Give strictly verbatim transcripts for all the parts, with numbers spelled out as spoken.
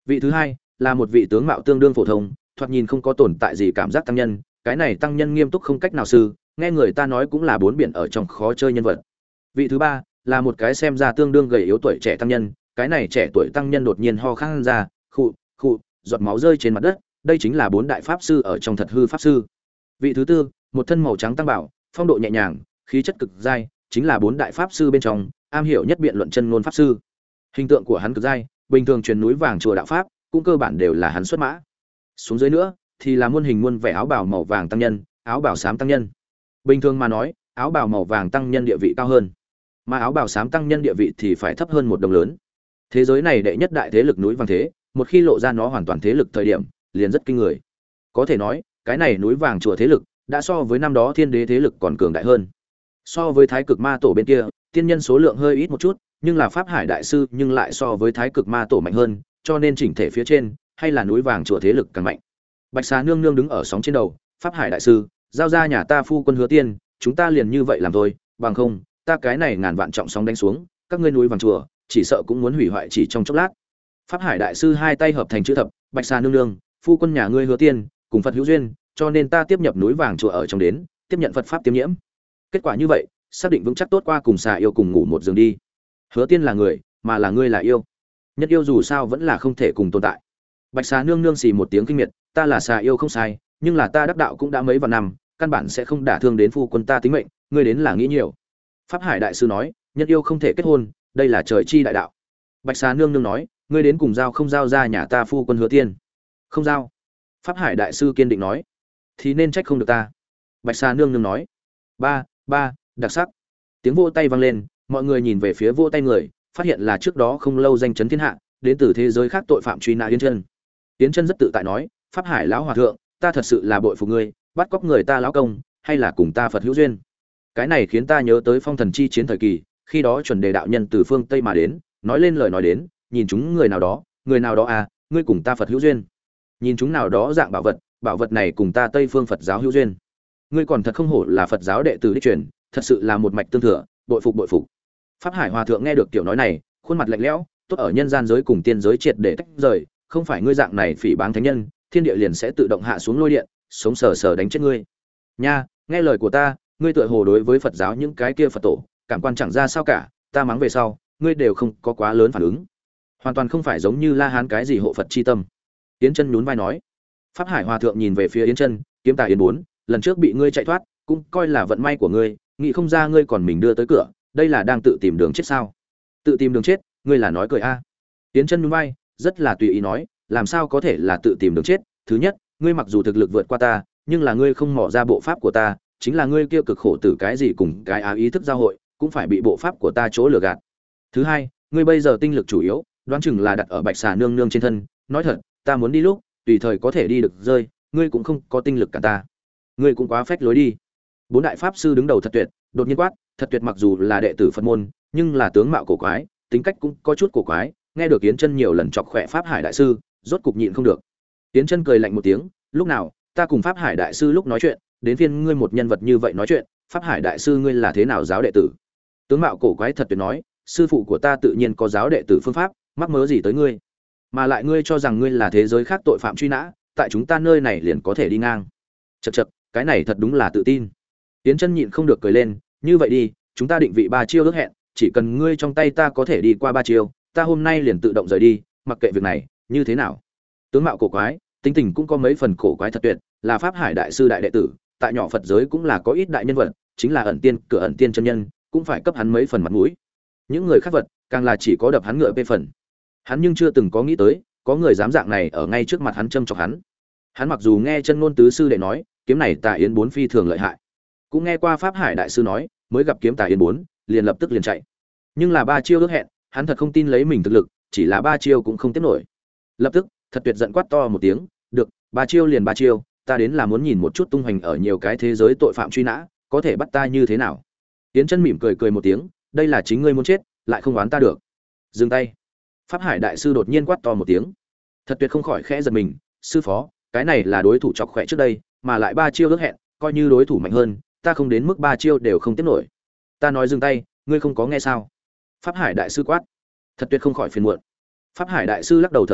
Vị thứ hai là một vị tướng mạo tương đương phổ thông, thoạt nhìn không có tồn tại gì cảm giác tăng nhân, cái này tăng nhân nghiêm túc không cách nào sư, nghe người ta nói cũng là bốn biển ở trong khó chơi nhân vật. Vị thứ ba là một cái xem ra tương đương gầy yếu tuổi trẻ tăng nhân, cái này trẻ tuổi tăng nhân đột nhiên ho khan ra, khụ khụ, giọt máu rơi trên mặt đất, đây chính là bốn đại pháp sư ở trong thật hư pháp sư. Vị thứ tư, một thân màu trắng tăng bảo, phong độ nhẹ nhàng, khí chất cực giai, chính là bốn đại pháp sư bên trong am hiểu nhất biện luận chân ngôn pháp sư. Hình tượng của hắn cực giai, bình thường truyền núi vàng chùa đạo pháp, cũng cơ bản đều là hắn xuất mã. Xuống dưới nữa thì là muôn hình muôn vẻ áo bào màu vàng tăng nhân, áo bào xám tăng nhân. Bình thường mà nói, áo bào màu vàng tăng nhân địa vị cao hơn, mà áo bào xám tăng nhân địa vị thì phải thấp hơn một đồng lớn. Thế giới này đệ nhất đại thế lực núi vàng thế, một khi lộ ra nó hoàn toàn thế lực thời điểm, liền rất kinh người. Có thể nói, cái này núi vàng chùa thế lực đã so với năm đó thiên đế thế lực còn cường đại hơn. So với thái cực ma tổ bên kia, tiên nhân số lượng hơi ít một chút, nhưng là pháp hải đại sư nhưng lại so với thái cực ma tổ mạnh hơn, cho nên chỉnh thể phía trên hay là núi vàng chùa thế lực càng mạnh. Bạch xà nương nương đứng ở sóng trên đầu, pháp hải đại sư, giao ra nhà ta phu quân Hứa Tiên, chúng ta liền như vậy làm thôi, bằng không ta cái này ngàn vạn trọng sóng đánh xuống, các ngươi núi vàng chùa chỉ sợ cũng muốn hủy hoại chỉ trong chốc lát. Pháp hải đại sư hai tay hợp thành chữ thập, Bạch xà nương nương, phu quân nhà ngươi Hứa Tiên cùng Phật hữu duyên, cho nên ta tiếp nhập núi vàng chùa ở trong đến, tiếp nhận Phật pháp tiêm nhiễm. Kết quả như vậy, xác định vững chắc tốt qua cùng xà yêu cùng ngủ một giường đi. Hứa Tiên là người, mà là ngươi là yêu. Nhất yêu dù sao vẫn là không thể cùng tồn tại. Bạch xà nương nương xì một tiếng kinh miệt, ta là xà yêu không sai, nhưng là ta đắc đạo cũng đã mấy vạn năm, căn bản sẽ không đả thương đến phu quân ta tính mệnh, ngươi đến là nghĩ nhiều. Pháp hải đại sư nói, nhất yêu không thể kết hôn, đây là trời chi đại đạo. Bạch xà nương nương nói, ngươi đến cùng giao không giao ra nhà ta phu quân Hứa Tiên? Không giao. Pháp hải đại sư kiên định nói, thì nên trách không được ta. Bạch xà nương nương nói, ba ba đặc sắc. Tiếng vỗ tay vang lên, mọi người nhìn về phía vỗ tay người, phát hiện là trước đó không lâu danh chấn thiên hạ, đến từ thế giới khác tội phạm truy nã Yến Chân. Yến Chân rất tự tại nói, pháp hải lão hòa thượng, ta thật sự là bội phục ngươi, bắt cóc người ta lão công, hay là cùng ta Phật hữu duyên. Cái này khiến ta nhớ tới phong thần chi chiến thời kỳ, khi đó chuẩn đề đạo nhân từ phương Tây mà đến, nói lên lời nói đến, nhìn chúng người nào đó, người nào đó à, ngươi cùng ta Phật hữu duyên. Nhìn chúng nào đó dạng bảo vật, bảo vật này cùng ta Tây phương Phật giáo hữu duyên. Ngươi còn thật không hổ là Phật giáo đệ tử đích truyền, thật sự là một mạch tương thừa, bội phục bội phục. Pháp hải hòa thượng nghe được tiểu nói này, khuôn mặt lạnh lẽo, tốt ở nhân gian giới cùng tiên giới triệt để tách rời, không phải ngươi dạng này phỉ báng thánh nhân, thiên địa liền sẽ tự động hạ xuống lôi điện, sống sờ sờ đánh chết ngươi. Nha, nghe lời của ta, ngươi tựa hồ đối với Phật giáo những cái kia Phật tổ, cảm quan chẳng ra sao cả, ta mắng về sau, ngươi đều không có quá lớn phản ứng. Hoàn toàn không phải giống như La Hán cái gì hộ Phật chi tâm. Yến Chân nhún vai nói. Pháp hải hòa thượng nhìn về phía Yến Chân, kiếm tà Yến bốn, lần trước bị ngươi chạy thoát, cũng coi là vận may của ngươi, nghĩ không ra ngươi còn mình đưa tới cửa, đây là đang tự tìm đường chết sao? Tự tìm đường chết, ngươi là nói cười a? À. Yến Chân nhún vai, rất là tùy ý nói, làm sao có thể là tự tìm đường chết? Thứ nhất, ngươi mặc dù thực lực vượt qua ta, nhưng là ngươi không mò ra bộ pháp của ta, chính là ngươi kia cực khổ tử cái gì cùng cái á ý thức giao hội, cũng phải bị bộ pháp của ta chỗ lừa gạt. Thứ hai, ngươi bây giờ tinh lực chủ yếu, đoán chừng là đặt ở Bạch xà nương nương trên thân, nói thật, ta muốn đi lúc, tùy thời có thể đi được rơi, ngươi cũng không có tinh lực cả ta. Ngươi cũng quá phách lối đi. Bốn đại pháp sư đứng đầu Thật Tuyệt, đột nhiên quát, Thật Tuyệt mặc dù là đệ tử Phật môn, nhưng là tướng mạo cổ quái, tính cách cũng có chút cổ quái, nghe được Yến Chân nhiều lần chọc khỏe pháp hải đại sư, rốt cục nhịn không được. Yến Chân cười lạnh một tiếng, lúc nào, ta cùng pháp hải đại sư lúc nói chuyện, đến phiên ngươi một nhân vật như vậy nói chuyện, pháp hải đại sư ngươi là thế nào giáo đệ tử? Tướng mạo cổ quái Thật Tuyệt nói, sư phụ của ta tự nhiên có giáo đệ tử phương pháp, mắc mớ gì tới ngươi? Mà lại ngươi cho rằng ngươi là thế giới khác tội phạm truy nã, tại chúng ta nơi này liền có thể đi ngang. Chậc chậc, cái này thật đúng là tự tin. Yến Chân nhịn không được cười lên, như vậy đi, chúng ta định vị ba chiêu ước hẹn, chỉ cần ngươi trong tay ta có thể đi qua ba chiêu, ta hôm nay liền tự động rời đi, mặc kệ việc này như thế nào. Tướng mạo cổ quái, tính tình cũng có mấy phần cổ quái Thật Tuyệt, là pháp hải đại sư đại đệ tử, tại nhỏ Phật giới cũng là có ít đại nhân vật, chính là ẩn tiên, cửa ẩn tiên chân nhân, cũng phải cấp hắn mấy phần mặt mũi. Những người khác vật, càng là chỉ có đập hắn ngựa bê phần. Hắn nhưng chưa từng có nghĩ tới, có người dám dạng này ở ngay trước mặt hắn châm chọc hắn. Hắn mặc dù nghe chân ngôn tứ sư đệ nói, kiếm này Tà Yến bốn phi thường lợi hại, cũng nghe qua pháp hải đại sư nói, mới gặp kiếm Tà Yến bốn, liền lập tức liền chạy. Nhưng là ba chiêu ước hẹn, hắn thật không tin lấy mình thực lực, chỉ là ba chiêu cũng không tiếp nổi. Lập tức, Thật Tuyệt giận quát to một tiếng, "Được, ba chiêu liền ba chiêu, ta đến là muốn nhìn một chút tung hoành ở nhiều cái thế giới tội phạm truy nã, có thể bắt ta như thế nào?" Yến Chân mỉm cười cười một tiếng, "Đây là chính ngươi muốn chết, lại không oán ta được." Dừng tay. Pháp hải đại sư đột nhiên quát to một tiếng. Thật Tuyệt không khỏi khẽ giật mình, "Sư phó, cái này là đối thủ chọc khỏe trước đây, mà lại ba chiêu ước hẹn, coi như đối thủ mạnh hơn, ta không đến mức ba chiêu đều không tiếp nổi." "Ta nói dừng tay, ngươi không có nghe sao?" Pháp hải đại sư quát. Thật Tuyệt không khỏi phiền muộn. Pháp hải đại sư lắc đầu thở dài,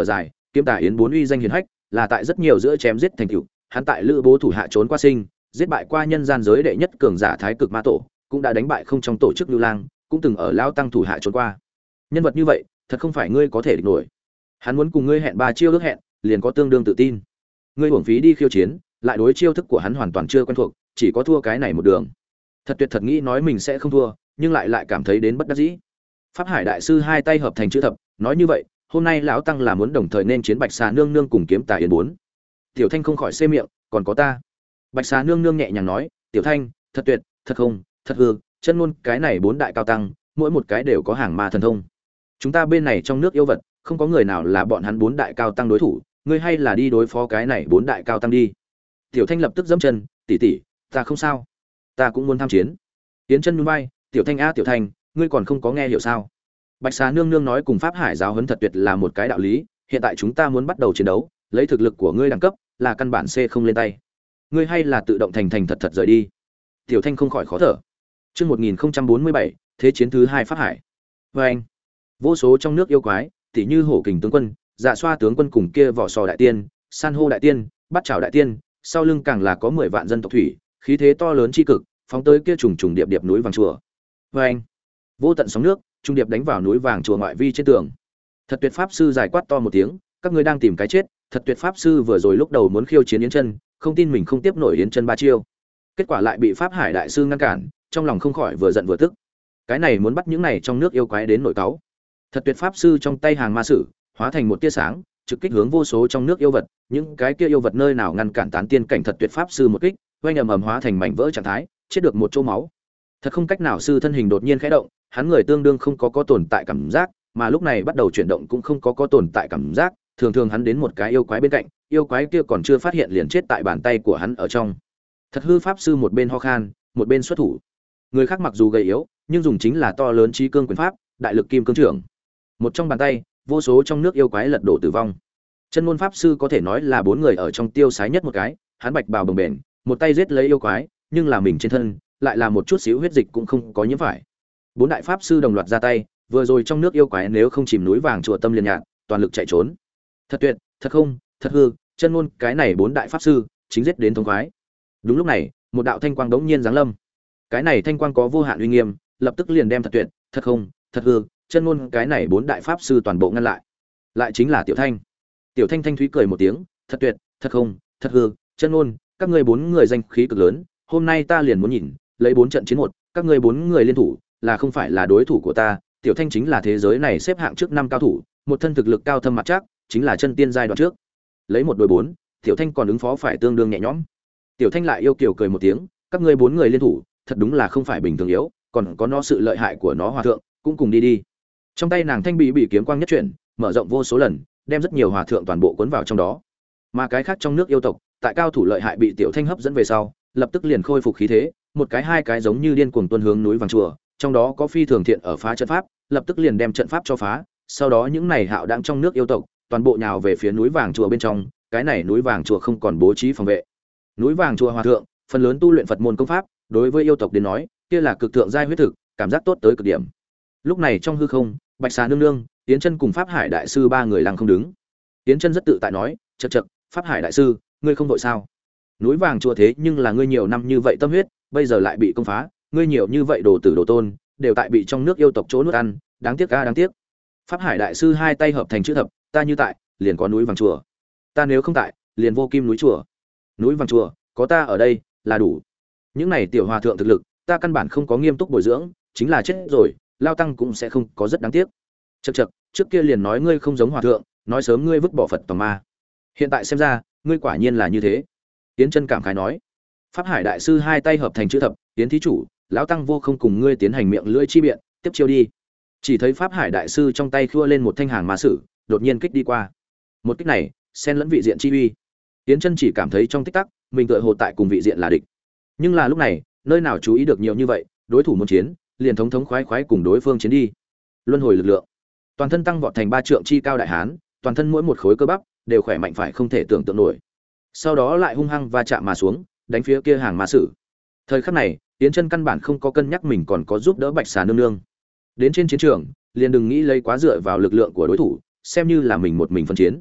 Kiếm Tà Yến bốn uy danh hiển hách, là tại rất nhiều giữa chém giết thành tựu, hắn tại Lữ Bố thủ hạ trốn qua sinh, giết bại qua nhân gian giới đệ nhất cường giả Thái Cực Ma Tổ, cũng đã đánh bại không trong tổ chức Lưu Lang, cũng từng ở lão tăng thủ hạ trốn qua. Nhân vật như vậy, thật không phải ngươi có thể địch nổi. Hắn muốn cùng ngươi hẹn ba chiêu ước hẹn, liền có tương đương tự tin. Ngươi uổng phí đi khiêu chiến, lại đối chiêu thức của hắn hoàn toàn chưa quen thuộc, chỉ có thua cái này một đường. Thật tuyệt thật nghĩ nói mình sẽ không thua, nhưng lại lại cảm thấy đến bất đắc dĩ. Pháp Hải đại sư hai tay hợp thành chữ thập, nói như vậy, hôm nay lão tăng là muốn đồng thời nên chiến Bạch Xà nương nương cùng Kiếm Tà Yến bốn. Tiểu Thanh không khỏi xê miệng, còn có ta. Bạch Xà nương nương nhẹ nhàng nói, "Tiểu Thanh, thật tuyệt, thật không, thật hư, chân ngôn cái này bốn đại cao tăng, mỗi một cái đều có hàng ma thần thông. Chúng ta bên này trong nước yêu vật, không có người nào là bọn hắn bốn đại cao tăng đối thủ, ngươi hay là đi đối phó cái này bốn đại cao tăng đi." Tiểu Thanh lập tức giẫm chân, "Tỷ tỷ, ta không sao, ta cũng muốn tham chiến." Tiến chân nhún vai, "Tiểu Thanh a Tiểu Thanh, ngươi còn không có nghe hiểu sao?" Bạch Xà nương nương nói cùng Pháp Hải giáo huấn thật tuyệt là một cái đạo lý, hiện tại chúng ta muốn bắt đầu chiến đấu, lấy thực lực của ngươi đẳng cấp, là căn bản C không lên tay. Ngươi hay là tự động thành thành thật thật rời đi. Tiểu Thanh không khỏi khó thở. Chương một nghìn không trăm bốn mươi bảy, thế chiến thứ hai Pháp Hải. Và anh, vô số trong nước yêu quái, tỉ như Hổ Kình tướng quân, Dạ Xoa tướng quân cùng kia Vỏ Sò đại tiên, San hô đại tiên, Bát Trảo đại tiên, sau lưng càng là có mười vạn dân tộc thủy, khí thế to lớn chi cực, phóng tới kia trùng trùng điệp điệp núi vàng chùa. Và anh, vô tận sóng nước, trung điệp đánh vào núi vàng chùa ngoại vi trên tường. Thật tuyệt pháp sư giải quát to một tiếng, các ngươi đang tìm cái chết, thật tuyệt pháp sư vừa rồi lúc đầu muốn khiêu chiến Yến Chân, không tin mình không tiếp nổi Yến Chân ba chiêu. Kết quả lại bị Pháp Hải đại sư ngăn cản, trong lòng không khỏi vừa giận vừa tức. Cái này muốn bắt những này trong nước yêu quái đến nổi cáu. Thật tuyệt pháp sư trong tay hàng ma sử, hóa thành một tia sáng, trực kích hướng vô số trong nước yêu vật, những cái kia yêu vật nơi nào ngăn cản tán tiên cảnh thật tuyệt pháp sư một kích, oanh ầm ầm hóa thành mảnh vỡ trạng thái, chết được một chỗ máu. Thật không cách nào sư thân hình đột nhiên khẽ động, hắn người tương đương không có có tồn tại cảm giác, mà lúc này bắt đầu chuyển động cũng không có có tồn tại cảm giác, thường thường hắn đến một cái yêu quái bên cạnh, yêu quái kia còn chưa phát hiện liền chết tại bàn tay của hắn ở trong. Thật hư pháp sư một bên ho khan, một bên xuất thủ. Người khác mặc dù gầy yếu, nhưng dùng chính là to lớn trí cương quyền pháp, đại lực kim cương trưởng. Một trong bàn tay, vô số trong nước yêu quái lật đổ tử vong. Chân ngôn pháp sư có thể nói là bốn người ở trong tiêu sái nhất một cái, hắn bạch bào bồng bềnh, một tay giết lấy yêu quái, nhưng là mình trên thân lại là một chút xíu huyết dịch cũng không có nhiễm phải. Bốn đại pháp sư đồng loạt ra tay, vừa rồi trong nước yêu quái nếu không chìm núi vàng chùa tâm liền nhạt, toàn lực chạy trốn. Thật tuyệt, thật không, thật hư, chân ngôn cái này bốn đại pháp sư chính giết đến thống khoái. Đúng lúc này, một đạo thanh quang đống nhiên giáng lâm. Cái này thanh quang có vô hạn uy nghiêm, lập tức liền đem thật tuyệt, thật không, thật hư, chân ngôn cái này bốn đại pháp sư toàn bộ ngăn lại. Lại chính là Tiểu Thanh. Tiểu Thanh thanh thúy cười một tiếng, thật tuyệt, thật không, thật hư, chân ngôn, các ngươi bốn người danh khí cực lớn, hôm nay ta liền muốn nhìn, lấy bốn trận chiến một, các ngươi bốn người liên thủ, là không phải là đối thủ của ta. Tiểu Thanh chính là thế giới này xếp hạng trước năm cao thủ, một thân thực lực cao thâm mặt chắc, chính là chân tiên giai đoạn trước. Lấy một đối bốn, Tiểu Thanh còn ứng phó phải tương đương nhẹ nhõm. Tiểu Thanh lại yêu kiều cười một tiếng, các ngươi bốn người liên thủ, thật đúng là không phải bình thường yếu, còn có nó sự lợi hại của nó hòa thượng, cũng cùng đi đi. Trong tay nàng thanh bị bị kiếm quang nhất chuyển, mở rộng vô số lần, đem rất nhiều hòa thượng toàn bộ cuốn vào trong đó. Mà cái khác trong nước yêu tộc, tại cao thủ lợi hại bị Tiểu Thanh hấp dẫn về sau, lập tức liền khôi phục khí thế, một cái hai cái giống như điên cuồng tuôn hướng núi vàng chùa, trong đó có phi thường thiện ở phá trận pháp, lập tức liền đem trận pháp cho phá, sau đó những này hạo đang trong nước yêu tộc, toàn bộ nhào về phía núi vàng chùa bên trong, cái này núi vàng chùa không còn bố trí phòng vệ. Núi vàng chùa hòa thượng, phần lớn tu luyện Phật môn công pháp, đối với yêu tộc đến nói, kia là cực thượng giai huyết thực, cảm giác tốt tới cực điểm. Lúc này trong hư không, Bạch Xà nương nương, Tiến Chân cùng Pháp Hải đại sư ba người lặng không đứng. Tiến Chân rất tự tại nói, "Chậc chậc, Pháp Hải đại sư, ngươi không đội sao? Núi vàng chùa thế nhưng là ngươi nhiều năm như vậy tâm huyết, bây giờ lại bị công phá, ngươi nhiều như vậy đồ tử đồ tôn, đều tại bị trong nước yêu tộc chỗ nuốt ăn, đáng tiếc a đáng tiếc." Pháp Hải đại sư hai tay hợp thành chữ thập, "Ta như tại, liền có núi vàng chùa. Ta nếu không tại, liền vô kim núi chùa. Núi vàng chùa, có ta ở đây, là đủ. Những này tiểu hòa thượng thực lực, ta căn bản không có nghiêm túc bồi dưỡng, chính là chết rồi, lao tăng cũng sẽ không có rất đáng tiếc." Chậc chậc, trước kia liền nói ngươi không giống hòa thượng, nói sớm ngươi vứt bỏ Phật tòng ma. Hiện tại xem ra, ngươi quả nhiên là như thế. Tiến Chân cảm khái nói. Pháp Hải đại sư hai tay hợp thành chữ thập, "Tiến thí chủ, lão tăng vô không cùng ngươi tiến hành miệng lưỡi chi biện, tiếp chiêu đi." Chỉ thấy Pháp Hải đại sư trong tay khua lên một thanh hàng ma sử, đột nhiên kích đi qua. Một kích này, xen lẫn vị diện chi uy. Tiến Chân chỉ cảm thấy trong tích tắc, mình tựa hồ tại cùng vị diện là địch. Nhưng là lúc này, nơi nào chú ý được nhiều như vậy, đối thủ muốn chiến, liền thống thống khoái khoái cùng đối phương chiến đi. Luân hồi lực lượng, toàn thân tăng vọt thành ba trượng chi cao đại hán, toàn thân mỗi một khối cơ bắp đều khỏe mạnh phải không thể tưởng tượng nổi. Sau đó lại hung hăng va chạm mà xuống, đánh phía kia hàng ma sử. Thời khắc này, Tiến Chân căn bản không có cân nhắc mình còn có giúp đỡ Bạch Xà nương nương. Đến trên chiến trường, liền đừng nghĩ lấy quá dựa vào lực lượng của đối thủ, xem như là mình một mình phân chiến.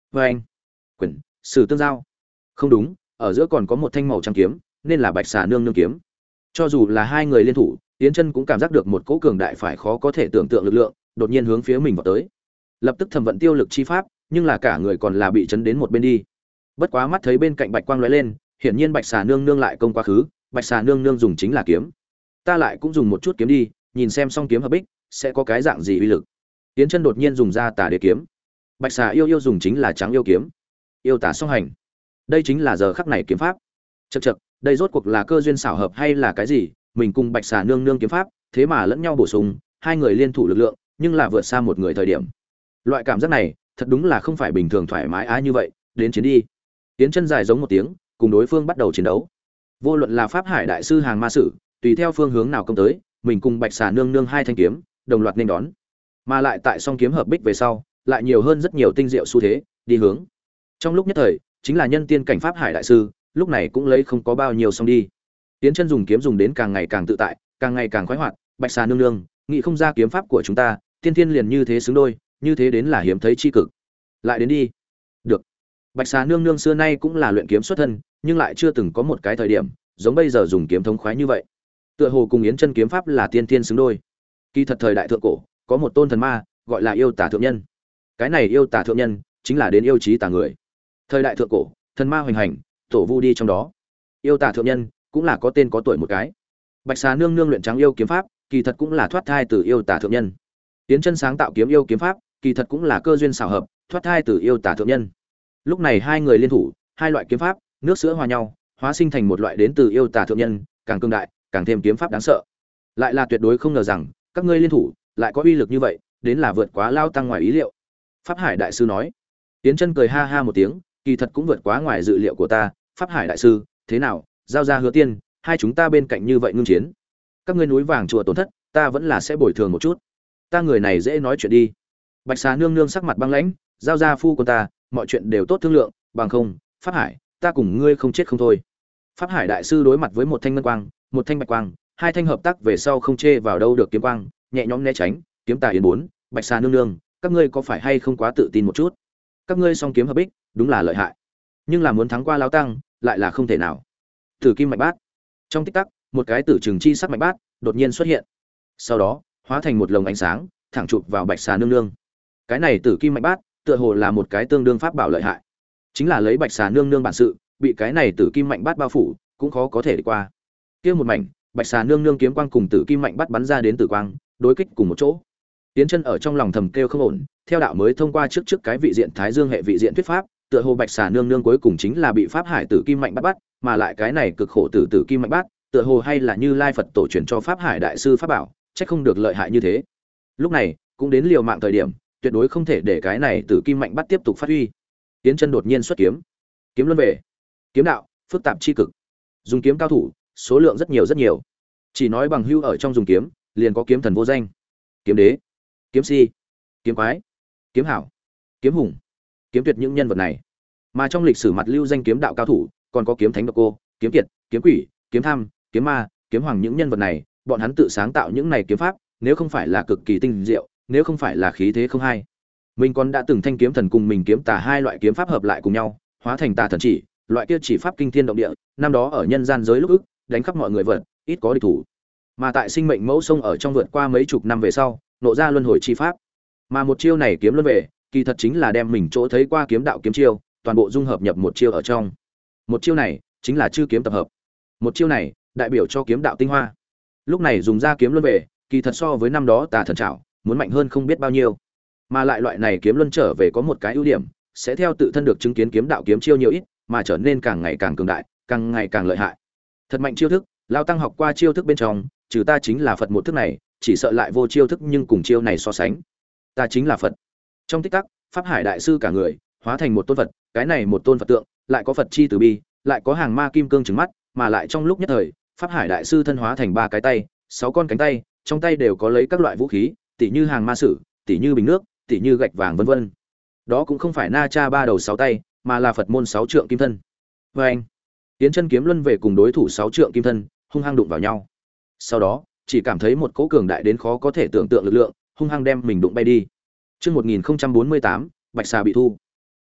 Và anh, quyển sử tương giao. Không đúng, ở giữa còn có một thanh màu trắng kiếm, nên là Bạch Xà Nương Nương kiếm. Cho dù là hai người liên thủ, Yến Chân cũng cảm giác được một cỗ cường đại phải khó có thể tưởng tượng lực lượng, đột nhiên hướng phía mình vào tới. Lập tức thẩm vận tiêu lực chi pháp, nhưng là cả người còn là bị chấn đến một bên đi. Bất quá mắt thấy bên cạnh bạch quang lóe lên, hiển nhiên Bạch Xà Nương Nương lại công quá khứ, Bạch Xà Nương Nương dùng chính là kiếm. Ta lại cũng dùng một chút kiếm đi, nhìn xem song kiếm hợp bích sẽ có cái dạng gì uy lực. Yến Chân đột nhiên dùng ra Tà Đế kiếm. Bạch Xà yêu yêu dùng chính là Trắng yêu kiếm. Yêu tả song hành. Đây chính là giờ khắc này kiếm pháp. Chậc chậc, đây rốt cuộc là cơ duyên xảo hợp hay là cái gì? Mình cùng Bạch Xà Nương Nương kiếm pháp, thế mà lẫn nhau bổ sung, hai người liên thủ lực lượng, nhưng là vượt xa một người thời điểm. Loại cảm giác này, thật đúng là không phải bình thường thoải mái á như vậy, đến chiến đi. Tiến Chân dài giống một tiếng, cùng đối phương bắt đầu chiến đấu. Vô luận là Pháp Hải đại sư hàng ma sử, tùy theo phương hướng nào công tới, mình cùng Bạch Xà Nương Nương hai thanh kiếm, đồng loạt nên đón. Mà lại tại song kiếm hợp bích về sau, lại nhiều hơn rất nhiều tinh diệu xu thế, đi hướng. Trong lúc nhất thời, chính là nhân tiên cảnh Pháp Hải đại sư, lúc này cũng lấy không có bao nhiêu xong đi. Tiến Chân dùng kiếm dùng đến càng ngày càng tự tại, càng ngày càng khoái hoạt, Bạch Xà Nương Nương, nghĩ không ra kiếm pháp của chúng ta, tiên tiên liền như thế xứng đôi, như thế đến là hiếm thấy chi cực. Lại đến đi. Được. Bạch Xà Nương Nương xưa nay cũng là luyện kiếm xuất thân, nhưng lại chưa từng có một cái thời điểm giống bây giờ dùng kiếm thống khoái như vậy. Tựa hồ cùng Yến Chân kiếm pháp là tiên tiên xứng đôi. Kỳ thật thời đại thượng cổ, có một tôn thần ma, gọi là yêu tả thượng nhân. Cái này yêu tả thượng nhân chính là đến yêu chí tả người. Thời đại thượng cổ, thần ma hoành hành, tổ vu đi trong đó. Yêu tả thượng nhân cũng là có tên có tuổi một cái. Bạch Xà Nương Nương luyện Trắng yêu kiếm pháp, kỳ thật cũng là thoát thai từ yêu tả thượng nhân. Yến Chân sáng tạo kiếm yêu kiếm pháp, kỳ thật cũng là cơ duyên xảo hợp, thoát thai từ yêu tả thượng nhân. Lúc này hai người liên thủ, hai loại kiếm pháp, nước sữa hòa nhau, hóa sinh thành một loại đến từ yêu tả thượng nhân, càng cương đại, càng thêm kiếm pháp đáng sợ. Lại là tuyệt đối không ngờ rằng, các ngươi liên thủ, lại có uy lực như vậy, đến là vượt quá lao tăng ngoài ý liệu. Pháp Hải đại sư nói. Yến Chân cười ha ha một tiếng, kỳ thật cũng vượt quá ngoài dự liệu của ta, Pháp Hải đại sư, thế nào, giao ra Hứa Tiên, hai chúng ta bên cạnh như vậy ngưng chiến. Các ngươi núi vàng chùa tổn thất, ta vẫn là sẽ bồi thường một chút. Ta người này dễ nói chuyện đi. Bạch Xà Nương Nương sắc mặt băng lãnh, giao ra phu của ta, mọi chuyện đều tốt thương lượng, bằng không, Pháp Hải, ta cùng ngươi không chết không thôi. Pháp Hải đại sư đối mặt với một thanh ngân quang, một thanh bạch quang, hai thanh hợp tác về sau không chê vào đâu được kiếm quang, nhẹ nhõm né tránh, kiếm tà yến bốn, Bạch Xà Nương Nương, các ngươi có phải hay không quá tự tin một chút? Các ngươi song kiếm hợp bích, đúng là lợi hại, nhưng là muốn thắng qua lão tăng, lại là không thể nào. Tử Kim Mạch Bát. Trong tích tắc, một cái tử trừng chi sắc mạch bát đột nhiên xuất hiện. Sau đó, hóa thành một lồng ánh sáng, thẳng chụp vào Bạch Xà Nương Nương. Cái này Tử Kim Mạch Bát, tựa hồ là một cái tương đương pháp bảo lợi hại. Chính là lấy Bạch Xà Nương Nương bản sự, bị cái này Tử Kim Mạch Bát bao phủ, cũng khó có thể đi qua. Kia một mảnh, Bạch Xà Nương Nương kiếm quang cùng Tử Kim Mạch Bát bắn ra đến tử quang, đối kích cùng một chỗ. Tiến Chân ở trong lòng thầm kêu không ổn, theo đạo mới thông qua trước trước cái vị diện Thái Dương hệ vị diện thuyết pháp, tựa hồ Bạch Xà Nương Nương cuối cùng chính là bị Pháp Hải Tử Kim Mạch Bát bắt, mà lại cái này cực khổ tử Tử Kim Mạch Bát, tựa hồ hay là Như Lai Phật tổ truyền cho Pháp Hải đại sư pháp bảo, chắc không được lợi hại như thế. Lúc này, cũng đến liều mạng thời điểm, tuyệt đối không thể để cái này Tử Kim Mạch Bát tiếp tục phát huy. Tiến Chân đột nhiên xuất kiếm. Kiếm luân về. Kiếm đạo, phức tạp chi cực. Dùng kiếm cao thủ, số lượng rất nhiều rất nhiều. Chỉ nói bằng hữu ở trong dùng kiếm, liền có kiếm thần vô danh, kiếm đế, kiếm si, kiếm quái, kiếm hảo, kiếm hùng, kiếm tuyệt những nhân vật này. Mà trong lịch sử mặt lưu danh kiếm đạo cao thủ, còn có kiếm thánh độc cô, kiếm kiệt, kiếm quỷ, kiếm tham, kiếm ma, kiếm hoàng những nhân vật này, bọn hắn tự sáng tạo những này kiếm pháp, nếu không phải là cực kỳ tinh diệu, nếu không phải là khí thế không hay. Mình còn đã từng thanh kiếm thần cùng mình kiếm tà hai loại kiếm pháp hợp lại cùng nhau, hóa thành tà thần chỉ, loại kia chỉ pháp kinh thiên động địa, năm đó ở nhân gian giới lúc ức, đánh khắp mọi người vật, ít có địch thủ. Mà tại sinh mệnh mẫu sông ở trong vượt qua mấy chục năm về sau, nộ ra luân hồi chi pháp. Mà một chiêu này kiếm luân về, kỳ thật chính là đem mình chỗ thấy qua kiếm đạo kiếm chiêu, toàn bộ dung hợp nhập một chiêu ở trong. Một chiêu này chính là chư kiếm tập hợp. Một chiêu này đại biểu cho kiếm đạo tinh hoa. Lúc này dùng ra kiếm luân về, kỳ thật so với năm đó tà thần trảo muốn mạnh hơn không biết bao nhiêu. Mà lại loại này kiếm luân trở về có một cái ưu điểm, sẽ theo tự thân được chứng kiến kiếm đạo kiếm chiêu nhiều ít, mà trở nên càng ngày càng cường đại, càng ngày càng lợi hại. Thật mạnh chiêu thức, lao tăng học qua chiêu thức bên trong, trừ ta chính là Phật một thức này, chỉ sợ lại vô chiêu thức nhưng cùng chiêu này so sánh. Ta chính là Phật. Trong tích tắc, Pháp Hải đại sư cả người hóa thành một tôn Phật, cái này một tôn Phật tượng, lại có Phật chi từ bi, lại có hàng ma kim cương trừng mắt, mà lại trong lúc nhất thời, Pháp Hải đại sư thân hóa thành ba cái tay, sáu con cánh tay, trong tay đều có lấy các loại vũ khí, tỉ như hàng ma sử, tỉ như bình nước, tỉ như gạch vàng vân vân. Đó cũng không phải Na Cha ba đầu sáu tay, mà là Phật môn sáu trượng kim thân. Và anh, Tiến Chân kiếm luân về cùng đối thủ sáu trượng kim thân, hung hăng đụng vào nhau. Sau đó, chỉ cảm thấy một cỗ cường đại đến khó có thể tưởng tượng lực lượng, hung hăng đem mình đụng bay đi. Chương một nghìn không trăm bốn mươi tám, Bạch Xà bị thu.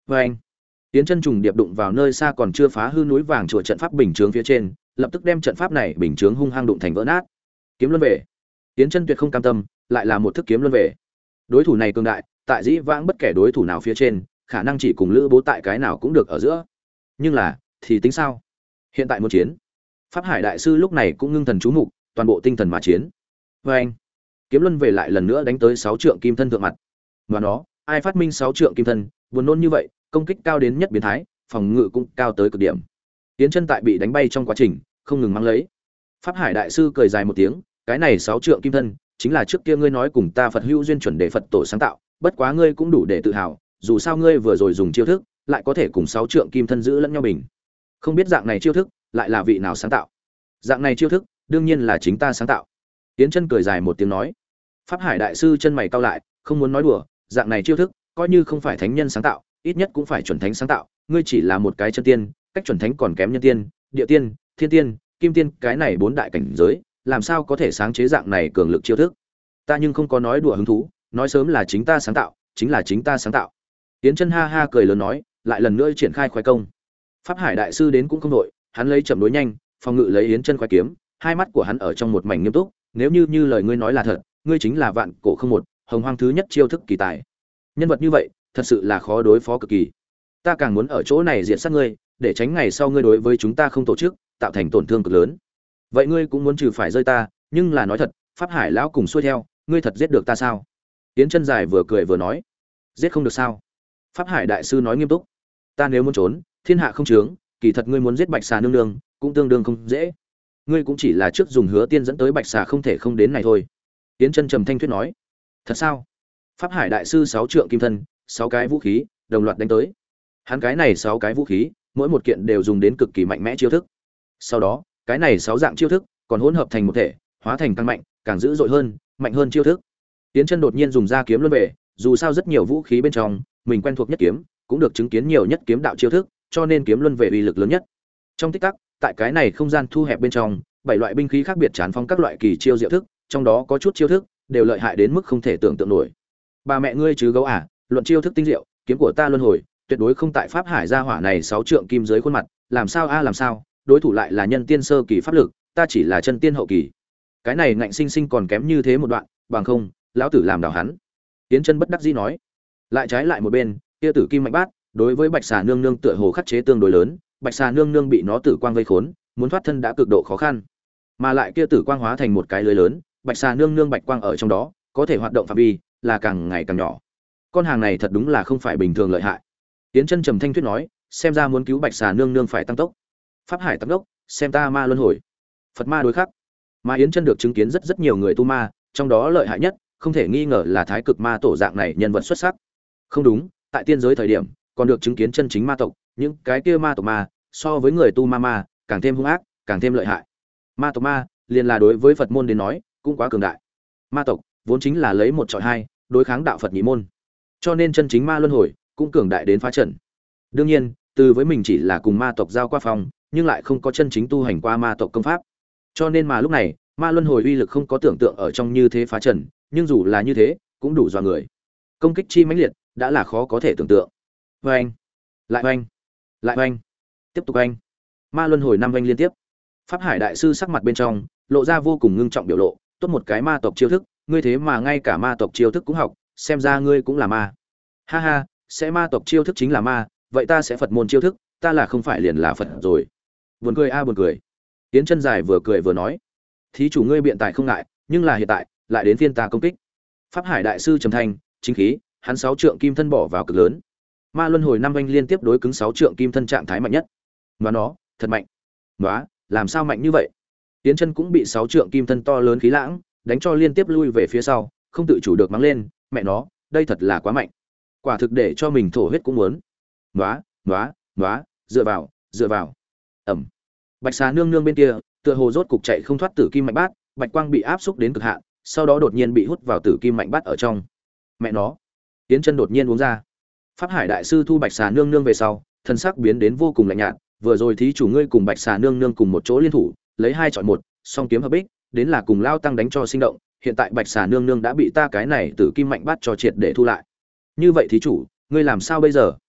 Và anh, Yến Chân trùng điệp đụng vào nơi xa còn chưa phá hư núi vàng chùa trận pháp bình chướng phía trên, lập tức đem trận pháp này bình chướng hung hăng đụng thành vỡ nát. Kiếm luân về. Yến Chân tuyệt không cam tâm, lại là một thức kiếm luân về. Đối thủ này cường đại, tại dĩ vãng bất kể đối thủ nào phía trên, khả năng chỉ cùng Lữ Bố tại cái nào cũng được ở giữa. Nhưng là, thì tính sao? Hiện tại muốn chiến. Pháp Hải đại sư lúc này cũng ngưng thần chú mục, toàn bộ tinh thần mà chiến. Và anh, kiếm luân về lại lần nữa đánh tới sáu trượng kim thân thượng mặt. Và nó, ai phát minh sáu trượng kim thân, buồn nôn như vậy, công kích cao đến nhất biến thái, phòng ngự cũng cao tới cực điểm. Yến Chân tại bị đánh bay trong quá trình, không ngừng mang lấy. Pháp Hải đại sư cười dài một tiếng, cái này sáu trượng kim thân, chính là trước kia ngươi nói cùng ta Phật hữu duyên chuẩn để Phật tổ sáng tạo, bất quá ngươi cũng đủ để tự hào, dù sao ngươi vừa rồi dùng chiêu thức, lại có thể cùng sáu trượng kim thân giữ lẫn nhau bình. Không biết dạng này chiêu thức, lại là vị nào sáng tạo? Dạng này chiêu thức, đương nhiên là chính ta sáng tạo. Yến Chân cười dài một tiếng nói. Pháp Hải đại sư chân mày cau lại, không muốn nói đùa, dạng này chiêu thức, coi như không phải thánh nhân sáng tạo, ít nhất cũng phải chuẩn thánh sáng tạo, ngươi chỉ là một cái chân tiên, cách chuẩn thánh còn kém nhân tiên, địa tiên, thiên tiên, kim tiên, cái này bốn đại cảnh giới, làm sao có thể sáng chế dạng này cường lực chiêu thức? Ta nhưng không có nói đùa hứng thú, nói sớm là chính ta sáng tạo, chính là chính ta sáng tạo. Yến Chân ha ha cười lớn nói, lại lần nữa triển khai khoái công. Pháp Hải đại sư đến cũng không đội, hắn lấy chậm đối nhanh, phòng ngự lấy Yến Chân khoái kiếm, hai mắt của hắn ở trong một mảnh nghiêm túc, nếu như như lời ngươi nói là thật, ngươi chính là vạn cổ không một, hồng hoang thứ nhất chiêu thức kỳ tài. Nhân vật như vậy, thật sự là khó đối phó cực kỳ. Ta càng muốn ở chỗ này diệt sát ngươi, để tránh ngày sau ngươi đối với chúng ta không tổ chức, tạo thành tổn thương cực lớn. Vậy ngươi cũng muốn trừ phải rơi ta, nhưng là nói thật, Pháp Hải lão cùng xuôi theo, ngươi thật giết được ta sao? Yến Chân dài vừa cười vừa nói, giết không được sao? Pháp Hải đại sư nói nghiêm túc, ta nếu muốn trốn, thiên hạ không chướng, kỳ thật ngươi muốn giết Bạch Xà nương nương, cũng tương đương không dễ. Ngươi cũng chỉ là trước dùng hứa tiên dẫn tới Bạch Xà không thể không đến này thôi. Yến Chân trầm thanh thuyết nói, thật sao? Pháp Hải đại sư sáu trượng kim thân, sáu cái vũ khí, đồng loạt đánh tới. Hắn cái này sáu cái vũ khí, mỗi một kiện đều dùng đến cực kỳ mạnh mẽ chiêu thức. Sau đó, cái này sáu dạng chiêu thức còn hỗn hợp thành một thể, hóa thành càng mạnh, càng dữ dội hơn, mạnh hơn chiêu thức. Yến Chân đột nhiên dùng ra kiếm luân về, dù sao rất nhiều vũ khí bên trong, mình quen thuộc nhất kiếm, cũng được chứng kiến nhiều nhất kiếm đạo chiêu thức, cho nên kiếm luân về uy lực lớn nhất. Trong tích tắc, tại cái này không gian thu hẹp bên trong, bảy loại binh khí khác biệt tràn phong các loại kỳ chiêu diệu thức, trong đó có chút chiêu thức đều lợi hại đến mức không thể tưởng tượng nổi. Bà mẹ ngươi chứ gấu à, luận chiêu thức tinh diệu, kiếm của ta luân hồi, tuyệt đối không tại Pháp Hải gia hỏa này sáu trượng kim dưới khuôn mặt, làm sao a làm sao, đối thủ lại là nhân tiên sơ kỳ pháp lực, ta chỉ là chân tiên hậu kỳ. Cái này ngạnh sinh sinh còn kém như thế một đoạn, bằng không, lão tử làm đảo hắn. Yến Chân bất đắc dĩ nói. Lại trái lại một bên, kia tử kim mạnh bát, đối với Bạch Xà nương nương tựa hồ khắc chế tương đối lớn, Bạch Xà nương nương bị nó tử quang vây khốn, muốn thoát thân đã cực độ khó khăn. Mà lại kia tử quang hóa thành một cái lưới lớn, Bạch Xà nương nương bạch quang ở trong đó, có thể hoạt động phạm vi là càng ngày càng nhỏ. Con hàng này thật đúng là không phải bình thường lợi hại. Yến Chân trầm thanh thuyết nói, xem ra muốn cứu Bạch Xà nương nương phải tăng tốc. Pháp Hải tăng tốc, xem ta ma luân hồi. Phật ma đối khắc. Mà Yến Chân được chứng kiến rất rất nhiều người tu ma, trong đó lợi hại nhất, không thể nghi ngờ là Thái Cực Ma tổ dạng này nhân vật xuất sắc. Không đúng, tại tiên giới thời điểm, còn được chứng kiến chân chính ma tộc, những cái kia ma tộc ma, so với người tu ma ma, càng thêm hung ác, càng thêm lợi hại. Ma tộc ma, liền là đối với Phật môn đến nói, cũng quá cường đại. Ma tộc vốn chính là lấy một chọi hai, đối kháng đạo Phật nhị môn. Cho nên chân chính ma luân hồi cũng cường đại đến phá trận. Đương nhiên, từ với mình chỉ là cùng ma tộc giao qua phòng, nhưng lại không có chân chính tu hành qua ma tộc công pháp. Cho nên mà lúc này, ma luân hồi uy lực không có tưởng tượng ở trong như thế phá trận, nhưng dù là như thế, cũng đủ dọa người. Công kích chi mãnh liệt, đã là khó có thể tưởng tượng. Oanh, lại oanh, lại oanh, tiếp tục oanh. Ma luân hồi năm oanh liên tiếp. Pháp Hải đại sư sắc mặt bên trong lộ ra vô cùng ngưng trọng biểu lộ, tốt một cái ma tộc chiêu thức, ngươi thế mà ngay cả ma tộc chiêu thức cũng học, xem ra ngươi cũng là ma. Ha ha, sẽ ma tộc chiêu thức chính là ma, vậy ta sẽ Phật môn chiêu thức, ta là không phải liền là Phật rồi. Buồn cười a à, buồn cười. Yến Chân dài vừa cười vừa nói, thí chủ ngươi biện tài không ngại, nhưng là hiện tại lại đến phiên ta công kích. Pháp Hải đại sư trầm thanh, chính khí, hắn sáu trượng kim thân bỏ vào cực lớn. Ma luân hồi năm anh liên tiếp đối cứng sáu trượng kim thân trạng thái mạnh nhất. Mà nó, thật mạnh. Nóa, làm sao mạnh như vậy? Yến Chân cũng bị sáu trượng kim thân to lớn khí lãng đánh cho liên tiếp lui về phía sau, không tự chủ được mắng lên, mẹ nó, đây thật là quá mạnh. Quả thực để cho mình thổ huyết cũng muốn. Nóa, nóa, nóa, dựa vào, dựa vào. Ầm. Bạch Xà nương nương bên kia, tựa hồ rốt cục chạy không thoát tử kim mạnh bát, bạch quang bị áp xúc đến cực hạn, sau đó đột nhiên bị hút vào tử kim mạnh bát ở trong. Mẹ nó. Yến Chân đột nhiên uống ra. Pháp Hải đại sư thu Bạch Xà nương nương về sau, thân sắc biến đến vô cùng lạnh nhạt, vừa rồi thí chủ ngươi cùng Bạch Xà nương nương cùng một chỗ liên thủ, lấy hai chọi một, song kiếm hợp bích, đến là cùng lao tăng đánh cho sinh động, hiện tại Bạch Xà nương nương đã bị ta cái này tử kim mạnh bát cho triệt để thu lại. Như vậy thí chủ, ngươi làm sao bây giờ?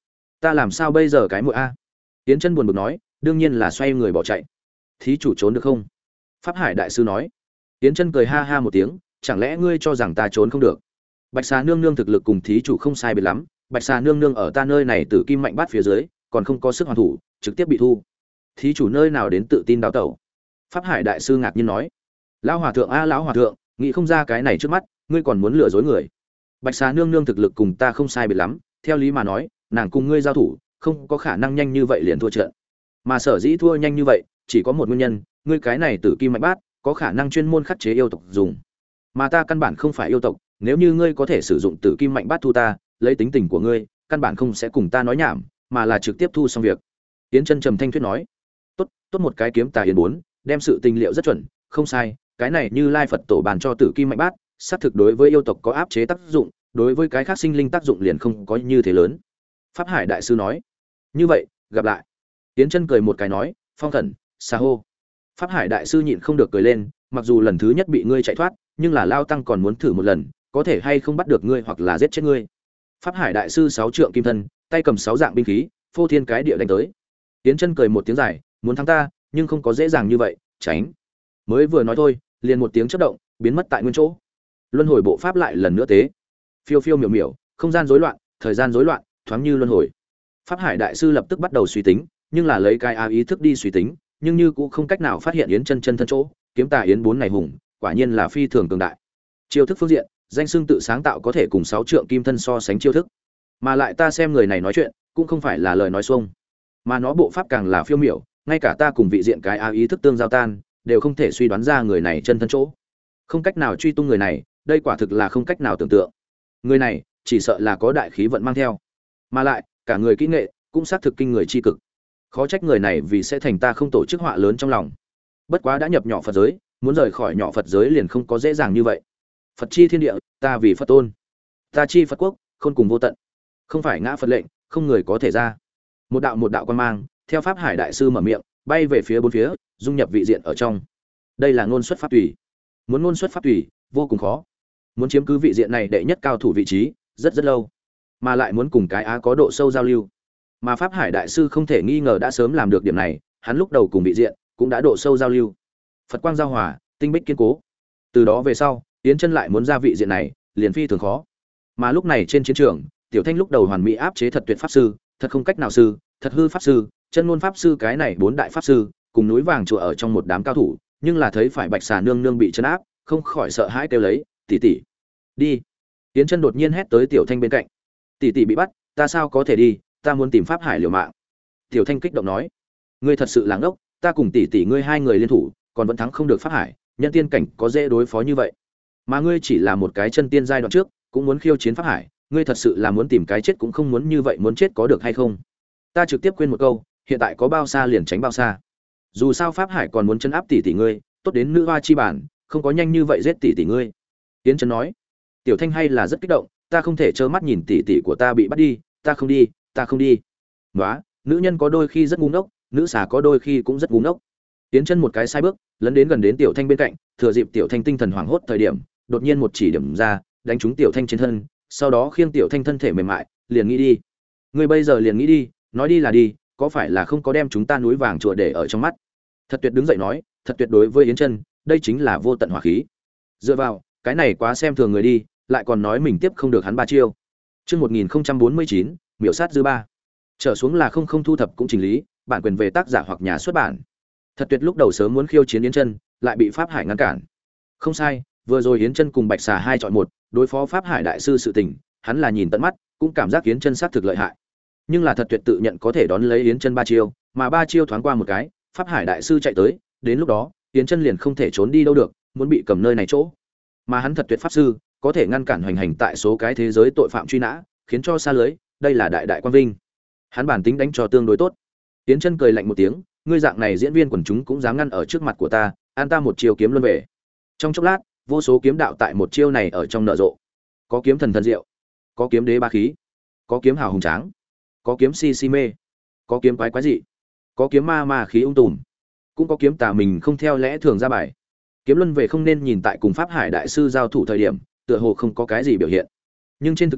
ta làm sao bây giờ cái mũi a? Yến Chân buồn bực nói, đương nhiên là xoay người bỏ chạy. Thí chủ trốn được không? Pháp Hải đại sư nói. Yến Chân cười ha ha một tiếng, chẳng lẽ ngươi cho rằng ta trốn không được? Bạch Xà nương nương thực lực cùng thí chủ không sai biệt lắm, Bạch Xà nương nương ở ta nơi này tử kim mạnh bát phía dưới, còn không có sức hoàn thủ, trực tiếp bị thu. Thí chủ nơi nào đến tự tin đào tẩu? Pháp Hải đại sư ngạc nhiên nói. Lão hòa thượng a lão hòa thượng, nghĩ không ra cái này trước mắt, ngươi còn muốn lừa dối người. Bạch Xà nương nương thực lực cùng ta không sai biệt lắm, theo lý mà nói, nàng cùng ngươi giao thủ, không có khả năng nhanh như vậy liền thua trận. Mà sở dĩ thua nhanh như vậy, chỉ có một nguyên nhân, ngươi cái này tử kim mạnh bát, có khả năng chuyên môn khắc chế yêu tộc dùng. Mà ta căn bản không phải yêu tộc, nếu như ngươi có thể sử dụng tử kim mạnh bát thu ta, lấy tính tình của ngươi, căn bản không sẽ cùng ta nói nhảm, mà là trực tiếp thu xong việc. Yến Chân trầm thanh thuyết nói. Tốt, tốt một cái kiếm tà yến bốn, đem sự tình liệu rất chuẩn, không sai, cái này Như Lai Phật tổ bàn cho tử kim mạnh bát, xác thực đối với yêu tộc có áp chế tác dụng, đối với cái khác sinh linh tác dụng liền không có như thế lớn. Pháp Hải đại sư nói. Như vậy, gặp lại. Yến Chân cười một cái nói, phong thần, sa hô. Pháp Hải đại sư nhịn không được cười lên, mặc dù lần thứ nhất bị ngươi chạy thoát, nhưng là lao tăng còn muốn thử một lần, có thể hay không bắt được ngươi hoặc là giết chết ngươi. Pháp Hải đại sư sáu trượng kim thân, tay cầm sáu dạng binh khí, phô thiên cái địa đánh tới. Yến Chân cười một tiếng dài, muốn thắng ta, nhưng không có dễ dàng như vậy, tránh. Mới vừa nói thôi, liền một tiếng chớp động, biến mất tại nguyên chỗ. Luân hồi bộ pháp lại lần nữa tế. Phiêu phiêu miểu miểu, không gian rối loạn, thời gian rối loạn, thoáng như luân hồi. Pháp Hải đại sư lập tức bắt đầu suy tính, nhưng là lấy cái a ý thức đi suy tính, nhưng như cũng không cách nào phát hiện Yến Chân chân thân chỗ, kiếm tà Yến bốn này hùng, quả nhiên là phi thường cường đại. Chiêu thức phương diện, danh xưng tự sáng tạo có thể cùng sáu trượng kim thân so sánh chiêu thức. Mà lại ta xem người này nói chuyện, cũng không phải là lời nói xuông, mà nó bộ pháp càng là phiêu miểu, ngay cả ta cùng vị diện cái a ý thức tương giao tan, đều không thể suy đoán ra người này chân thân chỗ. Không cách nào truy tung người này, đây quả thực là không cách nào tưởng tượng. Người này, chỉ sợ là có đại khí vận mang theo. Mà lại, cả người kỹ nghệ cũng xác thực kinh người chi cực. Khó trách người này vì sẽ thành ta không tổ chức họa lớn trong lòng. Bất quá đã nhập nhỏ Phật giới, muốn rời khỏi nhỏ Phật giới liền không có dễ dàng như vậy. Phật chi thiên địa, ta vì Phật tôn. Ta chi Phật quốc, khôn cùng vô tận. Không phải ngã Phật lệnh, không người có thể ra. Một đạo một đạo quan mang, theo Pháp Hải đại sư mở miệng, bay về phía bốn phía, dung nhập vị diện ở trong. Đây là ngôn xuất pháp tùy. Muốn ngôn xuất pháp tùy, vô cùng khó. Muốn chiếm cứ vị diện này đệ nhất cao thủ vị trí, rất rất lâu. Mà lại muốn cùng cái á có độ sâu giao lưu. Mà Pháp Hải đại sư không thể nghi ngờ đã sớm làm được điểm này, hắn lúc đầu cùng vị diện cũng đã độ sâu giao lưu. Phật quang giao hòa, tinh bích kiên cố. Từ đó về sau, Yến Chân lại muốn ra vị diện này, liền phi thường khó. Mà lúc này trên chiến trường, Tiểu Thanh lúc đầu hoàn mỹ áp chế thật tuyệt pháp sư, thật không cách nào sư, thật hư pháp sư, chân ngôn pháp sư cái này bốn đại pháp sư, cùng núi vàng chùa ở trong một đám cao thủ, nhưng là thấy phải Bạch Xà nương nương bị trấn áp, không khỏi sợ hãi kêu lấy, "Tỷ tỷ, đi!" Yến Chân đột nhiên hét tới Tiểu Thanh bên cạnh. "Tỷ tỷ bị bắt, ta sao có thể đi, ta muốn tìm Pháp Hải liều mạng." Tiểu Thanh kích động nói, "Ngươi thật sự làng ốc, ta cùng tỷ tỷ ngươi hai người liên thủ, còn vẫn thắng không được Pháp Hải, nhân tiên cảnh có dễ đối phó như vậy. Mà ngươi chỉ là một cái chân tiên giai đoạn trước, cũng muốn khiêu chiến Pháp Hải, ngươi thật sự là muốn tìm cái chết cũng không muốn như vậy, muốn chết có được hay không?" Ta trực tiếp quên một câu, hiện tại có bao xa liền tránh bao xa. Dù sao Pháp Hải còn muốn chân áp tỷ tỷ ngươi, tốt đến nữ hoa chi bản, không có nhanh như vậy giết tỷ tỷ ngươi. Yến Chân nói. Tiểu Thanh hay là rất kích động, ta không thể trơ mắt nhìn tỷ tỷ của ta bị bắt đi, ta không đi, ta không đi. Nóa, nữ nhân có đôi khi rất ngu ngốc, nữ xà có đôi khi cũng rất ngu ngốc. Yến Chân một cái sai bước, lấn đến gần đến Tiểu Thanh bên cạnh, thừa dịp Tiểu Thanh tinh thần hoảng hốt thời điểm, đột nhiên một chỉ điểm ra, đánh trúng Tiểu Thanh trên thân, sau đó khiêng Tiểu Thanh thân thể mềm mại, liền nghĩ đi. Ngươi bây giờ liền nghĩ đi, nói đi là đi, có phải là không có đem chúng ta núi vàng chùa để ở trong mắt? Thật tuyệt đứng dậy nói, thật tuyệt đối với Yến Chân, đây chính là vô tận hỏa khí. Dựa vào, cái này quá xem thường người đi, lại còn nói mình tiếp không được hắn ba chiêu. Chương một nghìn không trăm bốn mươi chín, miểu sát dư ba. Trở xuống là không không thu thập cũng chỉnh lý, bản quyền về tác giả hoặc nhà xuất bản. Thật tuyệt lúc đầu sớm muốn khiêu chiến Yến Chân, lại bị Pháp Hải ngăn cản. Không sai, vừa rồi Yến Chân cùng Bạch Xà hai chọn một, đối phó Pháp Hải đại sư sự tình, hắn là nhìn tận mắt, cũng cảm giác Yến Chân sát thực lợi hại. Nhưng là thật tuyệt tự nhận có thể đón lấy Yến Chân ba chiêu, mà ba chiêu thoáng qua một cái, Pháp Hải đại sư chạy tới, đến lúc đó, Yến Chân liền không thể trốn đi đâu được, muốn bị cầm nơi này chỗ. Mà hắn thật tuyệt pháp sư, có thể ngăn cản hoành hành tại số cái thế giới tội phạm truy nã, khiến cho xa lưới, đây là đại đại quan vinh. Hắn bản tính đánh cho tương đối tốt. Yến Chân cười lạnh một tiếng, ngươi dạng này diễn viên quần chúng cũng dám ngăn ở trước mặt của ta, an ta một chiêu kiếm luân về. Trong chốc lát, vô số kiếm đạo tại một chiêu này ở trong nở rộ. Có kiếm thần thần diệu, có kiếm đế ba khí, có kiếm hào hùng tráng, có kiếm si si mê, có kiếm quái quái dị, có kiếm ma ma khí ung tùm, cũng có kiếm tà mình không theo lẽ thường ra bài. Kiếm luân về không nên nhìn tại cùng Pháp Hải đại sư giao thủ thời điểm, tựa hồ không có cái gì biểu hiện. Nhưng trên thực tế,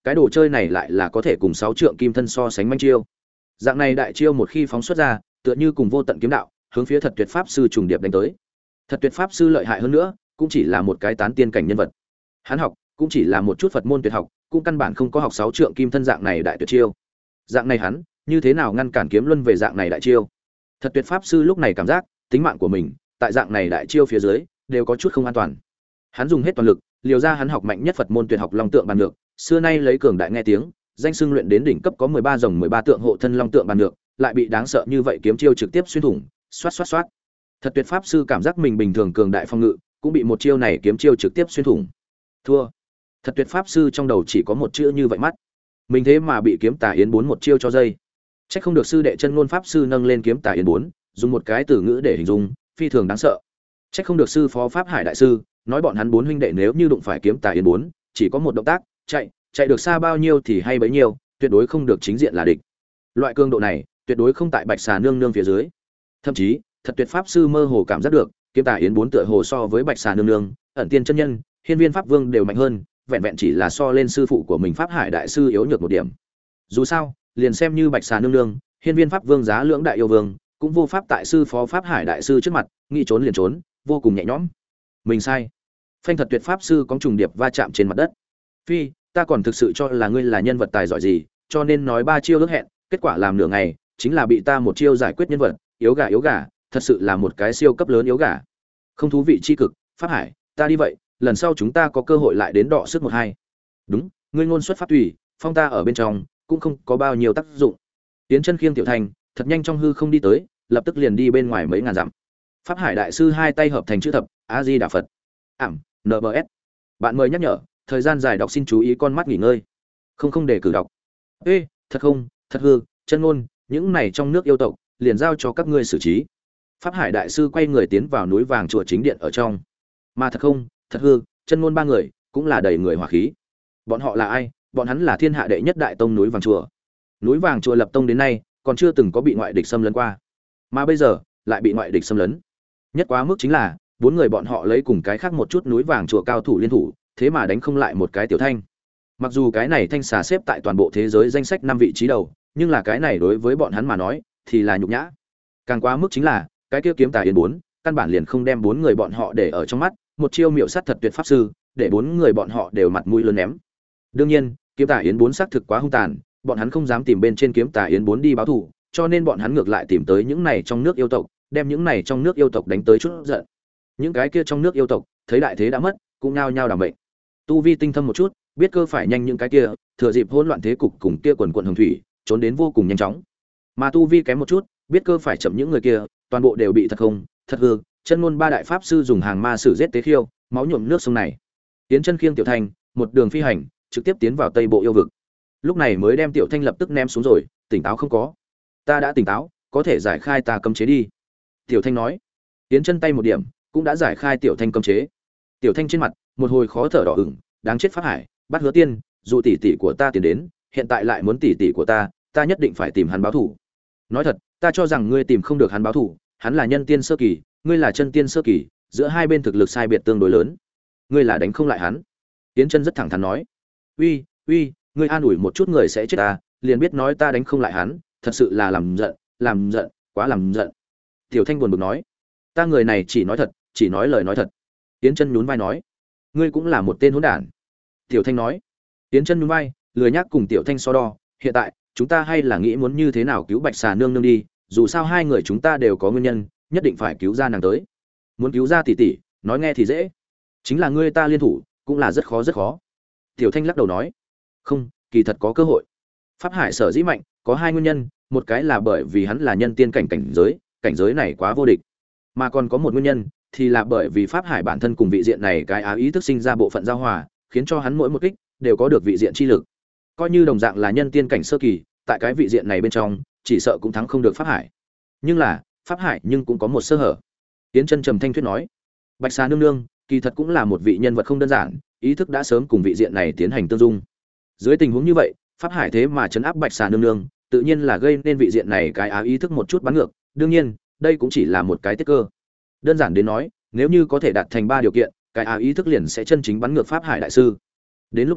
cái đồ chơi này lại là có thể cùng sáu trượng kim thân so sánh manh chiêu. Dạng này đại chiêu một khi phóng xuất ra, tựa như cùng vô tận kiếm đạo, hướng phía Thật Tuyệt pháp sư trùng điệp đánh tới. Thật Tuyệt pháp sư lợi hại hơn nữa, cũng chỉ là một cái tán tiên cảnh nhân vật. Hắn học cũng chỉ là một chút Phật môn tuyệt học, cũng căn bản không có học sáu trượng kim thân dạng này đại tuyệt chiêu. Dạng này hắn, như thế nào ngăn cản kiếm luân về dạng này đại chiêu? Thật Tuyệt pháp sư lúc này cảm giác, tính mạng của mình, tại dạng này đại chiêu phía dưới, đều có chút không an toàn. Hắn dùng hết toàn lực, liều ra hắn học mạnh nhất Phật môn tuyệt học Long Tượng Bàn Nhược, xưa nay lấy cường đại nghe tiếng, danh xưng luyện đến đỉnh cấp có mười ba rồng mười ba tượng hộ thân Long Tượng Bàn Nhược, lại bị đáng sợ như vậy kiếm chiêu trực tiếp xuyên thủng, xoát xoát xoát. Thật Tuyệt pháp sư cảm giác mình bình thường cường đại phong ngự, cũng bị một chiêu này kiếm chiêu trực tiếp xuyên thủng. Thua. Thật Tuyệt pháp sư trong đầu chỉ có một chữ như vậy mắt. Mình thế mà bị kiếm Tà Yến bốn một chiêu cho dây. Chắc không được sư đệ chân ngôn pháp sư nâng lên kiếm Tà Yến bốn, dùng một cái từ ngữ để hình dung, phi thường đáng sợ. Chắc không được sư phó pháp Hải đại sư nói bọn hắn bốn huynh đệ nếu như đụng phải kiếm Tà Yến bốn, chỉ có một động tác, chạy, chạy được xa bao nhiêu thì hay bấy nhiêu, tuyệt đối không được chính diện là địch. Loại cường độ này, tuyệt đối không tại Bạch Xà nương nương phía dưới. Thậm chí, Thật Tuyệt pháp sư mơ hồ cảm giác được, kiếm Tà Yến bốn tựa hồ so với Bạch Xà nương nương, ẩn tiên chân nhân, hiên viên pháp vương đều mạnh hơn, vẹn vẹn chỉ là so lên sư phụ của mình pháp Hải đại sư yếu nhược một điểm. Dù sao, liền xem như Bạch Xà nương nương, hiên viên pháp vương giá lưỡng đại yêu vương, cũng vô pháp tại sư phó pháp Hải đại sư trước mặt, nghĩ trốn liền trốn, vô cùng nhẹ nhõm. Mình sai. Phanh Thật Tuyệt pháp sư có trùng điệp va chạm trên mặt đất. Phi, ta còn thực sự cho là ngươi là nhân vật tài giỏi gì, cho nên nói ba chiêu ước hẹn, kết quả làm nửa ngày, chính là bị ta một chiêu giải quyết nhân vật, yếu gà yếu gà, thật sự là một cái siêu cấp lớn yếu gà. Không thú vị chi cực, pháp Hải, ta đi vậy, lần sau chúng ta có cơ hội lại đến đọ sức một hai. Đúng, ngươi ngôn xuất pháp tùy, phong ta ở bên trong, cũng không có bao nhiêu tác dụng. Tiến Chân khiêng Tiểu Thành, thật nhanh trong hư không đi tới, lập tức liền đi bên ngoài mấy ngàn dặm. Pháp Hải đại sư hai tay hợp thành chữ thập, A Di Đà Phật. Ảm, en bê ét. Bạn mời nhắc nhở, thời gian dài đọc xin chú ý con mắt nghỉ ngơi. Không không để cử đọc. Ê, thật không, thật hư, chân ngôn, những này trong nước yêu tộc, liền giao cho các ngươi xử trí. Pháp Hải đại sư quay người tiến vào núi vàng chùa chính điện ở trong. Mà thật không, thật hư, chân ngôn ba người, cũng là đầy người hỏa khí. Bọn họ là ai? Bọn hắn là thiên hạ đệ nhất đại tông núi vàng chùa. Núi vàng chùa lập tông đến nay, còn chưa từng có bị ngoại địch xâm lấn qua. Mà bây giờ, lại bị ngoại địch xâm lấn. Nhất quá mức chính là, bốn người bọn họ lấy cùng cái khác một chút núi vàng chùa cao thủ liên thủ, thế mà đánh không lại một cái Tiểu Thanh. Mặc dù cái này thanh xà xếp tại toàn bộ thế giới danh sách năm vị trí đầu, nhưng là cái này đối với bọn hắn mà nói, thì là nhục nhã. Càng quá mức chính là, cái kia kiếm Tà Yến bốn, căn bản liền không đem bốn người bọn họ để ở trong mắt, một chiêu miểu sát Thật Tuyệt pháp sư, để bốn người bọn họ đều mặt mũi lớn ném. Đương nhiên, kiếm Tà Yến bốn xác thực quá hung tàn, bọn hắn không dám tìm bên trên kiếm Tà Yến bốn đi báo thù, cho nên bọn hắn ngược lại tìm tới những này trong nước yêu tộc, đem những này trong nước yêu tộc đánh tới chút giận. Những cái kia trong nước yêu tộc, thấy đại thế đã mất, cũng nhao nhao đảm mệnh. Tu vi tinh thâm một chút, biết cơ phải nhanh những cái kia, thừa dịp hỗn loạn thế cục cùng kia quần quần hồng thủy, trốn đến vô cùng nhanh chóng. Mà tu vi kém một chút, biết cơ phải chậm những người kia, toàn bộ đều bị thật không, thật hư, chân ngôn ba đại pháp sư dùng hàng ma sử giết tế khiêu, máu nhuộm nước sông này. Tiến Chân khiêng Tiểu Thanh, một đường phi hành, trực tiếp tiến vào Tây Bộ yêu vực. Lúc này mới đem Tiểu Thanh lập tức ném xuống rồi, tỉnh táo không có. Ta đã tỉnh táo, có thể giải khai ta cấm chế đi. Tiểu Thanh nói. Tiến Chân tay một điểm, cũng đã giải khai Tiểu Thanh cấm chế. Tiểu Thanh trên mặt, một hồi khó thở đỏ ửng, đáng chết pháp Hải, bắt Hứa Tiên, dù tỷ tỷ của ta tiền đến, hiện tại lại muốn tỷ tỷ của ta, ta nhất định phải tìm hắn báo thù. Nói thật, ta cho rằng ngươi tìm không được hắn báo thù, hắn là nhân tiên sơ kỳ, ngươi là chân tiên sơ kỳ, giữa hai bên thực lực sai biệt tương đối lớn. Ngươi là đánh không lại hắn. Tiến Chân rất thẳng thắn nói. Uy, uy, ngươi an ủi một chút người sẽ chết ta, liền biết nói ta đánh không lại hắn, thật sự là làm giận, làm giận, quá làm giận. Tiểu Thanh buồn bực nói. Ta người này chỉ nói thật, chỉ nói lời nói thật. Tiến Chân nhún vai nói. Ngươi cũng là một tên hỗn đản. Tiểu Thanh nói. Tiến Chân nhún vai, lười nhắc cùng Tiểu Thanh so đo, hiện tại, chúng ta hay là nghĩ muốn như thế nào cứu Bạch Xà nương nương đi, dù sao hai người chúng ta đều có nguyên nhân, nhất định phải cứu ra nàng tới. Muốn cứu ra tỷ tỷ, nói nghe thì dễ, chính là ngươi ta liên thủ, cũng là rất khó rất khó. Tiểu Thanh lắc đầu nói. Không, kỳ thật có cơ hội. Pháp Hải sở dĩ mạnh, có hai nguyên nhân, một cái là bởi vì hắn là nhân tiên cảnh cảnh giới, cảnh giới này quá vô địch. Mà còn có một nguyên nhân, thì là bởi vì Pháp Hải bản thân cùng vị diện này cái á ý thức sinh ra bộ phận giao hòa, khiến cho hắn mỗi một kích đều có được vị diện chi lực. Coi như đồng dạng là nhân tiên cảnh sơ kỳ, tại cái vị diện này bên trong, chỉ sợ cũng thắng không được Pháp Hải. Nhưng là, Pháp Hải nhưng cũng có một sơ hở. Tiến Chân trầm thanh thuyết nói, Bạch Xà nương nương, kỳ thật cũng là một vị nhân vật không đơn giản, ý thức đã sớm cùng vị diện này tiến hành tương dung. Dưới tình huống như vậy, Pháp Hải thế mà trấn áp Bạch Xà nương nương, tự nhiên là gây nên vị diện này cái á ý thức một chút bắn ngược, đương nhiên, đây cũng chỉ là một cái tiết cơ. Đơn giản đến nói, nếu như có thể đạt thành ba điều kiện, cái á ý thức liền sẽ chân chính bắn ngược Pháp Hải đại sư. Đến lúc đó,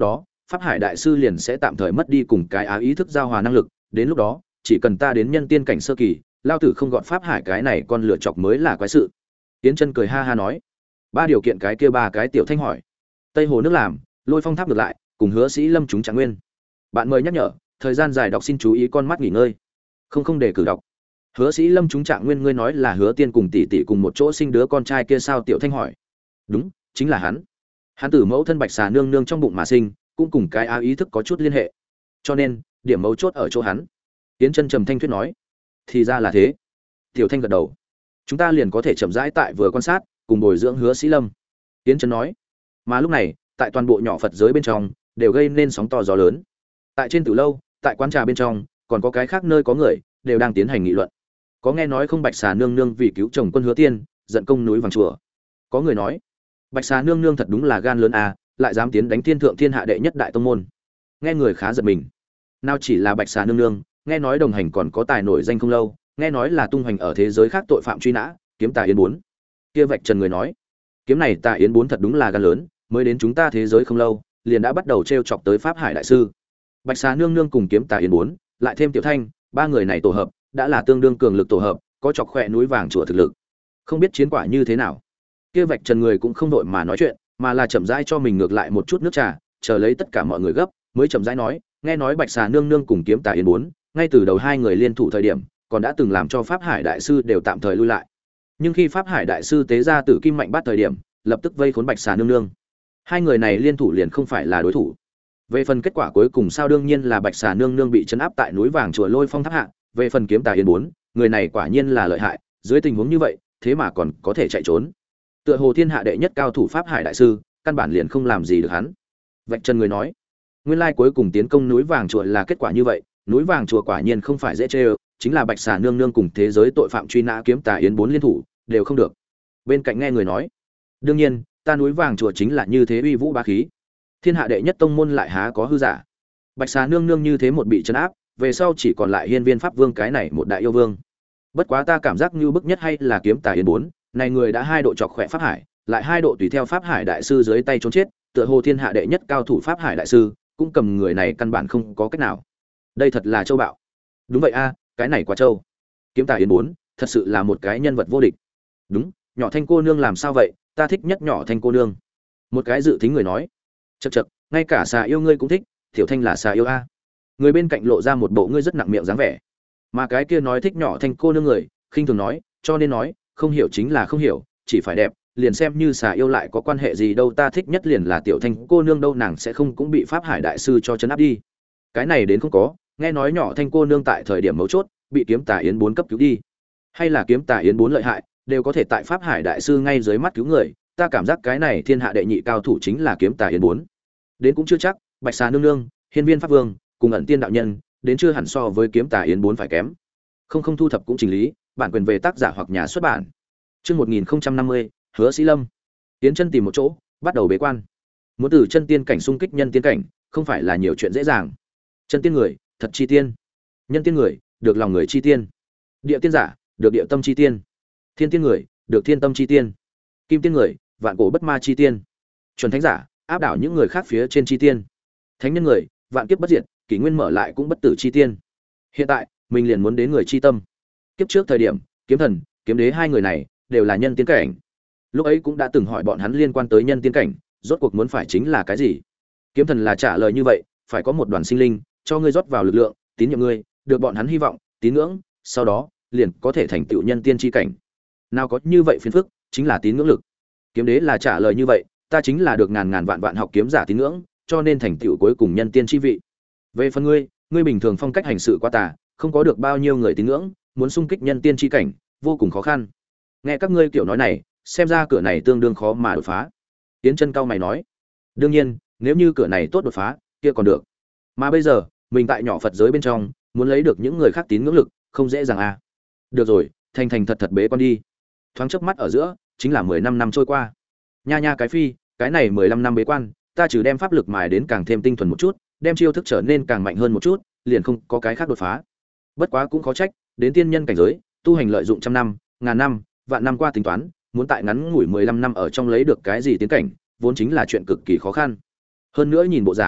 Pháp Hải đại sư liền sẽ tạm thời mất đi cùng cái á ý thức giao hòa năng lực, đến lúc đó, chỉ cần ta đến nhân tiên cảnh sơ kỳ, lao tử không gọn Pháp Hải cái này con lựa chọc mới là quái sự. Tiến Chân cười ha ha nói, ba điều kiện cái kia ba cái Tiểu Thanh hỏi. Tây Hồ nước làm, Lôi Phong tháp ngược lại, cùng Hứa Sĩ Lâm chúng Trạng Nguyên. Bạn mời nhắc nhở, thời gian dài đọc xin chú ý con mắt nghỉ ngơi. Không không để cử đọc. Hứa Sĩ Lâm chúng Trạng Nguyên ngươi nói là Hứa Tiên cùng tỷ tỷ cùng một chỗ sinh đứa con trai kia sao? Tiểu Thanh hỏi. Đúng, chính là hắn. Hắn tử mẫu thân Bạch Xà nương nương trong bụng mà sinh, cũng cùng cái á ý thức có chút liên hệ. Cho nên, điểm mấu chốt ở chỗ hắn. Tiến Chân trầm thanh thuyết nói. Thì ra là thế. Tiểu Thanh gật đầu. Chúng ta liền có thể chậm rãi tại vừa quan sát, cùng bồi dưỡng Hứa Sĩ Lâm. Tiến Chân nói. Mà lúc này, tại toàn bộ nhỏ Phật giới bên trong, đều gây nên sóng to gió lớn. Tại trên tử lâu, tại quán trà bên trong, còn có cái khác nơi có người đều đang tiến hành nghị luận. Có nghe nói không Bạch Xà nương nương vì cứu chồng quân Hứa Tiên, giận công núi vàng chùa. Có người nói, Bạch Xà nương nương thật đúng là gan lớn à, lại dám tiến đánh thiên thượng thiên hạ đệ nhất đại tông môn. Nghe người khá giật mình. Nào chỉ là Bạch Xà nương nương, nghe nói đồng hành còn có tài nổi danh không lâu, nghe nói là tung hoành ở thế giới khác tội phạm truy nã, kiếm Tà Yến bốn. Kia vạch trần người nói, kiếm này Tà Yến bốn thật đúng là gan lớn, mới đến chúng ta thế giới không lâu, liền đã bắt đầu trêu chọc tới Pháp Hải đại sư. Bạch Xà nương nương cùng kiếm Tà Yến bốn, lại thêm Tiểu Thanh, ba người này tổ hợp, đã là tương đương cường lực tổ hợp, có chọc khỏe núi vàng chùa thực lực. Không biết chiến quả như thế nào. Kia vạch trần người cũng không đội mà nói chuyện, mà là chậm rãi cho mình ngược lại một chút nước trà, chờ lấy tất cả mọi người gấp, mới chậm rãi nói, nghe nói Bạch Xà nương nương cùng kiếm Tà Yến bốn, ngay từ đầu hai người liên thủ thời điểm, còn đã từng làm cho Pháp Hải đại sư đều tạm thời lui lại. Nhưng khi Pháp Hải đại sư tế ra Tử Kim Mạnh Bát thời điểm, lập tức vây khốn Bạch Xà nương nương. Hai người này liên thủ liền không phải là đối thủ. Về phần kết quả cuối cùng sao đương nhiên là Bạch Xà nương nương bị trấn áp tại núi vàng chùa Lôi Phong tháp hạ, về phần kiếm Tà Yến bốn, người này quả nhiên là lợi hại, dưới tình huống như vậy, thế mà còn có thể chạy trốn. Tựa hồ thiên hạ đệ nhất cao thủ Pháp Hải đại sư, căn bản liền không làm gì được hắn. Vạch trần người nói, nguyên lai cuối cùng tiến công núi vàng chùa là kết quả như vậy, núi vàng chùa quả nhiên không phải dễ chơi, chính là Bạch Xà nương nương cùng thế giới tội phạm truy nã kiếm Tà Yến bốn liên thủ, đều không được. Bên cạnh nghe người nói, đương nhiên, ta núi vàng chùa chính là như thế uy vũ bá khí. Thiên hạ đệ nhất tông môn lại há có hư giả. Bạch Xà nương nương như thế một bị trấn áp, về sau chỉ còn lại Hiên Viên Pháp Vương cái này một đại yêu vương. Bất quá ta cảm giác như bức nhất hay là kiếm Tà Yến bốn, này người đã hai độ chọc khỏe Pháp Hải, lại hai độ tùy theo Pháp Hải đại sư dưới tay trốn chết, tựa hồ thiên hạ đệ nhất cao thủ Pháp Hải đại sư, cũng cầm người này căn bản không có cách nào. Đây thật là châu bạo. Đúng vậy a, cái này quá châu. Kiếm Tà Yến bốn, thật sự là một cái nhân vật vô địch. Đúng, nhỏ Thanh cô nương làm sao vậy, ta thích nhất nhỏ Thanh cô nương. Một cái dự tính người nói. Chậc chậc, ngay cả xà yêu ngươi cũng thích, Tiểu Thanh là xà yêu a. Người bên cạnh lộ ra một bộ ngươi rất nặng miệng dáng vẻ. Mà cái kia nói thích nhỏ Thanh cô nương người, khinh thường nói, cho nên nói, không hiểu chính là không hiểu, chỉ phải đẹp, liền xem như xà yêu lại có quan hệ gì đâu, ta thích nhất liền là Tiểu Thanh cô nương đâu, nàng sẽ không cũng bị Pháp Hải đại sư cho trấn áp đi. Cái này đến không có, nghe nói nhỏ Thanh cô nương tại thời điểm mấu chốt, bị kiếm Tà Yến bốn cấp cứu đi. Hay là kiếm Tà Yến bốn lợi hại, đều có thể tại Pháp Hải đại sư ngay dưới mắt cứu người, ta cảm giác cái này thiên hạ đệ nhị cao thủ chính là kiếm Tà Yến bốn. Đến cũng chưa chắc, Bạch Xà nương nương, Hiên Viên Pháp Vương, cùng ẩn tiên đạo nhân, đến chưa hẳn so với kiếm Tà Yến bốn phải kém. Không không thu thập cũng chỉnh lý, bản quyền về tác giả hoặc nhà xuất bản. Chương một nghìn năm mươi, Hứa Sĩ Lâm. Tiến Chân tìm một chỗ, bắt đầu bế quan. Muốn từ chân tiên cảnh xung kích nhân tiên cảnh, không phải là nhiều chuyện dễ dàng. Chân tiên người, thật chi tiên. Nhân tiên người, được lòng người chi tiên. Địa tiên giả, được địa tâm chi tiên. Thiên tiên người, được thiên tâm chi tiên. Kim tiên người, vạn cổ bất ma chi tiên. Chuẩn thánh giả, áp đảo những người khác phía trên chi tiên. Thánh nhân người, vạn kiếp bất diệt, kỷ nguyên mở lại cũng bất tử chi tiên. Hiện tại, mình liền muốn đến người chi tâm. Kiếp trước thời điểm, Kiếm Thần, Kiếm Đế hai người này đều là nhân tiên cảnh. Lúc ấy cũng đã từng hỏi bọn hắn liên quan tới nhân tiên cảnh, rốt cuộc muốn phải chính là cái gì? Kiếm Thần là trả lời như vậy, phải có một đoàn sinh linh, cho ngươi rót vào lực lượng, tín nhiệm ngươi, được bọn hắn hy vọng, tín ngưỡng, sau đó, liền có thể thành tựu nhân tiên chi cảnh. Nào có như vậy phiền phức, chính là tín ngưỡng lực. Kiếm Đế là trả lời như vậy, ta chính là được ngàn ngàn vạn vạn học kiếm giả tín ngưỡng, cho nên thành tựu cuối cùng nhân tiên chi vị. Về phần ngươi, ngươi bình thường phong cách hành sự quá tà, không có được bao nhiêu người tín ngưỡng, muốn xung kích nhân tiên chi cảnh, vô cùng khó khăn. Nghe các ngươi kiểu nói này, xem ra cửa này tương đương khó mà đột phá. Tiến Chân cao mày nói, đương nhiên, nếu như cửa này tốt đột phá, kia còn được. Mà bây giờ, mình tại nhỏ Phật giới bên trong, muốn lấy được những người khác tín ngưỡng lực, không dễ dàng à. Được rồi, thành thành thật thật bế quan đi. Thoáng chớp mắt ở giữa, chính là mười lăm năm trôi qua. Nha nha cái phi, cái này mười lăm năm bế quan, ta trừ đem pháp lực mài đến càng thêm tinh thuần một chút, đem chiêu thức trở nên càng mạnh hơn một chút, liền không có cái khác đột phá. Bất quá cũng khó trách, đến tiên nhân cảnh giới, tu hành lợi dụng trăm năm, ngàn năm, vạn năm qua tính toán, muốn tại ngắn ngủi mười lăm năm ở trong lấy được cái gì tiến cảnh, vốn chính là chuyện cực kỳ khó khăn. Hơn nữa nhìn bộ dáng,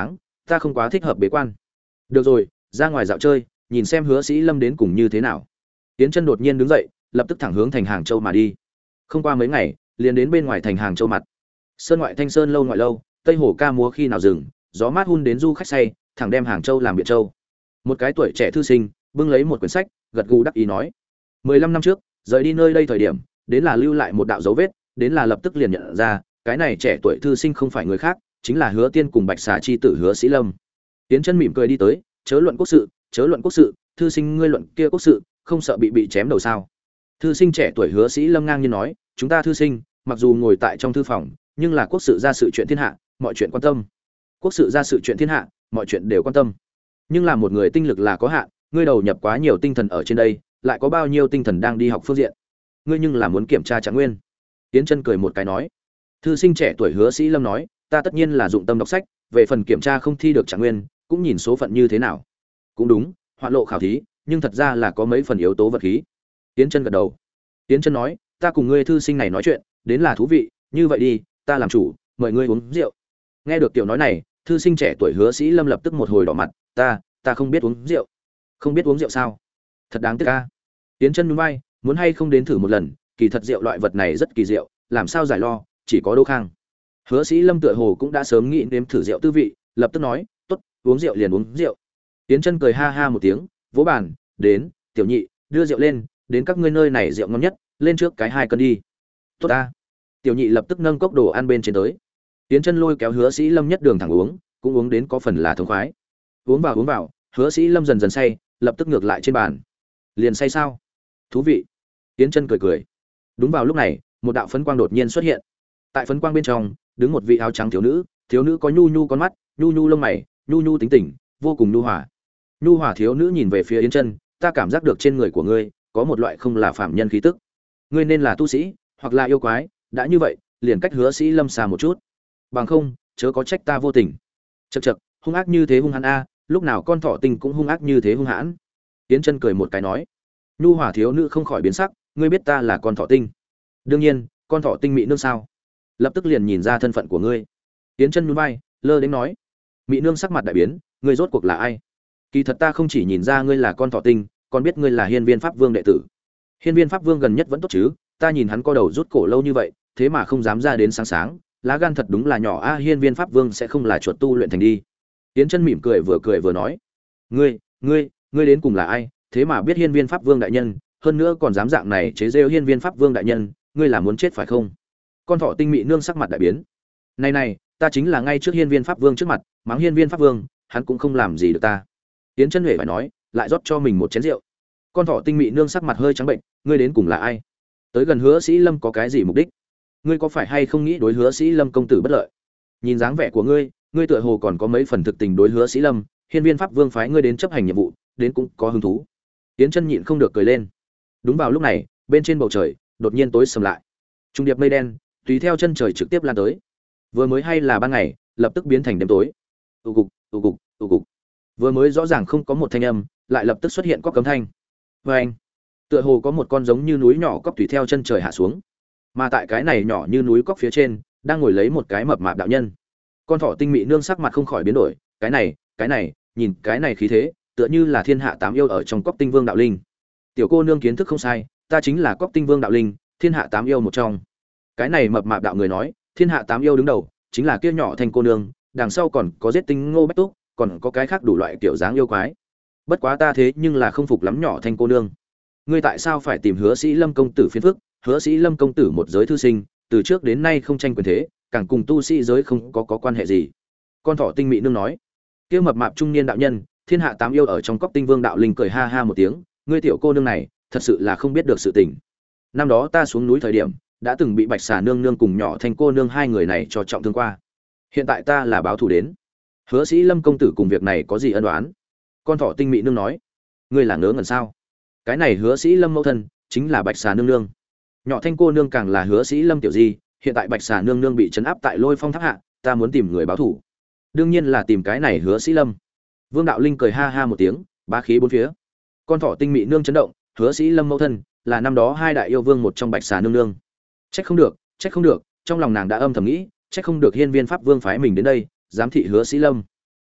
ta không quá thích hợp bế quan. Được rồi, ra ngoài dạo chơi, nhìn xem Hứa Sĩ Lâm đến cùng như thế nào. Tiến Chân đột nhiên đứng dậy, lập tức thẳng hướng thành Hàng Châu mà đi. Không qua mấy ngày, liền đến bên ngoài thành Hàng Châu mặt. Sơn ngoại Thanh Sơn lâu ngoại lâu, Tây Hồ ca múa khi nào dừng, gió mát hun đến du khách say, thẳng đem Hàng Châu làm Biện Châu. Một cái tuổi trẻ thư sinh, bưng lấy một quyển sách, gật gù đắc ý nói: mười lăm năm trước, rời đi nơi đây thời điểm, đến là lưu lại một đạo dấu vết, đến là lập tức liền nhận ra, cái này trẻ tuổi thư sinh không phải người khác, chính là Hứa Tiên cùng Bạch Xà chi tử Hứa Sĩ Lâm. Tiến Chân mỉm cười đi tới, chớ luận quốc sự, chớ luận quốc sự, thư sinh ngươi luận kia quốc sự, không sợ bị bị chém đầu sao? Thư sinh trẻ tuổi Hứa Sĩ Lâm ngang nhiên nói, chúng ta thư sinh, mặc dù ngồi tại trong thư phòng, nhưng là quốc sự ra sự chuyện thiên hạ, mọi chuyện quan tâm. Quốc sự ra sự chuyện thiên hạ, mọi chuyện đều quan tâm. Nhưng là một người tinh lực là có hạn, ngươi đầu nhập quá nhiều tinh thần ở trên đây, lại có bao nhiêu tinh thần đang đi học phương diện? Ngươi nhưng là muốn kiểm tra Trạng Nguyên. Tiến Chân cười một cái nói. Thư sinh trẻ tuổi Hứa Sĩ Lâm nói, ta tất nhiên là dụng tâm đọc sách, về phần kiểm tra không thi được Trạng Nguyên, cũng nhìn số phận như thế nào. Cũng đúng, hoạn lộ khảo thí, nhưng thật ra là có mấy phần yếu tố vật khí. Tiến Chân gật đầu. Tiến Chân nói, ta cùng ngươi thư sinh này nói chuyện, đến là thú vị, như vậy đi, ta làm chủ, mời ngươi uống rượu. Nghe được tiểu nói này, thư sinh trẻ tuổi Hứa Sĩ Lâm lập tức một hồi đỏ mặt, ta, ta không biết uống rượu. Không biết uống rượu sao? Thật đáng tiếc a. Tiến Chân nhún vai, muốn hay không đến thử một lần, kỳ thật rượu loại vật này rất kỳ diệu, làm sao giải lo, chỉ có Đỗ Khang. Hứa Sĩ Lâm tựa hồ cũng đã sớm nghĩ nếm thử rượu tư vị, lập tức nói, "Tốt, uống rượu liền uống rượu." Tiến Chân cười ha ha một tiếng, vỗ bàn, "Đến, tiểu nhị, đưa rượu lên, đến các ngươi nơi này rượu ngon nhất, lên trước cái hai cân đi." "Tốt a." Tiểu nhị lập tức nâng cốc đồ ăn bên trên tới. Tiến Chân lôi kéo Hứa Sĩ Lâm nhất đường thẳng uống, cũng uống đến có phần là thống khoái. Uống vào uống vào, Hứa Sĩ Lâm dần dần say, lập tức ngược lại trên bàn. "Liền say sao? Thú vị." Tiến Chân cười cười. Đúng vào lúc này, một đạo phấn quang đột nhiên xuất hiện. Tại phấn quang bên trong, đứng một vị áo trắng thiếu nữ, thiếu nữ có nhu nhu con mắt, nhu nhu lông mày, nhu nhu tính tình, vô cùng nhu hòa. Nhu hòa thiếu nữ nhìn về phía Yến Chân, ta cảm giác được trên người của ngươi có một loại không là phàm nhân khí tức. Ngươi nên là tu sĩ, hoặc là yêu quái, đã như vậy, liền cách Hứa Sĩ Lâm xa một chút. Bằng không, chớ có trách ta vô tình. Chậc chậc, hung ác như thế hung hãn a, lúc nào con thỏ tinh cũng hung ác như thế hung hãn. Yến Chân cười một cái nói. Nhu hòa thiếu nữ không khỏi biến sắc, ngươi biết ta là con thỏ tinh? Đương nhiên, con thỏ tinh mỹ nương sao? Lập tức liền nhìn ra thân phận của ngươi. Yến Chân nhún vai, lơ đến nói. Mỹ nương sắc mặt đại biến, ngươi rốt cuộc là ai? Kỳ thật ta không chỉ nhìn ra ngươi là con thỏ tinh, còn biết ngươi là Hiên Viên Pháp Vương đệ tử. Hiên Viên Pháp Vương gần nhất vẫn tốt chứ? Ta nhìn hắn co đầu rút cổ lâu như vậy, thế mà không dám ra đến sáng sáng, lá gan thật đúng là nhỏ a. Hiên Viên Pháp Vương sẽ không là chuột tu luyện thành đi. Yến Chân mỉm cười vừa cười vừa nói, ngươi, ngươi, ngươi đến cùng là ai? Thế mà biết Hiên Viên Pháp Vương đại nhân, hơn nữa còn dám dạng này chế giễu Hiên Viên Pháp Vương đại nhân, ngươi là muốn chết phải không? Con thỏ tinh mỹ nương sắc mặt đại biến. Này này, ta chính là ngay trước Hiên Viên Pháp Vương trước mặt, mắng Hiên Viên Pháp Vương, hắn cũng không làm gì được ta. Yến Chân Huệ phải nói, lại rót cho mình một chén rượu. Con thỏ tinh mỹ nương sắc mặt hơi trắng bệnh, ngươi đến cùng là ai? Tới gần Hứa Sĩ Lâm có cái gì mục đích? Ngươi có phải hay không nghĩ đối Hứa Sĩ Lâm công tử bất lợi? Nhìn dáng vẻ của ngươi, ngươi tựa hồ còn có mấy phần thực tình đối Hứa Sĩ Lâm, Hiên Viên Pháp Vương phái ngươi đến chấp hành nhiệm vụ, đến cũng có hứng thú. Yến Chân nhịn không được cười lên. Đúng vào lúc này, bên trên bầu trời đột nhiên tối sầm lại. Trung điệp mây đen tùy theo chân trời trực tiếp lan tới. Vừa mới hay là ban ngày, lập tức biến thành đêm tối. Tụ cục, tụ cục, tụ cục. Vừa mới rõ ràng không có một thanh âm, lại lập tức xuất hiện cóc cấm thanh. Oeng! Tựa hồ có một con giống như núi nhỏ cóc tùy theo chân trời hạ xuống. Mà tại cái này nhỏ như núi cóc phía trên, đang ngồi lấy một cái mập mạp đạo nhân. Con thỏ tinh mị nương sắc mặt không khỏi biến đổi, cái này, cái này, nhìn cái này khí thế, tựa như là thiên hạ tám yêu ở trong cóc tinh vương đạo linh. Tiểu cô nương kiến thức không sai, ta chính là cóc tinh vương đạo linh, thiên hạ tám yêu một trong. Cái này mập mạp đạo người nói, thiên hạ tám yêu đứng đầu chính là kia nhỏ thành cô nương, đằng sau còn có giết tinh ngô bách túc, còn có cái khác đủ loại kiểu dáng yêu quái. Bất quá ta thế nhưng là không phục lắm nhỏ thành cô nương. Ngươi tại sao phải tìm Hứa Sĩ Lâm công tử phiền phức? Hứa Sĩ Lâm công tử một giới thư sinh, từ trước đến nay không tranh quyền thế, càng cùng tu sĩ giới không có có quan hệ gì. Con thỏ tinh mị nương nói. Kia mập mạp trung niên đạo nhân, thiên hạ tám yêu ở trong cốc tinh vương đạo linh cười ha ha một tiếng, ngươi tiểu cô nương này, thật sự là không biết được sự tình. Năm đó ta xuống núi thời điểm, đã từng bị Bạch Xà nương nương cùng nhỏ Thanh cô nương hai người này cho trọng thương qua. Hiện tại ta là báo thù đến. Hứa Sĩ Lâm công tử cùng việc này có gì ân oán? Con thỏ tinh mị nương nói, ngươi là ngớ ngẩn sao? Cái này Hứa Sĩ Lâm mẫu thân chính là Bạch Xà nương nương. Nhỏ Thanh cô nương càng là Hứa Sĩ Lâm tiểu di, hiện tại Bạch Xà nương nương bị trấn áp tại Lôi Phong tháp hạ, ta muốn tìm người báo thù. Đương nhiên là tìm cái này Hứa Sĩ Lâm. Vương đạo linh cười ha ha một tiếng, bá khí bốn phía. Con thỏ tinh mị nương chấn động, Hứa Sĩ Lâm mẫu thân là năm đó hai đại yêu vương một trong Bạch Xà nương nương. Trách không được, trách không được, trong lòng nàng đã âm thầm nghĩ, trách không được Hiên Viên Pháp Vương phái mình đến đây, giám thị Hứa Sĩ Lâm.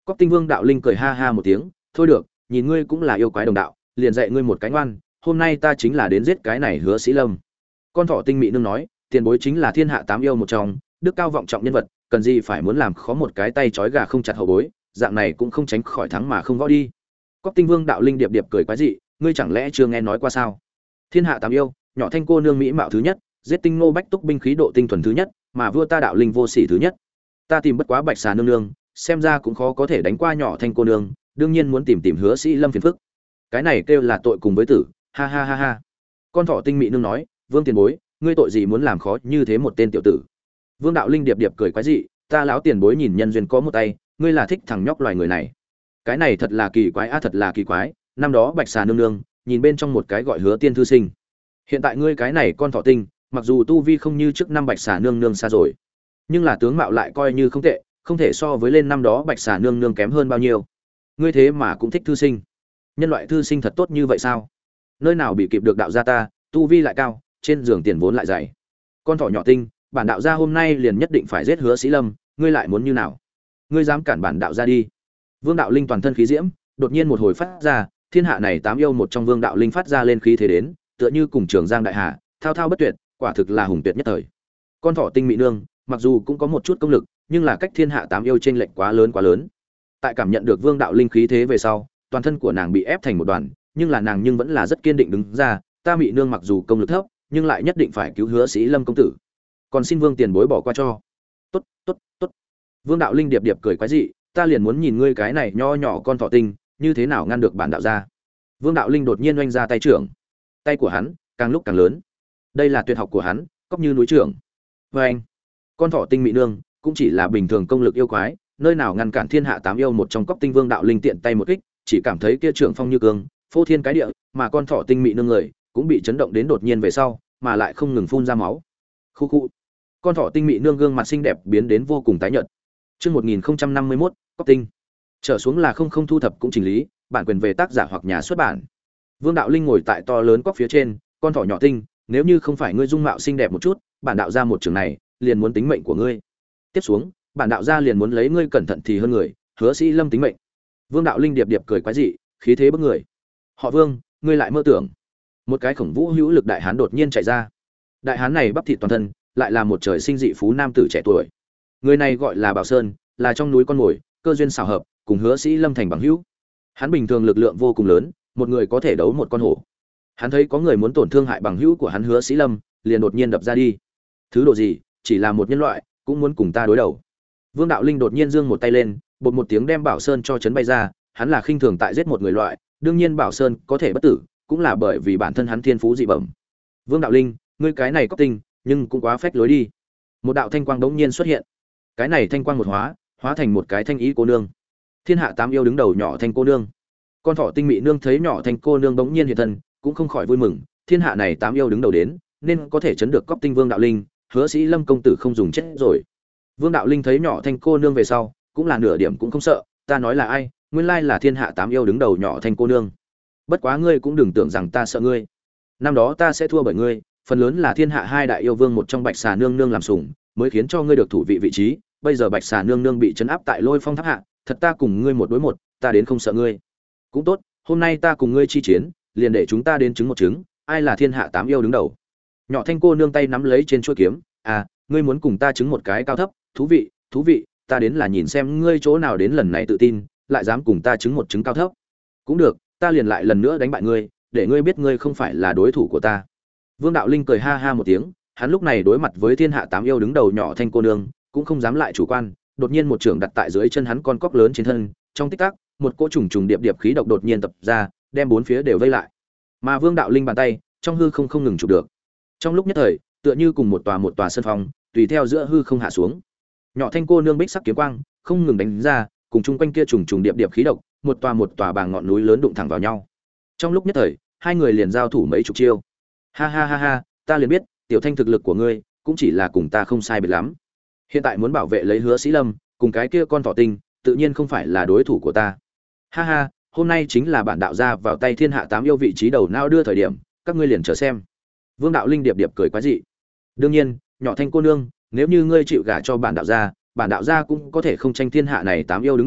Cóc Tinh Vương đạo linh cười ha ha một tiếng, thôi được, nhìn ngươi cũng là yêu quái đồng đạo, liền dạy ngươi một cái ngoan, hôm nay ta chính là đến giết cái này Hứa Sĩ Lâm. Con thỏ tinh mị nương nói, tiền bối chính là thiên hạ tám yêu một trong, đức cao vọng trọng nhân vật, cần gì phải muốn làm khó một cái tay trói gà không chặt hậu bối, dạng này cũng không tránh khỏi thắng mà không võ đi. Cóc Tinh Vương đạo linh điệp điệp cười quái dị, ngươi chẳng lẽ chưa nghe nói qua sao? Thiên hạ tám yêu, nhỏ thanh cô nương mỹ mạo thứ nhất, giết tinh nô bách túc binh khí độ tinh thuần thứ nhất, mà vua ta đạo linh vô sỉ thứ nhất. Ta tìm bất quá bạch xà nương nương, xem ra cũng khó có thể đánh qua nhỏ thanh cô nương, đương nhiên muốn tìm tìm Hứa Sĩ Lâm phiền phức. Cái này kêu là tội cùng với tử, ha ha ha ha. Con thỏ tinh mị nương nói, Vương tiền bối, ngươi tội gì muốn làm khó như thế một tên tiểu tử? Vương đạo linh điệp điệp cười quái dị, ta lão tiền bối nhìn nhân duyên có một tay, ngươi là thích thằng nhóc loài người này. Cái này thật là kỳ quái a, thật là kỳ quái, năm đó bạch xà nương nương, nhìn bên trong một cái gọi Hứa tiên thư sinh. Hiện tại ngươi cái này con thỏ tinh, mặc dù tu vi không như trước năm bạch xà nương nương xa rồi, nhưng là tướng mạo lại coi như không tệ, không thể so với lên năm đó bạch xà nương nương kém hơn bao nhiêu. Ngươi thế mà cũng thích thư sinh? Nhân loại thư sinh thật tốt như vậy sao? Nơi nào bị kịp được đạo gia ta, tu vi lại cao, trên giường tiền vốn lại dày. Con thỏ nhỏ tinh, bản đạo gia hôm nay liền nhất định phải giết Hứa Sĩ Lâm, ngươi lại muốn như nào? Ngươi dám cản bản đạo gia đi? Vương đạo linh toàn thân khí diễm, đột nhiên một hồi phát ra, thiên hạ này tám yêu một trong Vương đạo linh phát ra lên khí thế đến, tựa như cùng Trường Giang đại hà, thao thao bất tuyệt, quả thực là hùng tuyệt nhất thời. Con thỏ tinh mị nương, mặc dù cũng có một chút công lực, nhưng là cách thiên hạ tám yêu chênh lệch quá lớn quá lớn. Tại cảm nhận được Vương đạo linh khí thế về sau, toàn thân của nàng bị ép thành một đoàn, nhưng là nàng nhưng vẫn là rất kiên định đứng ra, ta mị nương mặc dù công lực thấp, nhưng lại nhất định phải cứu Hứa Sĩ Lâm công tử. Còn xin Vương tiền bối bỏ qua cho. Tốt, tốt, tốt. Vương đạo linh điệp điệp cười quái dị, ta liền muốn nhìn ngươi cái này nho nhỏ con thỏ tinh, như thế nào ngăn được bản đạo gia. Vương đạo linh đột nhiên oanh ra tay trưởng. Tay của hắn càng lúc càng lớn. Đây là tuyệt học của hắn, cóc như núi trưởng. Và anh, con thỏ tinh mị nương cũng chỉ là bình thường công lực yêu quái, nơi nào ngăn cản thiên hạ tám yêu một trong cóc tinh Vương đạo linh tiện tay một kích, chỉ cảm thấy kia trưởng phong như cương, phô thiên cái địa, mà con thỏ tinh mị nương người cũng bị chấn động đến đột nhiên về sau, mà lại không ngừng phun ra máu. Khu khu. Con thỏ tinh mị nương gương mặt xinh đẹp biến đến vô cùng tái nhợt. Chương một nghìn không trăm năm mươi mốt, cóc tinh. Trở xuống là không không thu thập cũng chỉnh lý, bản quyền về tác giả hoặc nhà xuất bản. Vương đạo linh ngồi tại to lớn cóc phía trên, con thỏ nhỏ tinh, nếu như không phải ngươi dung mạo xinh đẹp một chút, bản đạo gia một trường này liền muốn tính mệnh của ngươi. Tiếp xuống, bản đạo gia liền muốn lấy ngươi cẩn thận thì hơn người, Hứa Sĩ Lâm tính mệnh. Vương đạo linh điệp điệp cười quái dị, khí thế bức người. Họ Vương, ngươi lại mơ tưởng? Một cái khổng vũ hữu lực đại hán đột nhiên chạy ra. Đại hán này bắp thịt toàn thân, lại là một trời sinh dị phú nam tử trẻ tuổi. Người này gọi là Bảo Sơn, là trong núi con mồi, cơ duyên xảo hợp, cùng Hứa Sĩ Lâm thành bằng hữu. Hắn bình thường lực lượng vô cùng lớn, một người có thể đấu một con hổ. Hắn thấy có người muốn tổn thương hại bằng hữu của hắn Hứa Sĩ Lâm, liền đột nhiên đập ra đi. Thứ độ gì, chỉ là một nhân loại, cũng muốn cùng ta đối đầu. Vương đạo linh đột nhiên giương một tay lên, bột một tiếng đem Bảo Sơn cho chấn bay ra, hắn là khinh thường tại giết một người loại, đương nhiên Bảo Sơn có thể bất tử, cũng là bởi vì bản thân hắn thiên phú dị bẩm. Vương đạo linh, ngươi cái này có tinh, nhưng cũng quá phách lối đi. Một đạo thanh quang đống nhiên xuất hiện. Cái này thanh quang một hóa, hóa thành một cái thanh ý cô nương. Thiên hạ tám yêu đứng đầu nhỏ thanh cô nương. Con thỏ tinh mị nương thấy nhỏ thanh cô nương đống nhiên hiện thân, cũng không khỏi vui mừng, thiên hạ này tám yêu đứng đầu đến, nên có thể chấn được cóc tinh Vương đạo linh, Hứa Sĩ Lâm công tử không dùng chết rồi. Vương đạo linh thấy nhỏ thanh cô nương về sau, cũng là nửa điểm cũng không sợ, ta nói là ai, nguyên lai là thiên hạ tám yêu đứng đầu nhỏ thanh cô nương. Bất quá ngươi cũng đừng tưởng rằng ta sợ ngươi. Năm đó ta sẽ thua bởi ngươi, phần lớn là thiên hạ hai đại yêu vương một trong Bạch Xà nương nương làm sủng, mới khiến cho ngươi được thủ vị vị trí, bây giờ Bạch Xà nương nương bị trấn áp tại Lôi Phong Tháp hạ, thật ta cùng ngươi một đối một, ta đến không sợ ngươi. Cũng tốt, hôm nay ta cùng ngươi chi chiến, liền để chúng ta đến chứng một chứng, ai là thiên hạ tám yêu đứng đầu. Nhỏ thanh cô nương tay nắm lấy trên chuôi kiếm, à, ngươi muốn cùng ta chứng một cái cao thấp, thú vị, thú vị, ta đến là nhìn xem ngươi chỗ nào đến lần này tự tin, lại dám cùng ta chứng một chứng cao thấp. Cũng được, ta liền lại lần nữa đánh bại ngươi, để ngươi biết ngươi không phải là đối thủ của ta. Vương đạo linh cười ha ha một tiếng, hắn lúc này đối mặt với thiên hạ tám yêu đứng đầu nhỏ thanh cô nương, cũng không dám lại chủ quan, đột nhiên một trường đặt tại dưới chân hắn con cóc lớn trên thân, trong tích tắc, một cỗ trùng trùng điệp điệp khí độc đột nhiên tập ra, đem bốn phía đều vây lại. Mà Vương đạo linh bàn tay, trong hư không không ngừng chụp được. Trong lúc nhất thời, tựa như cùng một tòa một tòa sân phong, tùy theo giữa hư không hạ xuống. Nhỏ thanh cô nương bích sắc kiếm quang, không ngừng đánh ra, cùng chung quanh kia trùng trùng điệp điệp khí độc, một tòa một tòa bàng ngọn núi lớn đụng thẳng vào nhau. Trong lúc nhất thời, hai người liền giao thủ mấy chục chiêu. Ha ha ha ha, ta liền biết, tiểu thanh thực lực của ngươi cũng chỉ là cùng ta không sai biệt lắm. Hiện tại muốn bảo vệ lấy Hứa Sĩ Lâm, cùng cái kia con thỏ tinh, tự nhiên không phải là đối thủ của ta. Ha ha, hôm nay chính là bản đạo gia vào tay thiên hạ tám yêu vị trí đầu não đưa thời điểm, các ngươi liền chờ xem. Vương đạo linh điệp điệp cười quái dị. Đương nhiên, nhỏ thanh cô nương, nếu như ngươi chịu gả cho bản đạo gia, bản đạo gia cũng có thể không tranh thiên hạ này tám yêu đứng đầu,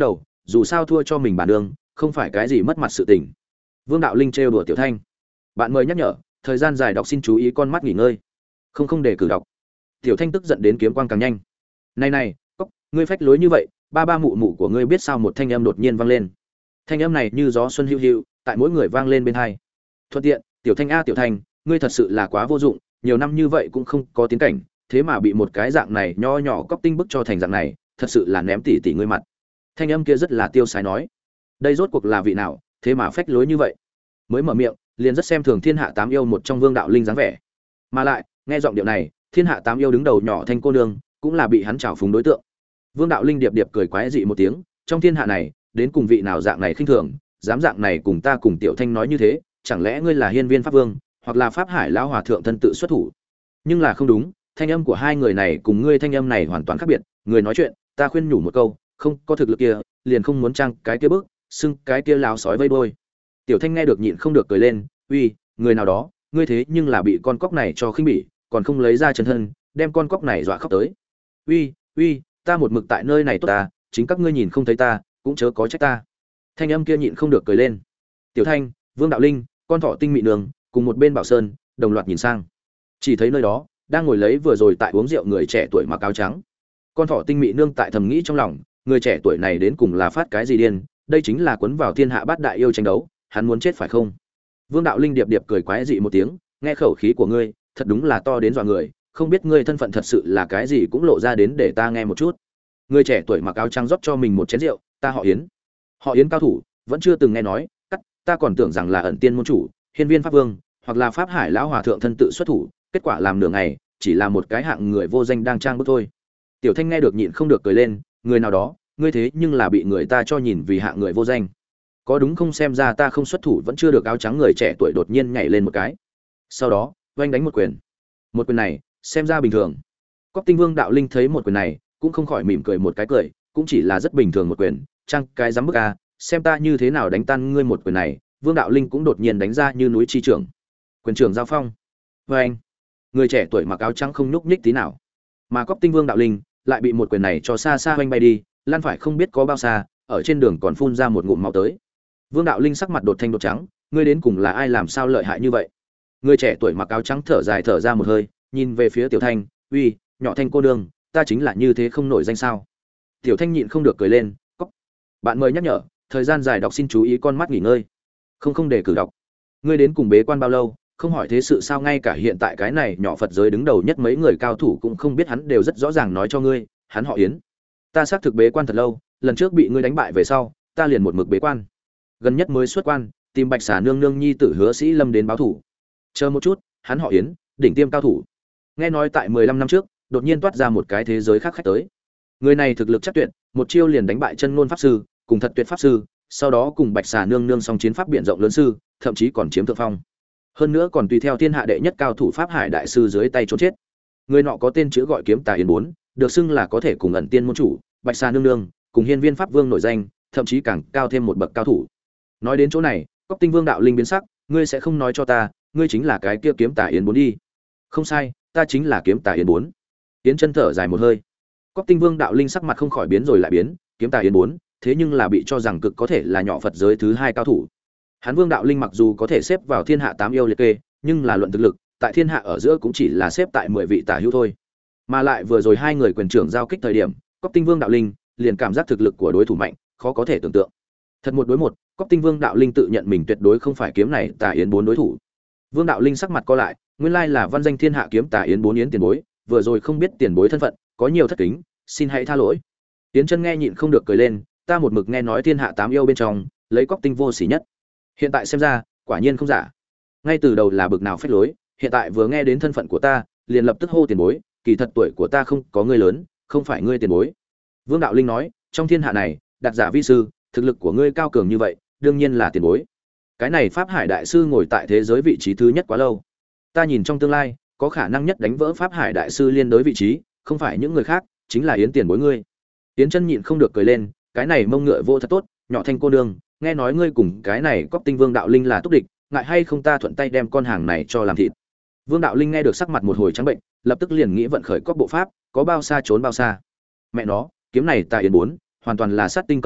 dù sao thua cho mình bản đường không phải cái gì mất mặt sự tình. Vương Đạo Linh trêu đùa Tiểu Thanh. Bạn mời nhắc nhở, thời gian dài đọc xin chú ý con mắt nghỉ ngơi. Không không để cử đọc. Tiểu Thanh tức giận đến kiếm quang càng nhanh. Này này, cốc, ngươi phách lối như vậy, ba ba mụ mụ của ngươi biết sao? Một thanh âm đột nhiên vang lên. Thanh âm này như gió xuân hữu hữu, tại mỗi người vang lên bên tai. Thuận tiện, Tiểu Thanh a Tiểu Thanh, ngươi thật sự là quá vô dụng, nhiều năm như vậy cũng không có tiến cảnh, thế mà bị một cái dạng này nho nhỏ cóc tinh bức cho thành dạng này, thật sự là ném tỉ tỉ ngươi mặt. Thanh âm kia rất là tiêu sái nói, đây rốt cuộc là vị nào, thế mà phách lối như vậy. Mới mở miệng, liền rất xem thường thiên hạ tám yêu một trong Vương Đạo Linh dáng vẻ. Mà lại, nghe giọng điệu này, thiên hạ tám yêu đứng đầu nhỏ Thanh cô nương, cũng là bị hắn trào phúng đối tượng. Vương Đạo Linh điệp điệp cười quái dị một tiếng, trong thiên hạ này, đến cùng vị nào dạng này khinh thường, dám dạng này cùng ta cùng Tiểu Thanh nói như thế, chẳng lẽ ngươi là Hiên Viên Pháp Vương, hoặc là Pháp Hải lão hòa thượng thân tự xuất thủ? Nhưng là không đúng, thanh âm của hai người này cùng ngươi thanh âm này hoàn toàn khác biệt, người nói chuyện, ta khuyên nhủ một câu, không có thực lực kia, liền không muốn trang cái kia bước, xưng cái kia láo sói vây đôi. Tiểu Thanh nghe được nhịn không được cười lên, uy, người nào đó, ngươi thế nhưng là bị con cóc này cho khinh bỉ, còn không lấy ra chân thân, đem con cóc này dọa khóc tới. Uy, uy, ta một mực tại nơi này tốt ta, chính các ngươi nhìn không thấy ta, cũng chớ có trách ta. Thanh âm kia nhịn không được cười lên. Tiểu Thanh, Vương Đạo Linh, con thỏ tinh mị đường, cùng một bên Bảo Sơn, đồng loạt nhìn sang. Chỉ thấy nơi đó, đang ngồi lấy vừa rồi tại uống rượu người trẻ tuổi mặc áo trắng. Con thỏ tinh mị nương tại thầm nghĩ trong lòng, người trẻ tuổi này đến cùng là phát cái gì điên, đây chính là quấn vào thiên hạ bát đại yêu tranh đấu, hắn muốn chết phải không? Vương Đạo Linh điệp điệp cười quái dị một tiếng, nghe khẩu khí của ngươi, thật đúng là to đến dọa người, không biết ngươi thân phận thật sự là cái gì cũng lộ ra đến để ta nghe một chút. Người trẻ tuổi mặc áo trắng rót cho mình một chén rượu, ta họ Yến. Họ Yến cao thủ, vẫn chưa từng nghe nói, cắt, ta còn tưởng rằng là ẩn tiên môn chủ, Hiên Viên Pháp Vương, hoặc là Pháp Hải lão hòa thượng thân tự xuất thủ, kết quả làm nửa ngày, chỉ là một cái hạng người vô danh đang trang bức thôi. Tiểu Thanh nghe được nhịn không được cười lên, người nào đó, ngươi thế nhưng là bị người ta cho nhìn vì hạng người vô danh. Có đúng không, xem ra ta không xuất thủ vẫn chưa được. Áo trắng người trẻ tuổi đột nhiên nhảy lên một cái. Sau đó, oanh đánh một quyền. Một quyền này, xem ra bình thường. Cóc Tinh Vương Đạo Linh thấy một quyền này, cũng không khỏi mỉm cười một cái cười, cũng chỉ là rất bình thường một quyền, chăng cái dám bức a, xem ta như thế nào đánh tan ngươi một quyền này. Vương Đạo Linh cũng đột nhiên đánh ra như núi chi trưởng. Quyền trưởng giao phong. Oanh. Người trẻ tuổi mặc áo trắng không nhúc nhích tí nào. Mà Cóc Tinh Vương Đạo Linh lại bị một quyền này cho xa xa oanh bay đi, lan phải không biết có bao xa, ở trên đường còn phun ra một ngụm máu tới. Vương Đạo Linh sắc mặt đột thanh đột trắng, ngươi đến cùng là ai, làm sao lợi hại như vậy? Người trẻ tuổi mặc áo trắng thở dài thở ra một hơi, nhìn về phía Tiểu Thanh, uy, nhỏ Thanh cô nương, ta chính là như thế không nổi danh sao? Tiểu Thanh nhịn không được cười lên, cóc. Bạn mời nhắc nhở, thời gian dài đọc xin chú ý con mắt nghỉ ngơi. Không không để cử đọc. Ngươi đến cùng bế quan bao lâu? Không hỏi thế sự sao, ngay cả hiện tại cái này nhỏ Phật giới đứng đầu nhất mấy người cao thủ cũng không biết, hắn đều rất rõ ràng nói cho ngươi, hắn họ Yến. Ta xác thực bế quan thật lâu, lần trước bị ngươi đánh bại về sau, ta liền một mực bế quan. Gần nhất mới xuất quan, tìm Bạch Xà nương nương nhi tử Hứa Sĩ Lâm đến báo thủ. Chờ một chút, hắn họ Yến, đỉnh tiêm cao thủ. Nghe nói tại mười lăm năm trước, đột nhiên toát ra một cái thế giới khác khách tới. Người này thực lực chắc tuyệt, một chiêu liền đánh bại chân ngôn pháp sư, cùng thật tuyệt pháp sư, sau đó cùng Bạch Xà nương nương song chiến pháp biển rộng lớn sư, thậm chí còn chiếm thượng phong. Hơn nữa còn tùy theo thiên hạ đệ nhất cao thủ Pháp Hải đại sư dưới tay trốn chết. Người nọ có tên chữ gọi Kiếm Tà Yến bốn, được xưng là có thể cùng ẩn tiên môn chủ, Bạch Xà nương nương, cùng Hiên Viên Pháp Vương nổi danh, thậm chí càng cao thêm một bậc cao thủ. Nói đến chỗ này, Cóc Tinh Vương Đạo Linh biến sắc, ngươi sẽ không nói cho ta, ngươi chính là cái kia Kiếm Tà Yến bốn đi? Không sai, ta chính là Kiếm Tà Yến bốn. Yến chân thở dài một hơi. Cóc Tinh Vương Đạo Linh sắc mặt không khỏi biến rồi lại biến, Kiếm Tà Yến bốn, thế nhưng là bị cho rằng cực có thể là nhỏ Phật giới thứ hai cao thủ. Hắn Vương Đạo Linh mặc dù có thể xếp vào thiên hạ tám yêu liệt kê, nhưng là luận thực lực, tại thiên hạ ở giữa cũng chỉ là xếp tại mười vị tả hữu thôi. Mà lại vừa rồi hai người quyền trưởng giao kích thời điểm, Cóc Tinh Vương Đạo Linh liền cảm giác thực lực của đối thủ mạnh, khó có thể tưởng tượng. Thật một đối một, Cóc Tinh Vương Đạo Linh tự nhận mình tuyệt đối không phải Kiếm này Tà Yến bốn đối thủ. Vương Đạo Linh sắc mặt co lại, nguyên lai là văn danh thiên hạ Kiếm Tà Yến bốn Yến tiền bối, vừa rồi không biết tiền bối thân phận, có nhiều thất kính, xin hãy tha lỗi. Yến chân nghe nhịn không được cười lên, ta một mực nghe nói thiên hạ tám yêu bên trong, lấy Cóc Tinh vô sỉ nhất. Hiện tại xem ra, quả nhiên không giả. Ngay từ đầu là bực nào phách lối, hiện tại vừa nghe đến thân phận của ta, liền lập tức hô tiền bối, kỳ thật tuổi của ta không có ngươi lớn, không phải ngươi tiền bối. Vương Đạo Linh nói, trong thiên hạ này, đặt giả vi sư, thực lực của ngươi cao cường như vậy, đương nhiên là tiền bối. Cái này Pháp Hải đại sư ngồi tại thế giới vị trí thứ nhất quá lâu. Ta nhìn trong tương lai, có khả năng nhất đánh vỡ Pháp Hải đại sư liên đối vị trí, không phải những người khác, chính là Yến tiền bối ngươi. Yến chân nhịn không được cười lên, cái này mông ngựa vô thật tốt, nhỏ Thanh cô nương, nghe nói ngươi cùng cái này Cóc Tinh Vương Đạo Linh là túc địch, ngại hay không ta thuận tay đem con hàng này cho làm thịt. Vương Đạo Linh nghe được sắc mặt một hồi trắng bệnh, lập tức liền nghĩ vận khởi cóc bộ pháp, có bao xa trốn bao xa. Mẹ nó, kiếm này Tà Yến bốn, hoàn toàn là sát tinh cấp bậc,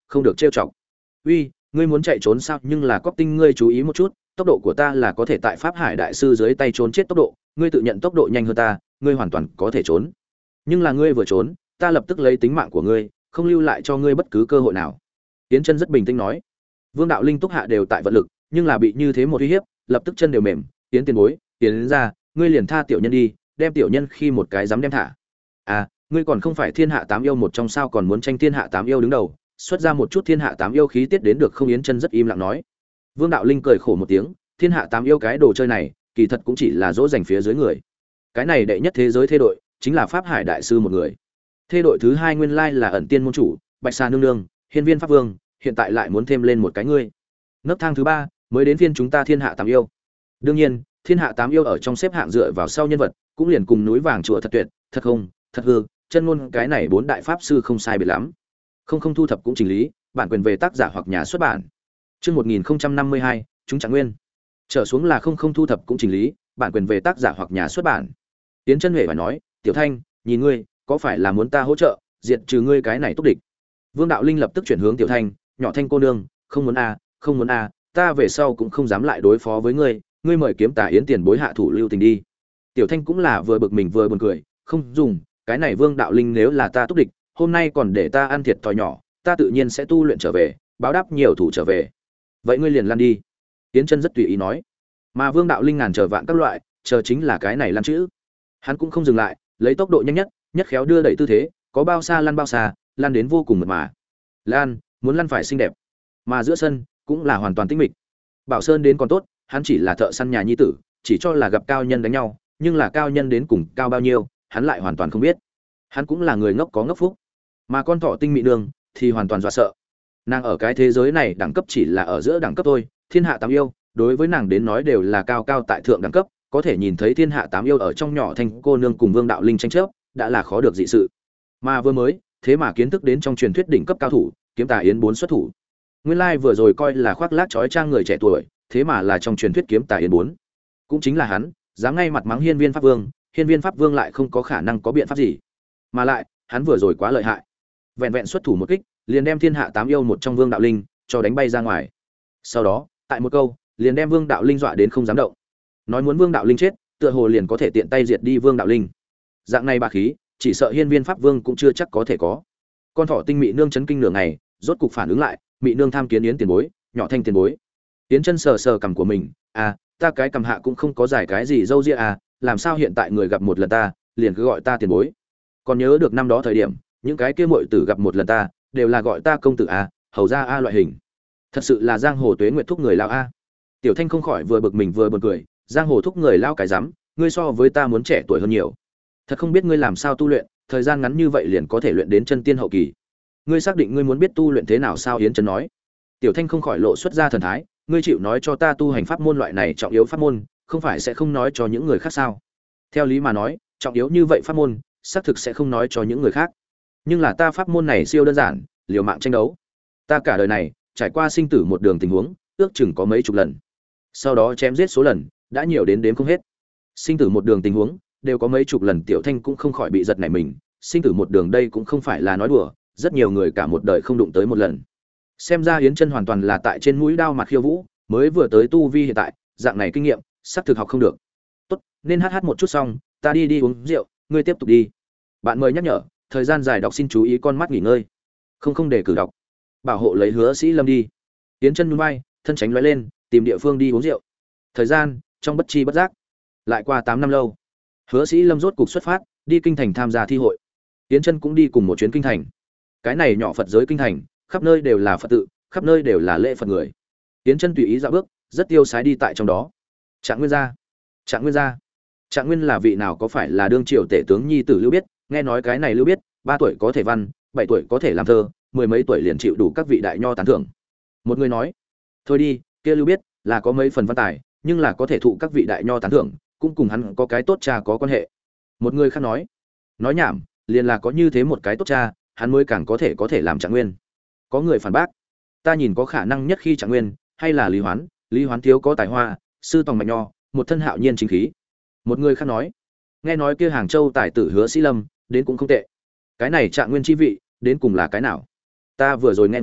không được trêu chọc. Uy, ngươi muốn chạy trốn sao? Nhưng là Cóc Tinh, ngươi chú ý một chút, tốc độ của ta là có thể tại Pháp Hải đại sư dưới tay trốn chết tốc độ, ngươi tự nhận tốc độ nhanh hơn ta, ngươi hoàn toàn có thể trốn. Nhưng là ngươi vừa trốn, ta lập tức lấy tính mạng của ngươi, không lưu lại cho ngươi bất cứ cơ hội nào. Yến Chân rất bình tĩnh nói. Vương đạo linh túc hạ đều tại vận lực, nhưng là bị như thế một uy hiếp, lập tức chân đều mềm. Yến tiền bối, Yến ra, ngươi liền tha tiểu nhân đi, đem tiểu nhân khi một cái dám đem thả. À, ngươi còn không phải thiên hạ tám yêu một trong sao, còn muốn tranh thiên hạ tám yêu đứng đầu, xuất ra một chút thiên hạ tám yêu khí tiết đến được không? Yến Chân rất im lặng nói. Vương đạo linh cười khổ một tiếng, thiên hạ tám yêu cái đồ chơi này, kỳ thật cũng chỉ là dỗ dành phía dưới người. Cái này đệ nhất thế giới thế đội, chính là Pháp Hải đại sư một người. Thế đội thứ hai nguyên lai là ẩn tiên môn chủ, Bạch Sa nương nương, Hiên Viên Pháp Vương, hiện tại lại muốn thêm lên một cái ngươi. Nấc thang thứ ba mới đến phiên chúng ta thiên hạ tám yêu. Đương nhiên, thiên hạ tám yêu ở trong xếp hạng dựa vào sau nhân vật, cũng liền cùng núi vàng chùa thật tuyệt, thật không, thật hư, chân ngôn cái này bốn đại pháp sư không sai biệt lắm. Không không thu thập cũng chỉnh lý, bản quyền về tác giả hoặc nhà xuất bản. Chương một nghìn năm mươi hai, chúng Trạng Nguyên. Trở xuống là không không thu thập cũng chỉnh lý, bản quyền về tác giả hoặc nhà xuất bản. Tiến Chân Huệ phải nói, "Tiểu Thanh, nhìn ngươi, có phải là muốn ta hỗ trợ, diệt trừ ngươi cái này túc địch?" Vương đạo linh lập tức chuyển hướng Tiểu Thanh, "Nhỏ Thanh cô nương, không muốn a, không muốn a, ta về sau cũng không dám lại đối phó với ngươi, ngươi mời Kiếm Tà Yến tiền bối hạ thủ lưu tình đi." Tiểu Thanh cũng là vừa bực mình vừa buồn cười, "Không dùng, cái này Vương đạo linh nếu là ta túc địch, hôm nay còn để ta ăn thiệt thòi nhỏ, ta tự nhiên sẽ tu luyện trở về, báo đáp nhiều thủ trở về. Vậy ngươi liền lăn đi." Yến Chân rất tùy ý nói. Mà Vương đạo linh ngàn chờ vạn các loại, chờ chính là cái này lăn chữ. Hắn cũng không dừng lại, lấy tốc độ nhanh nhất, nhất khéo đưa đẩy tư thế, có bao xa lăn bao xa, lăn đến vô cùng mượt mà. Lan, muốn lăn phải xinh đẹp. Mà giữa sân cũng là hoàn toàn tĩnh mịch. Bảo Sơn đến còn tốt, hắn chỉ là thợ săn nhà nhi tử, chỉ cho là gặp cao nhân đánh nhau, nhưng là cao nhân đến cùng cao bao nhiêu, hắn lại hoàn toàn không biết. Hắn cũng là người ngốc có ngốc phúc. Mà con thỏ tinh mị đường thì hoàn toàn dọa sợ. Nàng ở cái thế giới này đẳng cấp chỉ là ở giữa đẳng cấp thôi, thiên hạ tám yêu, đối với nàng đến nói đều là cao cao tại thượng đẳng cấp, có thể nhìn thấy thiên hạ tám yêu ở trong nhỏ Thanh cô nương cùng Vương đạo linh tranh chấp, đã là khó được dị sự. Mà vừa mới, thế mà kiến thức đến trong truyền thuyết đỉnh cấp cao thủ, Kiếm Tà Yến bốn xuất thủ. Nguyên lai like vừa rồi coi là khoác lác chói trang người trẻ tuổi, thế mà là trong truyền thuyết Kiếm Tà Yến bốn. Cũng chính là hắn, dám ngay mặt mắng Hiên Viên Pháp Vương, Hiên Viên Pháp Vương lại không có khả năng có biện pháp gì. Mà lại, hắn vừa rồi quá lợi hại. Vẹn vẹn xuất thủ một kích, liền đem thiên hạ tám yêu một trong Vương đạo linh cho đánh bay ra ngoài. Sau đó, tại một câu, liền đem Vương đạo linh dọa đến không dám động. Nói muốn Vương đạo linh chết, tựa hồ liền có thể tiện tay diệt đi Vương đạo linh. Dạng này bá khí, chỉ sợ Hiên Viên Pháp Vương cũng chưa chắc có thể có. Con thỏ tinh mị nương chấn kinh nửa ngày, rốt cục phản ứng lại, mị nương tham kiến Yến tiền bối, nhỏ Thanh tiền bối. Yến Chân sờ sờ cằm của mình, à, ta cái cằm hạ cũng không có giải cái gì dâu ria à, làm sao hiện tại người gặp một lần ta, liền cứ gọi ta tiền bối. Còn nhớ được năm đó thời điểm, những cái kia muội tử gặp một lần ta, đều là gọi ta công tử a, hầu gia a loại hình. Thật sự là giang hồ tuế nguyệt thúc người lao a. Tiểu Thanh không khỏi vừa bực mình vừa buồn cười, giang hồ thúc người lao cái rắm, ngươi so với ta muốn trẻ tuổi hơn nhiều. Thật không biết ngươi làm sao tu luyện, thời gian ngắn như vậy liền có thể luyện đến chân tiên hậu kỳ. Ngươi xác định ngươi muốn biết tu luyện thế nào sao? Yến Chân nói. Tiểu Thanh không khỏi lộ xuất ra thần thái, ngươi chịu nói cho ta tu hành pháp môn loại này trọng yếu pháp môn, không phải sẽ không nói cho những người khác sao? Theo lý mà nói, trọng yếu như vậy pháp môn, xác thực sẽ không nói cho những người khác. Nhưng là ta pháp môn này siêu đơn giản, liều mạng tranh đấu. Ta cả đời này, trải qua sinh tử một đường tình huống, ước chừng có mấy chục lần. Sau đó chém giết số lần, đã nhiều đến đếm không hết. Sinh tử một đường tình huống, đều có mấy chục lần. Tiểu Thanh cũng không khỏi bị giật nảy mình, sinh tử một đường đây cũng không phải là nói đùa, rất nhiều người cả một đời không đụng tới một lần. Xem ra Yến Chân hoàn toàn là tại trên mũi đao mặt khiêu vũ, mới vừa tới tu vi hiện tại, dạng này kinh nghiệm, sắp thực học không được. Tốt, nên hát hát một chút xong, ta đi đi uống rượu, ngươi tiếp tục đi. Bạn mời nhắc nhở, thời gian dài đọc xin chú ý con mắt nghỉ ngơi. Không không để cử đọc. Bảo hộ lấy Hứa Sĩ Lâm đi. Yến Chân nhún vai, thân tránh lóe lên, tìm địa phương đi uống rượu. Thời gian trong bất chi bất giác lại qua tám năm lâu. Hứa Sĩ Lâm rốt cục xuất phát, đi kinh thành tham gia thi hội. Yến Chân cũng đi cùng một chuyến kinh thành. Cái này nhỏ Phật giới kinh thành, khắp nơi đều là Phật tự, khắp nơi đều là lễ Phật người. Yến Chân tùy ý dạo bước, rất tiêu sái đi tại trong đó. Trạng Nguyên gia, Trạng Nguyên gia. Trạng Nguyên là vị nào? Có phải là đương triều tể tướng nhi tử Lưu Biết? Nghe nói cái này Lưu Biết, ba tuổi có thể văn, bảy tuổi có thể làm thơ, mười mấy tuổi liền chịu đủ các vị đại nho tán thưởng. Một người nói, thôi đi, kia Lưu Biết là có mấy phần văn tài, nhưng là có thể thụ các vị đại nho tán thưởng, cũng cùng hắn có cái tốt cha có quan hệ. Một người khác nói, nói nhảm, liền là có như thế một cái tốt cha, hắn mới càng có thể có thể làm Trạng Nguyên. Có người phản bác, ta nhìn có khả năng nhất khi Trạng Nguyên hay là Lý Hoán, Lý Hoán thiếu có tài hoa, sư tòng mạnh nho, một thân hạo nhiên chính khí. Một người khác nói, nghe nói kia Hàng Châu tài tử Hứa Sĩ Lâm đến cũng không tệ. Cái này Trạng Nguyên chi vị đến cùng là cái nào? Ta vừa rồi nghe ngóng,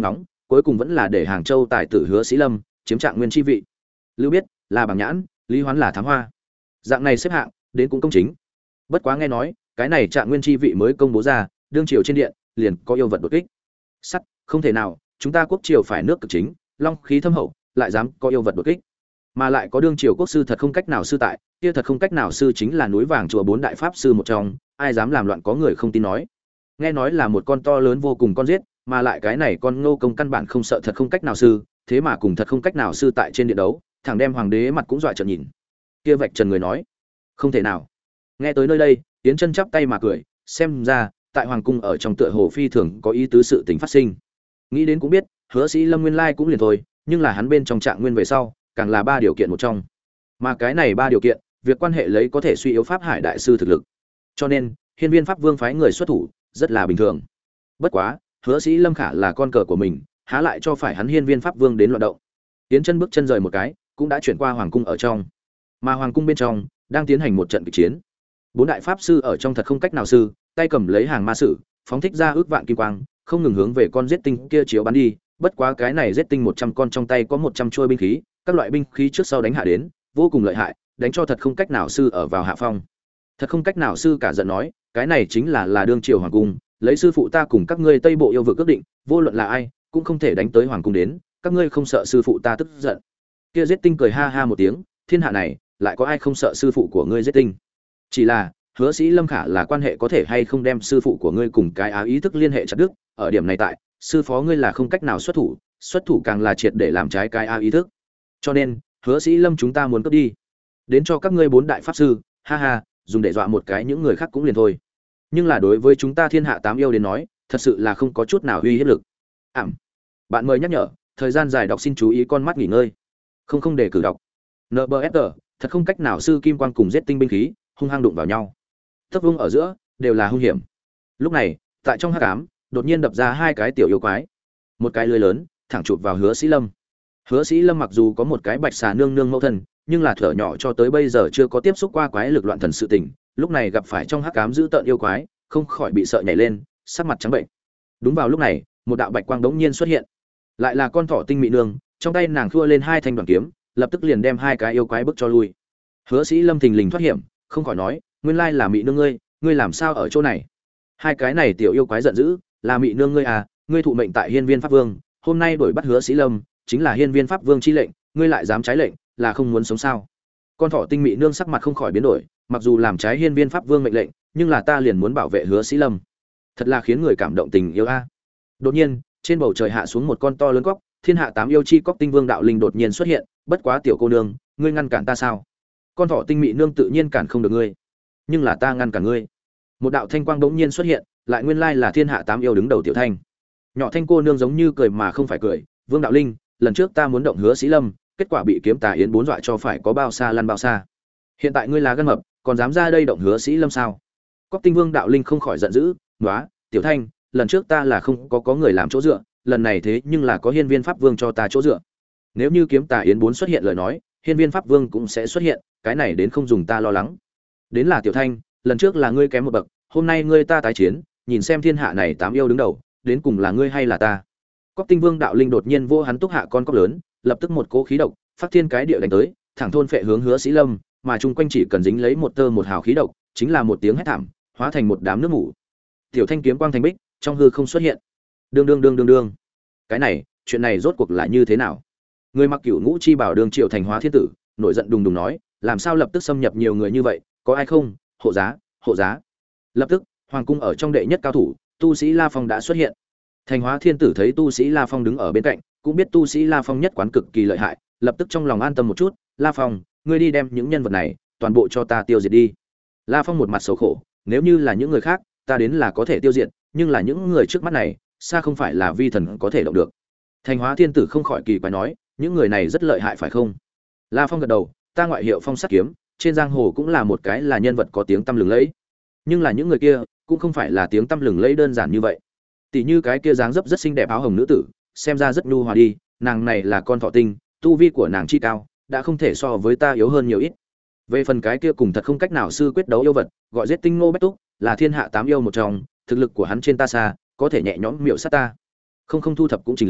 cuối cùng vẫn là để Hàng Châu tài tử Hứa Sĩ Lâm chiếm trạng nguyên chi vị. Lưu Biết là Bảng Nhãn, Lý Hoán là Thám Hoa. Dạng này xếp hạng, đến cũng công chính. Bất quá nghe nói, cái này trạng nguyên chi vị mới công bố ra, đương triều trên điện, liền có yêu vật đột kích. Sắt, không thể nào, chúng ta quốc triều phải nước cực chính, long khí thâm hậu, lại dám có yêu vật đột kích. Mà lại có đương triều quốc sư thật không cách nào sư tại, kia thật không cách nào sư chính là núi vàng chùa bốn đại pháp sư một trong, ai dám làm loạn có người không tin nói. Nghe nói là một con to lớn vô cùng con giết, mà lại cái này con Ngô Công căn bản không sợ thật không cách nào sư, thế mà cùng thật không cách nào sư tại trên điện đấu, thằng đem hoàng đế mặt cũng dọa trợn nhìn. Kia vạch trần người nói, không thể nào. Nghe tới nơi đây, Yến Chân chắp tay mà cười, xem ra tại hoàng cung ở trong tựa hồ phi thường có ý tứ sự tình phát sinh. Nghĩ đến cũng biết, Hứa Sĩ Lâm nguyên lai cũng liền thôi, nhưng là hắn bên trong trạng nguyên về sau, càng là ba điều kiện một trong. Mà cái này ba điều kiện, việc quan hệ lấy có thể suy yếu Pháp Hải đại sư thực lực. Cho nên, Hiên Viên Pháp Vương phái người xuất thủ, rất là bình thường. Bất quá, Hứa Sĩ Lâm khả là con cờ của mình, há lại cho phải hắn Hiên Viên Pháp Vương đến loạn động. Tiến Chân bước chân rời một cái, cũng đã chuyển qua hoàng cung ở trong. Mà hoàng cung bên trong đang tiến hành một trận kịch chiến. Bốn đại pháp sư ở trong thật không cách nào sư, tay cầm lấy hàng ma sử, phóng thích ra ước vạn kim quang, không ngừng hướng về con giết tinh kia chiếu bắn đi. Bất quá cái này giết tinh một trăm con trong tay có một trăm chuôi binh khí, các loại binh khí trước sau đánh hạ đến, vô cùng lợi hại, đánh cho thật không cách nào sư ở vào hạ phong. Thật không cách nào sư cả giận nói, cái này chính là là đương triều hoàng cung, lấy sư phụ ta cùng các ngươi Tây Bộ yêu vực ước định, vô luận là ai, cũng không thể đánh tới hoàng cung đến, các ngươi không sợ sư phụ ta tức giận. Kia giết tinh cười ha ha một tiếng, thiên hạ này, lại có ai không sợ sư phụ của ngươi giết tinh? Chỉ là, Hứa Sĩ Lâm khả là quan hệ có thể hay không đem sư phụ của ngươi cùng cái á ý thức liên hệ chặt đứt, ở điểm này tại, sư phó ngươi là không cách nào xuất thủ, xuất thủ càng là triệt để làm trái cái á ý thức. Cho nên, Hứa Sĩ Lâm chúng ta muốn cướp đi, đến cho các ngươi bốn đại pháp sư, ha ha, dùng để dọa một cái những người khác cũng liền thôi. Nhưng là đối với chúng ta thiên hạ tám yêu đến nói, thật sự là không có chút nào uy hiếp lực. Ảm. Bạn mời nhắc nhở, thời gian dài đọc xin chú ý con mắt nghỉ ngơi. Không không để cử đọc. en bê ép tê, thật không cách nào sư kim quang cùng giết tinh binh khí, hung hăng đụng vào nhau. Tấp vung ở giữa, đều là hung hiểm. Lúc này, tại trong hắc ám, đột nhiên đập ra hai cái tiểu yêu quái. Một cái lưới lớn, thẳng chụp vào Hứa Sĩ Lâm. Hứa Sĩ Lâm mặc dù có một cái bạch xà nương nương mẫu thân, nhưng là thở nhỏ cho tới bây giờ chưa có tiếp xúc qua quái lực loạn thần sự tình, lúc này gặp phải trong hắc ám dữ tợn yêu quái, không khỏi bị sợ nhảy lên, sắc mặt trắng bệnh. Đúng vào lúc này, một đạo bạch quang đống nhiên xuất hiện. Lại là con thỏ tinh mị nương, trong tay nàng khua lên hai thanh đoàn kiếm, lập tức liền đem hai cái yêu quái bức cho lui. Hứa Sĩ Lâm thình lình thoát hiểm, không khỏi nói, nguyên lai là mị nương ngươi, ngươi làm sao ở chỗ này? Hai cái này tiểu yêu quái giận dữ, là mị nương ngươi à, ngươi thụ mệnh tại Hiên Viên Pháp Vương, hôm nay đuổi bắt Hứa Sĩ Lâm, chính là Hiên Viên Pháp Vương chi lệnh, ngươi lại dám trái lệnh, là không muốn sống sao? Con thỏ tinh mị nương sắc mặt không khỏi biến đổi, mặc dù làm trái Hiên Viên Pháp Vương mệnh lệnh, nhưng là ta liền muốn bảo vệ Hứa Sĩ Lâm. Thật là khiến người cảm động tình yêu a. Đột nhiên, trên bầu trời hạ xuống một con to lớn cóc, thiên hạ tám yêu chi cóc tinh vương đạo linh đột nhiên xuất hiện, bất quá tiểu cô nương, ngươi ngăn cản ta sao? Con thỏ tinh mị nương tự nhiên cản không được ngươi, nhưng là ta ngăn cản ngươi. Một đạo thanh quang bỗng nhiên xuất hiện, lại nguyên lai là thiên hạ tám yêu đứng đầu tiểu thanh. Nhỏ thanh cô nương giống như cười mà không phải cười, Vương đạo linh, lần trước ta muốn động Hứa Sĩ Lâm, kết quả bị kiếm tà yến bốn dọa cho phải có bao xa lăn bao xa. Hiện tại ngươi là gan mập, còn dám ra đây động Hứa Sĩ Lâm sao? Cóc tinh vương đạo linh không khỏi giận dữ, "Nóa, tiểu thanh, lần trước ta là không có có người làm chỗ dựa, lần này thế nhưng là có Hiên Viên Pháp Vương cho ta chỗ dựa. Nếu như kiếm tà yến bốn xuất hiện lời nói, Hiên Viên Pháp Vương cũng sẽ xuất hiện, cái này đến không dùng ta lo lắng. Đến là tiểu thanh, lần trước là ngươi kém một bậc, hôm nay ngươi ta tái chiến, nhìn xem thiên hạ này tám yêu đứng đầu, đến cùng là ngươi hay là ta?" Cóc tinh vương đạo linh đột nhiên vô hắn túc hạ con cóc lớn, lập tức một cỗ khí độc, phát thiên cái địa đánh tới, thẳng thôn phệ hướng Hứa Sĩ Lâm, mà chung quanh chỉ cần dính lấy một tơ một hào khí độc, chính là một tiếng hét thảm, hóa thành một đám nước mủ. Tiểu thanh kiếm quang thành bích, trong hư không xuất hiện. Đương đương đương đương đương. Cái này, chuyện này rốt cuộc là như thế nào? Người mặc cửu ngũ chi bảo đường triệu thành hóa thiên tử, nổi giận đùng đùng nói, làm sao lập tức xâm nhập nhiều người như vậy, có ai không? Hộ giá, hộ giá. Lập tức, hoàng cung ở trong đệ nhất cao thủ, tu sĩ La Phong đã xuất hiện. Thành hóa thiên tử thấy tu sĩ La Phong đứng ở bên cạnh, cũng biết tu sĩ La Phong nhất quán cực kỳ lợi hại, lập tức trong lòng an tâm một chút, La Phong, ngươi đi đem những nhân vật này toàn bộ cho ta tiêu diệt đi. La Phong một mặt xấu khổ, nếu như là những người khác, ta đến là có thể tiêu diệt, nhưng là những người trước mắt này, xa không phải là vi thần có thể động được. Thành hóa thiên tử không khỏi kỳ quái nói, những người này rất lợi hại phải không? La Phong gật đầu, ta ngoại hiệu Phong Sắt Kiếm, trên giang hồ cũng là một cái là nhân vật có tiếng tăm lừng lẫy. Nhưng là những người kia, cũng không phải là tiếng tăm lừng lẫy đơn giản như vậy. Tỷ như cái kia dáng dấp rất xinh đẹp áo hồng nữ tử, xem ra rất nhu hòa đi, nàng này là con thọ tinh, tu vi của nàng chi cao, đã không thể so với ta yếu hơn nhiều ít. Về phần cái kia cùng thật không cách nào sư quyết đấu yêu vật, gọi giết tinh Ngô Bách Túc, là thiên hạ tám yêu một trong, thực lực của hắn trên ta xa, có thể nhẹ nhõm miểu sát ta. Không không thu thập cũng chỉnh lý,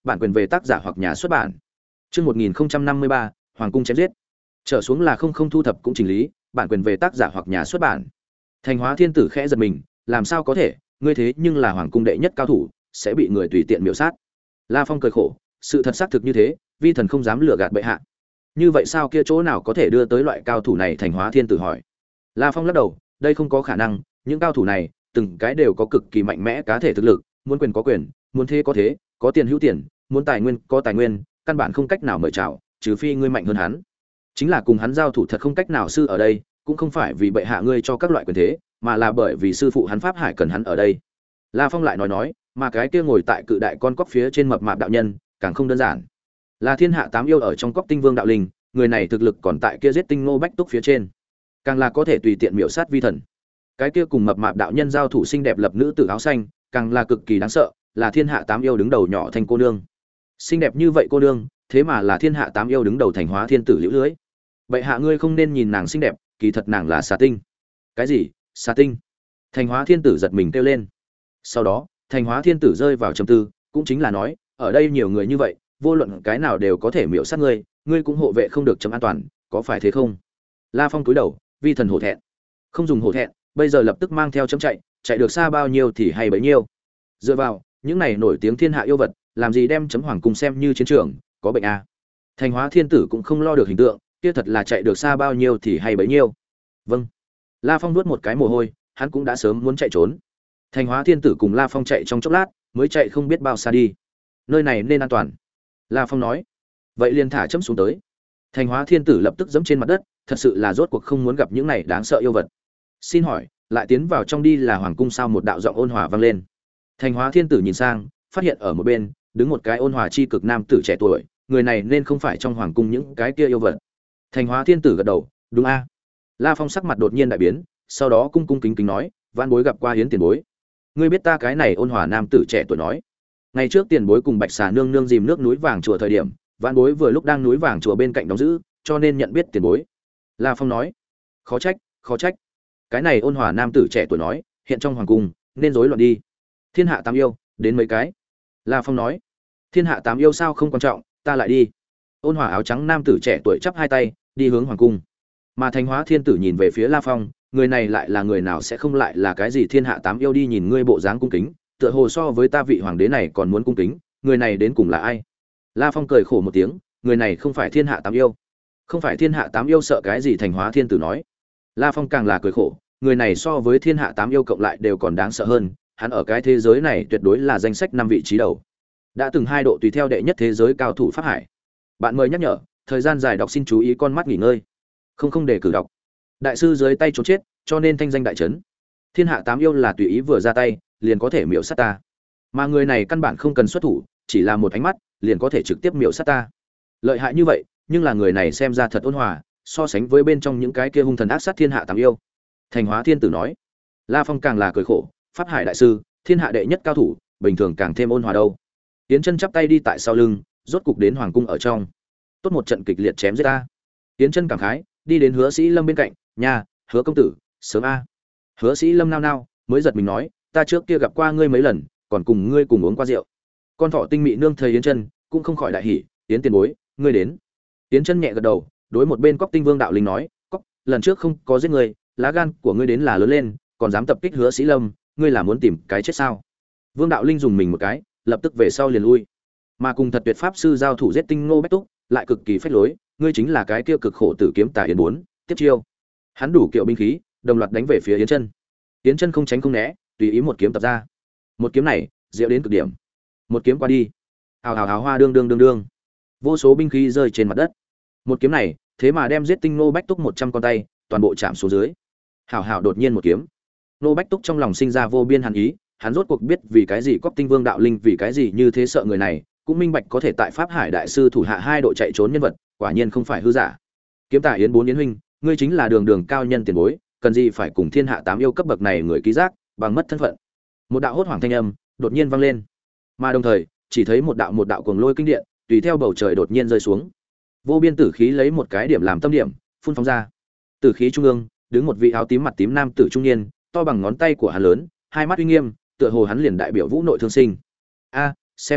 bản quyền về tác giả hoặc nhà xuất bản. Chương một nghìn năm mươi ba, Hoàng cung chém giết. Trở xuống là không không thu thập cũng chỉnh lý, bản quyền về tác giả hoặc nhà xuất bản. Thành Hóa Thiên Tử khẽ giật mình, làm sao có thể, ngươi thế nhưng là hoàng cung đệ nhất cao thủ, sẽ bị người tùy tiện miểu sát. La Phong cười khổ, sự thật xác thực như thế, vi thần không dám lừa gạt bệ hạ. Như vậy sao kia chỗ nào có thể đưa tới loại cao thủ này? Thành Hóa Thiên Tử hỏi. La Phong lắc đầu, đây không có khả năng, những cao thủ này, từng cái đều có cực kỳ mạnh mẽ cá thể thực lực, muốn quyền có quyền, muốn thế có thế, có tiền hữu tiền, muốn tài nguyên có tài nguyên, căn bản không cách nào mời chào, trừ phi ngươi mạnh hơn hắn. Chính là cùng hắn giao thủ thật không cách nào. Sư ở đây, cũng không phải vì bệ hạ ngươi cho các loại quyền thế, mà là bởi vì sư phụ hắn Pháp Hải cần hắn ở đây. La Phong lại nói nói, mà cái kia ngồi tại cự đại con cóc phía trên mập mạp đạo nhân, càng không đơn giản. Là thiên hạ tám yêu ở trong cóc tinh vương đạo linh, người này thực lực còn tại kia giết tinh Ngô Bách Túc phía trên, càng là có thể tùy tiện miểu sát vi thần. Cái kia cùng mập mạp đạo nhân giao thủ xinh đẹp lập nữ tử áo xanh, càng là cực kỳ đáng sợ, là thiên hạ tám yêu đứng đầu nhỏ thành cô nương. Xinh đẹp như vậy cô nương, thế mà là thiên hạ tám yêu đứng đầu Thành Hóa Thiên Tử liễu lưới. Bệ hạ ngươi không nên nhìn nàng xinh đẹp, kỳ thật nàng là xà tinh. Cái gì? Xà tinh? Thành Hóa Thiên Tử giật mình kêu lên. Sau đó, Thành Hóa Thiên Tử rơi vào trầm tư, cũng chính là nói, ở đây nhiều người như vậy, vô luận cái nào đều có thể miểu sát ngươi, ngươi cũng hộ vệ không được chấm an toàn, có phải thế không? La Phong cúi đầu, vi thần hổ thẹn. Không dùng hổ thẹn, bây giờ lập tức mang theo chấm chạy, chạy được xa bao nhiêu thì hay bấy nhiêu. Dựa vào, những này nổi tiếng thiên hạ yêu vật, làm gì đem chấm hoàng cung xem như chiến trường, có bệnh à? Thành Hóa Thiên Tử cũng không lo được hình tượng, kia thật là chạy được xa bao nhiêu thì hay bấy nhiêu. Vâng. La Phong nuốt một cái mồ hôi, hắn cũng đã sớm muốn chạy trốn. Thành Hóa Thiên Tử cùng La Phong chạy trong chốc lát, mới chạy không biết bao xa đi. Nơi này nên an toàn. La Phong nói. Vậy liền thả chấm xuống tới. Thành Hóa Thiên Tử lập tức giẫm trên mặt đất, thật sự là rốt cuộc không muốn gặp những này đáng sợ yêu vật. Xin hỏi, lại tiến vào trong đi là hoàng cung sao? Một đạo giọng ôn hòa vang lên. Thành Hóa Thiên Tử nhìn sang, phát hiện ở một bên đứng một cái ôn hòa chi cực nam tử trẻ tuổi, người này nên không phải trong hoàng cung những cái kia yêu vật. Thành Hóa Thiên Tử gật đầu, đúng a. La Phong sắc mặt đột nhiên đại biến, sau đó cung cung kính kính nói, vãn bối gặp qua Hiến tiền bối. Ngươi biết ta? Cái này ôn hòa nam tử trẻ tuổi nói. Ngày trước tiền bối cùng Bạch Xà nương nương dìm nước núi vàng chùa thời điểm, vãn bối vừa lúc đang núi vàng chùa bên cạnh đóng giữ, cho nên nhận biết tiền bối. La Phong nói. Khó trách, khó trách. Cái này ôn hòa nam tử trẻ tuổi nói, hiện trong hoàng cung nên rối loạn đi. Thiên hạ tám yêu, đến mấy cái? La Phong nói. Thiên hạ tám yêu sao không quan trọng, ta lại đi. Ôn hòa áo trắng nam tử trẻ tuổi chắp hai tay, đi hướng hoàng cung. Mà Thành Hóa Thiên Tử nhìn về phía La Phong, người này lại là người nào sẽ không lại là cái gì thiên hạ tám yêu? Đi nhìn ngươi bộ dáng cung kính, tựa hồ so với ta vị hoàng đế này còn muốn cung kính, người này đến cùng là ai? La Phong cười khổ một tiếng, người này không phải thiên hạ tám yêu. Không phải thiên hạ tám yêu sợ cái gì? Thành Hóa Thiên Tử nói. La Phong càng là cười khổ, người này so với thiên hạ tám yêu cộng lại đều còn đáng sợ hơn, hắn ở cái thế giới này tuyệt đối là danh sách năm vị trí đầu. Đã từng hai độ tùy theo đệ nhất thế giới cao thủ Pháp Hải. Bạn mời nhắc nhở, thời gian dài đọc xin chú ý con mắt nghỉ ngơi. Không không để cử đọc. Đại sư dưới tay trốn chết, cho nên thanh danh đại trấn. Thiên hạ tám yêu là tùy ý vừa ra tay, liền có thể miểu sát ta. Mà người này căn bản không cần xuất thủ, chỉ là một ánh mắt, liền có thể trực tiếp miểu sát ta. Lợi hại như vậy, nhưng là người này xem ra thật ôn hòa, so sánh với bên trong những cái kia hung thần ác sát thiên hạ tám yêu. Thành Hóa Thiên Tử nói. La Phong càng là cười khổ, Pháp Hải đại sư, thiên hạ đệ nhất cao thủ, bình thường càng thêm ôn hòa đâu. Tiến Chân chắp tay đi tại sau lưng, rốt cục đến hoàng cung ở trong. Tốt một trận kịch liệt chém giết ta. Tiến Chân cảm khái, đi đến Hứa Sĩ Lâm bên cạnh, "Nha, Hứa công tử, sớm a." Hứa Sĩ Lâm nao nao, mới giật mình nói, "Ta trước kia gặp qua ngươi mấy lần, còn cùng ngươi cùng uống qua rượu." Con thỏ tinh mị nương thấy Yến Chân, cũng không khỏi đại hỉ, "Yến tiền bối, ngươi đến." Yến Chân nhẹ gật đầu, đối một bên Cóc Tinh Vương đạo linh nói, "Cóc, lần trước không có giết ngươi, lá gan của ngươi đến là lớn lên, còn dám tập kích Hứa Sĩ Lâm, ngươi là muốn tìm cái chết sao?" Vương đạo linh dùng mình một cái, lập tức về sau liền lui. Mà cùng thật tuyệt pháp sư giao thủ giết tinh Ngô Bách Túc, lại cực kỳ phách lối, ngươi chính là cái kia cực khổ tử kiếm tà Yến bốn, tiếp chiêu. Hắn đủ kiệu binh khí, đồng loạt đánh về phía Yến Chân. Yến Chân không tránh không né, tùy ý một kiếm tập ra. Một kiếm này, diệu đến cực điểm. Một kiếm qua đi, hào hào hào hoa đương đương đương đương. Vô số binh khí rơi trên mặt đất. Một kiếm này, thế mà đem giết tinh Ngô Bách Túc một trăm con tay, toàn bộ chạm xuống dưới. Hào hào đột nhiên một kiếm. Ngô Bách Túc trong lòng sinh ra vô biên hàn ý, hắn rốt cuộc biết vì cái gì Cóc Tinh Vương đạo linh vì cái gì như thế sợ người này, cũng minh bạch có thể tại Pháp Hải đại sư thủ hạ hai độ chạy trốn nhân vật, quả nhiên không phải hư giả. Kiếm tà Yến bốn Yến huynh, ngươi chính là đường đường cao nhân tiền bối, cần gì phải cùng thiên hạ tám yêu cấp bậc này người ký giác, bằng mất thân phận. Một đạo hốt hoảng thanh âm đột nhiên vang lên, mà đồng thời, chỉ thấy một đạo một đạo cuồng lôi kinh điện, tùy theo bầu trời đột nhiên rơi xuống. Vô biên tử khí lấy một cái điểm làm tâm điểm, phun phóng ra. Tử khí trung ương, đứng một vị áo tím mặt tím nam tử trung niên, to bằng ngón tay của hắn lớn, hai mắt uy nghiêm, tựa hồ hắn liền đại biểu Vũ Nội Thương Sinh. A, xem ra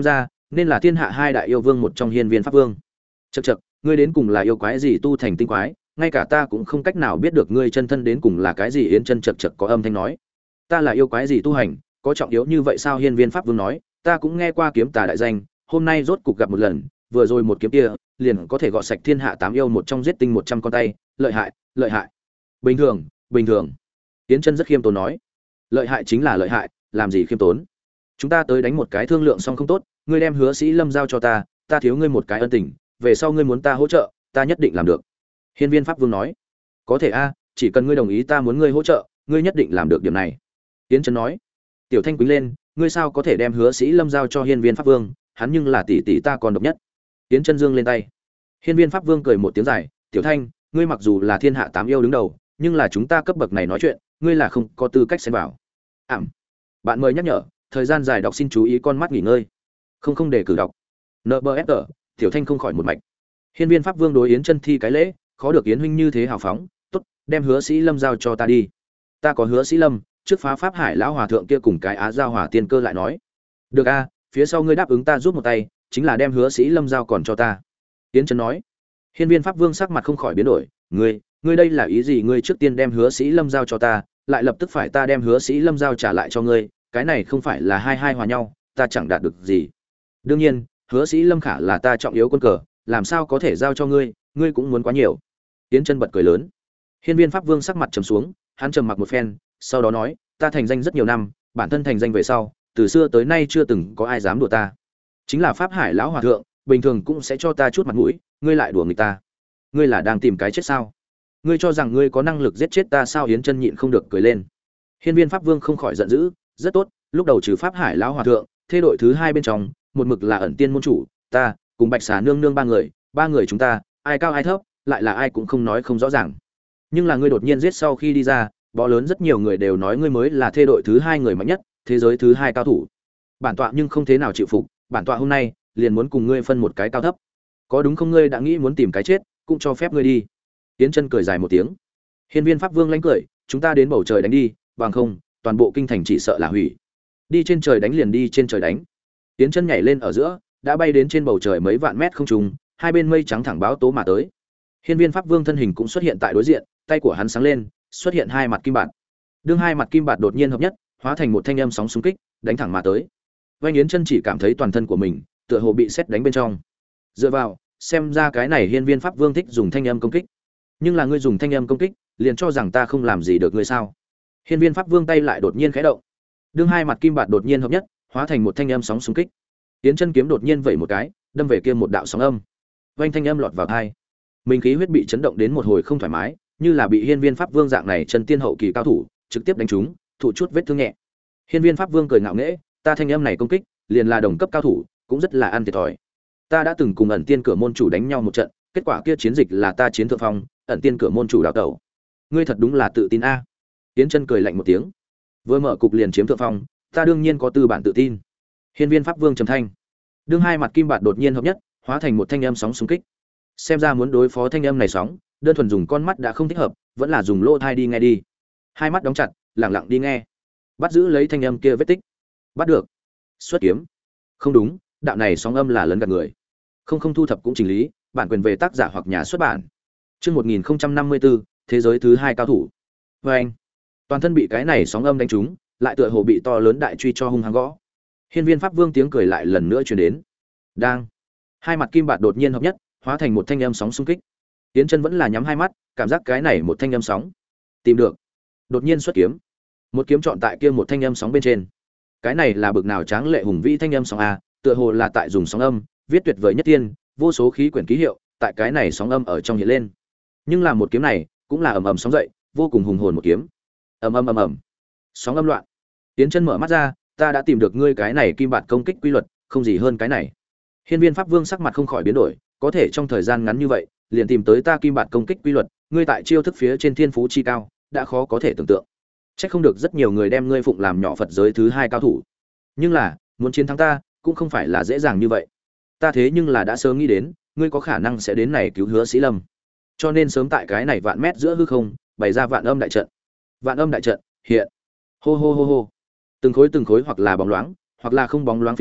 nên là thiên hạ hai đại yêu vương một trong hiên viên pháp vương. Chậc chậc, ngươi đến cùng là yêu quái gì tu thành tinh quái, ngay cả ta cũng không cách nào biết được ngươi chân thân đến cùng là cái gì. Yến Chân chậc chậc có âm thanh nói, ta là yêu quái gì tu hành, có trọng yếu như vậy sao? Hiên viên pháp vương nói, ta cũng nghe qua kiếm tà đại danh, hôm nay rốt cục gặp một lần, vừa rồi một kiếm kia liền có thể gọt sạch thiên hạ tám yêu một trong, giết tinh một trăm con tay, lợi hại, lợi hại. Bình thường, bình thường. Yến Chân rất khiêm tốn nói, lợi hại chính là lợi hại, làm gì khiêm tốn. Chúng ta tới đánh một cái thương lượng xong không tốt, ngươi đem Hứa Sĩ Lâm giao cho ta, ta thiếu ngươi một cái ân tình, về sau ngươi muốn ta hỗ trợ, ta nhất định làm được. Hiên viên pháp vương nói, có thể a, chỉ cần ngươi đồng ý ta muốn ngươi hỗ trợ, ngươi nhất định làm được điểm này. Yến Chân nói, Tiểu Thanh quýnh lên, ngươi sao có thể đem Hứa Sĩ Lâm giao cho hiên viên pháp vương, hắn nhưng là tỷ tỷ ta còn độc nhất. Yến Chân dương lên tay. Hiên viên pháp vương cười một tiếng dài, Tiểu Thanh, ngươi mặc dù là thiên hạ tám yêu đứng đầu, nhưng là chúng ta cấp bậc này nói chuyện, ngươi là không có tư cách xen vào. Ảm. Bạn mời nhắc nhở, thời gian dài đọc xin chú ý con mắt nghỉ ngơi. Không không để cử đọc. en bê ép tê, Tiểu Thanh không khỏi một mạch. Hiên viên pháp vương đối Yến Chân thi cái lễ, khó được Yến huynh như thế hào phóng, tốt, đem Hứa Sĩ Lâm giao cho ta đi. Ta có Hứa Sĩ Lâm, trước phá pháp hải lão hòa thượng kia cùng cái Á Giao Hỏa tiên cơ lại nói. Được a, phía sau ngươi đáp ứng ta giúp một tay, chính là đem Hứa Sĩ Lâm giao còn cho ta. Yến Chân nói. Hiên viên pháp vương sắc mặt không khỏi biến đổi, ngươi, ngươi đây là ý gì? Ngươi trước tiên đem Hứa Sĩ Lâm giao cho ta, lại lập tức phải ta đem Hứa Sĩ Lâm giao trả lại cho ngươi, cái này không phải là hai hai hòa nhau, ta chẳng đạt được gì. Đương nhiên, Hứa Sĩ Lâm khả là ta trọng yếu quân cờ, làm sao có thể giao cho ngươi, ngươi cũng muốn quá nhiều. Yến Chân bật cười lớn. Hiên viên pháp vương sắc mặt trầm xuống, hắn trầm mặc một phen, sau đó nói, ta thành danh rất nhiều năm, bản thân thành danh về sau, từ xưa tới nay chưa từng có ai dám đùa ta. Chính là pháp hải lão hòa thượng, bình thường cũng sẽ cho ta chút mặt mũi, ngươi lại đùa người ta. Ngươi là đang tìm cái chết sao? Ngươi cho rằng ngươi có năng lực giết chết ta sao? Yến Chân nhịn không được cười lên. Hiên viên pháp vương không khỏi giận dữ, rất tốt, lúc đầu trừ pháp hải lão hòa thượng, thế đội thứ hai bên trong, một mực là ẩn tiên môn chủ, ta cùng bạch xà nương nương ba người, ba người chúng ta, ai cao ai thấp, lại là ai cũng không nói không rõ ràng. Nhưng là ngươi đột nhiên giết sau khi đi ra, bó lớn rất nhiều người đều nói ngươi mới là thế đội thứ hai người mạnh nhất, thế giới thứ hai cao thủ. Bản tọa nhưng không thế nào chịu phục, bản tọa hôm nay liền muốn cùng ngươi phân một cái cao thấp. Có đúng không? Ngươi đã nghĩ muốn tìm cái chết, cũng cho phép ngươi đi. Yến Chân cười dài một tiếng. Hiên viên pháp vương lánh cười, chúng ta đến bầu trời đánh đi, bằng không, toàn bộ kinh thành chỉ sợ là hủy. Đi trên trời đánh liền đi trên trời đánh. Yến Chân nhảy lên ở giữa, đã bay đến trên bầu trời mấy vạn mét không trung, hai bên mây trắng thẳng báo tố mà tới. Hiên viên pháp vương thân hình cũng xuất hiện tại đối diện, tay của hắn sáng lên, xuất hiện hai mặt kim bạt. Đương hai mặt kim bạt đột nhiên hợp nhất, hóa thành một thanh âm sóng xung kích, đánh thẳng mà tới. Vành Yến Chân chỉ cảm thấy toàn thân của mình tựa hồ bị sét đánh bên trong. Dựa vào, xem ra cái này hiên viên pháp vương thích dùng thanh âm công kích. Nhưng là ngươi dùng thanh âm công kích, liền cho rằng ta không làm gì được ngươi sao? Hiên viên pháp vương tay lại đột nhiên khẽ động. Đương hai mặt kim bạt đột nhiên hợp nhất, hóa thành một thanh âm sóng xung kích. Yến Chân kiếm đột nhiên vẩy một cái, đâm về kia một đạo sóng âm. Vành thanh âm lọt vào tai. Mình khí huyết bị chấn động đến một hồi không thoải mái, như là bị hiên viên pháp vương dạng này chân tiên hậu kỳ cao thủ trực tiếp đánh trúng, thụ chút vết thương nhẹ. Hiên viên pháp vương cười ngạo nghễ, ta thanh âm này công kích, liền là đồng cấp cao thủ, cũng rất là ăn thiệt thòi. Ta đã từng cùng ẩn tiên cửa môn chủ đánh nhau một trận, kết quả kia chiến dịch là ta chiến thượng phong, ẩn tiên cửa môn chủ đào tẩu. Ngươi thật đúng là tự tin a. Yến Chân cười lạnh một tiếng. Vừa mở cục liền chiếm thượng phong, ta đương nhiên có tư bản tự tin. Hiên viên pháp vương trầm thanh. Đương hai mặt kim bạt đột nhiên hợp nhất, hóa thành một thanh âm sóng xung kích. Xem ra muốn đối phó thanh âm này sóng, đơn thuần dùng con mắt đã không thích hợp, vẫn là dùng lỗ tai đi nghe đi. Hai mắt đóng chặt, lặng lặng đi nghe. Bắt giữ lấy thanh âm kia vết tích. Bắt được. Xuất kiếm. Không đúng, đạo này sóng âm là lấn gạt người. Không không thu thập cũng chỉnh lý, bản quyền về tác giả hoặc nhà xuất bản. Chương một nghìn năm mươi tư, thế giới thứ hai cao thủ. Và anh, toàn thân bị cái này sóng âm đánh trúng, lại tựa hồ bị to lớn đại truy cho hung hăng gõ. Hiên viên pháp vương tiếng cười lại lần nữa truyền đến. Đang. Hai mặt kim bạt đột nhiên hợp nhất, hóa thành một thanh âm sóng xung kích. Yến Chân vẫn là nhắm hai mắt, cảm giác cái này một thanh âm sóng. Tìm được. Đột nhiên xuất kiếm. Một kiếm chọn tại kia một thanh âm sóng bên trên. Cái này là bực nào tráng lệ hùng vĩ thanh âm sóng a, tựa hồ là tại dùng sóng âm, viết tuyệt vời nhất tiên, vô số khí quyển ký hiệu, tại cái này sóng âm ở trong hiện lên. Nhưng là một kiếm này, cũng là ầm ầm sóng dậy, vô cùng hùng hồn một kiếm. Ầm ầm ầm ầm. Sóng âm loạn. Yến Chân mở mắt ra, ta đã tìm được ngươi cái này kim bạt công kích quy luật, không gì hơn cái này. Hiên viên pháp vương sắc mặt không khỏi biến đổi, có thể trong thời gian ngắn như vậy, liền tìm tới ta kim bạt công kích quy luật, ngươi tại chiêu thức phía trên thiên phú chi cao, đã khó có thể tưởng tượng. Chắc không được rất nhiều người đem ngươi phụng làm nhỏ Phật giới thứ hai cao thủ. Nhưng là, muốn chiến thắng ta, cũng không phải là dễ dàng như vậy. Ta thế nhưng là đã sớm nghĩ đến, ngươi có khả năng sẽ đến này cứu Hứa Sĩ Lâm. Cho nên sớm tại cái này vạn mét giữa hư không, bày ra vạn âm đại trận. Vạn âm đại trận, hiện. Hô hô hô hô. Từng khối từng khối hoặc là bóng loáng, hoặc là không bóng loáng phiến đá,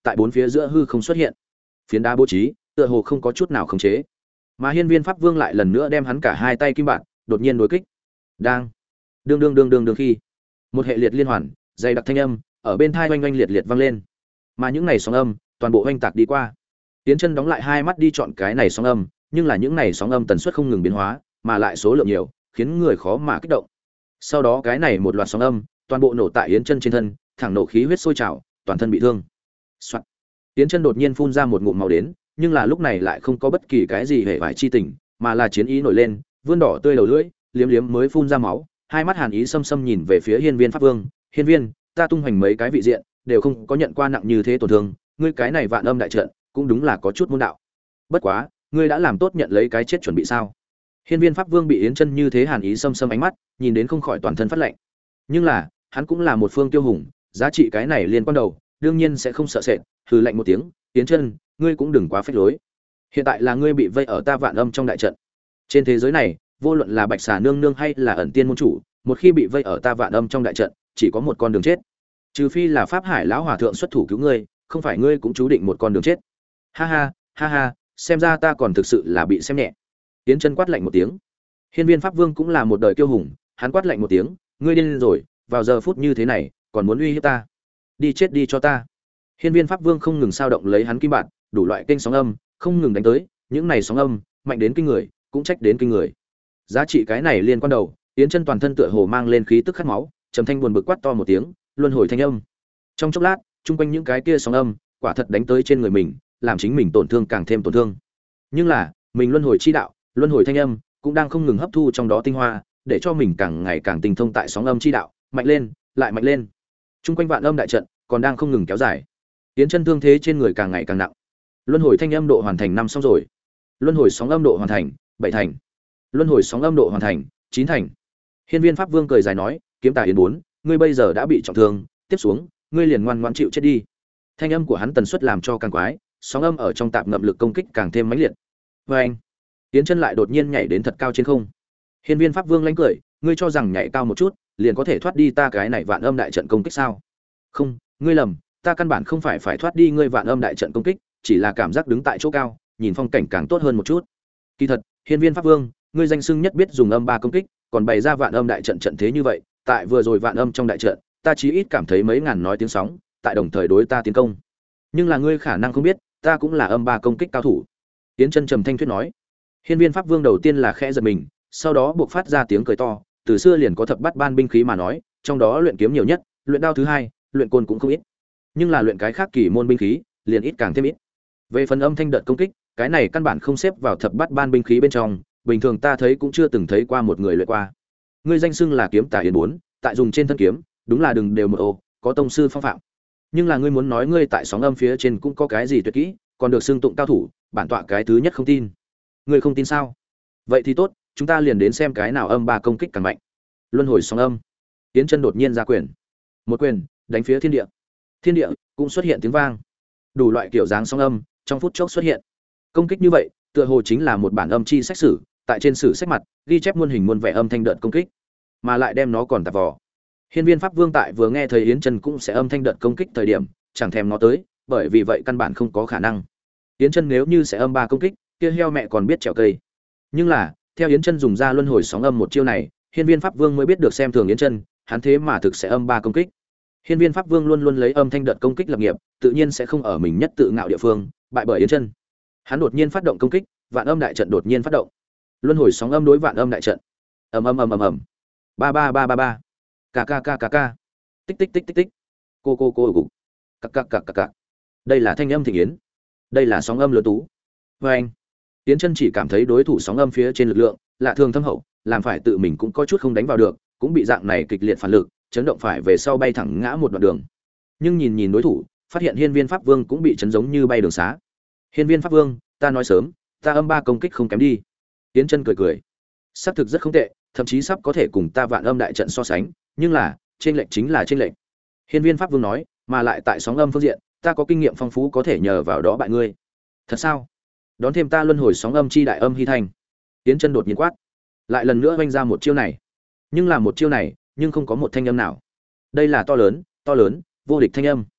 tại bốn phía giữa hư không xuất hiện. Phiến đá bố trí, tựa hồ không có chút nào khống chế. Mà Hiên Viên Pháp Vương lại lần nữa đem hắn cả hai tay kim bạn, đột nhiên đối kích. Đang, đương đương đương đương đương khi, một hệ liệt liên hoàn, dày đặc thanh âm ở bên tai oanh oanh liệt liệt vang lên. Mà những này sóng âm, toàn bộ oanh tạc đi qua. Tiến Chân đóng lại hai mắt đi chọn cái này sóng âm, nhưng là những này sóng âm tần suất không ngừng biến hóa, mà lại số lượng nhiều, khiến người khó mà kích động. Sau đó cái này một loạt sóng âm, toàn bộ nổ tại Yến Chân trên thân, thẳng nổ khí huyết sôi trào, toàn thân bị thương. Soạt. Yến Chân đột nhiên phun ra một ngụm máu đến, nhưng là lúc này lại không có bất kỳ cái gì hề vải chi tình, mà là chiến ý nổi lên, vươn đỏ tươi đầu lưỡi, liếm liếm mới phun ra máu, hai mắt hàn ý xâm xâm nhìn về phía Hiên Viên Pháp Vương, "Hiên Viên, ta tung hoành mấy cái vị diện, đều không có nhận qua nặng như thế tổn thương, ngươi cái này vạn âm đại trận, cũng đúng là có chút môn đạo. Bất quá, ngươi đã làm tốt nhận lấy cái chết chuẩn bị sao?" Hiên Viên Pháp Vương bị Yến Chân như thế hàn ý xâm xâm ánh mắt, nhìn đến không khỏi toàn thân phát lạnh. Nhưng là, hắn cũng là một phương tiêu hùng, giá trị cái này liên quan đầu, đương nhiên sẽ không sợ sệt, hừ lạnh một tiếng, "Yến Chân, ngươi cũng đừng quá phách lối. Hiện tại là ngươi bị vây ở ta vạn âm trong đại trận. Trên thế giới này, vô luận là Bạch Xà nương nương hay là ẩn tiên môn chủ, một khi bị vây ở ta vạn âm trong đại trận, chỉ có một con đường chết. Trừ phi là Pháp Hải lão hòa thượng xuất thủ cứu ngươi, không phải ngươi cũng chú định một con đường chết." Ha ha, ha ha, xem ra ta còn thực sự là bị xem nhẹ. Yến Chân quát lạnh một tiếng. Hiên Viên Pháp Vương cũng là một đời kiêu hùng, hắn quát lạnh một tiếng, "Ngươi điên rồi, vào giờ phút như thế này, còn muốn uy hiếp ta? Đi chết đi cho ta." Hiên Viên Pháp Vương không ngừng sao động lấy hắn kim bản, đủ loại kênh sóng âm, không ngừng đánh tới, những này sóng âm, mạnh đến kinh người, cũng trách đến kinh người. Giá trị cái này liên quan đầu, Yến Chân toàn thân tựa hồ mang lên khí tức khát máu, trầm thanh buồn bực quát to một tiếng, luân hồi thanh âm. Trong chốc lát, chung quanh những cái kia sóng âm, quả thật đánh tới trên người mình, làm chính mình tổn thương càng thêm tổn thương. Nhưng là, mình luân hồi chi đạo, luân hồi thanh âm cũng đang không ngừng hấp thu trong đó tinh hoa, để cho mình càng ngày càng tinh thông tại sóng âm chi đạo, mạnh lên, lại mạnh lên. Chung quanh vạn âm đại trận còn đang không ngừng kéo dài. Yến Chân thương thế trên người càng ngày càng nặng. Luân hồi thanh âm độ hoàn thành năm xong rồi. Luân hồi sóng âm độ hoàn thành bảy thành. Luân hồi sóng âm độ hoàn thành chín thành. Hiên Viên Pháp Vương cười dài nói, "Kiếm Tà Yến bốn, ngươi bây giờ đã bị trọng thương, tiếp xuống, ngươi liền ngoan ngoãn chịu chết đi." Thanh âm của hắn tần suất làm cho càng quái, sóng âm ở trong tạp ngậm lực công kích càng thêm mãnh liệt. Và anh, Yến Chân lại đột nhiên nhảy đến thật cao trên không. Hiên Viên Pháp Vương lánh cười, "Ngươi cho rằng nhảy cao một chút, liền có thể thoát đi ta cái này vạn âm đại trận công kích sao?" "Không, ngươi lầm, ta căn bản không phải phải thoát đi ngươi vạn âm đại trận công kích, chỉ là cảm giác đứng tại chỗ cao, nhìn phong cảnh càng tốt hơn một chút. Kỳ thật, Hiên Viên Pháp Vương, ngươi danh xưng nhất biết dùng âm ba công kích, còn bày ra vạn âm đại trận trận thế như vậy, tại vừa rồi vạn âm trong đại trận, ta chí ít cảm thấy mấy ngàn nói tiếng sóng, tại đồng thời đối ta tiến công. Nhưng là ngươi khả năng không biết, ta cũng là âm ba công kích cao thủ." Yến Chân trầm thanh thuyết nói. Hiên Viên Pháp Vương đầu tiên là khẽ giật mình, sau đó buộc phát ra tiếng cười to, từ xưa liền có thập bát ban binh khí mà nói, trong đó luyện kiếm nhiều nhất, luyện đao thứ hai, luyện côn cũng không ít. Nhưng là luyện cái khác kỳ môn binh khí, liền ít càng thêm ít. Về phần âm thanh đợt công kích, cái này căn bản không xếp vào thập bát ban binh khí bên trong, bình thường ta thấy cũng chưa từng thấy qua một người luyện qua. Ngươi danh xưng là Kiếm Tà Yến bốn, tại dùng trên thân kiếm, đúng là đừng đều một ô, có tông sư phong phạm. Nhưng là ngươi muốn nói ngươi tại sóng âm phía trên cũng có cái gì tuyệt kỹ, còn được xưng tụng cao thủ, bản tọa cái thứ nhất không tin. Ngươi không tin sao? Vậy thì tốt, chúng ta liền đến xem cái nào âm ba công kích càng mạnh. Luân hồi sóng âm. Yến Chân đột nhiên ra quyền. Một quyền, đánh phía thiên địa. Thiên địa cũng xuất hiện tiếng vang. Đủ loại kiểu dáng sóng âm trong phút chốc xuất hiện. Công kích như vậy, tựa hồ chính là một bản âm chi sách sử, tại trên sử sách mặt, ghi chép muôn hình muôn vẻ âm thanh đợt công kích, mà lại đem nó còn tạp vò. Hiên Viên Pháp Vương tại vừa nghe thấy Yến Chân cũng sẽ âm thanh đợt công kích thời điểm, chẳng thèm nó tới, bởi vì vậy căn bản không có khả năng. Yến Chân nếu như sẽ âm ba công kích, kia heo mẹ còn biết trèo cây. Nhưng là, theo Yến Chân dùng ra luân hồi sóng âm một chiêu này, Hiên Viên Pháp Vương mới biết được xem thường Yến Chân, hắn thế mà thực sẽ âm ba công kích. Hiên Viên Pháp Vương luôn luôn lấy âm thanh đợt công kích lập nghiệp, tự nhiên sẽ không ở mình nhất tự ngạo địa phương bại bởi Yến Chân. Hắn đột nhiên phát động công kích, vạn âm đại trận đột nhiên phát động. Luân hồi sóng âm đối vạn âm đại trận. Ầm ầm ầm ầm ầm. Ba ba ba ba ba. Ca ca ca ca ca. Tích tích tích tích tích. Cô cô cô gục. Cặc cặc cặc cặc cặc. Đây là thanh âm thịnh yến. Đây là sóng âm lứa tú. Và anh. Yến Chân chỉ cảm thấy đối thủ sóng âm phía trên lực lượng lạ thường thâm hậu, làm phải tự mình cũng có chút không đánh vào được, cũng bị dạng này kịch liệt phản lực chấn động phải về sau bay thẳng ngã một đoạn đường. Nhưng nhìn nhìn đối thủ, phát hiện Hiên Viên Pháp Vương cũng bị chấn giống như bay đường xá. Hiên Viên Pháp Vương, ta nói sớm, ta âm ba công kích không kém đi. Yến Chân cười cười. Sắc thực rất không tệ, thậm chí sắp có thể cùng ta vạn âm đại trận so sánh, nhưng là, trên lệnh chính là trên lệnh. Hiên Viên Pháp Vương nói, mà lại tại sóng âm phương diện, ta có kinh nghiệm phong phú có thể nhờ vào đó bại ngươi. Thật sao? Đón thêm ta luân hồi sóng âm chi đại âm hy thanh. Yến Chân đột nhiên quát, lại lần nữa vung ra một chiêu này. Nhưng là một chiêu này, nhưng không có một thanh âm nào. Đây là to lớn, to lớn, vô địch thanh âm.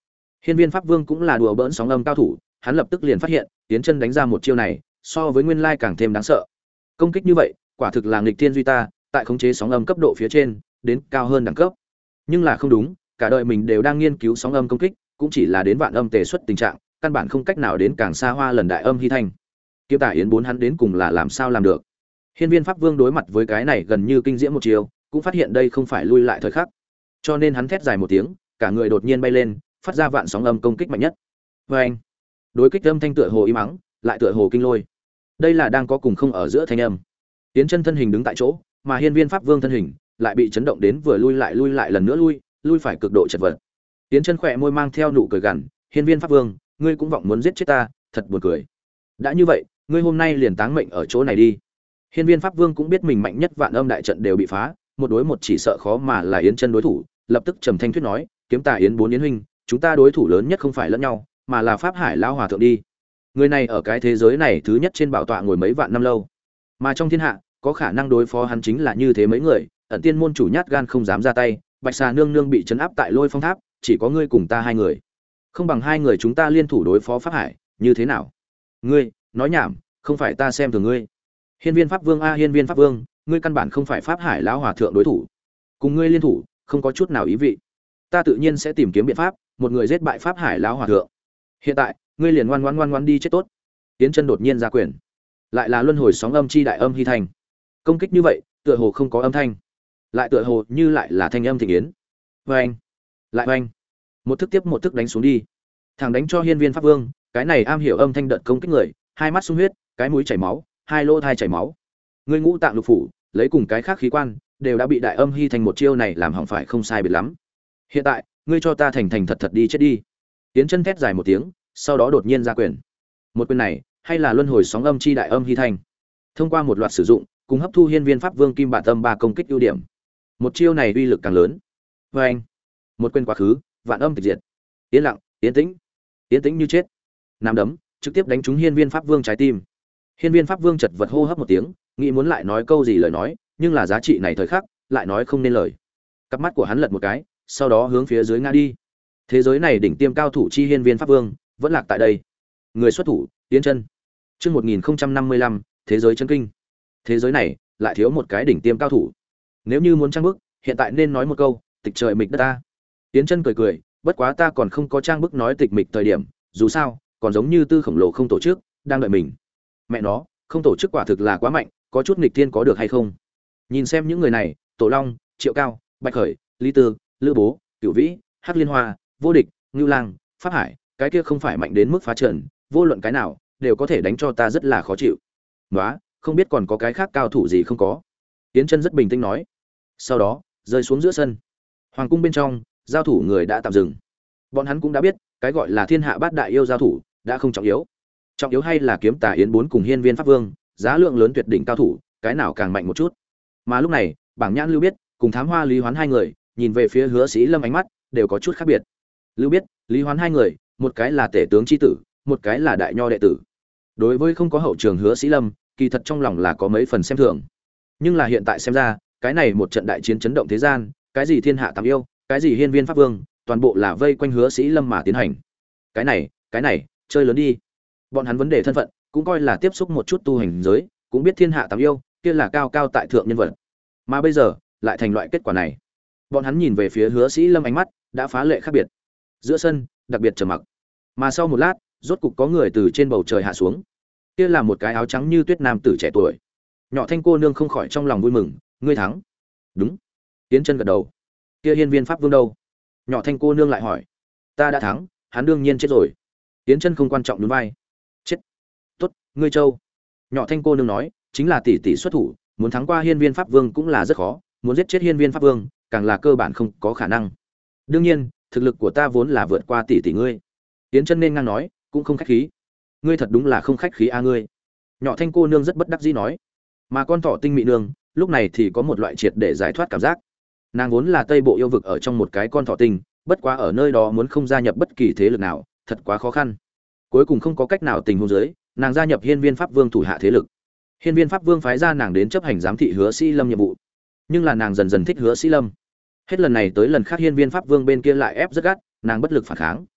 Hiên Viên Pháp Vương cũng là đùa bỡn sóng âm cao thủ, hắn lập tức liền phát hiện, Yến Chân đánh ra một chiêu này, so với nguyên lai càng thêm đáng sợ. Công kích như vậy, quả thực là nghịch thiên duy ta, tại khống chế sóng âm cấp độ phía trên, đến cao hơn đẳng cấp. Nhưng là không đúng, cả đời mình đều đang nghiên cứu sóng âm công kích, cũng chỉ là đến vạn âm tề xuất tình trạng, căn bản không cách nào đến càng xa hoa lần đại âm hy thanh. Kiếm Tả Yến bốn hắn đến cùng là làm sao làm được? Hiên Viên Pháp Vương đối mặt với cái này gần như kinh diễm một chiều, cũng phát hiện đây không phải lui lại thời khắc. Cho nên hắn thét dài một tiếng, cả người đột nhiên bay lên, phát ra vạn sóng âm công kích mạnh nhất. Oeng! Đối kích âm thanh tựa hồ im mắng, lại tựa hồ kinh lôi. Đây là đang có cùng không ở giữa thanh âm. Tiến Chân thân hình đứng tại chỗ, mà Hiên Viên Pháp Vương thân hình lại bị chấn động đến vừa lui lại lui lại lần nữa lui, lui phải cực độ chật vật. Tiến Chân khỏe môi mang theo nụ cười gằn, "Hiên Viên Pháp Vương, ngươi cũng vọng muốn giết chết ta, thật buồn cười. Đã như vậy, ngươi hôm nay liền táng mệnh ở chỗ này đi." Hiên Viên Pháp Vương cũng biết mình mạnh nhất vạn âm đại trận đều bị phá, một đối một chỉ sợ khó mà là Yến Chân đối thủ, lập tức trầm thanh thuyết nói, "Kiếm Tà Yến bốn Yến huynh, chúng ta đối thủ lớn nhất không phải lẫn nhau, mà là Pháp Hải lão hòa thượng đi. Người này ở cái thế giới này thứ nhất trên bảo tọa ngồi mấy vạn năm lâu, mà trong thiên hạ, có khả năng đối phó hắn chính là như thế mấy người, ẩn tiên môn chủ nhát gan không dám ra tay, Bạch Xà nương nương bị trấn áp tại Lôi Phong Tháp, chỉ có ngươi cùng ta hai người. Không bằng hai người chúng ta liên thủ đối phó Pháp Hải, như thế nào?" "Ngươi, nói nhảm, không phải ta xem thường ngươi. Hiên Viên Pháp Vương a Hiên Viên Pháp Vương, ngươi căn bản không phải Pháp Hải lão hòa thượng đối thủ. Cùng ngươi liên thủ, không có chút nào ý vị. Ta tự nhiên sẽ tìm kiếm biện pháp, một người giết bại Pháp Hải lão hòa thượng. Hiện tại, ngươi liền ngoan ngoãn ngoan ngoãn đi chết tốt." Tiến Chân đột nhiên ra quyền, lại là luân hồi sóng âm chi đại âm hy thành. Công kích như vậy, tựa hồ không có âm thanh, lại tựa hồ như lại là thanh âm thịnh yến. Oeng, lại oeng, một thức tiếp một thức đánh xuống đi, thẳng đánh cho Hiên Viên Pháp Vương, cái này am hiểu âm thanh đợt công kích người, hai mắt sung huyết, cái mũi chảy máu, hai lỗ thai chảy máu. Ngươi ngũ tạng lục phủ, lấy cùng cái khác khí quan, đều đã bị đại âm hy thành một chiêu này làm hỏng phải không sai biệt lắm. Hiện tại, ngươi cho ta thành thành thật thật đi chết đi. Tiến Chân thét dài một tiếng, sau đó đột nhiên ra quyền. Một quyền này, hay là luân hồi sóng âm chi đại âm hy thành. Thông qua một loạt sử dụng, cùng hấp thu Hiên Viên Pháp Vương kim bản tâm ba công kích ưu điểm. Một chiêu này uy lực càng lớn. Oeng, một quyền quá khứ, vạn âm tịch diệt. Yên lặng, yên tĩnh. Yên tĩnh như chết. Nắm đấm trực tiếp đánh trúng Hiên Viên Pháp Vương trái tim. Hiên Viên Pháp Vương chật vật hô hấp một tiếng, nghĩ muốn lại nói câu gì lời nói, nhưng là giá trị này thời khắc, lại nói không nên lời. Cặp mắt của hắn lật một cái, sau đó hướng phía dưới ngã đi. Thế giới này đỉnh tiêm cao thủ chi Hiên Viên Pháp Vương, vẫn lạc tại đây. Người xuất thủ, Yến Chân. Chương một nghìn năm mươi lăm, thế giới chân kinh. Thế giới này lại thiếu một cái đỉnh tiêm cao thủ. Nếu như muốn trang bức, hiện tại nên nói một câu, tịch trời mịch đất ta. Yến Chân cười cười, bất quá ta còn không có trang bức nói tịch mịch thời điểm, dù sao, còn giống như Tư khổng lồ không tổ chức, đang đợi mình. Mẹ nó, không tổ chức quả thực là quá mạnh, có chút nghịch thiên có được hay không? Nhìn xem những người này, Tổ Long, Triệu Cao, Bạch Khởi, Lý Tư, Lữ Bố, Cửu Vĩ, Hắc Liên Hoa, Vô Địch, Ngưu Lang, Pháp Hải, cái kia không phải mạnh đến mức phá trận, vô luận cái nào, đều có thể đánh cho ta rất là khó chịu. Nóa, không biết còn có cái khác cao thủ gì không có. Tiến Chân rất bình tĩnh nói. Sau đó, rơi xuống giữa sân. Hoàng cung bên trong, giao thủ người đã tạm dừng. Bọn hắn cũng đã biết, cái gọi là thiên hạ bát đại yêu giao thủ, đã không trọng yếu. Trọng yếu hay là Kiếm Tà Yến bốn cùng Hiên Viên Pháp Vương, giá lượng lớn tuyệt đỉnh cao thủ, cái nào càng mạnh một chút. Mà lúc này, Bảng Nhãn Lưu Biết cùng Thám Hoa Lý Hoán hai người, nhìn về phía Hứa Sĩ Lâm ánh mắt đều có chút khác biệt. Lưu Biết, Lý Hoán hai người, một cái là tể tướng chi tử, một cái là đại nho đệ tử. Đối với không có hậu trường Hứa Sĩ Lâm, kỳ thật trong lòng là có mấy phần xem thường. Nhưng là hiện tại xem ra, cái này một trận đại chiến chấn động thế gian, cái gì thiên hạ tám yêu, cái gì Hiên Viên Pháp Vương, toàn bộ là vây quanh Hứa Sĩ Lâm mà tiến hành. Cái này, cái này, chơi lớn đi. Bọn hắn vấn đề thân phận, cũng coi là tiếp xúc một chút tu hành giới, cũng biết thiên hạ tám yêu, kia là cao cao tại thượng nhân vật. Mà bây giờ, lại thành loại kết quả này. Bọn hắn nhìn về phía Hứa Sĩ Lâm ánh mắt đã phá lệ khác biệt. Giữa sân, đặc biệt trầm mặc. Mà sau một lát, rốt cục có người từ trên bầu trời hạ xuống. Kia là một cái áo trắng như tuyết nam tử trẻ tuổi. Nhỏ Thanh cô nương không khỏi trong lòng vui mừng, ngươi thắng. Đúng. Tiến Chân gật đầu. Kia Hiên Viên Pháp Vương đâu? Nhỏ Thanh cô nương lại hỏi. Ta đã thắng, hắn đương nhiên chết rồi. Tiến Chân không quan trọng nhún vai. Chết. Tốt, ngươi châu. Nhỏ Thanh cô nương nói, chính là tỷ tỷ xuất thủ, muốn thắng qua Hiên Viên Pháp Vương cũng là rất khó, muốn giết chết Hiên Viên Pháp Vương, càng là cơ bản không có khả năng. Đương nhiên, thực lực của ta vốn là vượt qua tỷ tỷ ngươi. Tiến Chân nên ngang nói, cũng không khách khí. Ngươi thật đúng là không khách khí a ngươi. Nhỏ Thanh cô nương rất bất đắc dĩ nói. Mà con thỏ tinh mị nương, lúc này thì có một loại triệt để giải thoát cảm giác. Nàng vốn là Tây Bộ yêu vực ở trong một cái con thỏ tinh, bất quá ở nơi đó muốn không gia nhập bất kỳ thế lực nào, thật quá khó khăn. Cuối cùng không có cách nào tình huống dưới, nàng gia nhập Hiên Viên Pháp Vương thủ hạ thế lực. Hiên Viên Pháp Vương phái ra nàng đến chấp hành giám thị Hứa Sĩ Lâm nhiệm vụ. Nhưng là nàng dần dần thích Hứa Sĩ Lâm. Hết lần này tới lần khác Hiên Viên Pháp Vương bên kia lại ép rất gắt, nàng bất lực phản kháng.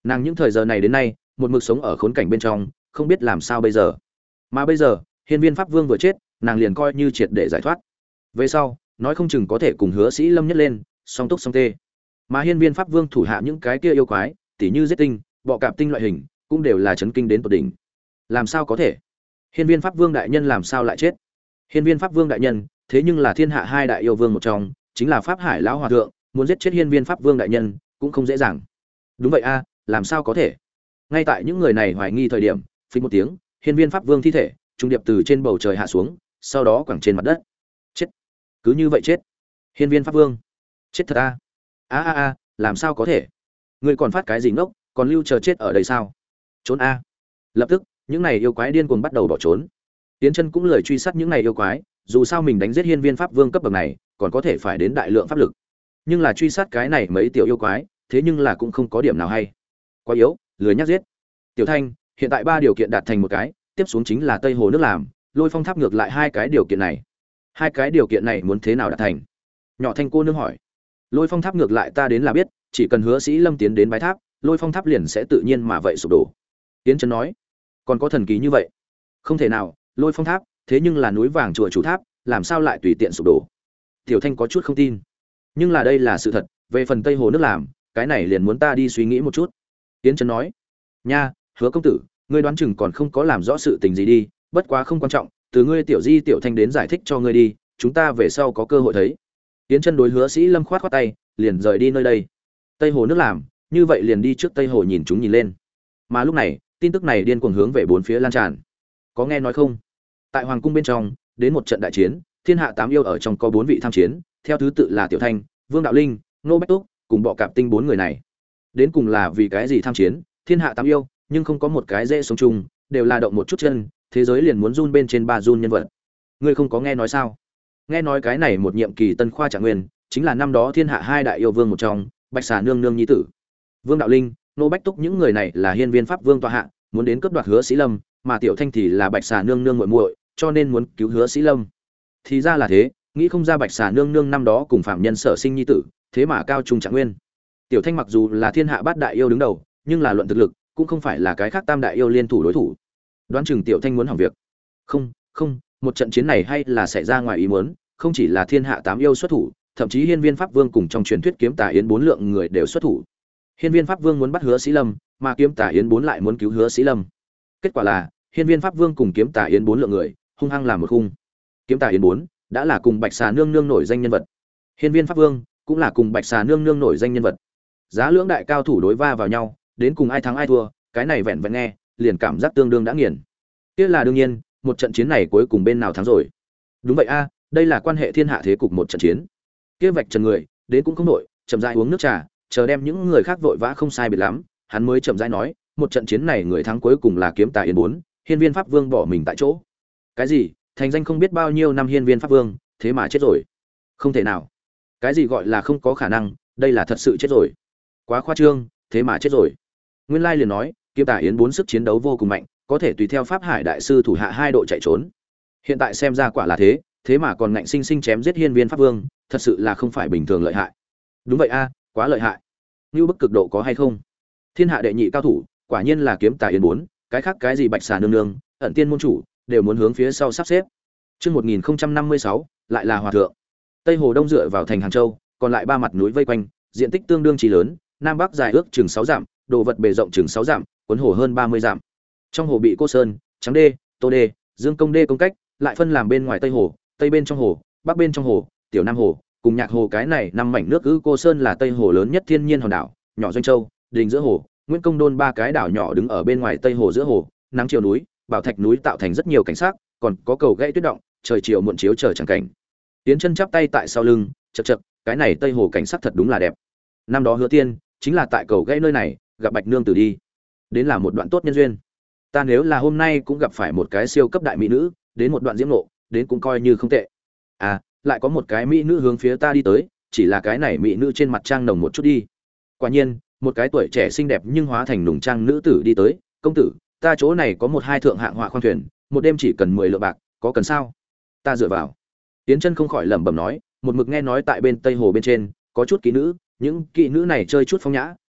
Nàng những thời giờ này đến nay một mực sống ở khốn cảnh bên trong, không biết làm sao bây giờ. Mà bây giờ hiên viên pháp vương vừa chết, nàng liền coi như triệt để giải thoát. Về sau nói không chừng có thể cùng Hứa Sĩ Lâm nhất lên song túc song tê. Mà hiên viên pháp vương thủ hạ những cái kia yêu quái, tỉ như giết tinh, bọ cạp tinh loại hình, cũng đều là chấn kinh đến tột đỉnh. Làm sao có thể? Hiên viên pháp vương đại nhân làm sao lại chết? Hiên viên pháp vương đại nhân thế nhưng là thiên hạ hai đại yêu vương một trong, chính là Pháp Hải lão hòa thượng, muốn giết chết hiên viên pháp vương đại nhân cũng không dễ dàng. Đúng vậy a, làm sao có thể? Ngay tại những người này hoài nghi thời điểm, phình một tiếng, hiên viên pháp vương thi thể trung điệp từ trên bầu trời hạ xuống, sau đó quẳng trên mặt đất. Chết! Cứ như vậy chết? Hiên viên pháp vương chết thật a? A a a, làm sao có thể? Ngươi còn phát cái gì ngốc, còn lưu chờ chết ở đây sao? Trốn a! Lập tức những này yêu quái điên cuồng bắt đầu bỏ trốn. Tiến Chân cũng lười truy sát những này yêu quái, dù sao mình đánh giết hiên viên pháp vương cấp bậc này, còn có thể phải đến đại lượng pháp lực. Nhưng là truy sát cái này mấy tiểu yêu quái, thế nhưng là cũng không có điểm nào hay. Quá yếu, lười nhắc giết. Tiểu Thanh, hiện tại ba điều kiện đạt thành một cái, tiếp xuống chính là Tây Hồ nước làm, Lôi Phong tháp ngược lại hai cái điều kiện này. Hai cái điều kiện này muốn thế nào đạt thành? Nhỏ Thanh cô nương hỏi. Lôi Phong tháp ngược lại ta đến là biết, chỉ cần Hứa Sĩ Lâm tiến đến bái tháp, Lôi Phong tháp liền sẽ tự nhiên mà vậy sụp đổ. Tiến Chân nói. Còn có thần kỳ như vậy? Không thể nào, Lôi Phong tháp, thế nhưng là núi vàng chùa chủ tháp, làm sao lại tùy tiện sụp đổ? Tiểu Thanh có chút không tin. Nhưng là đây là sự thật, về phần Tây Hồ nước làm, cái này liền muốn ta đi suy nghĩ một chút. Tiến Chân nói. Nha, Hứa công tử, ngươi đoán chừng còn không có làm rõ sự tình gì đi, bất quá không quan trọng, từ ngươi Tiểu Di Tiểu Thanh đến giải thích cho ngươi đi, chúng ta về sau có cơ hội thấy. Tiến Chân đối Hứa Sĩ Lâm khoát khoát tay, liền rời đi nơi đây. Tây Hồ nước làm, như vậy liền đi trước Tây Hồ nhìn chúng nhìn lên. Mà lúc này, tin tức này điên cuồng hướng về bốn phía lan tràn. Có nghe nói không? Tại hoàng cung bên trong, đến một trận đại chiến, thiên hạ tám yêu ở trong có bốn vị tham chiến, theo thứ tự là Tiểu Thanh, Vương Đạo Linh, Nô Bách Túc, cùng Bọ Cạp Tinh bốn người này. Đến cùng là vì cái gì tham chiến? Thiên hạ tám yêu, nhưng không có một cái dễ sống chung, đều là động một chút chân, thế giới liền muốn run bên trên ba run nhân vật. Ngươi không có nghe nói sao? Nghe nói cái này một nhiệm kỳ tân khoa trạng nguyên, chính là năm đó thiên hạ hai đại yêu vương một trong, Bạch Xà nương nương nhi tử. Vương Đạo Linh, Nô Bách Túc những người này là hiên viên pháp vương tọa hạ, muốn đến cướp đoạt Hứa Sĩ Lâm, mà Tiểu Thanh thì là Bạch Xà nương nương muội muội, cho nên muốn cứu Hứa Sĩ Lâm. Thì ra là thế, nghĩ không ra Bạch Xà nương nương năm đó cùng phạm nhân sở sinh nhi tử, thế mà cao trung trạng nguyên. Tiểu Thanh mặc dù là thiên hạ bát đại yêu đứng đầu, nhưng là luận thực lực, cũng không phải là cái khác tam đại yêu liên thủ đối thủ. Đoán chừng Tiểu Thanh muốn hỏng việc. Không, không, một trận chiến này hay là xảy ra ngoài ý muốn, không chỉ là thiên hạ tám yêu xuất thủ, thậm chí hiên viên pháp vương cùng trong truyền thuyết kiếm tà yến bốn lượng người đều xuất thủ. Hiên viên pháp vương muốn bắt Hứa Sĩ Lâm, mà kiếm tà yến bốn lại muốn cứu Hứa Sĩ Lâm. Kết quả là hiên viên pháp vương cùng kiếm tà yến bốn lượng người hung hăng làm một khung. Kiếm tà yến bốn đã là cùng Bạch Xà nương nương nổi danh nhân vật, hiên viên pháp vương cũng là cùng Bạch Xà nương nương nổi danh nhân vật. Giá lưỡng đại cao thủ đối va vào nhau, đến cùng ai thắng ai thua, cái này vẹn vẹn nghe liền cảm giác tương đương đã nghiền. Kia là đương nhiên, một trận chiến này cuối cùng bên nào thắng rồi? Đúng vậy a, đây là quan hệ thiên hạ thế cục một trận chiến. Kia vạch trần người đến cũng không nổi, chậm rãi uống nước trà, chờ đem những người khác vội vã không sai biệt lắm, hắn mới chậm rãi nói, một trận chiến này người thắng cuối cùng là kiếm tà yến bốn, hiên viên pháp vương bỏ mình tại chỗ. Cái gì? Thành danh không biết bao nhiêu năm hiên viên pháp vương, thế mà chết rồi? Không thể nào. Cái gì gọi là không có khả năng, đây là thật sự chết rồi. Quá khoa trương, thế mà chết rồi. Nguyên lai liền nói, kiếm tà yến bốn sức chiến đấu vô cùng mạnh, có thể tùy theo Pháp Hải đại sư thủ hạ hai độ chạy trốn. Hiện tại xem ra quả là thế, thế mà còn ngạnh sinh sinh chém giết hiên viên pháp vương, thật sự là không phải bình thường lợi hại. Đúng vậy a, quá lợi hại. Như bức cực độ có hay không? Thiên hạ đệ nhị cao thủ, quả nhiên là kiếm tà yến bốn, cái khác cái gì Bạch Xà nương nương, ẩn tiên môn chủ, đều muốn hướng phía sau sắp xếp. Chương một nghìn năm mươi sáu, lại là hòa thượng. Tây Hồ Đông dựa vào thành Hàng Châu, còn lại ba mặt núi vây quanh, diện tích tương đương chí lớn, nam bắc dài ước chừng sáu dặm, đồ vật bề rộng chừng sáu dặm, cuốn hồ hơn ba mươi dặm. Trong hồ bị Cô Sơn, Trắng Đê, Tô Đê, Dương Công Đê công cách, lại phân làm bên ngoài Tây Hồ, Tây bên trong hồ, Bắc bên trong hồ, Tiểu Nam Hồ, cùng Nhạc Hồ cái này năm mảnh nước cứ Cô Sơn là Tây Hồ lớn nhất thiên nhiên hòn đảo, nhỏ Doanh Châu, Đình giữa hồ, Nguyễn Công Đôn ba cái đảo nhỏ đứng ở bên ngoài Tây Hồ giữa hồ, nắng chiều núi, bảo thạch núi tạo thành rất nhiều cảnh sắc, còn có cầu gãy tuyết động, trời chiều muộn chiếu chờ chẳng cảnh. Tiến Chân chắp tay tại sau lưng, chậc chậc, cái này Tây Hồ cảnh sắc thật đúng là đẹp. Năm đó Hứa Tiên chính là tại cầu gãy nơi này gặp Bạch Nương tử đi, đến là một đoạn tốt nhân duyên. Ta nếu là hôm nay cũng gặp phải một cái siêu cấp đại mỹ nữ, đến một đoạn diễm nộ, đến cũng coi như không tệ. À, lại có một cái mỹ nữ hướng phía ta đi tới, chỉ là cái này mỹ nữ trên mặt trang nồng một chút đi. Quả nhiên, một cái tuổi trẻ xinh đẹp nhưng hóa thành nùng trang nữ tử đi tới, công tử, ta chỗ này có một hai thượng hạng họa khoang thuyền, một đêm chỉ cần mười lượng bạc, có cần sao? Ta dựa vào. Tiến Chân không khỏi lẩm bẩm nói, một mực nghe nói tại bên Tây Hồ bên trên có chút kỹ nữ, những kỹ nữ này chơi chút phong nhã,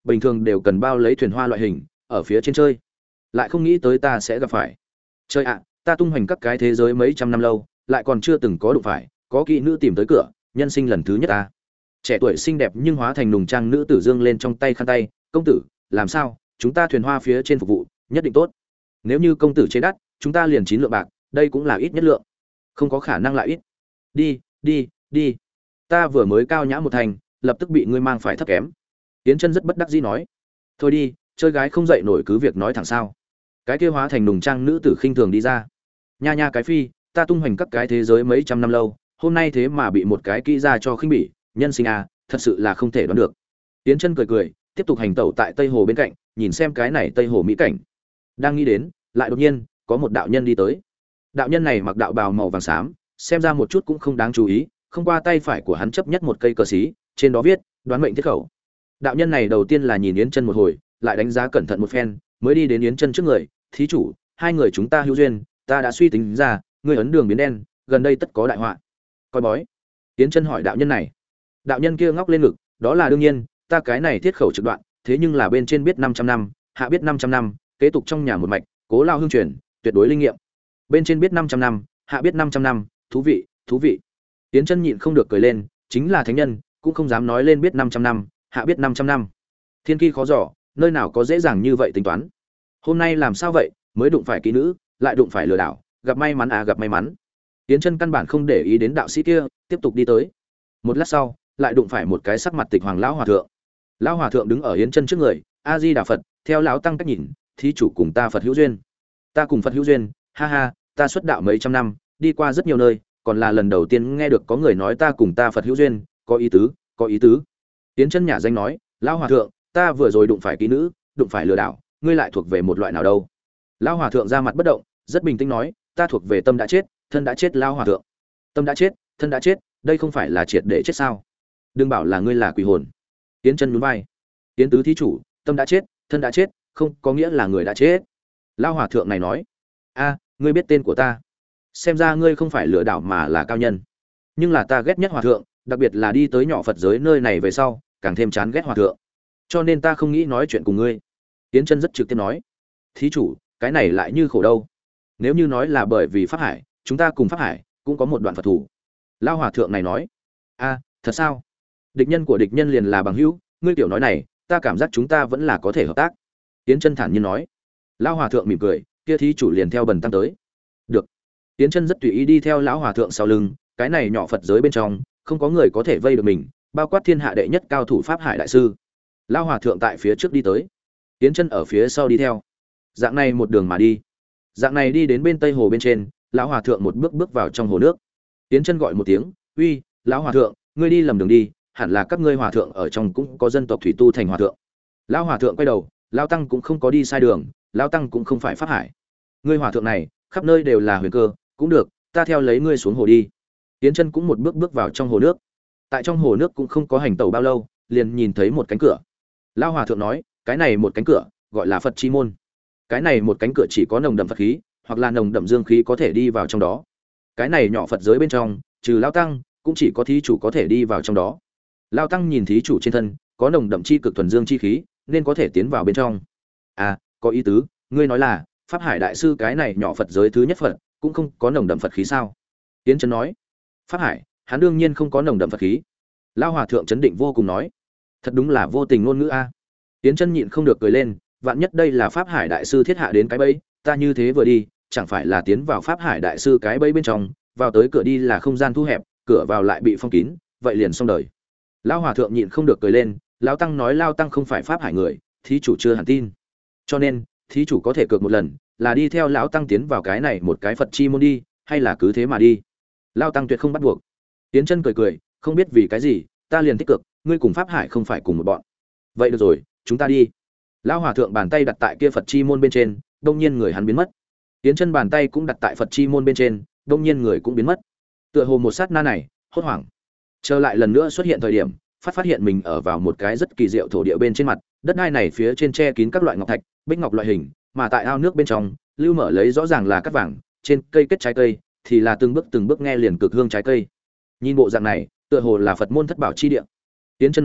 bình thường đều cần bao lấy thuyền hoa loại hình ở phía trên chơi, lại không nghĩ tới ta sẽ gặp phải. Chơi ạ, ta tung hoành các cái thế giới mấy trăm năm lâu, lại còn chưa từng có đụng phải có kỹ nữ tìm tới cửa, nhân sinh lần thứ nhất ta. Trẻ tuổi xinh đẹp nhưng hóa thành nùng trang nữ tử dương lên trong tay khăn tay, công tử, làm sao, chúng ta thuyền hoa phía trên phục vụ nhất định tốt. Nếu như công tử chế đắt, chúng ta liền chín lượng bạc, đây cũng là ít nhất lượng, không có khả năng lại ít. Đi, đi, đi. Ta vừa mới cao nhã một thành, lập tức bị ngươi mang phải thấp kém. Yến Chân rất bất đắc dĩ nói, thôi đi, chơi gái không dậy nổi cứ việc nói thẳng sao. Cái kia hóa thành nùng trang nữ tử khinh thường đi ra. Nha nha cái phi, ta tung hoành các cái thế giới mấy trăm năm lâu, hôm nay thế mà bị một cái kỹ ra cho khinh bỉ, nhân sinh à, thật sự là không thể đoán được. Yến Chân cười cười, tiếp tục hành tẩu tại Tây Hồ bên cạnh, nhìn xem cái này Tây Hồ mỹ cảnh. Đang nghĩ đến, lại đột nhiên có một đạo nhân đi tới. Đạo nhân này mặc đạo bào màu vàng xám, xem ra một chút cũng không đáng chú ý, không qua tay phải của hắn chấp nhất một cây cờ xí, trên đó viết đoán mệnh thiết khẩu. Đạo nhân này đầu tiên là nhìn Yến Chân một hồi, lại đánh giá cẩn thận một phen, mới đi đến Yến Chân trước người, "Thí chủ, hai người chúng ta hữu duyên, ta đã suy tính ra, ngươi ấn đường biến đen, gần đây tất có đại họa." Coi bói. Yến Chân hỏi đạo nhân này. Đạo nhân kia ngóc lên ngực, "Đó là đương nhiên, ta cái này thiết khẩu trực đoạn, thế nhưng là bên trên biết 500 năm, hạ biết 500 năm, kế tục trong nhà một mạch, cố lao hương truyền, tuyệt đối linh nghiệm." Bên trên biết 500 năm, hạ biết 500 năm, thú vị, thú vị. Yến Chân nhịn không được cười lên, chính là thánh nhân, cũng không dám nói lên biết 500 năm, hạ biết 500 năm. Thiên kỳ khó dò, nơi nào có dễ dàng như vậy tính toán. Hôm nay làm sao vậy, mới đụng phải kỹ nữ, lại đụng phải lừa đảo, gặp may mắn à gặp may mắn. Yến Chân căn bản không để ý đến đạo sĩ kia, tiếp tục đi tới. Một lát sau, lại đụng phải một cái sắc mặt tịch hoàng lão hòa thượng. Lão hòa thượng đứng ở Yến Chân trước người, A Di Đà Phật, theo lão tăng cách nhìn, thí chủ cùng ta Phật hữu duyên. Ta cùng Phật hữu duyên, ha ha, ta xuất đạo mấy trăm năm, đi qua rất nhiều nơi, còn là lần đầu tiên nghe được có người nói ta cùng ta Phật hữu duyên, có ý tứ, có ý tứ. Yến Chân nhả danh nói, lão hòa thượng, ta vừa rồi đụng phải kỹ nữ, đụng phải lừa đảo, ngươi lại thuộc về một loại nào đâu? Lão hòa thượng ra mặt bất động, rất bình tĩnh nói, ta thuộc về tâm đã chết, thân đã chết. Lão hòa thượng, tâm đã chết, thân đã chết, đây không phải là triệt để chết sao? Đừng bảo là ngươi là quỷ hồn. Yến Chân nhún vai. Yến tứ thí chủ, tâm đã chết, thân đã chết, không có nghĩa là người đã chết. Lão hòa thượng này nói, a, ngươi biết tên của ta, xem ra ngươi không phải lừa đảo mà là cao nhân. Nhưng là ta ghét nhất hòa thượng, đặc biệt là đi tới nhỏ Phật giới nơi này về sau, càng thêm chán ghét hòa thượng, cho nên ta không nghĩ nói chuyện cùng ngươi. Yến Chân rất trực tiếp nói, thí chủ, cái này lại như khổ đâu. Nếu như nói là bởi vì pháp hải, chúng ta cùng pháp hải cũng có một đoạn Phật thủ. Lão hòa thượng này nói, a, thật sao? Địch nhân của địch nhân liền là bằng hữu, ngươi tiểu nói này, ta cảm giác chúng ta vẫn là có thể hợp tác. Yến Chân thản nhiên nói. Lão hòa thượng mỉm cười, kia thí chủ liền theo bần tăng tới. Được. Yến Chân rất tùy ý đi theo lão hòa thượng sau lưng, cái này nhỏ Phật giới bên trong, không có người có thể vây được mình, bao quát thiên hạ đệ nhất cao thủ pháp hải đại sư. Lão hòa thượng tại phía trước đi tới, Yến Chân ở phía sau đi theo. Dạng này một đường mà đi. Dạng này đi đến bên Tây Hồ bên trên, lão hòa thượng một bước bước vào trong hồ nước. Yến Chân gọi một tiếng, "Uy, lão hòa thượng, ngươi đi lầm đường đi, hẳn là các ngươi hòa thượng ở trong cũng có dân tộc thủy tu thành hòa thượng." Lão hòa thượng quay đầu, lão tăng cũng không có đi sai đường, lão tăng cũng không phải pháp hải. Ngươi hòa thượng này, khắp nơi đều là huyền cơ, cũng được, ta theo lấy ngươi xuống hồ đi. Yến Chân cũng một bước bước vào trong hồ nước. Tại trong hồ nước cũng không có hành tẩu bao lâu, liền nhìn thấy một cánh cửa. Lão hòa thượng nói, cái này một cánh cửa, gọi là Phật chi môn. Cái này một cánh cửa chỉ có nồng đậm Phật khí, hoặc là nồng đậm dương khí có thể đi vào trong đó. Cái này nhỏ Phật giới bên trong, trừ lão tăng, cũng chỉ có thí chủ có thể đi vào trong đó. Lão tăng nhìn thí chủ trên thân, có nồng đậm chi cực thuần dương chi khí, nên có thể tiến vào bên trong. À, có ý tứ, ngươi nói là, Pháp Hải đại sư cái này nhỏ Phật giới thứ nhất Phật, cũng không có nồng đậm Phật khí sao? Yến Chân nói. Pháp Hải, hắn đương nhiên không có nồng đậm Phật khí. Lão hòa thượng chấn định vô cùng nói, thật đúng là vô tình ngôn ngữ a. Yến Chân nhịn không được cười lên, vạn nhất đây là Pháp Hải đại sư thiết hạ đến cái bẫy, ta như thế vừa đi, chẳng phải là tiến vào Pháp Hải đại sư cái bẫy bên trong, vào tới cửa đi là không gian thu hẹp, cửa vào lại bị phong kín, vậy liền xong đời. Lão hòa thượng nhịn không được cười lên, lão tăng nói lão tăng không phải Pháp Hải người, thí chủ chưa hẳn tin. Cho nên, thí chủ có thể cược một lần, là đi theo lão tăng tiến vào cái này một cái Phật chi môn đi, hay là cứ thế mà đi. Lão tăng tuyệt không bắt buộc. Yến Chân cười cười, không biết vì cái gì, ta liền thích cược, ngươi cùng Pháp Hải không phải cùng một bọn. Vậy được rồi, chúng ta đi. Lão hòa thượng bàn tay đặt tại kia Phật chi môn bên trên, đông nhiên người hắn biến mất. Yến Chân bàn tay cũng đặt tại Phật chi môn bên trên, đông nhiên người cũng biến mất. Tựa hồ một sát na này, hốt hoảng. Trở lại lần nữa xuất hiện thời điểm, phát phát hiện mình ở vào một cái rất kỳ diệu thổ địa bên trên mặt, đất đai này phía trên che kín các loại ngọc thạch, bích ngọc loại hình, mà tại ao nước bên trong, lưu mở lấy rõ ràng là cát vàng, trên cây kết trái cây thì là từng bước từng bước nghe liền cực hương trái cây. Nhìn bộ dạng này, tựa hồ là Phật môn thất bảo chi địa. Yến Chân nói,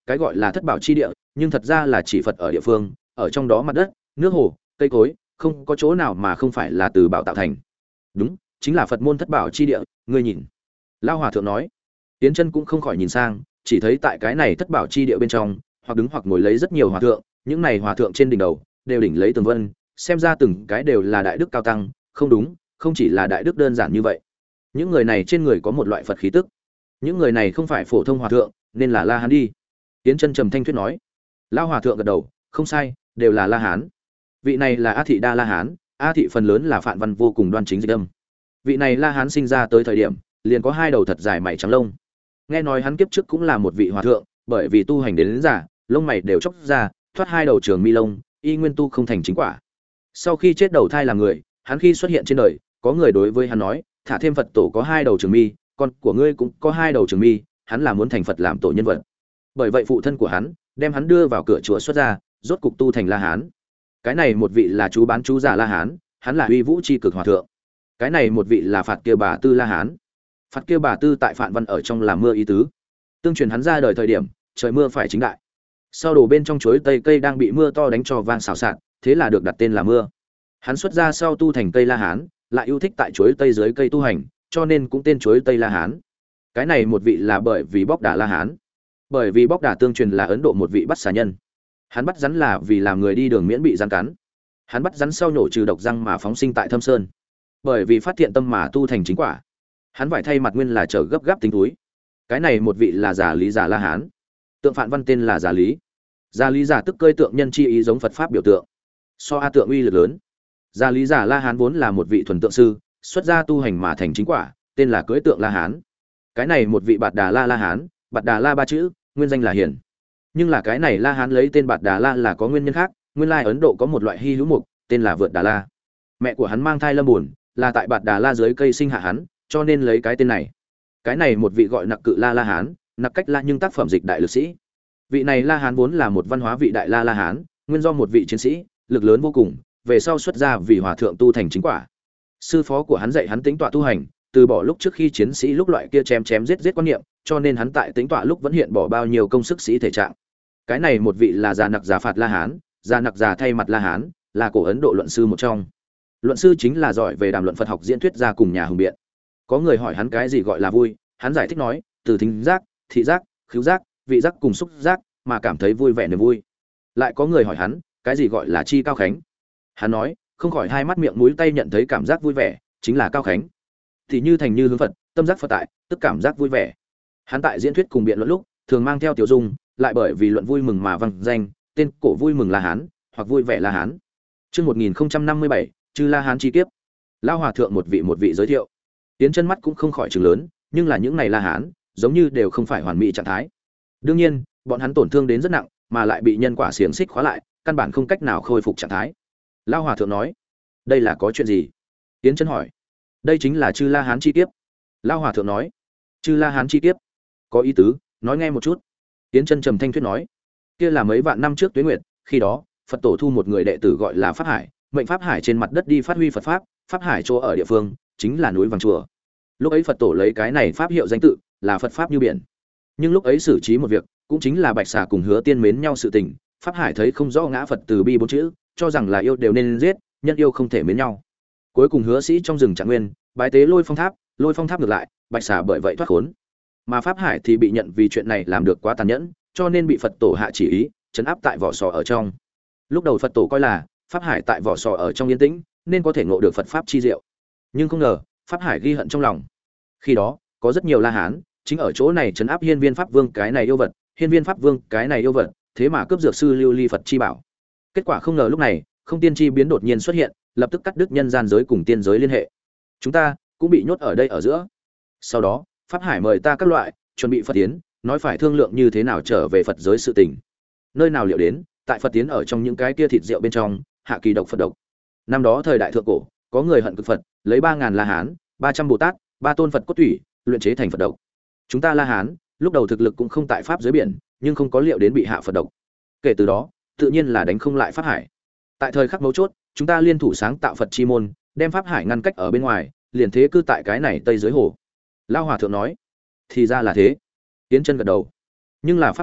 cái gọi là thất bảo chi địa nhưng thật ra là chỉ Phật ở địa phương, ở trong đó mặt đất, nước hồ, cây cối, không có chỗ nào mà không phải là từ bảo tạo thành. Đúng, chính là Phật môn thất bảo chi địa, ngươi nhìn. Lao hòa thượng nói. Tiến chân cũng không khỏi nhìn sang, chỉ thấy tại cái này thất bảo chi địa bên trong, hoặc đứng hoặc ngồi lấy rất nhiều hòa thượng, những này hòa thượng trên đỉnh đầu đều đỉnh lấy tường vân, xem ra từng cái đều là đại đức cao tăng, không đúng, không chỉ là đại đức đơn giản như vậy. Những người này trên người có một loại Phật khí tức. Những người này không phải phổ thông hòa thượng, nên là La Hán đi. Tiến chân trầm thanh thuyết nói. Lao hòa thượng gật đầu, không sai, đều là La Hán. Vị này là A thị Đa La Hán, A thị phần lớn là phạn văn vô cùng đoan chính dịch âm. Vị này La Hán sinh ra tới thời điểm, liền có hai đầu thật dài mày trắng lông. Nghe nói hắn kiếp trước cũng là một vị hòa thượng, bởi vì tu hành đến, đến giả, lông mày đều chóc ra, thoát hai đầu trường mi lông, y nguyên tu không thành chính quả. Sau khi chết đầu thai làm người, hắn khi xuất hiện trên đời, có người đối với hắn nói, thả thêm Phật tổ có hai đầu trường mi, con của ngươi cũng có hai đầu trường mi, hắn là muốn thành Phật làm tổ nhân vật. Bởi vậy phụ thân của hắn đem hắn đưa vào cửa chùa xuất ra, rốt cục tu thành La Hán. Cái này một vị là chú bán chú giả La Hán, hắn là uy vũ chi cực hòa thượng. Cái này một vị là Phạt Kia Bà Tư La Hán. Phạt Kia Bà Tư tại Phạn Văn ở trong làm mưa ý tứ. Tương truyền hắn ra đời thời điểm, trời mưa phải chính đại. Sau đổ bên trong chuối tây cây đang bị mưa to đánh cho vang xào xạc, thế là được đặt tên là mưa. Hắn xuất ra sau tu thành cây La Hán, lại yêu thích tại chuối tây dưới cây tu hành, cho nên cũng tên chuối tây La Hán. Cái này một vị là bởi vì bóc đà La Hán. Bởi vì bóc đà tương truyền là Ấn Độ một vị bắt xà nhân. Hắn bắt rắn là vì làm người đi đường miễn bị rắn cắn. Hắn bắt rắn sau nhổ trừ độc răng mà phóng sinh tại Thâm Sơn. Bởi vì phát thiện tâm mà tu thành chính quả. Hắn phải thay mặt nguyên là trở gấp gáp tính túi. Cái này một vị là Giả Lý Giả La Hán. Tượng Phạn Văn tên là Giả Lý. Giả Lý Giả tức cơi tượng nhân chi ý giống Phật pháp biểu tượng. So a tượng uy lực lớn. Giả Lý Giả La Hán vốn là một vị thuần tượng sư, xuất gia tu hành mà thành chính quả, tên là cưỡi tượng La Hán. Cái này một vị Bạt Đà La La Hán, Bạt Đà La ba chữ, nguyên danh là Hiền. Nhưng là cái này La Hán lấy tên Bạt Đà La là có nguyên nhân khác, nguyên lai Ấn Độ có một loại hy hữu mục, tên là Vượt Đà La. Mẹ của hắn mang thai lâm buồn, là tại Bạt Đà La dưới cây sinh hạ hắn, cho nên lấy cái tên này. Cái này một vị gọi Nặc Cự La La Hán, nặc cách La nhưng tác phẩm dịch đại lực sĩ. Vị này La Hán vốn là một văn hóa vị đại La La Hán, nguyên do một vị chiến sĩ, lực lớn vô cùng, về sau xuất gia vì hòa thượng tu thành chính quả. Sư phó của hắn dạy hắn tính tọa tu hành, từ bỏ lúc trước khi chiến sĩ lúc loại kia chém chém giết giết quan niệm, cho nên hắn tại tính tọa lúc vẫn hiện bỏ bao nhiêu công sức sĩ thể trạng. Cái này một vị là Già Nặc Già Phạt La Hán, Già Nặc Già thay mặt La Hán, là cổ Ấn Độ luận sư một trong. Luận sư chính là giỏi về đàm luận Phật học diễn thuyết ra cùng nhà hùng biện. Có người hỏi hắn cái gì gọi là vui, hắn giải thích nói, từ thính giác, thị giác, khứu giác, vị giác cùng xúc giác mà cảm thấy vui vẻ niềm vui. Lại có người hỏi hắn, cái gì gọi là chi cao khánh? Hắn nói, không khỏi hai mắt miệng mũi tay nhận thấy cảm giác vui vẻ, chính là cao khánh. Thì như thành như hướng Phật, tâm giác Phật tại, tức cảm giác vui vẻ. Hắn tại diễn thuyết cùng biện luận lúc, thường mang theo tiểu dung, lại bởi vì luận vui mừng mà vang danh, tên cổ vui mừng La Hán, hoặc vui vẻ La Hán. Chương một nghìn năm mươi bảy, chư La Hán chi kiếp. Lao hòa thượng một vị một vị giới thiệu. Tiến chân mắt cũng không khỏi trừng lớn, nhưng là những này La Hán, giống như đều không phải hoàn mỹ trạng thái. Đương nhiên, bọn hắn tổn thương đến rất nặng, mà lại bị nhân quả xiềng xích khóa lại, căn bản không cách nào khôi phục trạng thái. Lao hòa thượng nói, đây là có chuyện gì? Tiến chân hỏi. Đây chính là chư La Hán chi kiếp. Lao hòa thượng nói, chư La Hán chi kiếp, có ý tứ, nói nghe một chút. Tiến chân trầm thanh thuyết nói, kia là mấy vạn năm trước Tuế Nguyệt, khi đó Phật tổ thu một người đệ tử gọi là Pháp Hải, mệnh Pháp Hải trên mặt đất đi phát huy Phật pháp, Pháp Hải chỗ ở địa phương chính là núi Vàng Chùa. Lúc ấy Phật tổ lấy cái này pháp hiệu danh tự là Phật pháp như biển. Nhưng lúc ấy xử trí một việc, cũng chính là Bạch Xà cùng Hứa Tiên mến nhau sự tình, Pháp Hải thấy không rõ ngã Phật từ bi bốn chữ, cho rằng là yêu đều nên giết, nhân yêu không thể mến nhau. Cuối cùng Hứa Sĩ trong rừng Trạng Nguyên, bái tế Lôi Phong Tháp, Lôi Phong Tháp ngược lại, Bạch Xà bởi vậy thoát khốn. Mà Pháp Hải thì bị nhận vì chuyện này làm được quá tàn nhẫn, cho nên bị Phật tổ hạ chỉ ý, trấn áp tại vỏ sò ở trong. Lúc đầu Phật tổ coi là Pháp Hải tại vỏ sò ở trong yên tĩnh, nên có thể ngộ được Phật pháp chi diệu. Nhưng không ngờ, Pháp Hải ghi hận trong lòng. Khi đó, có rất nhiều La Hán, chính ở chỗ này trấn áp Hiên Viên Pháp Vương cái này yêu vật, Hiên Viên Pháp Vương cái này yêu vật, thế mà cướp dược sư Lưu Ly Phật chi bảo. Kết quả không ngờ lúc này, không tiên chi biến đột nhiên xuất hiện, lập tức cắt đứt nhân gian giới cùng tiên giới liên hệ. Chúng ta cũng bị nhốt ở đây ở giữa. Sau đó, Pháp Hải mời ta các loại, chuẩn bị Phật tiến, nói phải thương lượng như thế nào trở về Phật giới sự tình. Nơi nào liệu đến, tại Phật tiến ở trong những cái kia thịt rượu bên trong, hạ kỳ độc Phật độc. Năm đó thời đại thượng cổ, có người hận cực Phật, lấy ba ngàn La Hán, ba trăm Bồ Tát, ba tôn Phật cốt tủy, luyện chế thành Phật độc. Chúng ta La Hán, lúc đầu thực lực cũng không tại pháp dưới biển, nhưng không có liệu đến bị hạ Phật độc. Kể từ đó, tự nhiên là đánh không lại Pháp Hải. Tại thời khắc mấu chốt, chúng ta liên thủ sáng tạo Phật chi môn, đem Pháp Hải ngăn cách ở bên ngoài, liền thế cư tại cái này Tây dưới hồ. Lao hòa thượng nói, thì ra là thế. Tiến chân gật đầu. Nhưng là Pháp Hải,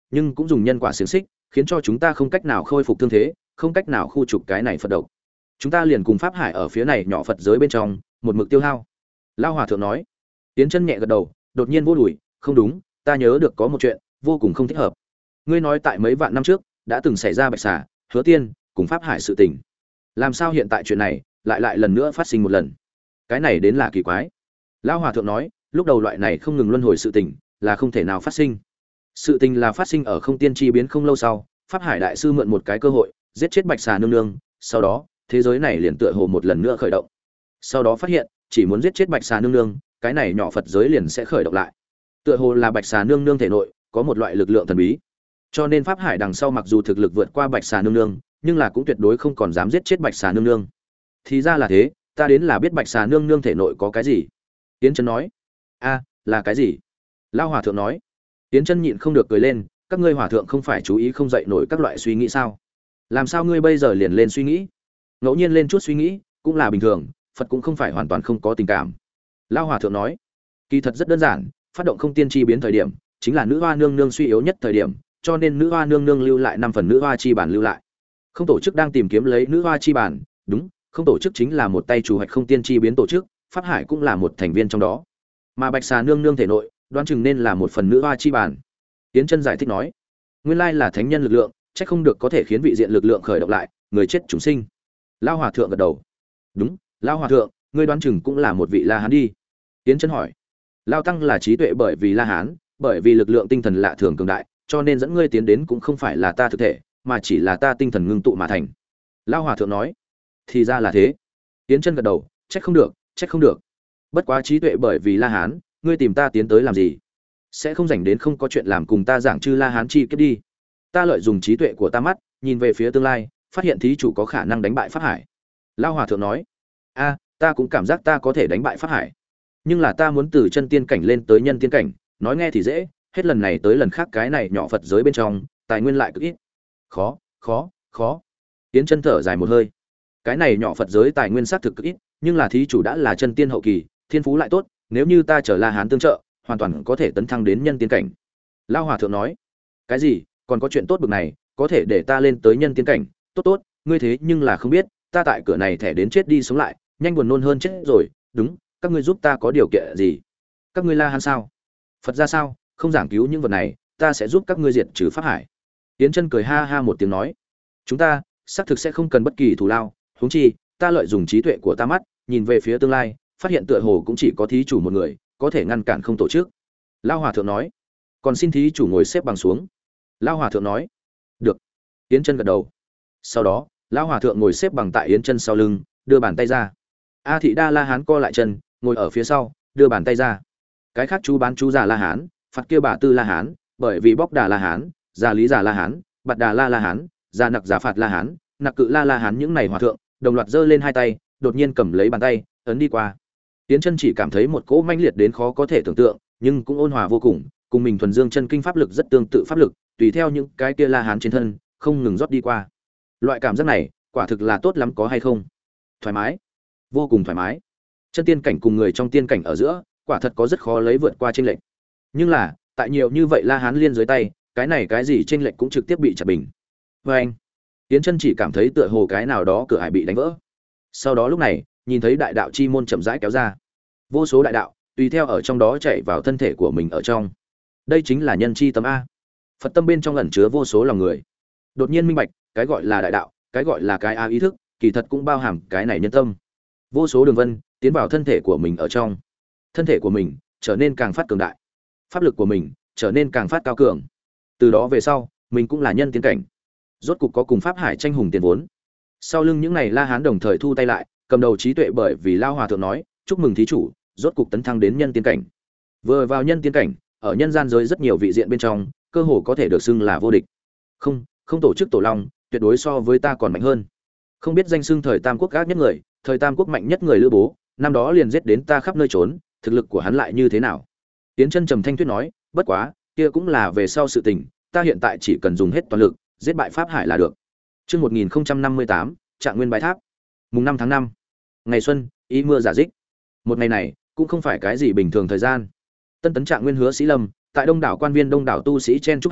nhưng cũng dùng nhân quả xiềng xích khiến cho chúng ta không cách nào khôi phục thương thế, không cách nào khu trục cái này Phật độc. Chúng ta liền cùng pháp hải ở phía này nhỏ Phật giới bên trong một mực tiêu hao. Lao hòa thượng nói. Tiến chân nhẹ gật đầu, đột nhiên vô đùi, không đúng, ta nhớ được có một chuyện vô cùng không thích hợp. Ngươi nói tại mấy vạn năm trước đã từng xảy ra Bạch Xà, Hứa Tiên cùng pháp hải sự tình, làm sao hiện tại chuyện này lại lại lần nữa phát sinh một lần? Cái này đến là kỳ quái. Lão hòa thượng nói, lúc đầu loại này không ngừng luân hồi sự tình là không thể nào phát sinh. Sự tình là phát sinh ở không tiên chi biến không lâu sau, pháp hải đại sư mượn một cái cơ hội giết chết Bạch Xà nương nương, sau đó thế giới này liền tựa hồ một lần nữa khởi động. Sau đó phát hiện chỉ muốn giết chết Bạch Xà nương nương, cái này nhỏ Phật giới liền sẽ khởi động lại. Tựa hồ là Bạch Xà nương nương thể nội có một loại lực lượng thần bí, cho nên pháp hải đằng sau mặc dù thực lực vượt qua Bạch Xà nương nương, nhưng là cũng tuyệt đối không còn dám giết chết Bạch Xà nương nương. Thì ra là thế, ta đến là biết Bạch Xà nương nương thể nội có cái gì. Tiến Chân nói. A, là cái gì? Lão hòa thượng nói. Tiến Chân nhịn không được cười lên, các ngươi hòa thượng không phải chú ý không dậy nổi các loại suy nghĩ sao? Làm sao ngươi bây giờ liền lên suy nghĩ? Ngẫu nhiên lên chút suy nghĩ cũng là bình thường, Phật cũng không phải hoàn toàn không có tình cảm. Lão hòa thượng nói. Kỳ thật rất đơn giản, phát động không tiên chi biến thời điểm, chính là nữ hoa nương nương suy yếu nhất thời điểm, cho nên nữ hoa nương nương lưu lại năm phần nữ hoa chi bản lưu lại. Không tổ chức đang tìm kiếm lấy nữ hoa chi bản, đúng, không tổ chức chính là một tay chủ hoạch không tiên chi biến tổ chức, pháp hải cũng là một thành viên trong đó. Mà Bạch Xà nương nương thể nội, đoán chừng nên là một phần nữ hoa chi bản. Tiến Chân giải thích nói, nguyên lai là thánh nhân lực lượng, chắc không được có thể khiến vị diện lực lượng khởi động lại, người chết chúng sinh. Lão hòa thượng gật đầu. Đúng, lão hòa thượng, ngươi đoán chừng cũng là một vị La Hán đi. Tiến Chân hỏi. Lão tăng là trí tuệ bởi vì La Hán, bởi vì lực lượng tinh thần lạ thường cường đại, cho nên dẫn ngươi tiến đến cũng không phải là ta thực thể, mà chỉ là ta tinh thần ngưng tụ mà thành. Lão hòa thượng nói. Thì ra là thế. Tiến Chân gật đầu, trách không được, trách không được. Bất quá trí tuệ bởi vì La Hán, ngươi tìm ta tiến tới làm gì? Sẽ không rảnh đến không có chuyện làm cùng ta giảng chư La Hán chi kiếp đi. Ta lợi dụng trí tuệ của ta mắt, nhìn về phía tương lai, phát hiện thí chủ có khả năng đánh bại pháp hải. Lão hòa thượng nói. A, ta cũng cảm giác ta có thể đánh bại pháp hải. Nhưng là ta muốn từ chân tiên cảnh lên tới nhân tiên cảnh, nói nghe thì dễ, hết lần này tới lần khác cái này nhỏ Phật giới bên trong, tài nguyên lại cực ít. Khó, khó, khó. Tiến Chân thở dài một hơi. Cái này nhỏ Phật giới tài nguyên xác thực cực ít, nhưng là thí chủ đã là chân tiên hậu kỳ, thiên phú lại tốt, nếu như ta trở La Hán tương trợ, hoàn toàn có thể tấn thăng đến nhân tiên cảnh. Lão hòa thượng nói. Cái gì? Còn có chuyện tốt bực này, có thể để ta lên tới nhân tiên cảnh? Tốt tốt, ngươi thế nhưng là không biết, ta tại cửa này thẻ đến chết đi sống lại, nhanh buồn nôn hơn chết rồi, đúng, các ngươi giúp ta có điều kiện gì? Các ngươi La Hán sao? Phật ra sao? Không giảng cứu những vật này, ta sẽ giúp các ngươi diệt trừ pháp hải. Tiến Chân cười ha ha một tiếng nói, chúng ta xác thực sẽ không cần bất kỳ thù lao, huống chi, ta lợi dụng trí tuệ của ta mắt, nhìn về phía tương lai, phát hiện tựa hồ cũng chỉ có thí chủ một người có thể ngăn cản không tổ chức. Lão hòa thượng nói, còn xin thí chủ ngồi xếp bằng xuống. Lão hòa thượng nói, được. Tiến Chân gật đầu. Sau đó, lão hòa thượng ngồi xếp bằng tại Yến Chân sau lưng, đưa bàn tay ra. A Thị Đa La Hán co lại chân, ngồi ở phía sau, đưa bàn tay ra. Cái khác chú bán chú già La Hán, phạt kia bà tư La Hán, bởi vì bóc đà La Hán, già lý già La Hán, bạt đà La La Hán, già nặc giả phạt La Hán, nặc cự La La Hán những này hòa thượng, đồng loạt giơ lên hai tay, đột nhiên cầm lấy bàn tay, ấn đi qua. Tiến Chân chỉ cảm thấy một cỗ manh liệt đến khó có thể tưởng tượng, nhưng cũng ôn hòa vô cùng, cùng mình thuần dương chân kinh pháp lực rất tương tự pháp lực, tùy theo những cái kia La Hán trên thân, không ngừng rót đi qua. Loại cảm giác này, quả thực là tốt lắm có hay không? Thoải mái, vô cùng thoải mái. Chân tiên cảnh cùng người trong tiên cảnh ở giữa, quả thật có rất khó lấy vượt qua chênh lệch. Nhưng là, tại nhiều như vậy La Hán liên dưới tay, cái này cái gì chênh lệch cũng trực tiếp bị chặt bình. Và anh, Tiến Chân chỉ cảm thấy tựa hồ cái nào đó cửa ải bị đánh vỡ. Sau đó lúc này, nhìn thấy đại đạo chi môn chậm rãi kéo ra. Vô số đại đạo, tùy theo ở trong đó chạy vào thân thể của mình ở trong. Đây chính là nhân chi tâm a. Phật tâm bên trong ẩn chứa vô số lòng người. Đột nhiên minh bạch, cái gọi là đại đạo, cái gọi là cái a ý thức, kỳ thật cũng bao hàm cái này nhân tâm. Vô số đường vân tiến vào thân thể của mình ở trong. Thân thể của mình trở nên càng phát cường đại. Pháp lực của mình trở nên càng phát cao cường. Từ đó về sau, mình cũng là nhân tiên cảnh. Rốt cục có cùng pháp hải tranh hùng tiền vốn. Sau lưng những này La Hán đồng thời thu tay lại, cầm đầu trí tuệ bởi vì Lao hòa thượng nói, chúc mừng thí chủ, rốt cục tấn thăng đến nhân tiên cảnh. Vừa vào nhân tiên cảnh, ở nhân gian giới rất nhiều vị diện bên trong, cơ hồ có thể được xưng là vô địch. Không, không tổ chức tổ long, tuyệt đối so với ta còn mạnh hơn. Không biết danh xưng thời Tam quốc ác nhất người, thời Tam quốc mạnh nhất người Lữ Bố, năm đó liền giết đến ta khắp nơi trốn, thực lực của hắn lại như thế nào? Tiến Chân trầm thanh thuyết nói, bất quá, kia cũng là về sau sự tình, ta hiện tại chỉ cần dùng hết toàn lực, giết bại pháp hải là được. Chương một nghìn năm mươi tám, Trạng Nguyên Bái Tháp. Mùng năm tháng năm. Ngày xuân, ý mưa giả dích. Một ngày này, cũng không phải cái gì bình thường thời gian. Tân tấn Trạng Nguyên Hứa Sĩ Lâm, tại Đông đảo quan viên đông đảo tu sĩ chen chúc hạ,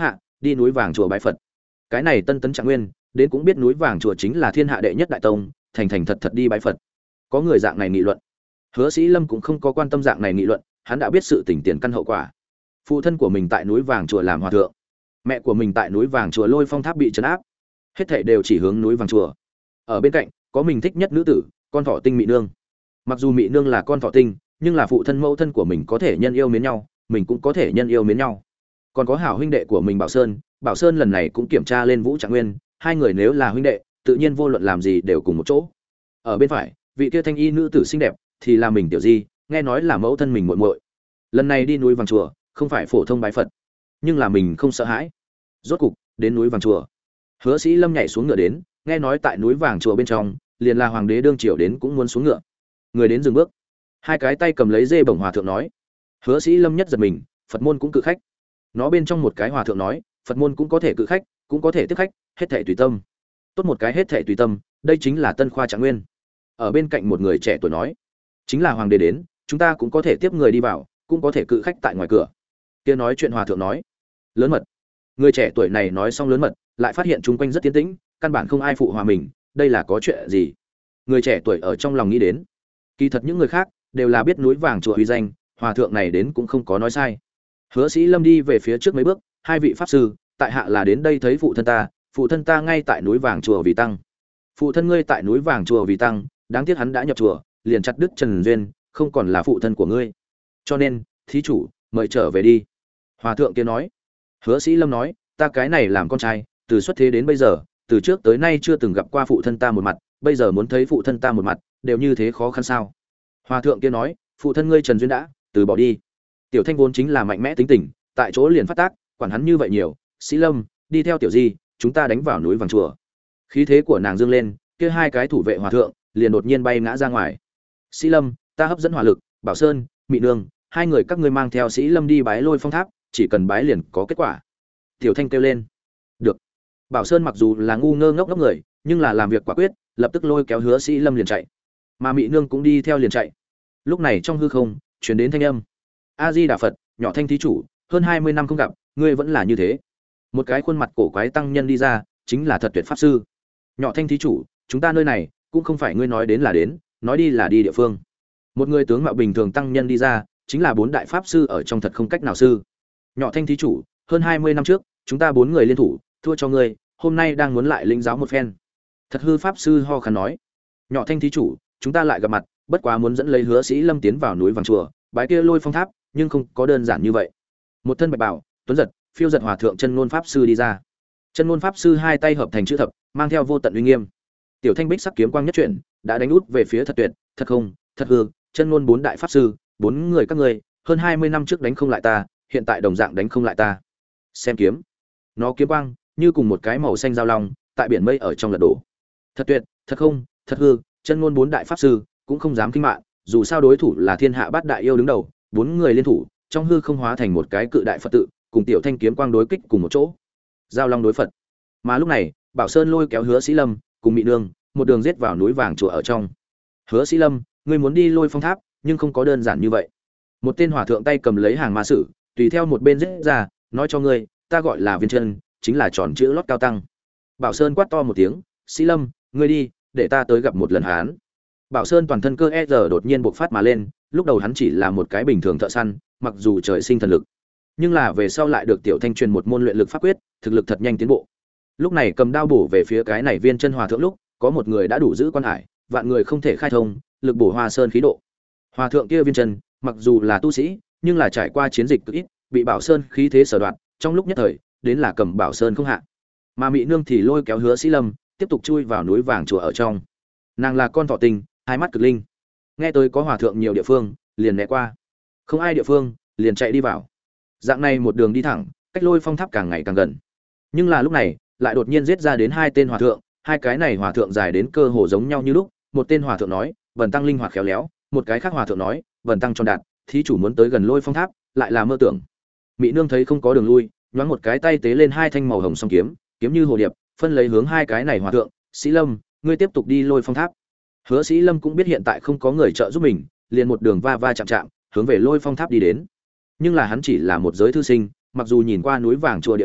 đi núi vàng chùa bái Phật. Cái này Tân Tấn Trạng Nguyên, đến cũng biết núi vàng chùa chính là thiên hạ đệ nhất đại tông, thành thành thật thật đi bái Phật. Có người dạng này nghị luận. Hứa Sĩ Lâm cũng không có quan tâm dạng này nghị luận, hắn đã biết sự tình tiền căn hậu quả. Phụ thân của mình tại núi vàng chùa làm hòa thượng, mẹ của mình tại núi vàng chùa Lôi Phong Tháp bị trấn áp, hết thảy đều chỉ hướng núi vàng chùa. Ở bên cạnh, có mình thích nhất nữ tử, con thỏ tinh Mị Nương. Mặc dù Mị Nương là con thỏ tinh, nhưng là phụ thân mẫu thân của mình có thể nhân yêu mến nhau, mình cũng có thể nhân yêu mến nhau. Còn có hảo huynh đệ của mình Bảo Sơn, Bảo Sơn lần này cũng kiểm tra lên Vũ Trạng Nguyên, hai người nếu là huynh đệ, tự nhiên vô luận làm gì đều cùng một chỗ. Ở bên phải, vị kia thanh y nữ tử xinh đẹp thì là mình Tiểu Di, nghe nói là mẫu thân mình muội muội. Lần này đi núi vàng chùa, không phải phổ thông bái Phật, nhưng là mình không sợ hãi. Rốt cục đến núi vàng chùa. Hứa Sĩ Lâm nhảy xuống ngựa đến, nghe nói tại núi vàng chùa bên trong, liền là hoàng đế đương triều đến cũng muốn xuống ngựa. Người đến dừng bước, hai cái tay cầm lấy dê bổng hòa thượng nói. Hứa Sĩ Lâm nhất giật mình, Phật môn cũng cự khách. Nó bên trong một cái hòa thượng nói, Phật môn cũng có thể cự khách, cũng có thể tiếp khách, hết thảy tùy tâm. Tốt một cái hết thảy tùy tâm, đây chính là Tân Khoa Trạng Nguyên. Ở bên cạnh một người trẻ tuổi nói, chính là hoàng đế đến, chúng ta cũng có thể tiếp người đi vào, cũng có thể cự khách tại ngoài cửa. Kia nói chuyện hòa thượng nói, lớn mật. Người trẻ tuổi này nói xong lớn mật, lại phát hiện chung quanh rất tiến tĩnh, căn bản không ai phụ hòa mình, đây là có chuyện gì? Người trẻ tuổi ở trong lòng nghĩ đến, kỳ thật những người khác đều là biết núi vàng chùa uy danh, hòa thượng này đến cũng không có nói sai. Hứa Sĩ Lâm đi về phía trước mấy bước, hai vị pháp sư, tại hạ là đến đây thấy phụ thân ta, phụ thân ta ngay tại núi vàng chùa vì tăng. Phụ thân ngươi tại núi vàng chùa vì tăng, đáng tiếc hắn đã nhập chùa, liền chặt đứt trần duyên, không còn là phụ thân của ngươi. Cho nên, thí chủ, mời trở về đi. Hòa thượng kia nói. Hứa Sĩ Lâm nói, ta cái này làm con trai, từ xuất thế đến bây giờ, từ trước tới nay chưa từng gặp qua phụ thân ta một mặt, bây giờ muốn thấy phụ thân ta một mặt, đều như thế khó khăn sao? Hòa thượng kia nói, phụ thân ngươi Trần duyên đã từ bỏ đi. Tiểu Thanh vốn chính là mạnh mẽ tính tình, tại chỗ liền phát tác, quản hắn như vậy nhiều. Sĩ Lâm, đi theo tiểu Di, chúng ta đánh vào núi vàng chùa. Khí thế của nàng dương lên, kia hai cái thủ vệ hòa thượng liền đột nhiên bay ngã ra ngoài. Sĩ Lâm, ta hấp dẫn hỏa lực, Bảo Sơn, Mị Nương, hai người các ngươi mang theo Sĩ Lâm đi bái Lôi Phong Tháp, chỉ cần bái liền có kết quả. Tiểu Thanh kêu lên. Được. Bảo Sơn mặc dù là ngu ngơ ngốc ngốc người, nhưng là làm việc quả quyết, lập tức lôi kéo Hứa Sĩ Lâm liền chạy. Mà Mị Nương cũng đi theo liền chạy. Lúc này trong hư không truyền đến thanh âm. A Di Đà Phật, nhỏ Thanh thí chủ, hơn hai mươi năm không gặp, ngươi vẫn là như thế. Một cái khuôn mặt cổ quái tăng nhân đi ra, chính là Thật Tuyệt pháp sư. Nhỏ Thanh thí chủ, chúng ta nơi này cũng không phải ngươi nói đến là đến, nói đi là đi địa phương. Một người tướng mạo bình thường tăng nhân đi ra, chính là bốn đại pháp sư ở trong Thật Không Cách Nào sư. Nhỏ Thanh thí chủ, hơn hai mươi năm trước, chúng ta bốn người liên thủ, thua cho ngươi, hôm nay đang muốn lại lĩnh giáo một phen. Thật Hư pháp sư ho khăn nói. Nhỏ Thanh thí chủ, chúng ta lại gặp mặt, bất quá muốn dẫn lấy Hứa Sĩ Lâm tiến vào núi vàng chùa, bái kia Lôi Phong Tháp, nhưng không có đơn giản như vậy. Một thân bạch bào, tuấn giật, phiêu giật hòa thượng Chân Ngôn pháp sư đi ra. Chân Ngôn pháp sư hai tay hợp thành chữ thập, mang theo vô tận uy nghiêm. Tiểu Thanh bích sắc kiếm quang nhất chuyển, đã đánh út về phía Thật Tuyệt, Thật Không, Thật Hư, Chân Ngôn bốn đại pháp sư, bốn người các ngươi, hơn hai mươi năm trước đánh không lại ta, hiện tại đồng dạng đánh không lại ta. Xem kiếm. Nó kiếm quang như cùng một cái màu xanh giao long, tại biển mây ở trong lật đổ. Thật Tuyệt, Thật Không, Thật Hư, Chân Ngôn bốn đại pháp sư cũng không dám kinh mạng, dù sao đối thủ là thiên hạ bát đại yêu đứng đầu, bốn người liên thủ, trong hư không hóa thành một cái cự đại Phật tự, cùng Tiểu Thanh kiếm quang đối kích cùng một chỗ. Giao long đối Phật. Mà lúc này, Bảo Sơn lôi kéo Hứa Sĩ Lâm, cùng Mị Nương, một đường giết vào núi vàng chùa ở trong. Hứa Sĩ Lâm, ngươi muốn đi Lôi Phong Tháp, nhưng không có đơn giản như vậy. Một tên hòa thượng tay cầm lấy hàng ma sử, tùy theo một bên giết ra, nói cho ngươi, ta gọi là Viên Chân, chính là tròn chữ lót cao tăng. Bảo Sơn quát to một tiếng, Sĩ Lâm, ngươi đi, để ta tới gặp một lần hắn. Bảo Sơn toàn thân cơ e giờ đột nhiên bộc phát mà lên, lúc đầu hắn chỉ là một cái bình thường thợ săn, mặc dù trời sinh thần lực, nhưng là về sau lại được Tiểu Thanh truyền một môn luyện lực pháp quyết, thực lực thật nhanh tiến bộ. Lúc này cầm đao bổ về phía cái này Viên Chân hòa thượng lúc, có một người đã đủ giữ quan hải, vạn người không thể khai thông, lực bổ Hoa Sơn khí độ. Hòa thượng kia Viên Chân, mặc dù là tu sĩ, nhưng là trải qua chiến dịch cực ít, bị Bảo Sơn khí thế sở đoạn, trong lúc nhất thời, đến là cầm Bảo Sơn không hạ. Mà Mị Nương thì lôi kéo Hứa Sĩ Lâm, tiếp tục chui vào núi vàng chùa ở trong. Nàng là con thỏ tinh, hai mắt cực linh, nghe tới có hòa thượng nhiều địa phương liền né qua, không ai địa phương liền chạy đi vào. Dạng này một đường đi thẳng, cách Lôi Phong Tháp càng ngày càng gần. Nhưng là lúc này lại đột nhiên giết ra đến hai tên hòa thượng, hai cái này hòa thượng dài đến cơ hồ giống nhau như lúc. Một tên hòa thượng nói vần tăng linh hoạt khéo léo, một cái khác hòa thượng nói vần tăng tròn đạt, thí chủ muốn tới gần Lôi Phong Tháp lại là mơ tưởng. Mị Nương thấy không có đường lui, nhoáng một cái tay tế lên hai thanh màu hồng song kiếm, kiếm như hồ điệp, phân lấy hướng hai cái này hòa thượng. Sĩ Lâm, ngươi tiếp tục đi Lôi Phong Tháp. Hứa Sĩ Lâm cũng biết hiện tại không có người trợ giúp mình, liền một đường va va chạm chạm, hướng về Lôi Phong Tháp đi đến. Nhưng là hắn chỉ là một giới thư sinh, mặc dù nhìn qua núi vàng chùa địa hình,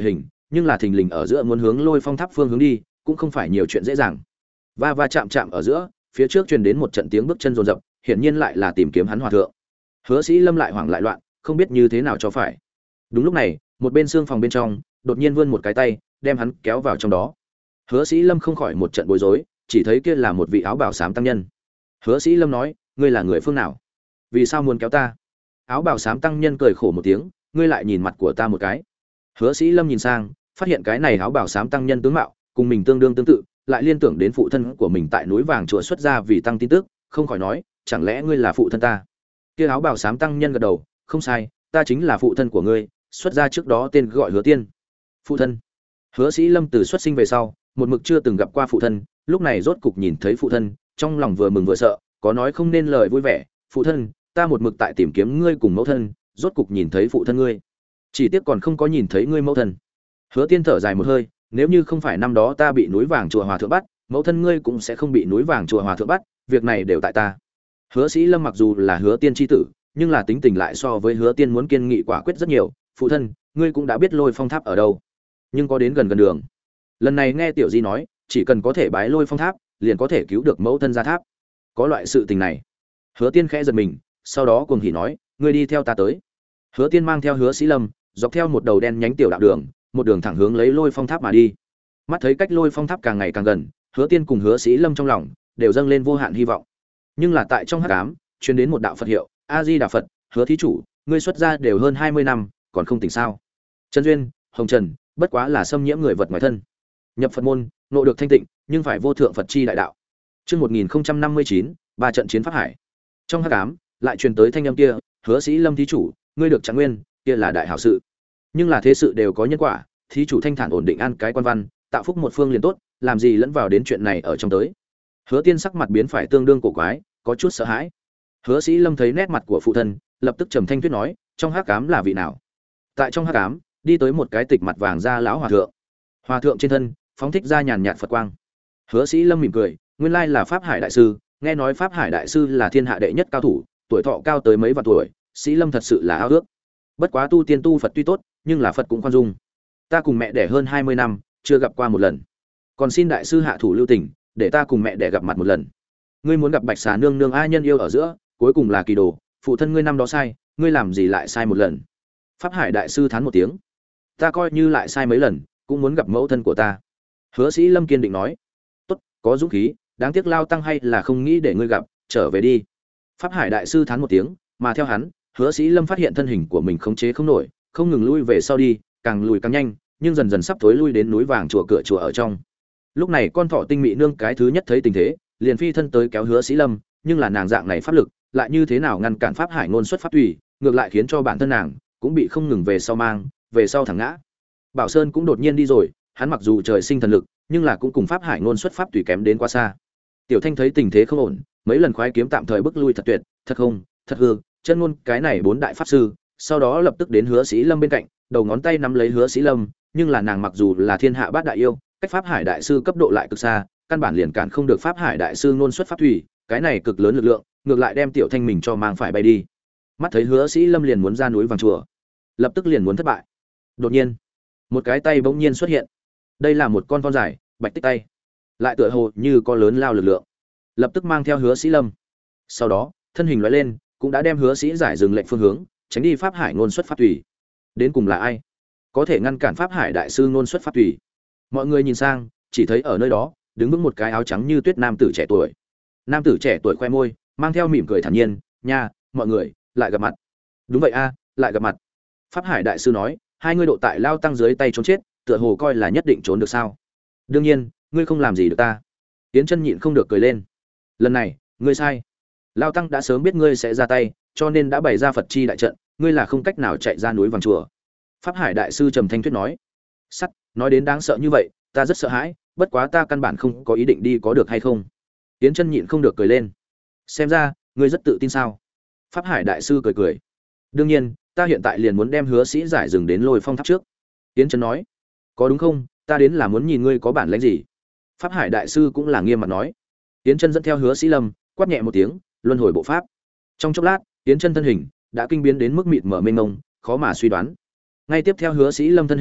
nhưng là thình lình ở giữa muốn hướng Lôi Phong Tháp phương hướng đi, cũng không phải nhiều chuyện dễ dàng. Va va chạm chạm ở giữa, phía trước truyền đến một trận tiếng bước chân rồn rập, hiển nhiên lại là tìm kiếm hắn hòa thượng. Hứa Sĩ Lâm lại hoảng lại loạn, không biết như thế nào cho phải. Đúng lúc này, một bên xương phòng bên trong, đột nhiên vươn một cái tay, đem hắn kéo vào trong đó. Hứa Sĩ Lâm không khỏi một trận bối rối, chỉ thấy kia là một vị áo bào xám tăng nhân. Hứa Sĩ Lâm nói, ngươi là người phương nào? Vì sao muốn kéo ta? Áo bào xám tăng nhân cười khổ một tiếng, ngươi lại nhìn mặt của ta một cái. Hứa Sĩ Lâm nhìn sang, phát hiện cái này áo bào xám tăng nhân tướng mạo cùng mình tương đương tương tự, lại liên tưởng đến phụ thân của mình tại núi vàng chùa xuất gia vì tăng tin tức, không khỏi nói, chẳng lẽ ngươi là phụ thân ta? Kia áo bào xám tăng nhân gật đầu, không sai, ta chính là phụ thân của ngươi, xuất gia trước đó tên gọi Hứa Tiên. Phụ thân? Hứa Sĩ Lâm từ xuất sinh về sau, một mực chưa từng gặp qua phụ thân, lúc này rốt cục nhìn thấy phụ thân, trong lòng vừa mừng vừa sợ, có nói không nên lời vui vẻ, phụ thân, ta một mực tại tìm kiếm ngươi cùng mẫu thân, rốt cục nhìn thấy phụ thân ngươi. Chỉ tiếc còn không có nhìn thấy ngươi mẫu thân. Hứa Tiên thở dài một hơi, nếu như không phải năm đó ta bị núi vàng chùa hòa thượng bắt, mẫu thân ngươi cũng sẽ không bị núi vàng chùa hòa thượng bắt, việc này đều tại ta. Hứa Sĩ Lâm mặc dù là Hứa Tiên chi tử, nhưng là tính tình lại so với Hứa Tiên muốn kiên nghị quả quyết rất nhiều, phụ thân, ngươi cũng đã biết Lôi Phong Tháp ở đâu, nhưng có đến gần gần đường. Lần này nghe Tiểu Di nói, chỉ cần có thể bái Lôi Phong Tháp, liền có thể cứu được mẫu thân ra tháp. Có loại sự tình này. Hứa Tiên khẽ giật mình, sau đó cuồng hỉ nói, ngươi đi theo ta tới. Hứa Tiên mang theo Hứa Sĩ Lâm, dọc theo một đầu đen nhánh tiểu đạo đường, một đường thẳng hướng lấy Lôi Phong Tháp mà đi. Mắt thấy cách Lôi Phong Tháp càng ngày càng gần, Hứa Tiên cùng Hứa Sĩ Lâm trong lòng đều dâng lên vô hạn hy vọng. Nhưng là tại trong hắc ám, truyền đến một đạo Phật hiệu, A Di Đà Phật, Hứa thí chủ, ngươi xuất gia đều hơn hai mươi năm, còn không tỉnh sao? Trần duyên, hồng trần, bất quá là xâm nhiễm người vật ngoài thân. Nhập Phật môn, nộ được thanh tịnh, nhưng phải vô thượng Phật chi đại đạo. Chương một nghìn năm mươi chín, ba trận chiến pháp hải. Trong hắc ám, lại truyền tới thanh âm kia, Hứa Sĩ Lâm thí chủ, ngươi được trạng nguyên, kia là đại hảo sự. Nhưng là thế sự đều có nhân quả, thí chủ thanh thản ổn định an cái quan văn, tạo phúc một phương liền tốt, làm gì lẫn vào đến chuyện này ở trong tới. Hứa Tiên sắc mặt biến phải tương đương cổ quái, có chút sợ hãi. Hứa Sĩ Lâm thấy nét mặt của phụ thân, lập tức trầm thanh thuyết nói, trong hắc ám là vị nào? Tại trong hắc ám, đi tới một cái tịch mặt vàng da lão hòa thượng. Hòa thượng trên thân phóng thích ra nhàn nhạt Phật quang. Hứa Sĩ Lâm mỉm cười, nguyên lai là Pháp Hải đại sư, nghe nói Pháp Hải đại sư là thiên hạ đệ nhất cao thủ, tuổi thọ cao tới mấy vạn tuổi, Sĩ Lâm thật sự là ao ước. Bất quá tu tiên tu Phật tuy tốt, nhưng là Phật cũng khoan dung. Ta cùng mẹ đẻ hơn hai mươi năm, chưa gặp qua một lần. Còn xin đại sư hạ thủ lưu tình, để ta cùng mẹ đẻ gặp mặt một lần. Ngươi muốn gặp Bạch Xà nương nương a nhân yêu ở giữa, cuối cùng là kỳ đồ, phụ thân ngươi năm đó sai, ngươi làm gì lại sai một lần? Pháp Hải đại sư thán một tiếng. Ta coi như lại sai mấy lần, cũng muốn gặp mẫu thân của ta. Hứa Sĩ Lâm kiên định nói. Tốt, có dũng khí, đáng tiếc lao tăng hay là không nghĩ để ngươi gặp, trở về đi. Pháp Hải đại sư thán một tiếng, mà theo hắn, Hứa Sĩ Lâm phát hiện thân hình của mình khống chế không nổi, không ngừng lui về sau đi, càng lùi càng nhanh, nhưng dần dần sắp thối lui đến núi vàng chùa cửa chùa ở trong. Lúc này con thỏ tinh mị nương cái thứ nhất thấy tình thế, liền phi thân tới kéo Hứa Sĩ Lâm, nhưng là nàng dạng này pháp lực, lại như thế nào ngăn cản Pháp Hải ngôn xuất pháp tùy, ngược lại khiến cho bản thân nàng cũng bị không ngừng về sau mang, về sau thẳng ngã. Bảo Sơn cũng đột nhiên đi rồi, hắn mặc dù trời sinh thần lực, nhưng là cũng cùng Pháp Hải ngôn xuất pháp tùy kém đến quá xa. Tiểu Thanh thấy tình thế không ổn, mấy lần khoái kiếm tạm thời bức lui thật tuyệt, thật không, thật hư, chân ngôn cái này bốn đại pháp sư, sau đó lập tức đến Hứa Sĩ Lâm bên cạnh, đầu ngón tay nắm lấy Hứa Sĩ Lâm, nhưng là nàng mặc dù là thiên hạ bát đại yêu, cách Pháp Hải đại sư cấp độ lại cực xa, căn bản liền cản không được Pháp Hải đại sư ngôn xuất pháp thủy, cái này cực lớn lực lượng, ngược lại đem Tiểu Thanh mình cho mang phải bay đi. Mắt thấy Hứa Sĩ Lâm liền muốn ra núi vàng chùa, lập tức liền muốn thất bại. Đột nhiên, một cái tay bỗng nhiên xuất hiện. Đây là một con thon dài, bạch tích tay, lại tựa hồ như có lớn lao lực lượng, lập tức mang theo Hứa Sĩ Lâm. Sau đó, thân hình lóe lên, cũng đã đem Hứa Sĩ giải dừng lệnh phương hướng, tránh đi Pháp Hải ngôn xuất pháp thủy. Đến cùng là ai có thể ngăn cản Pháp Hải đại sư ngôn xuất pháp thủy? Mọi người nhìn sang, chỉ thấy ở nơi đó đứng vững một cái áo trắng như tuyết nam tử trẻ tuổi. Nam tử trẻ tuổi khoe môi, mang theo mỉm cười thản nhiên, nha, mọi người lại gặp mặt. Đúng vậy a, lại gặp mặt. Pháp Hải đại sư nói, hai ngươi độ tại lao tăng dưới tay trốn chết, tựa hồ coi là nhất định trốn được sao? Đương nhiên, ngươi không làm gì được ta. Tiến Chân nhịn không được cười lên. Lần này, ngươi sai. Lao tăng đã sớm biết ngươi sẽ ra tay, cho nên đã bày ra Phật chi đại trận, ngươi là không cách nào chạy ra núi vàng chùa. Pháp Hải đại sư trầm thanh thuyết nói. Sắt, nói đến đáng sợ như vậy, ta rất sợ hãi, bất quá ta căn bản không có ý định đi, có được hay không? Tiến Chân nhịn không được cười lên. Xem ra, ngươi rất tự tin sao? Pháp Hải đại sư cười cười. Đương nhiên, ta hiện tại liền muốn đem Hứa Sĩ giải dừng đến Lôi Phong tháp trước. Tiến Chân nói. Có đúng không? Ta đến là muốn nhìn ngươi có bản lĩnh gì. Pháp Hải đại sư cũng là nghiêm mặt nói. Tiến Chân dẫn theo Hứa Sĩ Lâm, quát nhẹ một tiếng, luân hồi bộ pháp. Trong chốc lát, Tiến Chân thân hình đã kinh biến đến mức mịt mờ mênh mông, khó mà suy đoán. Ngay tiếp theo Hứa Sĩ Lâm thân hình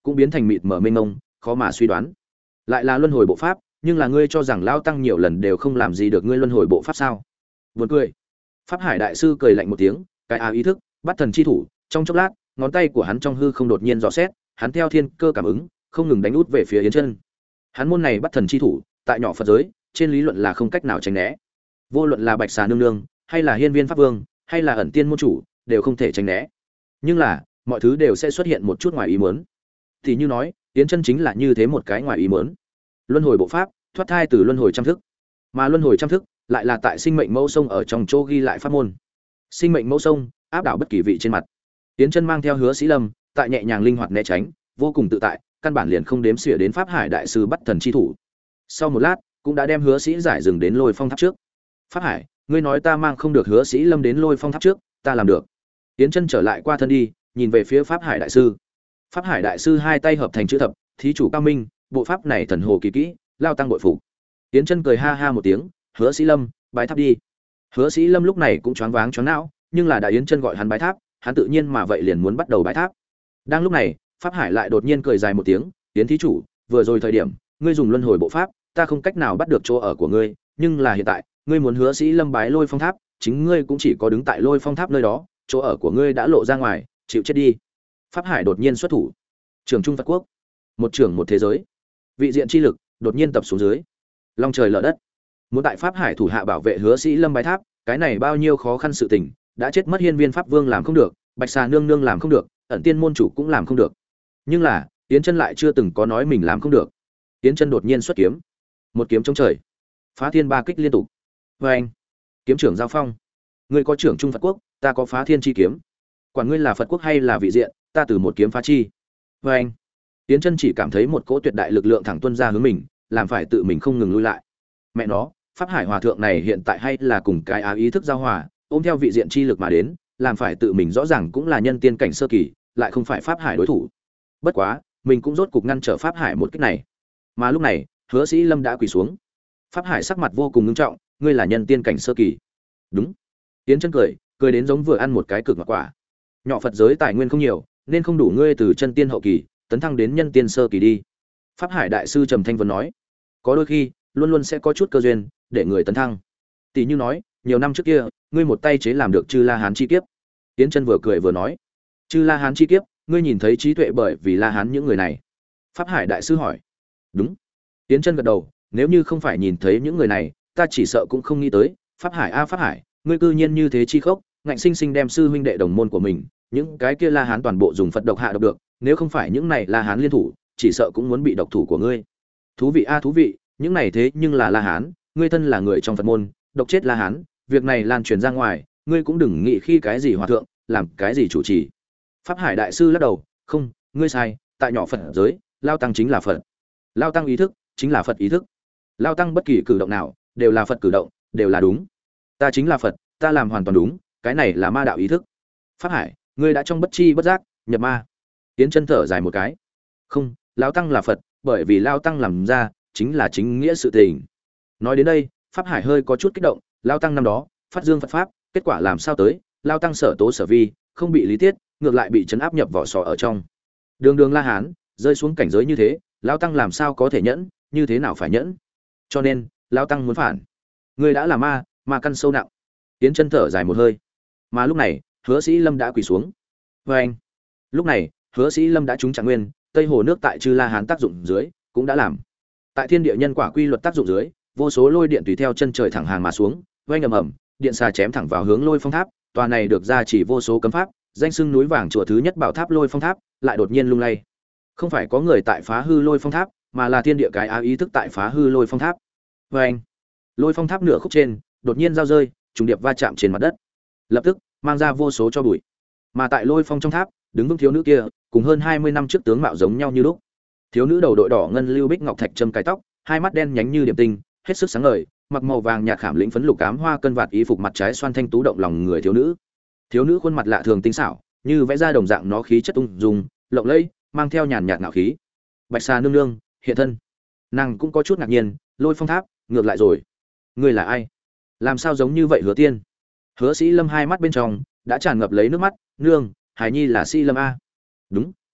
cũng biến thành mịt mờ mênh mông, khó mà suy đoán. Lại là luân hồi bộ pháp, nhưng là ngươi cho rằng lao tăng nhiều lần đều không làm gì được ngươi luân hồi bộ pháp sao? Buồn cười. Pháp Hải đại sư cười lạnh một tiếng, cái áo ý thức, bắt thần chi thủ, trong chốc lát, ngón tay của hắn trong hư không đột nhiên dò xét, hắn theo thiên cơ cảm ứng, không ngừng đánh út về phía Yến Chân. Hắn môn này bắt thần chi thủ, tại nhỏ Phật giới, trên lý luận là không cách nào tránh né. Vô luận là Bạch Xà nương nương, hay là Hiên Viên pháp vương, hay là ẩn tiên môn chủ, đều không thể tránh né. Nhưng là, mọi thứ đều sẽ xuất hiện một chút ngoài ý muốn. Thì như nói, Yến Chân chính là như thế một cái ngoài ý muốn. Luân hồi bộ pháp, thoát thai từ luân hồi trăm thức. Mà luân hồi trăm thức lại là tại sinh mệnh mẫu sông ở trong chỗ ghi lại pháp môn. Sinh mệnh mẫu sông áp đảo bất kỳ vị trên mặt. Yến Chân mang theo Hứa Sĩ Lâm, tại nhẹ nhàng linh hoạt né tránh, vô cùng tự tại, căn bản liền không đếm xỉa đến Pháp Hải đại sư bắt thần chi thủ. Sau một lát, cũng đã đem Hứa Sĩ giải dừng đến Lôi Phong tháp trước. Pháp Hải, ngươi nói ta mang không được Hứa Sĩ Lâm đến Lôi Phong tháp trước, ta làm được. Yến Chân trở lại qua thân đi, nhìn về phía Pháp Hải đại sư. Pháp Hải đại sư hai tay hợp thành chữ thập, thí chủ cao minh, bộ pháp này thần hồ kỳ kỹ, lao tăng bội phục. Yến Chân cười ha ha một tiếng, Hứa Sĩ Lâm, bái tháp đi. Hứa Sĩ Lâm lúc này cũng choáng váng choáng não, nhưng là đại Yến Chân gọi hắn bái tháp, hắn tự nhiên mà vậy liền muốn bắt đầu bái tháp. Đang lúc này, Pháp Hải lại đột nhiên cười dài một tiếng, "Yến thí chủ, vừa rồi thời điểm, ngươi dùng luân hồi bộ pháp, ta không cách nào bắt được chỗ ở của ngươi, nhưng là hiện tại, ngươi muốn Hứa Sĩ Lâm bái Lôi Phong tháp, chính ngươi cũng chỉ có đứng tại Lôi Phong tháp nơi đó, chỗ ở của ngươi đã lộ ra ngoài, chịu chết đi." Pháp Hải đột nhiên xuất thủ. Trường Trung Phật Quốc, một trường một thế giới. Vị diện chi lực đột nhiên tập xuống dưới. Long trời lở đất. Muốn tại Pháp Hải thủ hạ bảo vệ Hứa Sĩ Lâm bái tháp, cái này bao nhiêu khó khăn sự tình, đã chết mất Hiên Viên pháp vương làm không được, Bạch Xà nương nương làm không được, ẩn tiên môn chủ cũng làm không được. Nhưng là, Yến Chân lại chưa từng có nói mình làm không được. Yến Chân đột nhiên xuất kiếm, một kiếm chống trời, phá thiên ba kích liên tục. Và anh, kiếm trưởng giao phong. Ngươi có trưởng Trung Phật Quốc, ta có phá thiên chi kiếm. Quản ngươi là Phật Quốc hay là vị diện, ta từ một kiếm phá chi. Và anh, Yến Chân chỉ cảm thấy một cỗ tuyệt đại lực lượng thẳng tuôn ra hướng mình, làm phải tự mình không ngừng lui lại. Mẹ nó, Pháp Hải hòa thượng này hiện tại hay là cùng cái á ý thức giao hòa, ôm theo vị diện chi lực mà đến, làm phải tự mình rõ ràng cũng là nhân tiên cảnh sơ kỳ, lại không phải Pháp Hải đối thủ. Bất quá, mình cũng rốt cục ngăn trở Pháp Hải một kích này. Mà lúc này, Hứa Sĩ Lâm đã quỳ xuống. Pháp Hải sắc mặt vô cùng nghiêm trọng, ngươi là nhân tiên cảnh sơ kỳ. Đúng. Yến Chân cười, cười đến giống vừa ăn một cái cực ngọt quả. Nhỏ Phật giới tài nguyên không nhiều, nên không đủ ngươi từ chân tiên hậu kỳ tấn thăng đến nhân tiên sơ kỳ đi. Pháp Hải đại sư trầm thanh vân nói, có đôi khi luôn luôn sẽ có chút cơ duyên để người tấn thăng. Tỷ như nói, nhiều năm trước kia, ngươi một tay chế làm được Chư La Hán chi kiếp. Yến Chân vừa cười vừa nói, Chư La Hán chi kiếp, ngươi nhìn thấy trí tuệ bởi vì La Hán những người này. Pháp Hải đại sư hỏi, đúng. Yến Chân gật đầu, nếu như không phải nhìn thấy những người này, ta chỉ sợ cũng không nghĩ tới. Pháp Hải a Pháp Hải, ngươi cư nhiên như thế chi khốc, ngạnh sinh sinh đem sư huynh đệ đồng môn của mình, những cái kia La Hán toàn bộ dùng Phật độc hạ độc được, nếu không phải những này La Hán liên thủ, chỉ sợ cũng muốn bị độc thủ của ngươi. Thú vị a thú vị, những này thế nhưng là La Hán, ngươi thân là người trong Phật môn, độc chết La Hán, việc này lan truyền ra ngoài, ngươi cũng đừng nghĩ khi cái gì hòa thượng, làm cái gì chủ trì. Pháp Hải đại sư lắc đầu, không, ngươi sai, tại nhỏ Phật giới, lao tăng chính là Phật. Lao tăng ý thức chính là Phật ý thức. Lao tăng bất kỳ cử động nào đều là Phật cử động, đều là đúng. Ta chính là Phật, ta làm hoàn toàn đúng, cái này là ma đạo ý thức. Pháp Hải, ngươi đã trong bất chi bất giác nhập ma. Yến Chân thở dài một cái, không, lão tăng là Phật, bởi vì lao tăng làm ra chính là chính nghĩa sự tình. Nói đến đây, Pháp Hải hơi có chút kích động, lao tăng năm đó phát dương Phật pháp, kết quả làm sao tới, lao tăng sở tố sở vi, không bị lý tiết, ngược lại bị trấn áp nhập vỏ sò ở trong. Đường đường La Hán rơi xuống cảnh giới như thế, lao tăng làm sao có thể nhẫn, như thế nào phải nhẫn? Cho nên, lao tăng muốn phản. Người đã là ma, ma căn sâu nặng. Yến Chân thở dài một hơi. Mà lúc này, Hứa Sĩ Lâm đã quỳ xuống. Và anh, lúc này, Hứa Sĩ Lâm đã trúng Trạng Nguyên, Tây Hồ nước tại Chư La Hán tác dụng dưới, cũng đã làm. Tại thiên địa nhân quả quy luật tác dụng dưới, vô số lôi điện tùy theo chân trời thẳng hàng mà xuống, vang ầm ầm, điện xà chém thẳng vào hướng Lôi Phong Tháp, tòa này được gia chỉ vô số cấm pháp, danh xưng núi vàng chùa thứ nhất bảo tháp Lôi Phong Tháp, lại đột nhiên lung lay. Không phải có người tại phá hư Lôi Phong Tháp, mà là thiên địa cái á ý thức tại phá hư Lôi Phong Tháp. Và anh, Lôi Phong Tháp nửa khúc trên, đột nhiên giao rơi, trùng điệp va chạm trên mặt đất. Lập tức, mang ra vô số cho bụi. Mà tại Lôi Phong trong tháp, đứng vững thiếu nữ kia, cùng hơn hai mươi năm trước tướng mạo giống nhau như lúc. Thiếu nữ đầu đội đỏ ngân lưu bích ngọc thạch châm cài tóc, hai mắt đen nhánh như điểm tinh, hết sức sáng ngời, mặc màu vàng nhạt khảm lĩnh phấn lục ám hoa cân vạt y phục mặt trái xoan thanh tú động lòng người thiếu nữ. Thiếu nữ khuôn mặt lạ thường tinh xảo, như vẽ ra đồng dạng nó khí chất ung dung, lộng lẫy, mang theo nhàn nhạt ngạo khí. Bạch Xà nương nương hiện thân. Nàng cũng có chút ngạc nhiên, Lôi Phong Tháp, ngược lại rồi. Ngươi là ai? Làm sao giống như vậy Hứa Tiên? Hứa Sĩ Lâm hai mắt bên trong đã tràn ngập lấy nước mắt, nương, Hải Nhi là Sĩ Lâm a. Đúng,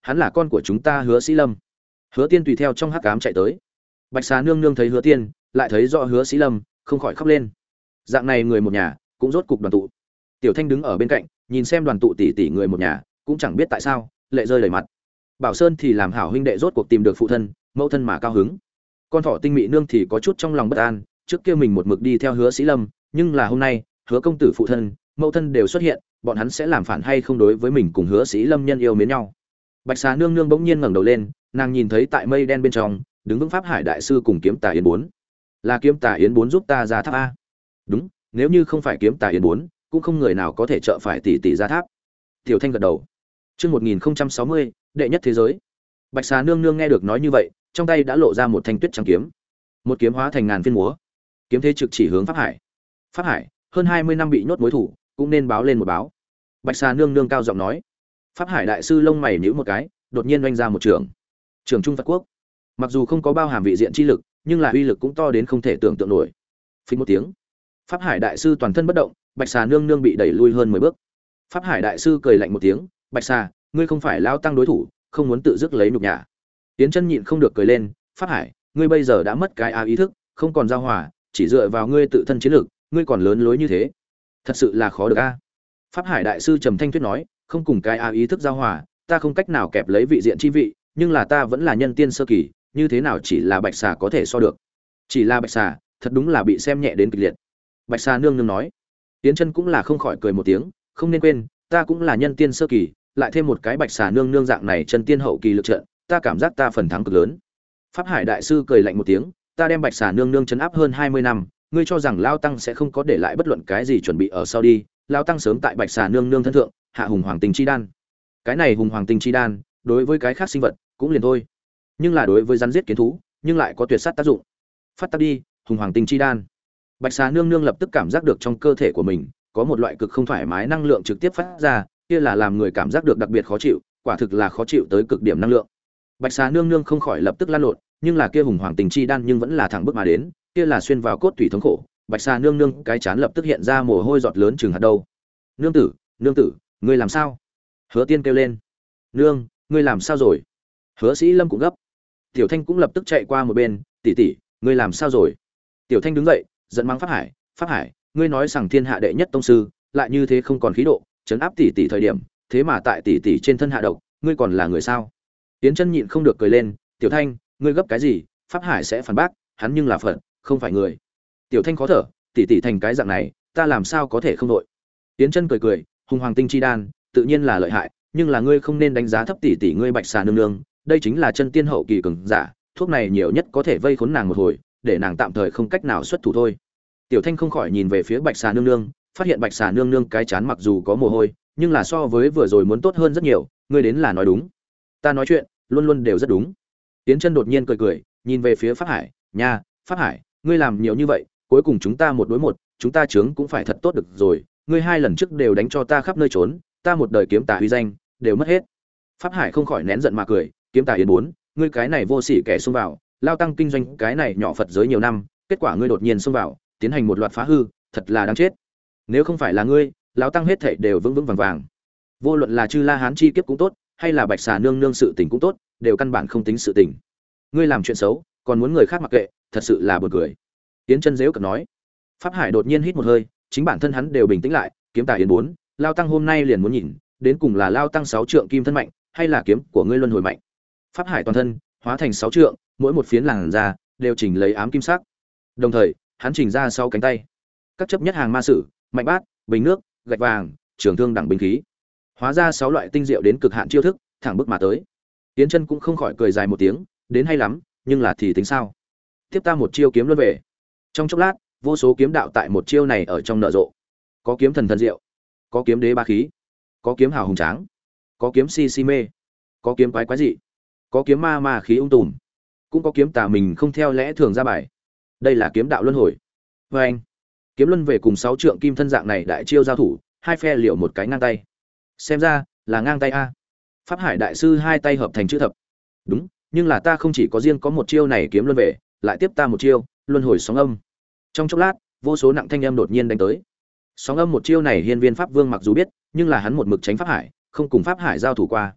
hắn là con của chúng ta Hứa Sĩ Lâm. Hứa Tiên tùy theo trong hắc ám chạy tới. Bạch xà nương nương thấy Hứa Tiên, lại thấy rõ Hứa Sĩ Lâm, không khỏi khóc lên. Dạng này người một nhà cũng rốt cục đoàn tụ. Tiểu Thanh đứng ở bên cạnh, nhìn xem đoàn tụ tỷ tỷ người một nhà, cũng chẳng biết tại sao, lệ rơi đầy mặt. Bảo Sơn thì làm hảo huynh đệ rốt cuộc tìm được phụ thân, mẫu thân mà cao hứng. Con thỏ Tinh Mị nương thì có chút trong lòng bất an, trước kia mình một mực đi theo Hứa Sĩ Lâm, nhưng là hôm nay, Hứa công tử phụ thân, mẫu thân đều xuất hiện, bọn hắn sẽ làm phản hay không đối với mình cùng Hứa Sĩ Lâm nhân yêu mến nhau. Bạch xà nương nương bỗng nhiên ngẩng đầu lên, nàng nhìn thấy tại mây đen bên trong, đứng vững Pháp Hải đại sư cùng Kiếm Tà Yến bốn. Là Kiếm Tà Yến bốn giúp ta ra tháp a. Đúng, nếu như không phải Kiếm Tà Yến bốn, cũng không người nào có thể trợ phải tỷ tỷ ra tháp. Tiểu Thanh gật đầu. Chương một nghìn sáu mươi, đệ nhất thế giới. Bạch xà nương nương nghe được nói như vậy, trong tay đã lộ ra một thanh tuyết trắng kiếm. Một kiếm hóa thành ngàn phiên múa. Kiếm thế trực chỉ hướng Pháp Hải. Pháp Hải, hơn hai mươi năm bị nhốt mối thủ, cũng nên báo lên một báo. Bạch xà nương nương cao giọng nói. Pháp Hải đại sư lông mày nhíu một cái, đột nhiên oanh ra một trường. Trường Trung Phật Quốc. Mặc dù không có bao hàm vị diện chi lực, nhưng là uy lực cũng to đến không thể tưởng tượng nổi. Phình một tiếng, Pháp Hải đại sư toàn thân bất động, Bạch xà nương nương bị đẩy lui hơn mười bước. Pháp Hải đại sư cười lạnh một tiếng, "Bạch xà, ngươi không phải lão tăng đối thủ, không muốn tự dứt lấy nhục nhã." Tiến Chân nhịn không được cười lên, "Pháp Hải, ngươi bây giờ đã mất cái a ý thức, không còn giao hòa, chỉ dựa vào ngươi tự thân chiến lực, ngươi còn lớn lối như thế, thật sự là khó được a." Pháp Hải đại sư trầm thanh thuyết nói, "Không cùng cái a ý thức giao hòa, ta không cách nào kẹp lấy vị diện chi vị, nhưng là ta vẫn là nhân tiên sơ kỳ, như thế nào chỉ là Bạch xà có thể so được?" Chỉ là Bạch xà, thật đúng là bị xem nhẹ đến kịch liệt. Bạch xà nương nương nói. Tiến Chân cũng là không khỏi cười một tiếng, "Không nên quên, ta cũng là nhân tiên sơ kỳ, lại thêm một cái Bạch xà nương nương dạng này chân tiên hậu kỳ lực trận, ta cảm giác ta phần thắng cực lớn." Pháp Hải đại sư cười lạnh một tiếng, "Ta đem Bạch xà nương nương trấn áp hơn hai mươi năm, ngươi cho rằng lão tăng sẽ không có để lại bất luận cái gì chuẩn bị ở sau đi? Lão tăng sớm tại Bạch xà nương nương thân thượng, hạ hùng hoàng tinh chi đan. Cái này hùng hoàng tinh chi đan, đối với cái khác sinh vật cũng liền thôi, nhưng là đối với rắn giết kiến thú, nhưng lại có tuyệt sát tác dụng. Phát tác đi, hùng hoàng tinh chi đan." Bạch xà nương nương lập tức cảm giác được trong cơ thể của mình có một loại cực không thoải mái năng lượng trực tiếp phát ra, kia là làm người cảm giác được đặc biệt khó chịu, quả thực là khó chịu tới cực điểm năng lượng. Bạch xà nương nương không khỏi lập tức lăn lộn, nhưng là kia hùng hoàng tinh chi đan nhưng vẫn là thẳng bước mà đến, kia là xuyên vào cốt tủy thống khổ. Bạch xà nương nương cái chán lập tức hiện ra mồ hôi giọt lớn chừng hạt đâu. "Nương tử, nương tử, ngươi làm sao?" Hứa Tiên kêu lên. "Nương, ngươi làm sao rồi?" Hứa Sĩ Lâm cũng gấp. Tiểu Thanh cũng lập tức chạy qua một bên, "Tỷ tỷ, ngươi làm sao rồi?" Tiểu Thanh đứng dậy, giận mắng Pháp Hải, "Pháp Hải, ngươi nói rằng thiên hạ đệ nhất tông sư, lại như thế không còn khí độ, trấn áp tỷ tỷ thời điểm, thế mà tại tỷ tỷ trên thân hạ độc, ngươi còn là người sao?" Tiến Chân nhịn không được cười lên, "Tiểu Thanh, ngươi gấp cái gì? Pháp Hải sẽ phản bác, hắn nhưng là Phật, không phải người." Tiểu Thanh khó thở, "Tỷ tỷ thành cái dạng này, ta làm sao có thể không đội?" Tiến Chân cười cười, "Hùng hoàng tinh chi đan, tự nhiên là lợi hại, nhưng là ngươi không nên đánh giá thấp tỷ tỷ ngươi Bạch xà nương nương, đây chính là chân tiên hậu kỳ cường giả, thuốc này nhiều nhất có thể vây khốn nàng một hồi, để nàng tạm thời không cách nào xuất thủ thôi." Tiểu Thanh không khỏi nhìn về phía Bạch xà nương nương, phát hiện Bạch xà nương nương cái chán mặc dù có mồ hôi, nhưng là so với vừa rồi muốn tốt hơn rất nhiều, ngươi đến là nói đúng. Ta nói chuyện, luôn luôn đều rất đúng. Tiến Chân đột nhiên cười cười, nhìn về phía Pháp Hải, "Nha, Pháp Hải, ngươi làm nhiều như vậy, cuối cùng chúng ta một đối một, chúng ta chướng cũng phải thật tốt được rồi, ngươi hai lần trước đều đánh cho ta khắp nơi trốn, ta một đời kiếm tà uy danh đều mất hết." Pháp Hải không khỏi nén giận mà cười, "Kiếm tà yến bốn, ngươi cái này vô sỉ kẻ xông vào, lao tăng kinh doanh cái này nhỏ Phật giới nhiều năm, kết quả ngươi đột nhiên xông vào, tiến hành một loạt phá hư, thật là đáng chết. Nếu không phải là ngươi, lão tăng hết thảy đều vững vững vàng vàng. Vô luận là Chư La Hán chi kiếp cũng tốt, hay là Bạch xà nương nương sự tình cũng tốt, đều căn bản không tính sự tình. Ngươi làm chuyện xấu, còn muốn người khác mặc kệ, thật sự là buồn cười." Tiến Chân giễu cợt nói. Pháp Hải đột nhiên hít một hơi, chính bản thân hắn đều bình tĩnh lại, "Kiếm tà yến bốn, lao tăng hôm nay liền muốn nhìn, đến cùng là lao tăng sáu trượng kim thân mạnh, hay là kiếm của ngươi luân hồi mạnh." Pháp Hải toàn thân hóa thành sáu trượng, mỗi một phiến làn da đều chỉnh lấy ám kim sắc. Đồng thời, hắn chỉnh ra sau cánh tay, các chấp nhất hàng ma sử, mạnh bát, bình nước, gạch vàng, trường thương đẳng binh khí, hóa ra sáu loại tinh diệu đến cực hạn chiêu thức, thẳng bước mà tới. Tiến Chân cũng không khỏi cười dài một tiếng, "Đến hay lắm, nhưng là thì tính sao? Tiếp ta một chiêu kiếm luân về." Trong chốc lát, vô số kiếm đạo tại một chiêu này ở trong nở rộ. Có kiếm thần thần diệu, có kiếm đế ba khí, có kiếm hào hùng tráng, có kiếm si si mê, có kiếm quái quái dị, có kiếm ma ma khí ung tùm, cũng có kiếm tà mình không theo lẽ thường ra bài. Đây là kiếm đạo luân hồi. Và anh, kiếm luân về cùng sáu trượng kim thân dạng này đại chiêu giao thủ, hai phe liệu một cái ngang tay. Xem ra là ngang tay a. Pháp Hải đại sư hai tay hợp thành chữ thập. Đúng, nhưng là ta không chỉ có riêng có một chiêu này kiếm luân về, lại tiếp ta một chiêu, luân hồi sóng âm. Trong chốc lát, vô số nặng thanh âm đột nhiên đánh tới. Sóng âm một chiêu này Hiên Viên Pháp Vương mặc dù biết, nhưng là hắn một mực tránh Pháp Hải, không cùng Pháp Hải giao thủ qua.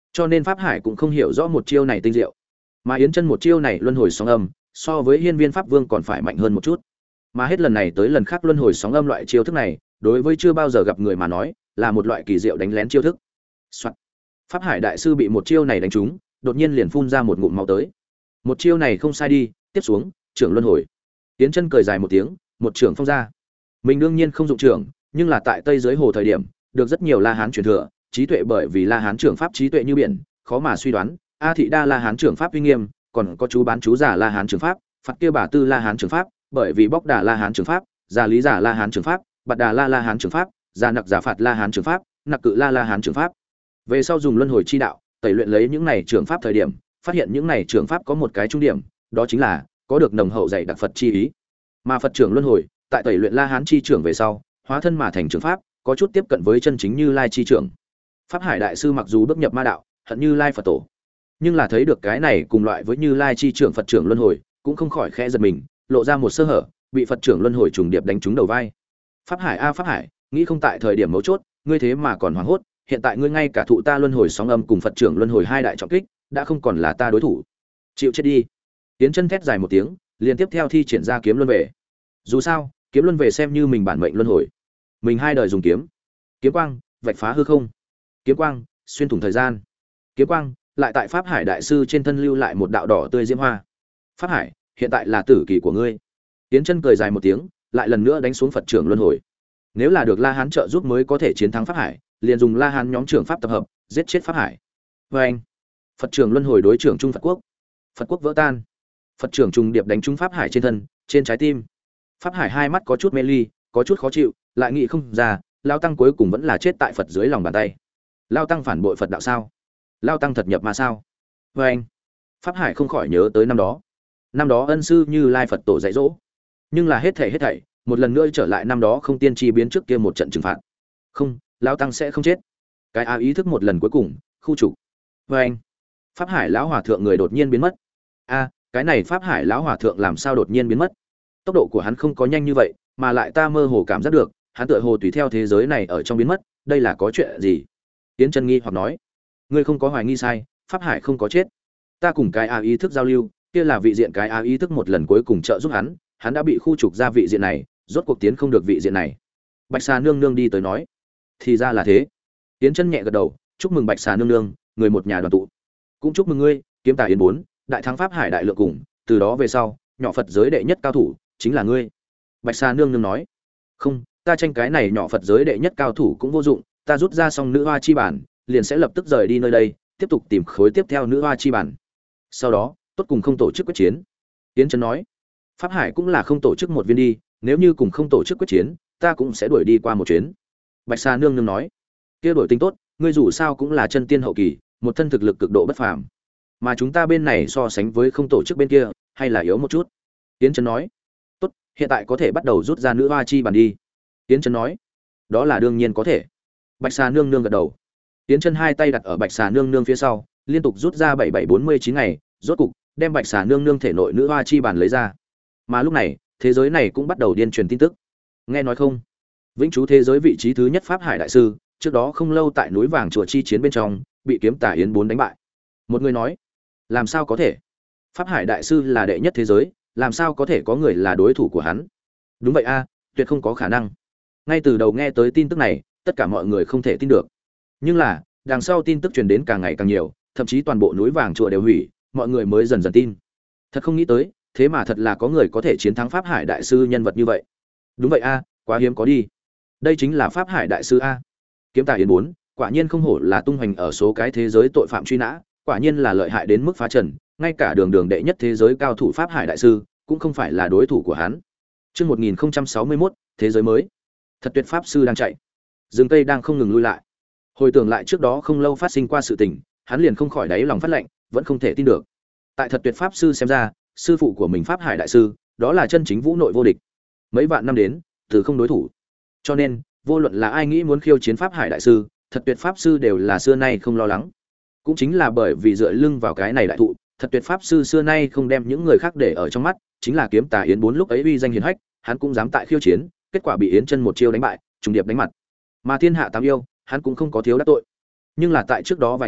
cho nên Pháp Hải cũng không hiểu rõ một chiêu này tinh diệu. Mà Yến Chân một chiêu này luân hồi sóng âm, so với Hiên Viên Pháp Vương còn phải mạnh hơn một chút. Mà hết lần này tới lần khác luân hồi sóng âm loại chiêu thức này, đối với chưa bao giờ gặp người mà nói, là một loại kỳ diệu đánh lén chiêu thức. Soạn. Pháp Hải đại sư bị một chiêu này đánh trúng, đột nhiên liền phun ra một ngụm máu tới. Một chiêu này không sai đi, tiếp xuống, trưởng luân hồi. Yến Chân cười dài một tiếng, một trưởng phong ra. Mình đương nhiên không dụng trưởng, nhưng là tại Tây Giới Hồ thời điểm, được rất nhiều La Hán truyền thừa, trí tuệ bởi vì La Hán trưởng pháp trí tuệ như biển, khó mà suy đoán. A Thị Đa La Hán trưởng pháp uy nghiêm, còn có chú bán chú giả La Hán trưởng pháp, Phật kia bà tư La Hán trưởng pháp, bởi vì bóc đà La Hán trưởng pháp, giả lý giả La Hán trưởng pháp, bạt đà La La Hán trưởng pháp, giả nặc giả phạt La Hán trưởng pháp, nặc cự La La Hán trưởng pháp. Về sau dùng luân hồi chi đạo, tẩy luyện lấy những này trưởng pháp thời điểm, phát hiện những này trưởng pháp có một cái trung điểm, đó chính là có được nồng hậu dày đặc Phật chi ý. Mà Phật trưởng luân hồi, tại tẩy luyện La Hán chi trưởng về sau, hóa thân mà thành trưởng pháp, có chút tiếp cận với chân chính Như Lai chi trưởng. Pháp Hải đại sư mặc dù bước nhập ma đạo, hận Như Lai Phật tổ, nhưng là thấy được cái này cùng loại với Như Lai chi trưởng Phật trưởng luân hồi, cũng không khỏi khẽ giật mình, lộ ra một sơ hở, bị Phật trưởng luân hồi trùng điệp đánh trúng đầu vai. Pháp Hải a Pháp Hải, nghĩ không tại thời điểm mấu chốt, ngươi thế mà còn hoảng hốt, hiện tại ngươi ngay cả thụ ta luân hồi sóng âm cùng Phật trưởng luân hồi hai đại trọng kích, đã không còn là ta đối thủ. Chịu chết đi. Tiến Chân thét dài một tiếng, liền tiếp theo thi triển ra kiếm luân về. Dù sao, kiếm luân về xem như mình bản mệnh luân hồi. Mình hai đời dùng kiếm. Kiếm quang, vạch phá hư không. Kiếm quang, xuyên thủng thời gian. Kiếm quang, lại tại Pháp Hải đại sư trên thân lưu lại một đạo đỏ tươi diễm hoa. Pháp Hải, hiện tại là tử kỳ của ngươi. Tiến Chân cười dài một tiếng, lại lần nữa đánh xuống Phật trưởng luân hồi. Nếu là được La Hán trợ giúp mới có thể chiến thắng Pháp Hải, liền dùng La Hán nhóm trưởng pháp tập hợp, giết chết Pháp Hải. Và anh, Phật trưởng luân hồi đối trưởng trung Phật quốc. Phật quốc vỡ tan. Phật trưởng trùng điệp đánh trúng Pháp Hải trên thân, trên trái tim. Pháp Hải hai mắt có chút mê ly, có chút khó chịu, lại nghĩ không ra, Lao Tăng cuối cùng vẫn là chết tại Phật dưới lòng bàn tay. Lao Tăng phản bội Phật đạo sao? Lao Tăng thật nhập ma sao? Và anh, Pháp Hải không khỏi nhớ tới năm đó. Năm đó ân sư Như Lai Phật tổ dạy dỗ, nhưng là hết thảy hết thảy, một lần nữa trở lại năm đó không tiên tri biến trước kia một trận trừng phạt. Không, Lao Tăng sẽ không chết. Cái á ý thức một lần cuối cùng, khu trục. Và anh, Pháp Hải lão hòa thượng người đột nhiên biến mất. A, cái này Pháp Hải lão hòa thượng làm sao đột nhiên biến mất? Tốc độ của hắn không có nhanh như vậy, mà lại ta mơ hồ cảm giác được, hắn tựa hồ tùy theo thế giới này ở trong biến mất, đây là có chuyện gì? Tiến Chân nghi hoặc nói, ngươi không có hoài nghi sai, Pháp Hải không có chết. Ta cùng cái á ý thức giao lưu, kia là vị diện cái á ý thức một lần cuối cùng trợ giúp hắn, hắn đã bị khu trục ra vị diện này, rốt cuộc tiến không được vị diện này. Bạch Xà nương nương đi tới nói, thì ra là thế. Tiến Chân nhẹ gật đầu, chúc mừng Bạch Xà nương nương, người một nhà đoàn tụ. Cũng chúc mừng ngươi, Kiếm Tà Yến bốn, đại thắng Pháp Hải đại lượng cùng, từ đó về sau, nhỏ Phật giới đệ nhất cao thủ chính là ngươi. Bạch Xà nương nương nói, không, ta tranh cái này nhỏ Phật giới đệ nhất cao thủ cũng vô dụng, ta rút ra xong nữ hoa chi bản, liền sẽ lập tức rời đi nơi đây, tiếp tục tìm khối tiếp theo nữ hoa chi bản. Sau đó, tốt cùng không tổ chức quyết chiến. Tiến Chân nói, Pháp Hải cũng là không tổ chức một viên đi, nếu như cùng không tổ chức quyết chiến, ta cũng sẽ đuổi đi qua một chuyến. Bạch Xà nương nương nói, kia đổi tính tốt, ngươi dù sao cũng là chân tiên hậu kỳ, một thân thực lực cực độ bất phàm, mà chúng ta bên này so sánh với không tổ chức bên kia, hay là yếu một chút. Tiến Chân nói, tốt, hiện tại có thể bắt đầu rút ra nữ hoa chi bản đi. Tiến Chân nói, đó là đương nhiên có thể. Bạch Xà nương nương gật đầu. Tiến Chân hai tay đặt ở Bạch Xà nương nương phía sau, liên tục rút ra bảy bảy bốn mươi chín ngày, rốt cục đem Bạch Xà nương nương thể nội nữ hoa chi bản lấy ra. Mà lúc này, thế giới này cũng bắt đầu điên truyền tin tức. Nghe nói không? Vĩnh Chú thế giới vị trí thứ nhất Pháp Hải đại sư, trước đó không lâu tại núi vàng chùa chi chiến bên trong, bị Kiếm Tà Yến bốn đánh bại. Một người nói, làm sao có thể? Pháp Hải đại sư là đệ nhất thế giới, làm sao có thể có người là đối thủ của hắn? Đúng vậy a, tuyệt không có khả năng. Ngay từ đầu nghe tới tin tức này, tất cả mọi người không thể tin được. Nhưng là, đằng sau tin tức truyền đến càng ngày càng nhiều, thậm chí toàn bộ núi vàng chùa đều hủy, mọi người mới dần dần tin. Thật không nghĩ tới, thế mà thật là có người có thể chiến thắng Pháp Hải đại sư nhân vật như vậy. Đúng vậy a, quá hiếm có đi. Đây chính là Pháp Hải đại sư a. Kiếm Tà Yến bốn, quả nhiên không hổ là tung hoành ở số cái thế giới tội phạm truy nã, quả nhiên là lợi hại đến mức phá trần, ngay cả đường đường đệ nhất thế giới cao thủ Pháp Hải đại sư cũng không phải là đối thủ của hắn. Chương một nghìn không trăm sáu mươi mốt, thế giới mới. Thật tuyệt pháp sư đang chạy. Rừng cây đang không ngừng lui lại. Hồi tưởng lại trước đó không lâu phát sinh qua sự tình, hắn liền không khỏi đáy lòng phát lạnh, vẫn không thể tin được. Tại Thật tuyệt pháp sư xem ra, sư phụ của mình Pháp Hải đại sư, đó là chân chính vũ nội vô địch. Mấy vạn năm đến, từ không đối thủ. Cho nên, vô luận là ai nghĩ muốn khiêu chiến Pháp Hải đại sư, Thật tuyệt pháp sư đều là xưa nay không lo lắng. Cũng chính là bởi vì dựa lưng vào cái này đại thụ, Thật tuyệt pháp sư xưa nay không đem những người khác để ở trong mắt, chính là Kiếm Tà Yến bốn lúc ấy uy danh hiển hách, hắn cũng dám tại khiêu chiến, kết quả bị Yến Chân một chiêu đánh bại, trùng điệp đánh mặt. Mà thiên hạ tám yêu, hắn cũng không có thiếu đắc tội. Nhưng là tại trước đó vài ngày,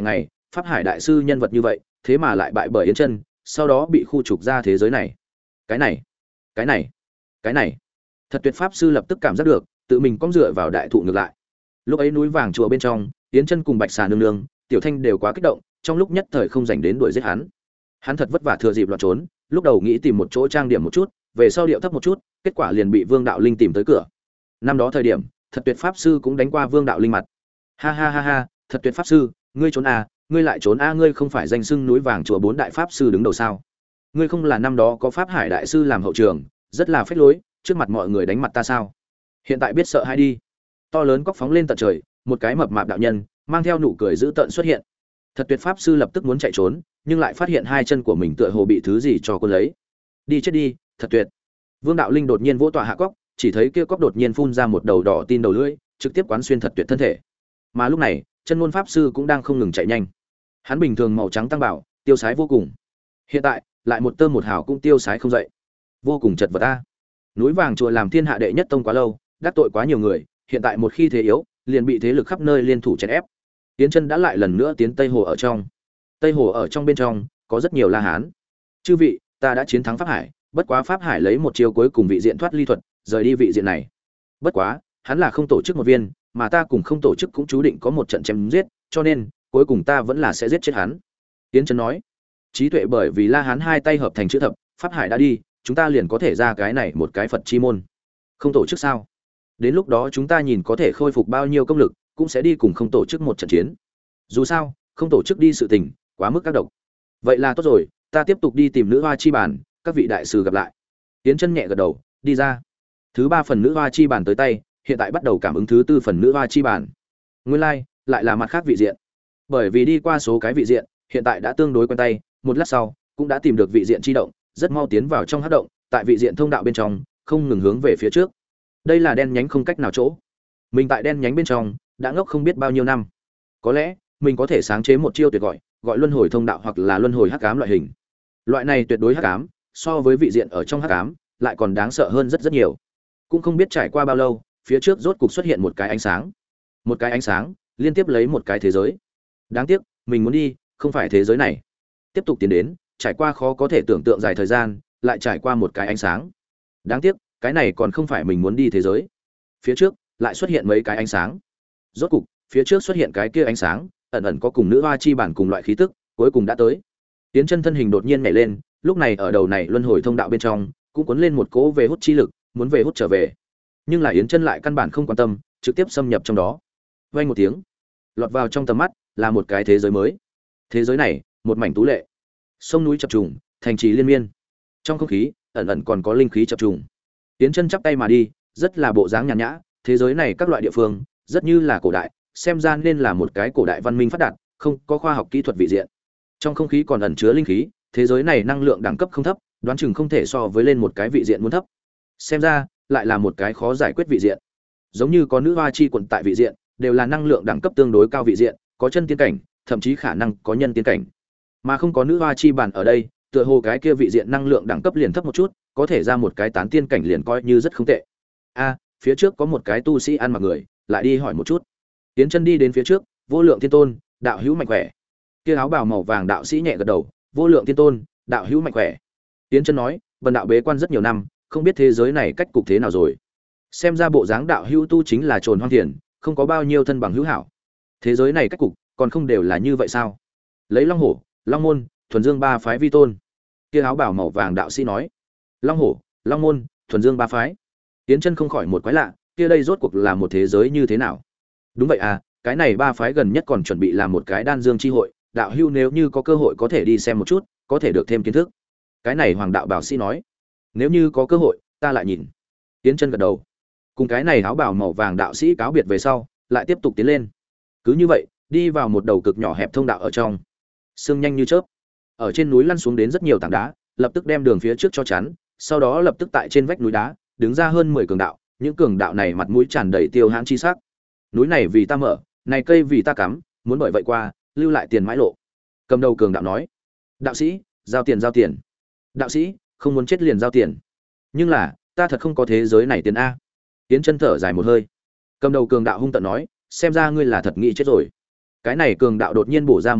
Pháp Hải đại sư nhân vật như vậy, thế mà lại bại bởi Yến Chân, sau đó bị khu trục ra thế giới này. Cái này, cái này, cái này. Thật Tuyệt pháp sư lập tức cảm giác được, tự mình cong dựa vào đại thụ ngược lại. Lúc ấy núi vàng chùa bên trong, Yến Chân cùng Bạch Xà nương nương, Tiểu Thanh đều quá kích động, trong lúc nhất thời không dành đến đuổi giết hắn. Hắn thật vất vả thừa dịp loạn trốn, lúc đầu nghĩ tìm một chỗ trang điểm một chút, về sau điệu thấp một chút, kết quả liền bị Vương Đạo Linh tìm tới cửa. Năm đó thời điểm, Thật Tuyệt pháp sư cũng đánh qua Vương Đạo Linh mặt. Ha ha ha ha, Thật Tuyệt pháp sư, ngươi trốn à, ngươi lại trốn a, ngươi không phải danh xưng núi vàng chùa bốn đại pháp sư đứng đầu sao? Ngươi không là năm đó có Pháp Hải đại sư làm hậu trường, rất là phách lối, trước mặt mọi người đánh mặt ta sao? Hiện tại biết sợ hay đi. To lớn cóc phóng lên tận trời, một cái mập mạp đạo nhân mang theo nụ cười dữ tợn xuất hiện. Thật Tuyệt pháp sư lập tức muốn chạy trốn, nhưng lại phát hiện hai chân của mình tựa hồ bị thứ gì cho cuốn lấy. Đi chết đi, Thật Tuyệt. Vương Đạo Linh đột nhiên vỗ tọa hạ cóc, chỉ thấy kia cóc đột nhiên phun ra một đầu đỏ tin đầu lưỡi, trực tiếp quán xuyên Thật Tuyệt thân thể. Mà lúc này, chân môn pháp sư cũng đang không ngừng chạy nhanh. Hắn bình thường màu trắng tăng bảo, tiêu sái vô cùng. Hiện tại, lại một tơ một hào cũng tiêu sái không dậy. Vô cùng chật vật ta. Núi vàng chùa làm thiên hạ đệ nhất tông quá lâu, đắc tội quá nhiều người, hiện tại một khi thế yếu, liền bị thế lực khắp nơi liên thủ chèn ép. Tiến Chân đã lại lần nữa tiến Tây Hồ ở trong. Tây Hồ ở trong bên trong có rất nhiều La Hán. Chư vị, ta đã chiến thắng Pháp Hải, bất quá Pháp Hải lấy một chiêu cuối cùng vị diện thoát ly thuật, rời đi vị diện này. Bất quá, hắn là không tổ chức một viên, mà ta cùng không tổ chức cũng chú định có một trận chém giết, cho nên cuối cùng ta vẫn là sẽ giết chết hắn. Tiến Chân nói. Trí tuệ bởi vì La Hán hai tay hợp thành chữ thập, Pháp Hải đã đi, chúng ta liền có thể ra cái này một cái Phật chi môn. Không tổ chức sao? Đến lúc đó chúng ta nhìn có thể khôi phục bao nhiêu công lực, cũng sẽ đi cùng không tổ chức một trận chiến. Dù sao, không tổ chức đi sự tình, quá mức các độc. Vậy là tốt rồi, ta tiếp tục đi tìm nữ hoa chi bản, các vị đại sư gặp lại. Tiến Chân nhẹ gật đầu, đi ra. Thứ ba phần nữ hoa chi bản tới tay, hiện tại bắt đầu cảm ứng thứ tư phần nữ hoa chi bản. Nguyên lai, like, lại là mặt khác vị diện. Bởi vì đi qua số cái vị diện, hiện tại đã tương đối quen tay, một lát sau, cũng đã tìm được vị diện chi động, rất mau tiến vào trong hắc động, tại vị diện thông đạo bên trong, không ngừng hướng về phía trước. Đây là đen nhánh không cách nào chỗ. Mình tại đen nhánh bên trong, đã ngốc không biết bao nhiêu năm. Có lẽ, mình có thể sáng chế một chiêu tuyệt gọi, gọi luân hồi thông đạo hoặc là luân hồi hắc ám loại hình. Loại này tuyệt đối hắc ám, so với vị diện ở trong hắc ám, lại còn đáng sợ hơn rất rất nhiều. Cũng không biết trải qua bao lâu, phía trước rốt cục xuất hiện một cái ánh sáng. Một cái ánh sáng, liên tiếp lấy một cái thế giới. Đáng tiếc, mình muốn đi, không phải thế giới này. Tiếp tục tiến đến, trải qua khó có thể tưởng tượng dài thời gian, lại trải qua một cái ánh sáng. Đáng tiếc, cái này còn không phải mình muốn đi thế giới. Phía trước, lại xuất hiện mấy cái ánh sáng. Rốt cục, phía trước xuất hiện cái kia ánh sáng, ẩn ẩn có cùng nữ hoa chi bản cùng loại khí tức, cuối cùng đã tới. Tiến Chân thân hình đột nhiên nhảy lên, lúc này ở đầu này luân hồi thông đạo bên trong, cũng cuốn lên một cỗ về hút chi lực, muốn về hút trở về. Nhưng là Yến Chân lại căn bản không quan tâm, trực tiếp xâm nhập trong đó. Vang một tiếng, lọt vào trong tầm mắt là một cái thế giới mới. Thế giới này, một mảnh tú lệ, sông núi chập trùng, thành trì liên miên. Trong không khí, ẩn ẩn còn có linh khí chập trùng. Yến Chân chắp tay mà đi, rất là bộ dáng nhàn nhã, thế giới này các loại địa phương, rất như là cổ đại, xem ra nên là một cái cổ đại văn minh phát đạt, không có khoa học kỹ thuật vị diện. Trong không khí còn ẩn chứa linh khí, thế giới này năng lượng đẳng cấp không thấp, đoán chừng không thể so với lên một cái vị diện muốn thấp. Xem ra, lại là một cái khó giải quyết vị diện. Giống như có nữ hoa chi quận tại vị diện, đều là năng lượng đẳng cấp tương đối cao vị diện, có chân tiên cảnh, thậm chí khả năng có nhân tiên cảnh. Mà không có nữ hoa chi bản ở đây, tựa hồ cái kia vị diện năng lượng đẳng cấp liền thấp một chút, có thể ra một cái tán tiên cảnh liền coi như rất không tệ. A, phía trước có một cái tu sĩ ăn mặc người, lại đi hỏi một chút. Tiến Chân đi đến phía trước, Vô Lượng Thiên Tôn, đạo hữu mạnh khỏe. Kia áo bào màu vàng đạo sĩ nhẹ gật đầu, Vô Lượng Thiên Tôn, đạo hữu mạnh khỏe. Tiến Chân nói, Vân đạo bế quan rất nhiều năm, không biết thế giới này cách cục thế nào rồi. Xem ra bộ dáng đạo hữu tu chính là trồn hoang thiền, không có bao nhiêu thân bằng hữu hảo. Thế giới này cách cục, còn không đều là như vậy sao? Lấy Long Hổ, Long Môn, Thuần Dương ba phái vi tôn. Kia áo bào màu vàng đạo sĩ nói, Long Hổ, Long Môn, Thuần Dương ba phái. Tiến Chân không khỏi một quái lạ, kia đây rốt cuộc là một thế giới như thế nào? Đúng vậy à, cái này ba phái gần nhất còn chuẩn bị làm một cái đan dương chi hội, đạo hữu nếu như có cơ hội có thể đi xem một chút, có thể được thêm kiến thức. Cái này Hoàng đạo bảo sĩ nói, nếu như có cơ hội, ta lại nhìn. Tiến Chân gật đầu. Cùng cái này áo bào màu vàng đạo sĩ cáo biệt về sau, lại tiếp tục tiến lên. Cứ như vậy, đi vào một đầu cực nhỏ hẹp thông đạo ở trong. Sương nhanh như chớp. Ở trên núi lăn xuống đến rất nhiều tảng đá, lập tức đem đường phía trước cho chắn, sau đó lập tức tại trên vách núi đá, đứng ra hơn mười cường đạo, những cường đạo này mặt mũi tràn đầy tiêu hãn chi sắc. Núi này vì ta mở, này cây vì ta cắm, muốn bởi vậy qua, lưu lại tiền mãi lộ. Cầm đầu cường đạo nói: "Đạo sĩ, giao tiền giao tiền." "Đạo sĩ, không muốn chết liền giao tiền." "Nhưng là, ta thật không có thế giới này tiền a." Tiến Chân thở dài một hơi. Cầm đầu cường đạo hung tợn nói: "Xem ra ngươi là thật nghĩ chết rồi." Cái này cường đạo đột nhiên bổ ra một đao,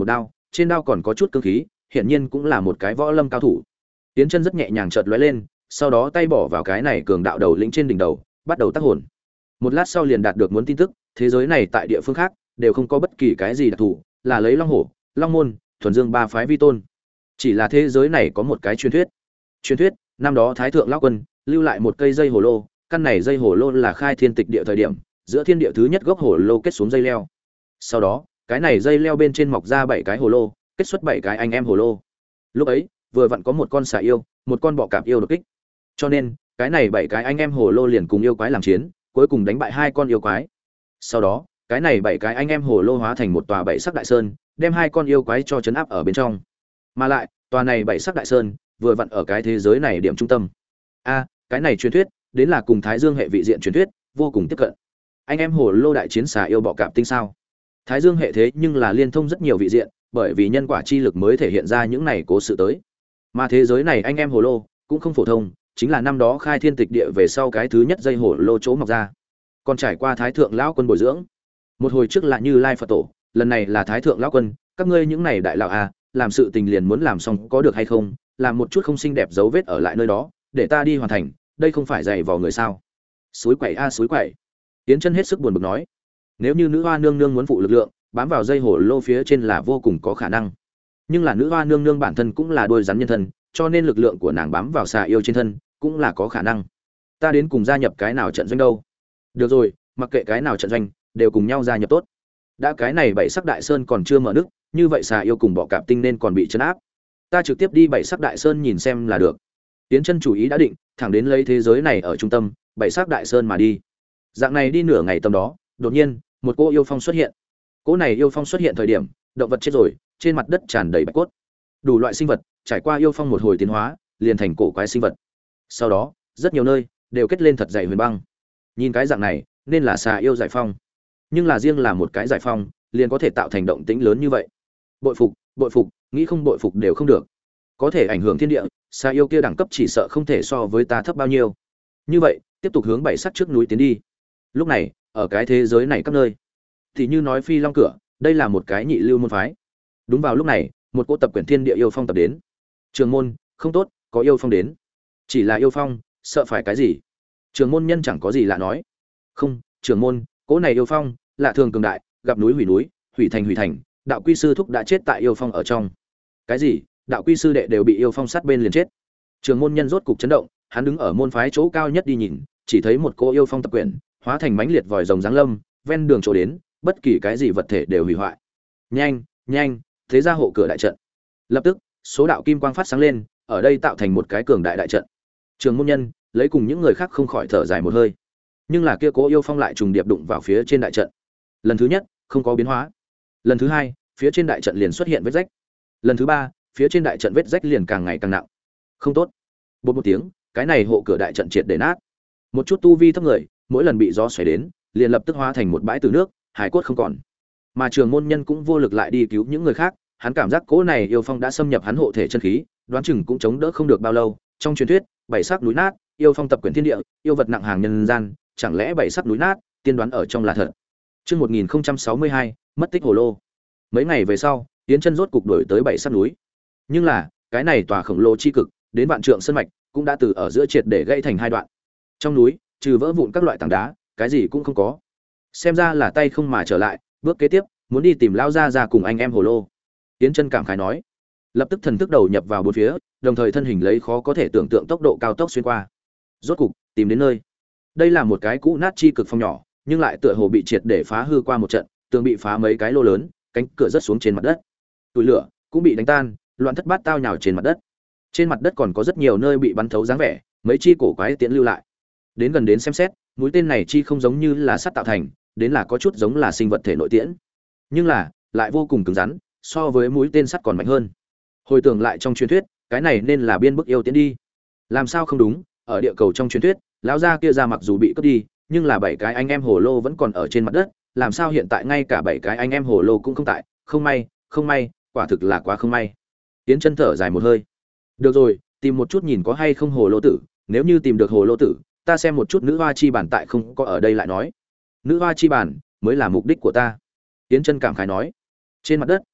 trên đao còn có chút cương khí, hiển nhiên cũng là một cái võ lâm cao thủ. Tiến chân rất nhẹ nhàng chợt lóe lên, sau đó tay bỏ vào cái này cường đạo đầu lĩnh trên đỉnh đầu, bắt đầu tác hồn. Một lát sau liền đạt được muốn tin tức, thế giới này tại địa phương khác đều không có bất kỳ cái gì đặc thù, là lấy Long Hổ, Long Môn, Thuần Dương ba phái vi tôn. Chỉ là thế giới này có một cái truyền thuyết. Truyền thuyết, năm đó Thái thượng lão quân lưu lại một cây dây hồ lô, căn này dây hồ lô là khai thiên tịch địa thời điểm, giữa thiên địa thứ nhất gốc hồ lô kết xuống dây leo. Sau đó, cái này dây leo bên trên mọc ra bảy cái hồ lô, kết xuất bảy cái anh em hồ lô. Lúc ấy, vừa vặn có một con xà yêu, một con bọ cạp yêu đột kích. Cho nên, cái này bảy cái anh em hồ lô liền cùng yêu quái làm chiến, cuối cùng đánh bại hai con yêu quái. Sau đó, cái này bảy cái anh em hồ lô hóa thành một tòa bảy sắc đại sơn, đem hai con yêu quái cho trấn áp ở bên trong. Mà lại, tòa này bảy sắc đại sơn vừa vặn ở cái thế giới này điểm trung tâm. A, cái này truyền thuyết, đến là cùng Thái Dương hệ vị diện truyền thuyết, vô cùng tiếp cận. Anh em hồ lô đại chiến xà yêu bọ cạp tinh sao? Thái Dương hệ thế nhưng là liên thông rất nhiều vị diện, bởi vì nhân quả chi lực mới thể hiện ra những này cố sự tới. Mà thế giới này anh em hồ lô cũng không phổ thông, chính là năm đó khai thiên tịch địa về sau cái thứ nhất dây hồ lô chỗ mọc ra. Còn trải qua Thái thượng lão quân bồi dưỡng. Một hồi trước là Như Lai Phật tổ, lần này là Thái thượng lão quân, các ngươi những này đại lão a, làm sự tình liền muốn làm xong có được hay không, làm một chút không xinh đẹp dấu vết ở lại nơi đó, để ta đi hoàn thành, đây không phải dày vò người sao? Suối quậy a suối quậy. Tiến chân hết sức buồn bực nói, nếu như nữ hoa nương nương muốn phụ lực lượng, bám vào dây hồ lô phía trên là vô cùng có khả năng. Nhưng là nữ hoa nương nương bản thân cũng là đôi rắn nhân thân, cho nên lực lượng của nàng bám vào xà yêu trên thân cũng là có khả năng. Ta đến cùng gia nhập cái nào trận doanh đâu? Được rồi, mặc kệ cái nào trận doanh, đều cùng nhau gia nhập tốt. Đã cái này bảy sắc đại sơn còn chưa mở nước, như vậy xà yêu cùng bọ cạp tinh nên còn bị trấn áp. Ta trực tiếp đi bảy sắc đại sơn nhìn xem là được. Tiến chân chủ ý đã định, thẳng đến lấy thế giới này ở trung tâm, bảy sắc đại sơn mà đi. Dạng này đi nửa ngày tầm đó, đột nhiên, một cô yêu phong xuất hiện. Cô này yêu phong xuất hiện thời điểm, động vật chết rồi, trên mặt đất tràn đầy bạch cốt. Đủ loại sinh vật, trải qua yêu phong một hồi tiến hóa, liền thành cổ quái sinh vật. Sau đó, rất nhiều nơi đều kết lên thật dày huyền băng. Nhìn cái dạng này, nên là xà yêu giải phong. Nhưng là riêng là một cái giải phong, liền có thể tạo thành động tĩnh lớn như vậy. Bội phục, bội phục, nghĩ không bội phục đều không được. Có thể ảnh hưởng thiên địa, xà yêu kia đẳng cấp chỉ sợ không thể so với ta thấp bao nhiêu. Như vậy, tiếp tục hướng bảy sắc trước núi tiến đi. Lúc này, ở cái thế giới này các nơi, thì như nói Phi Long cửa, đây là một cái nhị lưu môn phái. Đúng vào lúc này, một cỗ tập quyển thiên địa yêu phong tập đến. Trường môn, không tốt, có yêu phong đến. Chỉ là yêu phong, sợ phải cái gì? Trường môn nhân chẳng có gì lạ nói. Không, trường môn, cỗ này yêu phong, lạ thường cường đại, gặp núi hủy núi, hủy thành hủy thành, đạo quy sư thúc đã chết tại yêu phong ở trong. Cái gì? Đạo quy sư đệ đều bị yêu phong sát bên liền chết. Trường môn nhân rốt cục chấn động, hắn đứng ở môn phái chỗ cao nhất đi nhìn, chỉ thấy một cỗ yêu phong tập quyển, hóa thành mãnh liệt vòi rồng giáng lâm, ven đường chỗ đến, bất kỳ cái gì vật thể đều hủy hoại. Nhanh, nhanh, thế ra hộ cửa đại trận. Lập tức, số đạo kim quang phát sáng lên, ở đây tạo thành một cái cường đại đại trận. Trường môn nhân lấy cùng những người khác không khỏi thở dài một hơi. Nhưng là kia cố yêu phong lại trùng điệp đụng vào phía trên đại trận. Lần thứ nhất, không có biến hóa. Lần thứ hai, phía trên đại trận liền xuất hiện vết rách. Lần thứ ba, phía trên đại trận vết rách liền càng ngày càng nặng. Không tốt. Bột một tiếng, cái này hộ cửa đại trận triệt để nát. Một chút tu vi thấp người, mỗi lần bị gió xoáy đến, liền lập tức hóa thành một bãi từ nước, hải cốt không còn. Mà Trường môn nhân cũng vô lực lại đi cứu những người khác, hắn cảm giác cỗ này yêu phong đã xâm nhập hắn hộ thể chân khí, đoán chừng cũng chống đỡ không được bao lâu. Trong truyền thuyết, bảy sắc núi nát, yêu phong tập quyển thiên địa, yêu vật nặng hàng nhân gian, chẳng lẽ bảy sắc núi nát, tiên đoán ở trong là thật. Chương một nghìn không trăm sáu mươi hai, mất tích hồ lô. Mấy ngày về sau, Tiến chân rốt cục đổi tới bảy sắc núi. Nhưng là, cái này tòa khổng lồ chi cực, đến vạn trượng sơn mạch, cũng đã từ ở giữa triệt để gãy thành hai đoạn. Trong núi, trừ vỡ vụn các loại tảng đá, cái gì cũng không có. Xem ra là tay không mà trở lại, bước kế tiếp, muốn đi tìm lão gia gia cùng anh em hồ lô. Tiến chân cảm khái nói, lập tức thần thức đầu nhập vào bốn phía, đồng thời thân hình lấy khó có thể tưởng tượng tốc độ cao tốc xuyên qua. Rốt cục, tìm đến nơi. Đây là một cái cũ nát chi cực phong nhỏ, nhưng lại tựa hồ bị triệt để phá hư qua một trận, tường bị phá mấy cái lô lớn, cánh cửa rớt xuống trên mặt đất. Tủi lửa cũng bị đánh tan, loạn thất bát tao nhào trên mặt đất. Trên mặt đất còn có rất nhiều nơi bị bắn thấu dáng vẻ, mấy chi cổ quái tiễn lưu lại. Đến gần đến xem xét, mũi tên này chi không giống như là sắt tạo thành, đến là có chút giống là sinh vật thể nội tiễn, nhưng là lại vô cùng cứng rắn, so với mũi tên sắt còn mạnh hơn. Hồi tưởng lại trong truyền thuyết, cái này nên là biên bức yêu tiễn đi. Làm sao không đúng, ở địa cầu trong truyền thuyết, lão gia kia ra mặc dù bị cướp đi, nhưng là bảy cái anh em hồ lô vẫn còn ở trên mặt đất, làm sao hiện tại ngay cả bảy cái anh em hồ lô cũng không tại, không may, không may, quả thực là quá không may. Tiến chân thở dài một hơi. Được rồi, tìm một chút nhìn có hay không hồ lô tử, nếu như tìm được hồ lô tử, ta xem một chút nữ hoa chi bản tại không có ở đây lại nói. Nữ hoa chi bản mới là mục đích của ta. Tiến chân cảm khái nói. Trên mặt đất,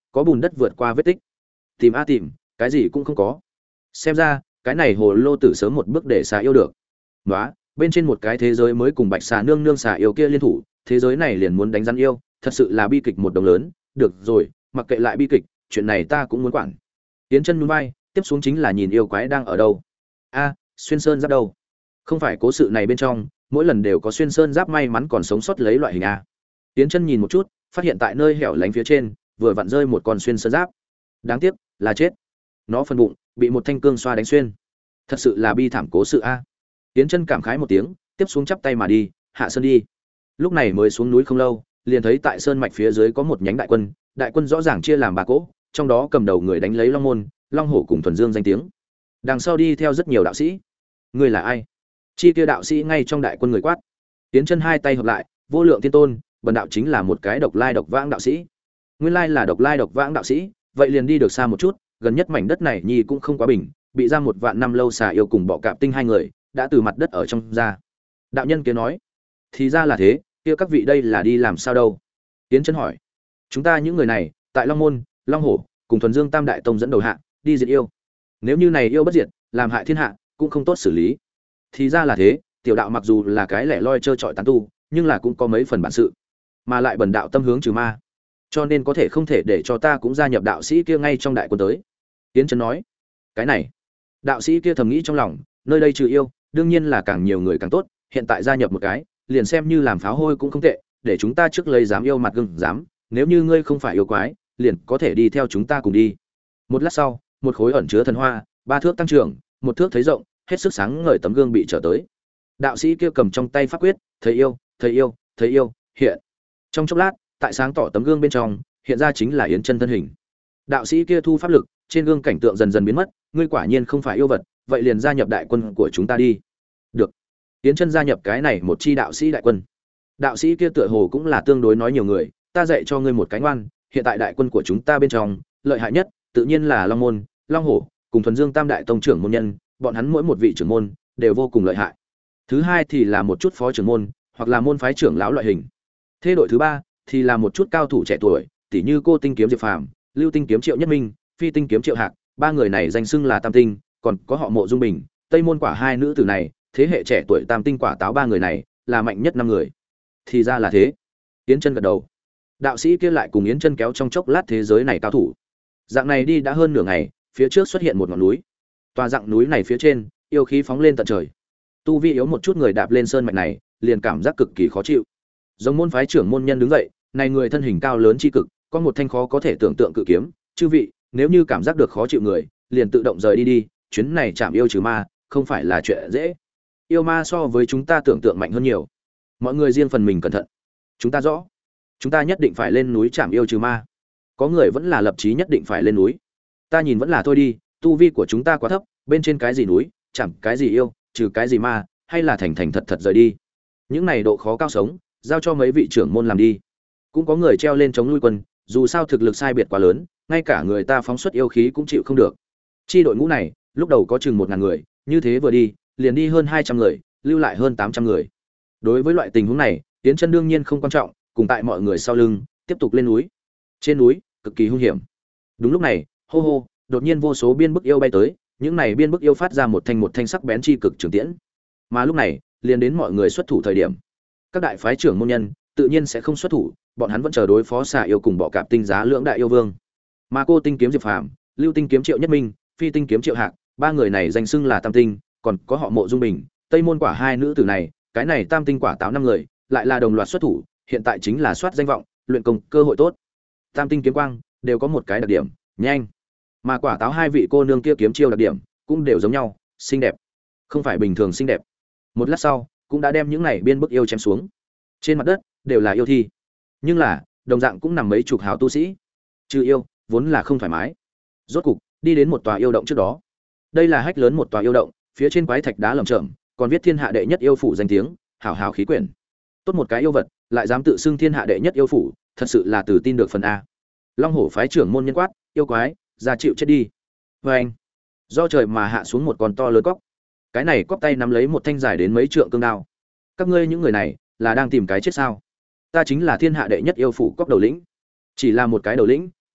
có bùn đất vượt qua vết tích. Tìm a tìm, cái gì cũng không có. Xem ra, cái này hồ lô tử sớm một bước để xà yêu được. Nóa, bên trên một cái thế giới mới cùng bạch xà nương nương xà yêu kia liên thủ, thế giới này liền muốn đánh rắn yêu, thật sự là bi kịch một đồng lớn. Được rồi, mặc kệ lại bi kịch, chuyện này ta cũng muốn quản. Tiến chân nhún vai, tiếp xuống chính là nhìn yêu quái đang ở đâu. A, xuyên sơn giáp đâu? Không phải cố sự này bên trong, mỗi lần đều có xuyên sơn giáp may mắn còn sống sót lấy loại hình a. Tiến chân nhìn một chút, phát hiện tại nơi hẻo lánh phía trên, vừa vặn rơi một con xuyên sơn giáp. Đáng tiếc, là chết. Nó phần bụng bị một thanh cương xoa đánh xuyên. Thật sự là bi thảm cố sự a. Tiến chân cảm khái một tiếng, tiếp xuống chắp tay mà đi, hạ sơn đi. Lúc này mới xuống núi không lâu, liền thấy tại sơn mạch phía dưới có một nhánh đại quân, đại quân rõ ràng chia làm ba cỗ, trong đó cầm đầu người đánh lấy Long Môn, Long Hổ cùng Thuần Dương danh tiếng. Đằng sau đi theo rất nhiều đạo sĩ. Người là ai? Chi kia đạo sĩ ngay trong đại quân người quát. Tiến chân hai tay hợp lại, vô lượng thiên tôn, bần đạo chính là một cái độc lai độc vãng đạo sĩ. Nguyên lai là độc lai độc vãng đạo sĩ, vậy liền đi được xa một chút, gần nhất mảnh đất này nhi cũng không quá bình, bị giam một vạn năm lâu xà yêu cùng bọ cạp tinh hai người, đã từ mặt đất ở trong ra. Đạo nhân kia nói, thì ra là thế, kia các vị đây là đi làm sao đâu? Tiến chân hỏi, chúng ta những người này, tại Long Môn, Long Hổ, cùng Thuần Dương Tam đại tông dẫn đầu hạ, đi diệt yêu. Nếu như này yêu bất diệt, làm hại thiên hạ, cũng không tốt xử lý. Thì ra là thế, tiểu đạo mặc dù là cái lẻ loi chơi chọi tán tu, nhưng là cũng có mấy phần bản sự, mà lại bần đạo tâm hướng trừ ma, cho nên có thể không thể để cho ta cũng gia nhập đạo sĩ kia ngay trong đại quân tới. Tiến chân nói, cái này, đạo sĩ kia thầm nghĩ trong lòng, nơi đây trừ yêu, đương nhiên là càng nhiều người càng tốt, hiện tại gia nhập một cái, liền xem như làm pháo hôi cũng không tệ, để chúng ta trước lấy dám yêu mặt gừng dám, nếu như ngươi không phải yêu quái, liền có thể đi theo chúng ta cùng đi. Một lát sau, một khối ẩn chứa thần hoa, ba thước tăng trưởng, một thước thấy rộng, hết sức sáng ngời tấm gương bị trở tới. Đạo sĩ kia cầm trong tay pháp quyết, thấy yêu, thấy yêu, thấy yêu, hiện. Trong chốc lát, tại sáng tỏ tấm gương bên trong, hiện ra chính là Yến Chân thân hình. Đạo sĩ kia thu pháp lực, trên gương cảnh tượng dần dần biến mất, ngươi quả nhiên không phải yêu vật, vậy liền gia nhập đại quân của chúng ta đi. Được. Yến Chân gia nhập cái này một chi đạo sĩ đại quân. Đạo sĩ kia tựa hồ cũng là tương đối nói nhiều người, ta dạy cho ngươi một cái ngoan, hiện tại đại quân của chúng ta bên trong, lợi hại nhất, tự nhiên là Long Môn, Long Hổ, cùng Thuần Dương Tam đại tông trưởng môn nhân, bọn hắn mỗi một vị trưởng môn đều vô cùng lợi hại. Thứ hai thì là một chút phó trưởng môn, hoặc là môn phái trưởng lão loại hình. Thế đội thứ ba thì là một chút cao thủ trẻ tuổi, tỉ như Cô Tinh kiếm Diệp Phàm, Lưu Tinh kiếm Triệu Nhất Minh, Phi Tinh kiếm Triệu Hạc, ba người này danh xưng là Tam Tinh, còn có họ Mộ Dung Bình, Tây Môn Quả hai nữ tử này, thế hệ trẻ tuổi Tam Tinh Quả Táo ba người này là mạnh nhất năm người. Thì ra là thế. Yến Chân gật đầu. Đạo sĩ kia lại cùng Yến Chân kéo trong chốc lát thế giới này cao thủ. Dạng này đi đã hơn nửa ngày, phía trước xuất hiện một ngọn núi. Tòa dạng núi này phía trên, yêu khí phóng lên tận trời. Tu vi yếu một chút người đạp lên sơn mạch này, liền cảm giác cực kỳ khó chịu. Giống môn phái trưởng môn nhân đứng dậy, này người thân hình cao lớn chi cực, có một thanh khó có thể tưởng tượng cự kiếm, chư vị, nếu như cảm giác được khó chịu người, liền tự động rời đi đi, chuyến này chạm yêu trừ ma, không phải là chuyện dễ. Yêu ma so với chúng ta tưởng tượng mạnh hơn nhiều. Mọi người riêng phần mình cẩn thận. Chúng ta rõ. Chúng ta nhất định phải lên núi chạm yêu trừ ma. Có người vẫn là lập chí nhất định phải lên núi. Ta nhìn vẫn là thôi đi, tu vi của chúng ta quá thấp, bên trên cái gì núi, chẳng cái gì yêu, trừ cái gì ma, hay là thành thành thật thật rời đi. Những này độ khó cao sống, giao cho mấy vị trưởng môn làm đi. Cũng có người treo lên chống nuôi quân, dù sao thực lực sai biệt quá lớn, ngay cả người ta phóng xuất yêu khí cũng chịu không được. Chi đội ngũ này, lúc đầu có chừng một ngàn người, như thế vừa đi, liền đi hơn hai trăm người, lưu lại hơn tám trăm người. Đối với loại tình huống này, Yến Chân đương nhiên không quan trọng, cùng tại mọi người sau lưng, tiếp tục lên núi. Trên núi, cực kỳ hung hiểm. Đúng lúc này, hô hô, đột nhiên vô số biên bức yêu bay tới, những này biên bức yêu phát ra một thanh một thanh sắc bén chi cực trường tiễn. Mà lúc này, liền đến mọi người xuất thủ thời điểm. Các đại phái trưởng môn nhân tự nhiên sẽ không xuất thủ, bọn hắn vẫn chờ đối phó xà yêu cùng bọ cạp tinh giá lưỡng đại yêu vương. Mà Cô Tinh kiếm Diệp Phàm, Lưu Tinh kiếm Triệu Nhất Minh, Phi Tinh kiếm Triệu Hạc, ba người này danh xưng là Tam Tinh, còn có họ Mộ Dung Bình, Tây Môn Quả hai nữ tử này, cái này Tam Tinh Quả Táo năm người, lại là đồng loạt xuất thủ, hiện tại chính là soát danh vọng, luyện công cơ hội tốt. Tam Tinh kiếm quang đều có một cái đặc điểm, nhanh. Mà Quả Táo hai vị cô nương kia kiếm chiêu đặc điểm cũng đều giống nhau, xinh đẹp. Không phải bình thường xinh đẹp. Một lát sau, cũng đã đem những này biên bức yêu chém xuống. Trên mặt đất đều là yêu thi, nhưng là đồng dạng cũng nằm mấy chục hào tu sĩ. Trừ yêu, vốn là không thoải mái. Rốt cục đi đến một tòa yêu động trước đó. Đây là hách lớn một tòa yêu động, phía trên quái thạch đá lởm chởm, còn viết thiên hạ đệ nhất yêu phủ danh tiếng, hào hào khí quyển. Tốt một cái yêu vật, lại dám tự xưng thiên hạ đệ nhất yêu phủ, thật sự là từ tin được phần a. Long Hổ phái trưởng môn nhân quát, yêu quái, ra chịu chết đi. Và anh, do trời mà hạ xuống một con to lớn cóc. Cái này cóc tay nắm lấy một thanh dài đến mấy trượng cương đao. Các ngươi những người này là đang tìm cái chết sao? Ta chính là thiên hạ đệ nhất yêu phủ cóc đầu lĩnh. Chỉ là một cái đầu lĩnh,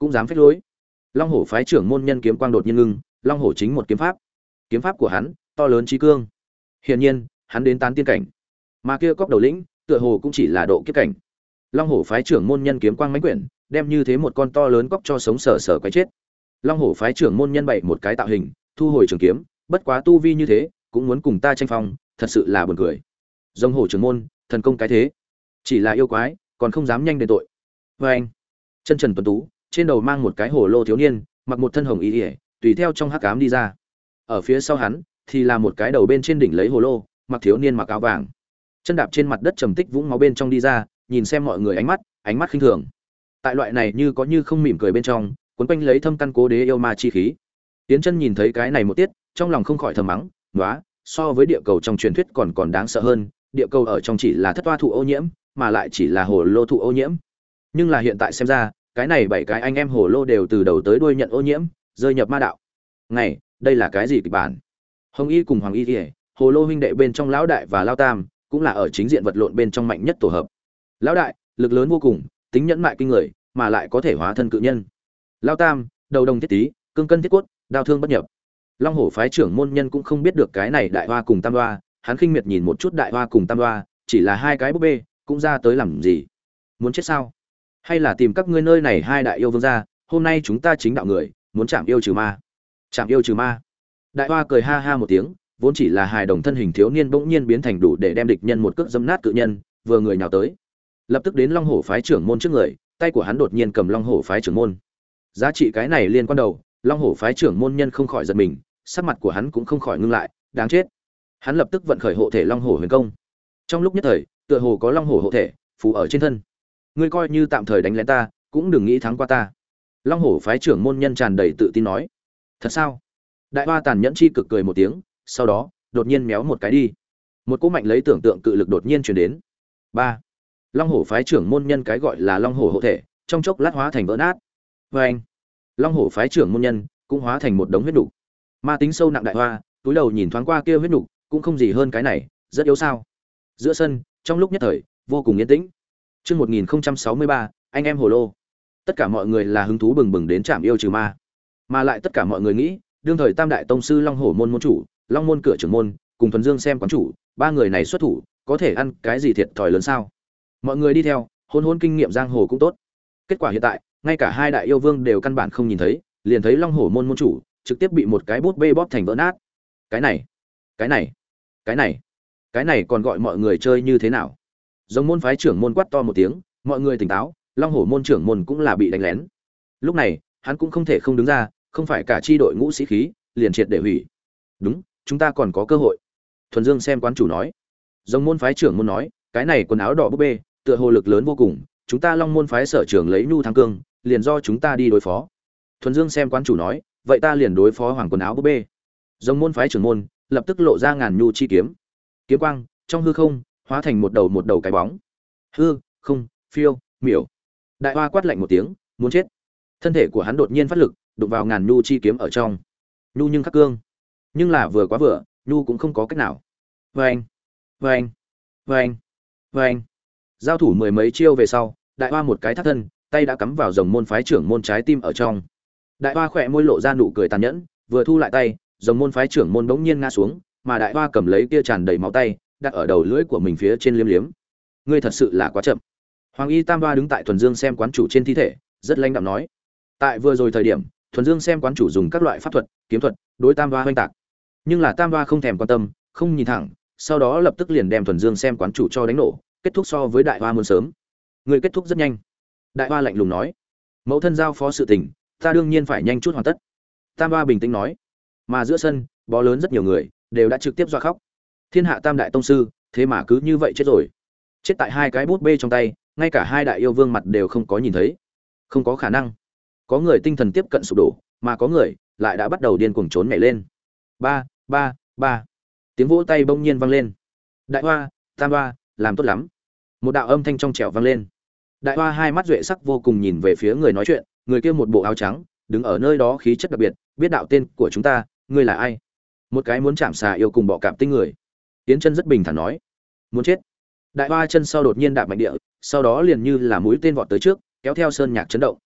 cũng dám phách lối. Long hổ phái trưởng môn nhân kiếm quang đột nhiên ngưng, long hổ chính một kiếm pháp. Kiếm pháp của hắn to lớn trí cương. Hiển nhiên, hắn đến tán tiên cảnh. Mà kia cóc đầu lĩnh, tựa hồ cũng chỉ là độ kiếp cảnh. Long hổ phái trưởng môn nhân kiếm quang mãnh quyển, đem như thế một con to lớn cóc cho sống sờ sờ quấy chết. Long hổ phái trưởng môn nhân bày một cái tạo hình, thu hồi trường kiếm, bất quá tu vi như thế, cũng muốn cùng ta tranh phong, thật sự là buồn cười. Rồng hổ trưởng môn, thần công cái thế, chỉ là yêu quái, còn không dám nhanh đền tội. Và anh, chân trần tuấn tú, trên đầu mang một cái hổ lô thiếu niên, mặc một thân hồng y liễu, tùy theo trong hắc ám đi ra. Ở phía sau hắn thì là một cái đầu bên trên đỉnh lấy hồ lô, mặc thiếu niên mặc áo vàng, chân đạp trên mặt đất trầm tích vũng máu bên trong đi ra, nhìn xem mọi người ánh mắt, ánh mắt khinh thường. Tại loại này như có như không mỉm cười bên trong, cuốn quanh lấy thâm căn cố đế yêu ma chi khí. Tiến Chân nhìn thấy cái này một tiết, trong lòng không khỏi thầm mắng, "Nóa, so với địa cầu trong truyền thuyết còn còn đáng sợ hơn, địa cầu ở trong chỉ là thất toa thụ ô nhiễm, mà lại chỉ là hồ lô thụ ô nhiễm." Nhưng là hiện tại xem ra, cái này bảy cái anh em hồ lô đều từ đầu tới đuôi nhận ô nhiễm, rơi nhập ma đạo. Này, đây là cái gì kịch bản? Hồng Y cùng Hoàng Y Liễu, hồ lô huynh đệ bên trong lão đại và lão tam, cũng là ở chính diện vật lộn bên trong mạnh nhất tổ hợp. Lão đại, lực lớn vô cùng, tính nhẫn mại kinh người, mà lại có thể hóa thân cự nhân. Lão tam, đầu đồng thiết tí, cương cân thiết cốt, đao thương bất nhập. Long hổ phái trưởng môn nhân cũng không biết được cái này đại hoa cùng tam hoa, hắn khinh miệt nhìn một chút đại hoa cùng tam hoa, chỉ là hai cái búp bê, cũng ra tới làm gì? Muốn chết sao? Hay là tìm các ngươi nơi này hai đại yêu vương ra, hôm nay chúng ta chính đạo người, muốn chạm yêu trừ ma. Chạm yêu trừ ma. Đại hoa cười ha ha một tiếng, vốn chỉ là hài đồng thân hình thiếu niên bỗng nhiên biến thành đủ để đem địch nhân một cước dẫm nát cự nhân, vừa người nhào tới. Lập tức đến Long hổ phái trưởng môn trước người, tay của hắn đột nhiên cầm Long hổ phái trưởng môn. Giá trị cái này liên quan đầu, Long hổ phái trưởng môn nhân không khỏi giật mình, sắc mặt của hắn cũng không khỏi ngưng lại, đáng chết. Hắn lập tức vận khởi hộ thể Long hổ huyền công. Trong lúc nhất thời, tựa hồ có Long hổ hộ thể phù ở trên thân. Ngươi coi như tạm thời đánh lén ta, cũng đừng nghĩ thắng qua ta. Long hổ phái trưởng môn nhân tràn đầy tự tin nói. Thật sao? Đại hoa tàn nhẫn chi cực cười một tiếng, sau đó đột nhiên méo một cái đi. Một cỗ mạnh lấy tưởng tượng cự lực đột nhiên truyền đến. Ba. Long hổ phái trưởng môn nhân cái gọi là Long hổ hộ thể, trong chốc lát hóa thành vỡ nát. Và anh, Long hổ phái trưởng môn nhân cũng hóa thành một đống huyết nục. Ma tính sâu nặng đại hoa, túi đầu nhìn thoáng qua kia huyết nục, cũng không gì hơn cái này, rất yếu sao? Giữa sân, trong lúc nhất thời, vô cùng yên tĩnh. Chương một nghìn không trăm sáu mươi ba, anh em hồ lô. Tất cả mọi người là hứng thú bừng bừng đến trạm yêu trừ ma. Mà lại tất cả mọi người nghĩ, đương thời Tam đại tông sư Long hổ môn môn chủ, Long môn cửa trưởng môn, cùng Thuần Dương xem quán chủ, ba người này xuất thủ, có thể ăn cái gì thiệt thòi lớn sao? Mọi người đi theo, hôn hôn kinh nghiệm giang hồ cũng tốt. Kết quả hiện tại, ngay cả hai đại yêu vương đều căn bản không nhìn thấy, liền thấy Long hổ môn môn chủ trực tiếp bị một cái bút bê bóp thành vỡ nát. Cái này, cái này, cái này, cái này còn gọi mọi người chơi như thế nào? Giống môn phái trưởng môn quát to một tiếng, mọi người tỉnh táo, Long hổ môn trưởng môn cũng là bị đánh lén. Lúc này, hắn cũng không thể không đứng ra, không phải cả chi đội ngũ sĩ khí liền triệt để hủy. Đúng, chúng ta còn có cơ hội. Thuần Dương xem quán chủ nói. Giống môn phái trưởng môn nói, cái này quần áo đỏ búp bê, tựa hồ lực lớn vô cùng, chúng ta Long môn phái sở trưởng lấy nhu thắng cương, liền do chúng ta đi đối phó. Thuần Dương xem quán chủ nói, vậy ta liền đối phó hoàng quần áo búp bê. Giống môn phái trưởng môn lập tức lộ ra ngàn nhu chi kiếm. Kiếm quang trong hư không hóa thành một đầu một đầu cái bóng. Hư, không, phiêu, miểu. Đại hoa quát lạnh một tiếng, muốn chết. Thân thể của hắn đột nhiên phát lực, đụng vào ngàn nhu chi kiếm ở trong. Nhu nhưng khắc cương, nhưng là vừa quá vừa, nhu cũng không có cách nào. Vâng, vâng, vâng, vâng. Giao thủ mười mấy chiêu về sau, đại hoa một cái thắt thân, tay đã cắm vào rồng môn phái trưởng môn trái tim ở trong. Đại hoa khỏe môi lộ ra nụ cười tàn nhẫn, vừa thu lại tay, rồng môn phái trưởng môn bỗng nhiên ngã xuống, mà đại hoa cầm lấy kia tràn đầy máu tay, đặt ở đầu lưỡi của mình phía trên liếm liếm. Ngươi thật sự là quá chậm. Hoàng Y Tam Hoa đứng tại Thuần Dương xem quán chủ trên thi thể, rất lãnh đạm nói. Tại vừa rồi thời điểm, Thuần Dương xem quán chủ dùng các loại pháp thuật, kiếm thuật, đối Tam Hoa hoành tạc. Nhưng là Tam Hoa không thèm quan tâm, không nhìn thẳng, sau đó lập tức liền đem Thuần Dương xem quán chủ cho đánh nổ, kết thúc so với Đại Hoa muốn sớm. Người kết thúc rất nhanh. Đại Hoa lạnh lùng nói. Mẫu thân giao phó sự tình, ta đương nhiên phải nhanh chút hoàn tất. Tam Hoa bình tĩnh nói. Mà giữa sân, bó lớn rất nhiều người đều đã trực tiếp dọa khóc. Thiên hạ tam đại tông sư, thế mà cứ như vậy chết rồi. Chết tại hai cái bút bê trong tay, ngay cả hai đại yêu vương mặt đều không có nhìn thấy. Không có khả năng. Có người tinh thần tiếp cận sụp đổ, mà có người lại đã bắt đầu điên cuồng trốn nhảy lên. Ba, ba, ba. Tiếng vỗ tay bỗng nhiên vang lên. Đại Hoa, Tam Hoa, làm tốt lắm. Một đạo âm thanh trong trẻo vang lên. Đại Hoa hai mắt duệ sắc vô cùng nhìn về phía người nói chuyện, người kia một bộ áo trắng, đứng ở nơi đó khí chất đặc biệt, biết đạo tên của chúng ta, ngươi là ai? Một cái muốn chạm xà yêu cùng bọ cạp tinh người. Tiến Chân rất bình thản nói, muốn chết. Đại Hoa chân sau đột nhiên đạp mạnh địa, sau đó liền như là mũi tên vọt tới trước, kéo theo sơn nhạc chấn động.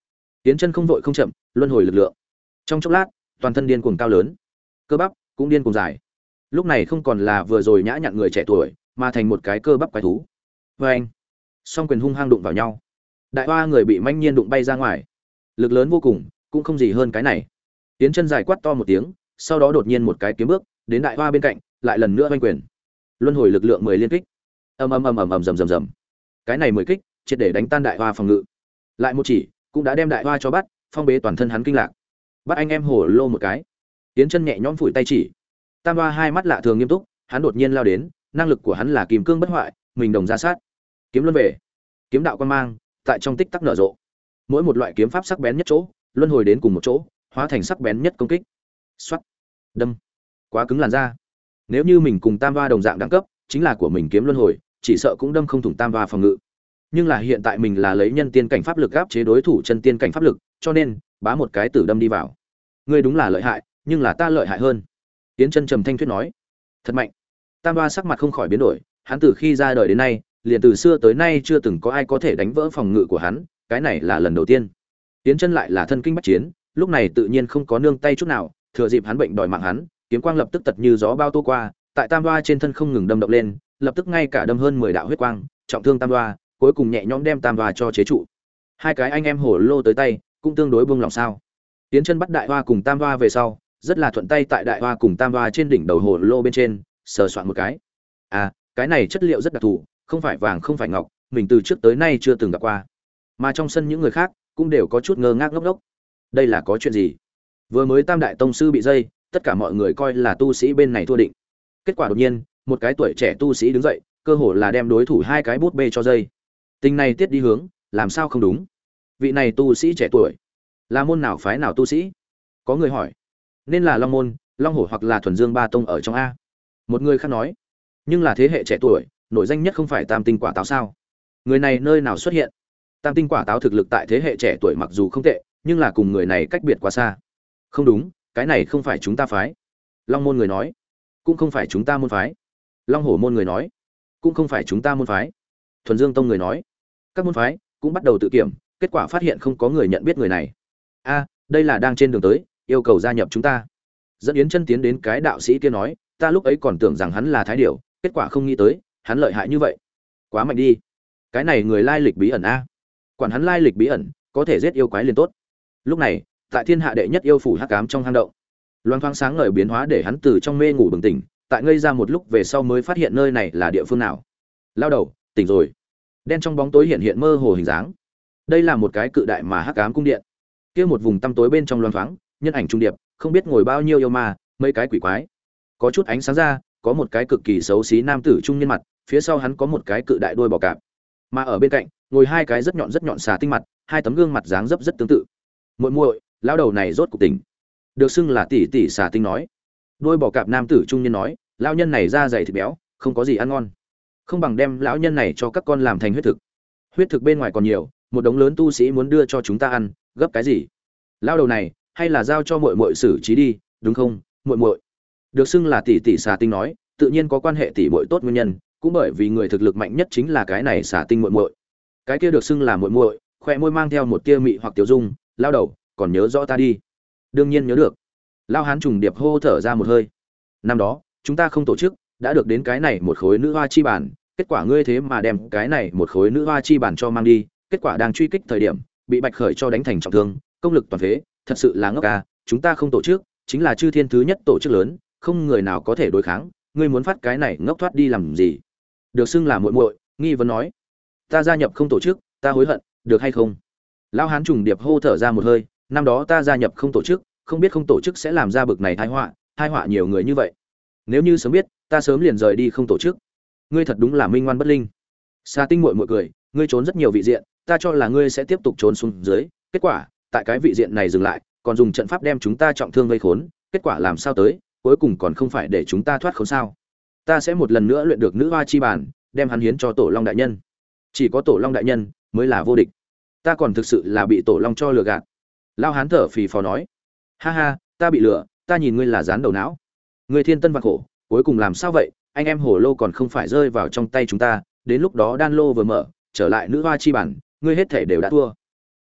Tiến chân không vội không chậm, luân hồi lực lượng. Trong chốc lát, toàn thân điên cuồng cao lớn, cơ bắp cũng điên cuồng dài. Lúc này không còn là vừa rồi nhã nhặn người trẻ tuổi, mà thành một cái cơ bắp quái thú. Và anh, song quyền hung hăng đụng vào nhau. Đại hoa người bị manh nhiên đụng bay ra ngoài. Lực lớn vô cùng, cũng không gì hơn cái này. Tiến chân dài quát to một tiếng, sau đó đột nhiên một cái kiếm bước, đến đại hoa bên cạnh, lại lần nữa vung quyền. Luân hồi lực lượng mười liên kích. Ầm ầm ầm ầm ầm rầm rầm rầm. Cái này mười kích, triệt để đánh tan đại hoa phòng ngự. Lại một chỉ, cũng đã đem đại hoa cho bắt, phong bế toàn thân hắn kinh lạc. Bắt anh em hổ lô một cái. Tiến chân nhẹ nhõm phủi tay chỉ. Tam hoa hai mắt lạ thường nghiêm túc, hắn đột nhiên lao đến, năng lực của hắn là kìm cương bất hoại, mình đồng ra sát. Kiếm luân về. Kiếm đạo quan mang, tại trong tích tắc nở rộ. Mỗi một loại kiếm pháp sắc bén nhất chỗ, luân hồi đến cùng một chỗ, hóa thành sắc bén nhất công kích. Soát, đâm. Quá cứng làn da. Nếu như mình cùng tam hoa đồng dạng đẳng cấp, chính là của mình kiếm luân hồi, chỉ sợ cũng đâm không thủng tam hoa phòng ngự. Nhưng là hiện tại mình là lấy nhân tiên cảnh pháp lực áp chế đối thủ chân tiên cảnh pháp lực, cho nên bá một cái tử đâm đi vào. Ngươi đúng là lợi hại, nhưng là ta lợi hại hơn. Tiến chân trầm thanh thuyết nói. Thật mạnh. Tam hoa sắc mặt không khỏi biến đổi, hắn từ khi ra đời đến nay, liền từ xưa tới nay chưa từng có ai có thể đánh vỡ phòng ngự của hắn, cái này là lần đầu tiên. Tiến chân lại là thân kinh bách chiến, lúc này tự nhiên không có nương tay chút nào, thừa dịp hắn bệnh đòi mạng hắn, kiếm quang lập tức tật như gió bao tô qua, tại tam hoa trên thân không ngừng đâm động lên, lập tức ngay cả đâm hơn mười đạo huyết quang, trọng thương tam hoa, cuối cùng nhẹ nhõm đem tam hoa cho chế trụ. Hai cái anh em hổ lô tới tay, cũng tương đối buông lòng sao. Tiến chân bắt đại hoa cùng tam hoa về sau, rất là thuận tay tại đại hoa cùng tam hoa trên đỉnh đầu hổ lô bên trên, sờ soạn một cái. À, cái này chất liệu rất đặc thù, không phải vàng không phải ngọc, mình từ trước tới nay chưa từng gặp qua. Mà trong sân những người khác cũng đều có chút ngơ ngác ngốc ngốc. Đây là có chuyện gì? Vừa mới Tam đại tông sư bị dây, tất cả mọi người coi là tu sĩ bên này thua định. Kết quả đột nhiên, một cái tuổi trẻ tu sĩ đứng dậy, cơ hồ là đem đối thủ hai cái bút bê cho dây. Tình này tiết đi hướng, làm sao không đúng? Vị này tu sĩ trẻ tuổi, là môn nào phái nào tu sĩ? Có người hỏi. Nên là Long môn, Long hổ hoặc là Thuần Dương Ba tông ở trong a. Một người khác nói. Nhưng là thế hệ trẻ tuổi, nổi danh nhất không phải Tam tinh quả táo sao? Người này nơi nào xuất hiện? Tam tinh quả táo thực lực tại thế hệ trẻ tuổi mặc dù không tệ, nhưng là cùng người này cách biệt quá xa. Không đúng, cái này không phải chúng ta phái. Long môn người nói. Cũng không phải chúng ta môn phái. Long hổ môn người nói. Cũng không phải chúng ta môn phái. Thuần Dương tông người nói. Các môn phái cũng bắt đầu tự kiểm, kết quả phát hiện không có người nhận biết người này. A, đây là đang trên đường tới, yêu cầu gia nhập chúng ta. Dẫn Yến Chân tiến đến cái đạo sĩ kia nói, ta lúc ấy còn tưởng rằng hắn là thái điểu, kết quả không nghĩ tới, hắn lợi hại như vậy. Quá mạnh đi. Cái này người lai lịch bí ẩn a. Quản hắn lai lịch bí ẩn, có thể giết yêu quái liền tốt. Lúc này, tại thiên hạ đệ nhất yêu phủ hắc ám trong hang động, loang thoáng sáng ngời biến hóa để hắn từ trong mê ngủ bừng tỉnh, tại ngây ra một lúc về sau mới phát hiện nơi này là địa phương nào. Lao đầu, tỉnh rồi. Đen trong bóng tối hiện hiện mơ hồ hình dáng. Đây là một cái cự đại mà hắc ám cung điện. Kia một vùng tăm tối bên trong loang thoáng, nhân ảnh trung điệp, không biết ngồi bao nhiêu yêu ma, mấy cái quỷ quái. Có chút ánh sáng ra, có một cái cực kỳ xấu xí nam tử trung niên mặt, phía sau hắn có một cái cự đại đuôi bò cạp. Mà ở bên cạnh, ngồi hai cái rất nhọn rất nhọn xà tinh mặt, hai tấm gương mặt dáng dấp rất tương tự. Muội muội, lão đầu này rốt cuộc tỉnh. Được xưng là tỷ tỷ xà tinh nói. Đuôi bò cạp nam tử trung niên nói, lão nhân này da dày thịt béo, không có gì ăn ngon. Không bằng đem lão nhân này cho các con làm thành huyết thực. Huyết thực bên ngoài còn nhiều, một đống lớn tu sĩ muốn đưa cho chúng ta ăn, gấp cái gì? Lão đầu này, hay là giao cho muội muội xử trí đi, đúng không, muội muội? Được xưng là tỷ tỷ xà tinh nói, tự nhiên có quan hệ tỷ muội tốt nguyên nhân, cũng bởi vì người thực lực mạnh nhất chính là cái này xà tinh muội muội. Cái kia được xưng là muội muội, khoe môi mang theo một tia mị hoặc tiểu dung, lao đầu, còn nhớ rõ ta đi? Đương nhiên nhớ được. Lao hán trùng điệp hô thở ra một hơi. Năm đó, chúng ta không tổ chức, đã được đến cái này một khối nữ hoa chi bản, kết quả ngươi thế mà đem cái này một khối nữ hoa chi bản cho mang đi, kết quả đang truy kích thời điểm, bị Bạch Khởi cho đánh thành trọng thương, công lực toàn phế, thật sự là ngốc à, chúng ta không tổ chức, chính là chư thiên thứ nhất tổ chức lớn, không người nào có thể đối kháng, ngươi muốn phát cái này ngốc thoát đi làm gì? Được xưng là muội muội, nghi vấn nói, ta gia nhập không tổ chức, ta hối hận, được hay không? Lão hán trùng điệp hô thở ra một hơi, năm đó ta gia nhập không tổ chức, không biết không tổ chức sẽ làm ra bực này tai họa, tai họa nhiều người như vậy. Nếu như sớm biết, ta sớm liền rời đi không tổ chức. Ngươi thật đúng là minh ngoan bất linh. Sa Tinh muội muội cười, ngươi trốn rất nhiều vị diện, ta cho là ngươi sẽ tiếp tục trốn xuống dưới, kết quả, tại cái vị diện này dừng lại, còn dùng trận pháp đem chúng ta trọng thương vây khốn, kết quả làm sao tới, cuối cùng còn không phải để chúng ta thoát khốn sao? Ta sẽ một lần nữa luyện được nữ hoa chi bản, đem hắn hiến cho Tổ Long đại nhân. Chỉ có Tổ Long đại nhân mới là vô địch. Ta còn thực sự là bị Tổ Long cho lừa gạt. Lao hán thở phì phò nói, ha ha, ta bị lừa, ta nhìn ngươi là dán đầu não. Ngươi thiên tân vạn khổ, cuối cùng làm sao vậy? Anh em Hổ Lô còn không phải rơi vào trong tay chúng ta, đến lúc đó đan lô vừa mở, trở lại nữ hoa chi bản, ngươi hết thể đều đã thua.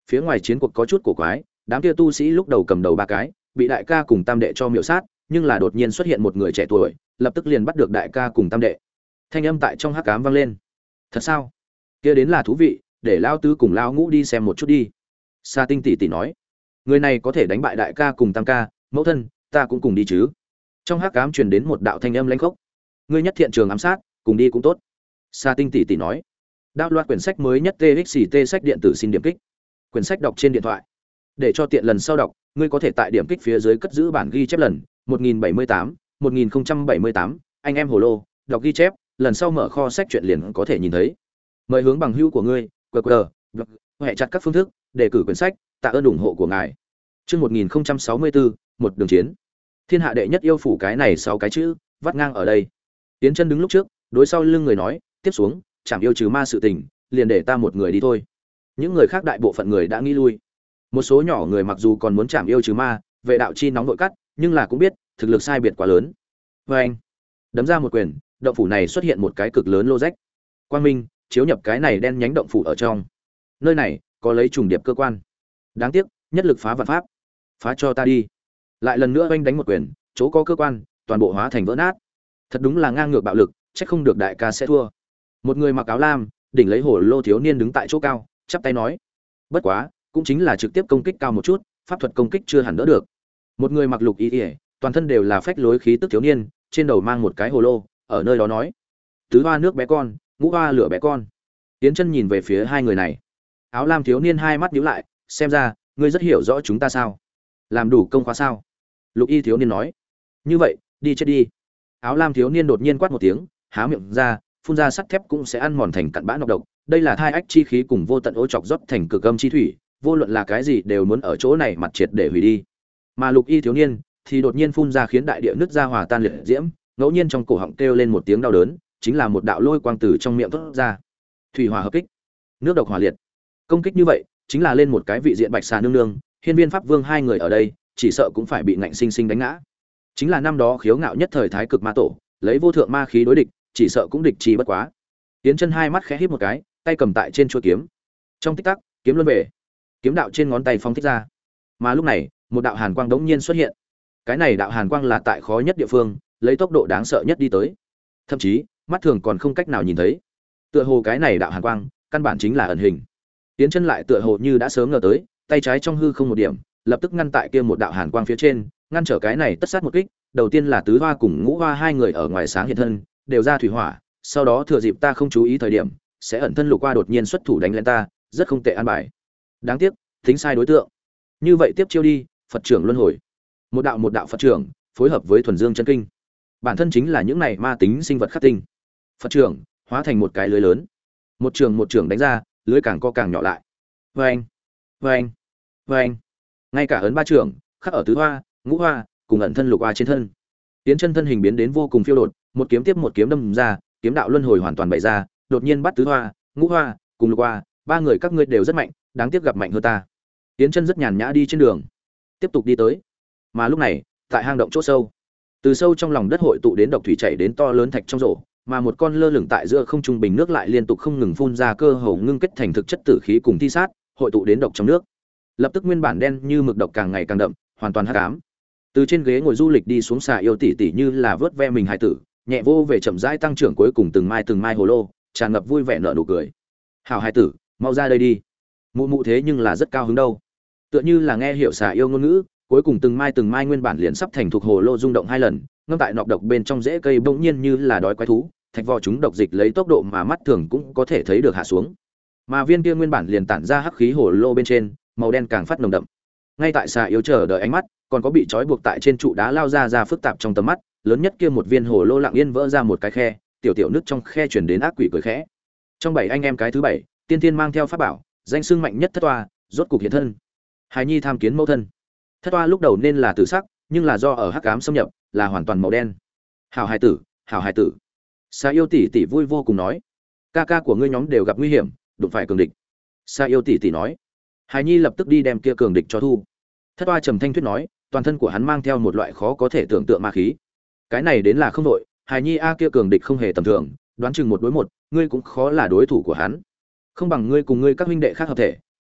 Phía ngoài chiến cuộc có chút cổ quái, đám kia tu sĩ lúc đầu cầm đầu ba cái, bị đại ca cùng tam đệ cho miểu sát, nhưng là đột nhiên xuất hiện một người trẻ tuổi, lập tức liền bắt được đại ca cùng tam đệ. Thanh âm tại trong hắc ám vang lên. Thật sao? Kia đến là thú vị, để lao tứ cùng lao ngũ đi xem một chút đi. Sa Tinh tỷ tỷ nói, người này có thể đánh bại đại ca cùng tam ca, mẫu thân, ta cũng cùng đi chứ. Trong hắc ám truyền đến một đạo thanh âm lãnh khốc. Ngươi nhất thiện trường ám sát, cùng đi cũng tốt. Sa Tinh tỷ tỷ nói. Đạo loạt quyển sách mới nhất tê ích xê tê sách điện tử xin điểm kích. Quyển sách đọc trên điện thoại. Để cho tiện lần sau đọc, ngươi có thể tại điểm kích phía dưới cất giữ bản ghi chép lần một nghìn bảy mươi tám, một nghìn bảy mươi tám, anh em hồ lô, đọc ghi chép, lần sau mở kho sách truyện liền có thể nhìn thấy. Mời hướng bằng hữu của ngươi, quy quy rờ, hệ chặt các phương thức, đề cử quyển sách, tạ ơn ủng hộ của ngài. Chương một nghìn sáu mươi tư, một đường chiến. Thiên hạ đệ nhất yêu phủ cái này sáu cái chữ, vắt ngang ở đây. Tiến Chân đứng lúc trước, đối sau lưng người nói, tiếp xuống, chẳng yêu trừ ma sự tình, liền để ta một người đi thôi. Những người khác đại bộ phận người đã nghĩ lui. Một số nhỏ người mặc dù còn muốn chạm yêu trừ ma, vệ đạo chi nóng nội cắt, nhưng là cũng biết, thực lực sai biệt quá lớn. Và anh, đấm ra một quyền, động phủ này xuất hiện một cái cực lớn lô rách. Quang minh chiếu nhập cái này đen nhánh động phủ ở trong. Nơi này có lấy trùng điệp cơ quan. Đáng tiếc, nhất lực phá vạn pháp. Phá cho ta đi. Lại lần nữa anh đánh một quyền, chỗ có cơ quan, toàn bộ hóa thành vỡ nát. Thật đúng là ngang ngược bạo lực, chắc không được đại ca sẽ thua. Một người mặc áo lam, đỉnh lấy hổ lô thiếu niên đứng tại chỗ cao, chắp tay nói: "Bất quá, cũng chính là trực tiếp công kích cao một chút, pháp thuật công kích chưa hẳn đỡ được." Một người mặc lục y y, toàn thân đều là phách lối khí tức thiếu niên, trên đầu mang một cái hồ lô, ở nơi đó nói: "Tứ hoa nước bé con, ngũ hoa lửa bé con." Tiến Chân nhìn về phía hai người này. Áo lam thiếu niên hai mắt nhíu lại, xem ra ngươi rất hiểu rõ chúng ta sao? Làm đủ công khóa sao? Lục y thiếu niên nói: "Như vậy, đi chết đi." Áo lam thiếu niên đột nhiên quát một tiếng, há miệng ra, phun ra sắt thép cũng sẽ ăn mòn thành cặn bã nọc độc. Đây là thai ách chi khí cùng vô tận ô chọc rót thành cực âm chi thủy, vô luận là cái gì đều muốn ở chỗ này mặt triệt để hủy đi. Mà lục y thiếu niên thì đột nhiên phun ra khiến đại địa nứt ra hòa tan liệt diễm, ngẫu nhiên trong cổ họng kêu lên một tiếng đau đớn, chính là một đạo lôi quang từ trong miệng thoát ra. Thủy hỏa hợp kích, nước độc hỏa liệt. Công kích như vậy, chính là lên một cái vị diện bạch xà nương nương, hiên viên pháp vương hai người ở đây, chỉ sợ cũng phải bị ngạnh sinh sinh đánh ngã. Chính là năm đó khiếu ngạo nhất thời thái cực ma tổ, lấy vô thượng ma khí đối địch, chỉ sợ cũng địch chi bất quá. Tiến Chân hai mắt khẽ híp một cái, tay cầm tại trên chuôi kiếm. Trong tích tắc, kiếm luân về, kiếm đạo trên ngón tay phóng thích ra. Mà lúc này, một đạo hàn quang đống nhiên xuất hiện. Cái này đạo hàn quang là tại khó nhất địa phương, lấy tốc độ đáng sợ nhất đi tới. Thậm chí, mắt thường còn không cách nào nhìn thấy. Tựa hồ cái này đạo hàn quang, căn bản chính là ẩn hình. Tiến Chân lại tựa hồ như đã sớm ngờ tới, tay trái trong hư không một điểm, lập tức ngăn tại kia một đạo hàn quang phía trên, ngăn trở cái này tất sát một kích. Đầu tiên là tứ hoa cùng ngũ hoa hai người ở ngoài sáng hiện thân, đều ra thủy hỏa, sau đó thừa dịp ta không chú ý thời điểm, sẽ ẩn thân lục qua đột nhiên xuất thủ đánh lên ta, rất không tệ an bài. Đáng tiếc, tính sai đối tượng. Như vậy tiếp chiêu đi, Phật trưởng luân hồi. Một đạo một đạo Phật trưởng, phối hợp với thuần dương chân kinh. Bản thân chính là những này ma tính sinh vật khắc tinh. Phật trưởng hóa thành một cái lưới lớn. Một trường một trường đánh ra, lưới càng co càng nhỏ lại. Oeng, oeng, oeng. Ngay cả ấn ba trường, khắc ở tứ hoa, ngũ hoa, cùng ẩn thân lục hoa trên thân. Tiến Chân thân hình biến đến vô cùng phiêu đột, một kiếm tiếp một kiếm đâm ra, kiếm đạo luân hồi hoàn toàn bày ra, đột nhiên bắt tứ hoa, ngũ hoa, cùng lục hoa, ba người các ngươi đều rất mạnh, đáng tiếc gặp mạnh hơn ta. Tiến Chân rất nhàn nhã đi trên đường, tiếp tục đi tới. Mà lúc này, tại hang động chỗ sâu, từ sâu trong lòng đất hội tụ đến độc thủy chảy đến to lớn thạch trong rổ, mà một con lơ lửng tại giữa không trung bình nước lại liên tục không ngừng phun ra cơ hồ ngưng kết thành thực chất tử khí cùng thi sát, hội tụ đến độc trong nước. Lập tức nguyên bản đen như mực độc càng ngày càng đậm, hoàn toàn hắc ám. Từ trên ghế ngồi du lịch đi xuống xà yêu tỷ tỷ như là vớt ve mình hài tử, nhẹ vô về chậm rãi tăng trưởng cuối cùng từng mai từng mai hồ lô, tràn ngập vui vẻ nở nụ cười. "Hảo hài tử, mau ra đây đi." Mụ mụ thế nhưng là rất cao hứng đâu. Tựa như là nghe hiểu xà yêu ngôn ngữ, cuối cùng từng mai từng mai nguyên bản liền sắp thành thuộc hồ lô rung động hai lần, ngâm tại nọc độc bên trong rễ cây bỗng nhiên như là đói quái thú, thạch vỏ chúng độc dịch lấy tốc độ mà mắt thường cũng có thể thấy được hạ xuống. Mà viên kia nguyên bản liền tản ra hắc khí hồ lô bên trên, màu đen càng phát nồng đậm. Ngay tại xà yêu chờ đợi ánh mắt, còn có bị trói buộc tại trên trụ đá lao ra ra phức tạp trong tầm mắt, lớn nhất kia một viên hồ lô lặng yên vỡ ra một cái khe, tiểu tiểu nước trong khe truyền đến ác quỷ cười khẽ. Trong bảy anh em cái thứ bảy, tiên tiên mang theo pháp bảo, danh xưng mạnh nhất thất toa, rốt cục hiện thân. Hài nhi tham kiến mẫu thân. Thất toa lúc đầu nên là tử sắc, nhưng là do ở hắc ám xâm nhập, là hoàn toàn màu đen. Hảo hài tử, hảo hài tử. Sa yêu tỷ tỷ vui vô cùng nói, ca ca của ngươi nhóm đều gặp nguy hiểm, đụng phải cường địch. Sa yêu tỷ tỷ nói, hài nhi lập tức đi đem kia cường địch cho thu. Thất toa trầm thanh thuyết nói, toàn thân của hắn mang theo một loại khó có thể tưởng tượng ma khí. Cái này đến là không đội, hài nhi a kia cường địch không hề tầm thường, đoán chừng một đối một, ngươi cũng khó là đối thủ của hắn. Không bằng ngươi cùng ngươi các huynh đệ khác hợp thể,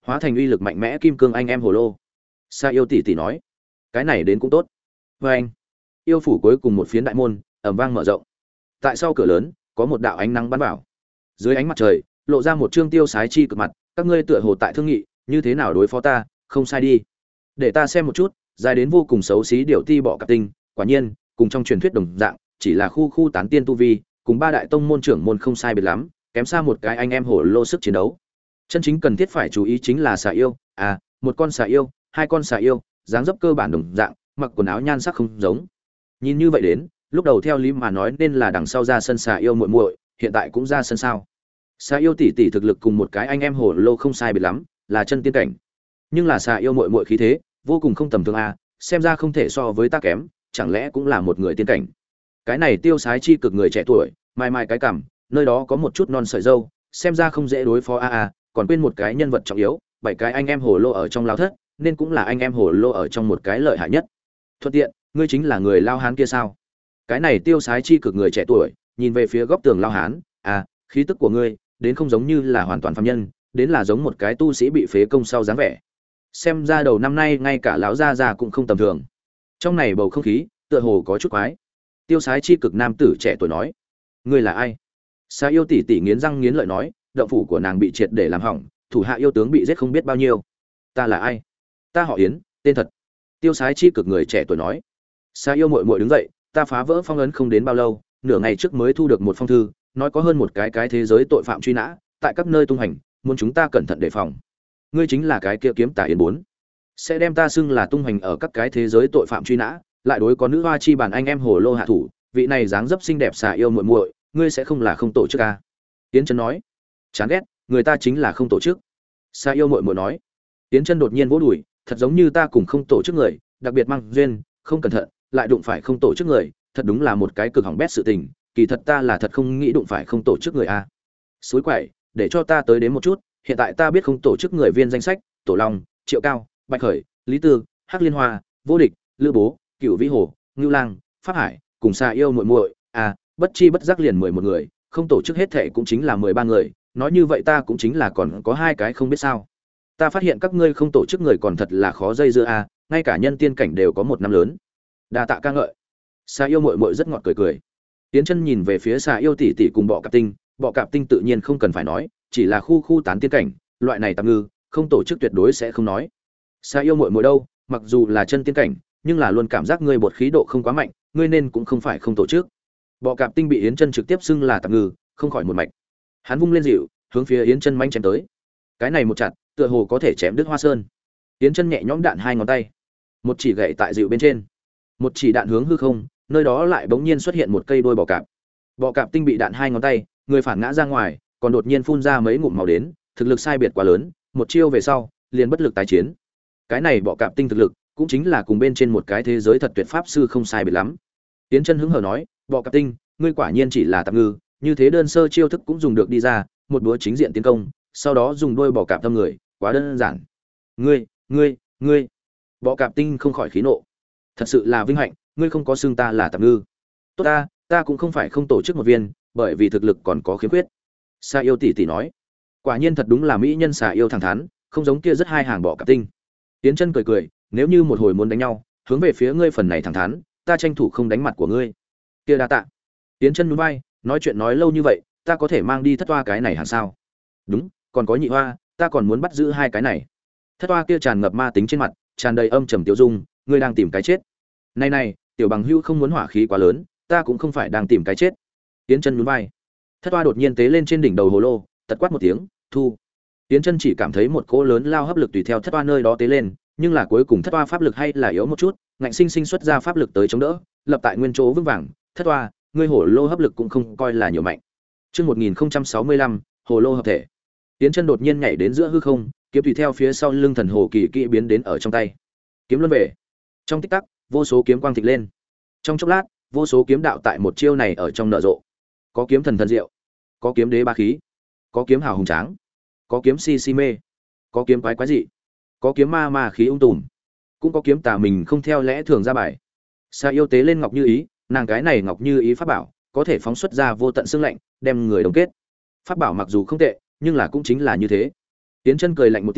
hóa thành uy lực mạnh mẽ kim cương anh em hồ lô. Sa yêu tỷ tỷ nói, cái này đến cũng tốt. Và anh, yêu phủ cuối cùng một phiến đại môn ầm vang mở rộng. Tại sau cửa lớn có một đạo ánh nắng bắn vào. Dưới ánh mặt trời lộ ra một trương tiêu sái chi cực mặt, các ngươi tựa hồ tại thương nghị như thế nào đối phó ta, không sai đi. Để ta xem một chút, dài đến vô cùng xấu xí điều ti bọ cạp tinh, quả nhiên cùng trong truyền thuyết đồng dạng, chỉ là khu khu tán tiên tu vi, cùng ba đại tông môn trưởng môn không sai biệt lắm, kém xa một cái anh em hổ lô sức chiến đấu. Chân chính cần thiết phải chú ý chính là xà yêu, à, một con xà yêu, hai con xà yêu, dáng dấp cơ bản đồng dạng, mặc quần áo nhan sắc không giống. Nhìn như vậy đến, lúc đầu theo lý mà nói nên là đằng sau ra sân xà yêu muội muội, hiện tại cũng ra sân sao? Xà yêu tỷ tỷ thực lực cùng một cái anh em hổ lô không sai biệt lắm, là chân tiên cảnh. Nhưng là xà yêu muội muội khí thế, vô cùng không tầm thường a, xem ra không thể so với ta kém, chẳng lẽ cũng là một người tiên cảnh. Cái này tiêu sái chi cực người trẻ tuổi, mai mai cái cằm, nơi đó có một chút non sợi râu, xem ra không dễ đối phó a a, còn quên một cái nhân vật trọng yếu, bảy cái anh em hồ lô ở trong lao thất, nên cũng là anh em hồ lô ở trong một cái lợi hại nhất. Thuận tiện, ngươi chính là người lao hán kia sao? Cái này tiêu sái chi cực người trẻ tuổi, nhìn về phía góc tường lao hán, à, khí tức của ngươi, đến không giống như là hoàn toàn phàm nhân, đến là giống một cái tu sĩ bị phế công sau dáng vẻ. Xem ra đầu năm nay ngay cả lão gia già cũng không tầm thường. Trong này bầu không khí, tựa hồ có chút quái. Tiêu sái chi cực nam tử trẻ tuổi nói, ngươi là ai? Sa yêu tỷ tỷ nghiến răng nghiến lợi nói, động phủ của nàng bị triệt để làm hỏng, thủ hạ yêu tướng bị giết không biết bao nhiêu. Ta là ai? Ta họ Yến, tên thật. Tiêu sái chi cực người trẻ tuổi nói. Sa yêu muội muội đứng dậy, ta phá vỡ phong ấn không đến bao lâu, nửa ngày trước mới thu được một phong thư, nói có hơn một cái cái thế giới tội phạm truy nã, tại các nơi tung hành, muốn chúng ta cẩn thận đề phòng. Ngươi chính là cái kia kiếm tà Yến bốn, sẽ đem ta xưng là tung hành ở các cái thế giới tội phạm truy nã, lại đối có nữ hoa chi bản anh em hồ lô hạ thủ, vị này dáng dấp xinh đẹp xà yêu muội muội, ngươi sẽ không là không tổ chức à? Yến Chân nói. Chán ghét, người ta chính là không tổ chức. Xà yêu muội muội nói. Yến Chân đột nhiên vỗ đùi, thật giống như ta cùng không tổ chức người, đặc biệt mang duyên, không cẩn thận, lại đụng phải không tổ chức người, thật đúng là một cái cực hỏng bét sự tình, kỳ thật ta là thật không nghĩ đụng phải không tổ chức người a. Suối quậy, để cho ta tới đến một chút, hiện tại ta biết không tổ chức người viên danh sách, Tổ Long, Triệu Cao, Bạch Khởi, Lý Tư, Hắc Liên Hoa, Vô Địch, Lữ Bố, Cửu Vĩ Hồ, Ngưu Lang, Pháp Hải, cùng Xà yêu muội muội, à, bất chi bất giác liền mười một người, không tổ chức hết thệ cũng chính là mười ba người, nói như vậy ta cũng chính là còn có hai cái không biết sao. Ta phát hiện các ngươi không tổ chức người còn thật là khó dây dưa a, ngay cả nhân tiên cảnh đều có một năm lớn. Đa tạ ca ngợi. Xà yêu muội muội rất ngọt cười cười. Tiến Chân nhìn về phía Xà yêu tỷ tỷ cùng bọ cạp tinh, bọ cạp tinh tự nhiên không cần phải nói, chỉ là khu khu tán tiên cảnh, loại này tạm ngư, không tổ chức tuyệt đối sẽ không nói. Xà yêu muội muội đâu, mặc dù là chân tiên cảnh, nhưng là luôn cảm giác ngươi bột khí độ không quá mạnh, ngươi nên cũng không phải không tổ chức. Bọ cạp tinh bị Yến Chân trực tiếp xưng là tạm ngư, không khỏi một mạch. Hắn vung lên dịu, hướng phía Yến Chân manh chém tới. Cái này một chặt, tựa hồ có thể chém đứt Hoa Sơn. Yến Chân nhẹ nhõm đạn hai ngón tay, một chỉ gậy tại dịu bên trên, một chỉ đạn hướng hư không, nơi đó lại bỗng nhiên xuất hiện một cây đôi bọ cạp. Bọ cạp tinh bị đạn hai ngón tay, người phản ngã ra ngoài, còn đột nhiên phun ra mấy ngụm máu đến, thực lực sai biệt quá lớn, một chiêu về sau, liền bất lực tái chiến. Cái này bọ cạp tinh thực lực, cũng chính là cùng bên trên một cái thế giới thật tuyệt pháp sư không sai biệt lắm. Yến Chân hứng hờ nói, bọ cạp tinh, ngươi quả nhiên chỉ là tạm ngư, như thế đơn sơ chiêu thức cũng dùng được đi ra, một búa chính diện tiến công, sau đó dùng đôi bọ cạp tâm người, quá đơn giản. Ngươi, ngươi, ngươi. Bọ cạp tinh không khỏi khí nộ. Thật sự là vinh hạnh, ngươi không có xưng ta là tạm ngư. Tốt ta, ta cũng không phải không tổ chức một viên, bởi vì thực lực còn có khiếm khuyết. Sa yêu tỷ tỷ nói, quả nhiên thật đúng là mỹ nhân xà yêu thẳng thắn, không giống kia rất hai hàng bọ cạp tinh. Tiến Chân cười cười, nếu như một hồi muốn đánh nhau, hướng về phía ngươi phần này thẳng thắn, ta tranh thủ không đánh mặt của ngươi. Kia đa tạ. Tiến Chân nhún vai, nói chuyện nói lâu như vậy, ta có thể mang đi thất hoa cái này hẳn sao? Đúng, còn có nhị hoa, ta còn muốn bắt giữ hai cái này. Thất hoa kia tràn ngập ma tính trên mặt, tràn đầy âm trầm tiêu dung, ngươi đang tìm cái chết. Này này, tiểu bằng hữu không muốn hỏa khí quá lớn, ta cũng không phải đang tìm cái chết. Tiến Chân nhún vai. Thất hoa đột nhiên tế lên trên đỉnh đầu hồ lô, tật quát một tiếng, thu. Tiến Chân chỉ cảm thấy một cỗ lớn lao hấp lực tùy theo thất hoa nơi đó tế lên, nhưng là cuối cùng thất hoa pháp lực hay là yếu một chút, ngạnh sinh sinh xuất ra pháp lực tới chống đỡ, lập tại nguyên chỗ vững vàng. Thất hoa, ngươi hồ lô hấp lực cũng không coi là nhiều mạnh. Chương một nghìn không trăm sáu mươi lăm, hồ lô hợp thể. Tiến Chân đột nhiên nhảy đến giữa hư không, kiếm tùy theo phía sau lưng thần hồ kỳ kỵ biến đến ở trong tay. Kiếm luân về. Trong tích tắc, vô số kiếm quang thịnh lên. Trong chốc lát, vô số kiếm đạo tại một chiêu này ở trong nở rộ. Có kiếm thần thần diệu, có kiếm đế ba khí, có kiếm hào hùng tráng, có kiếm si si mê, có kiếm quái quái dị, có kiếm ma ma khí ung tùm, cũng có kiếm tà mình không theo lẽ thường ra bài. Sa yêu tế lên ngọc như ý, nàng cái này ngọc như ý pháp bảo, có thể phóng xuất ra vô tận xương lạnh, đem người đồng kết. Pháp bảo mặc dù không tệ, nhưng là cũng chính là như thế. Tiến Chân cười lạnh một tiếng,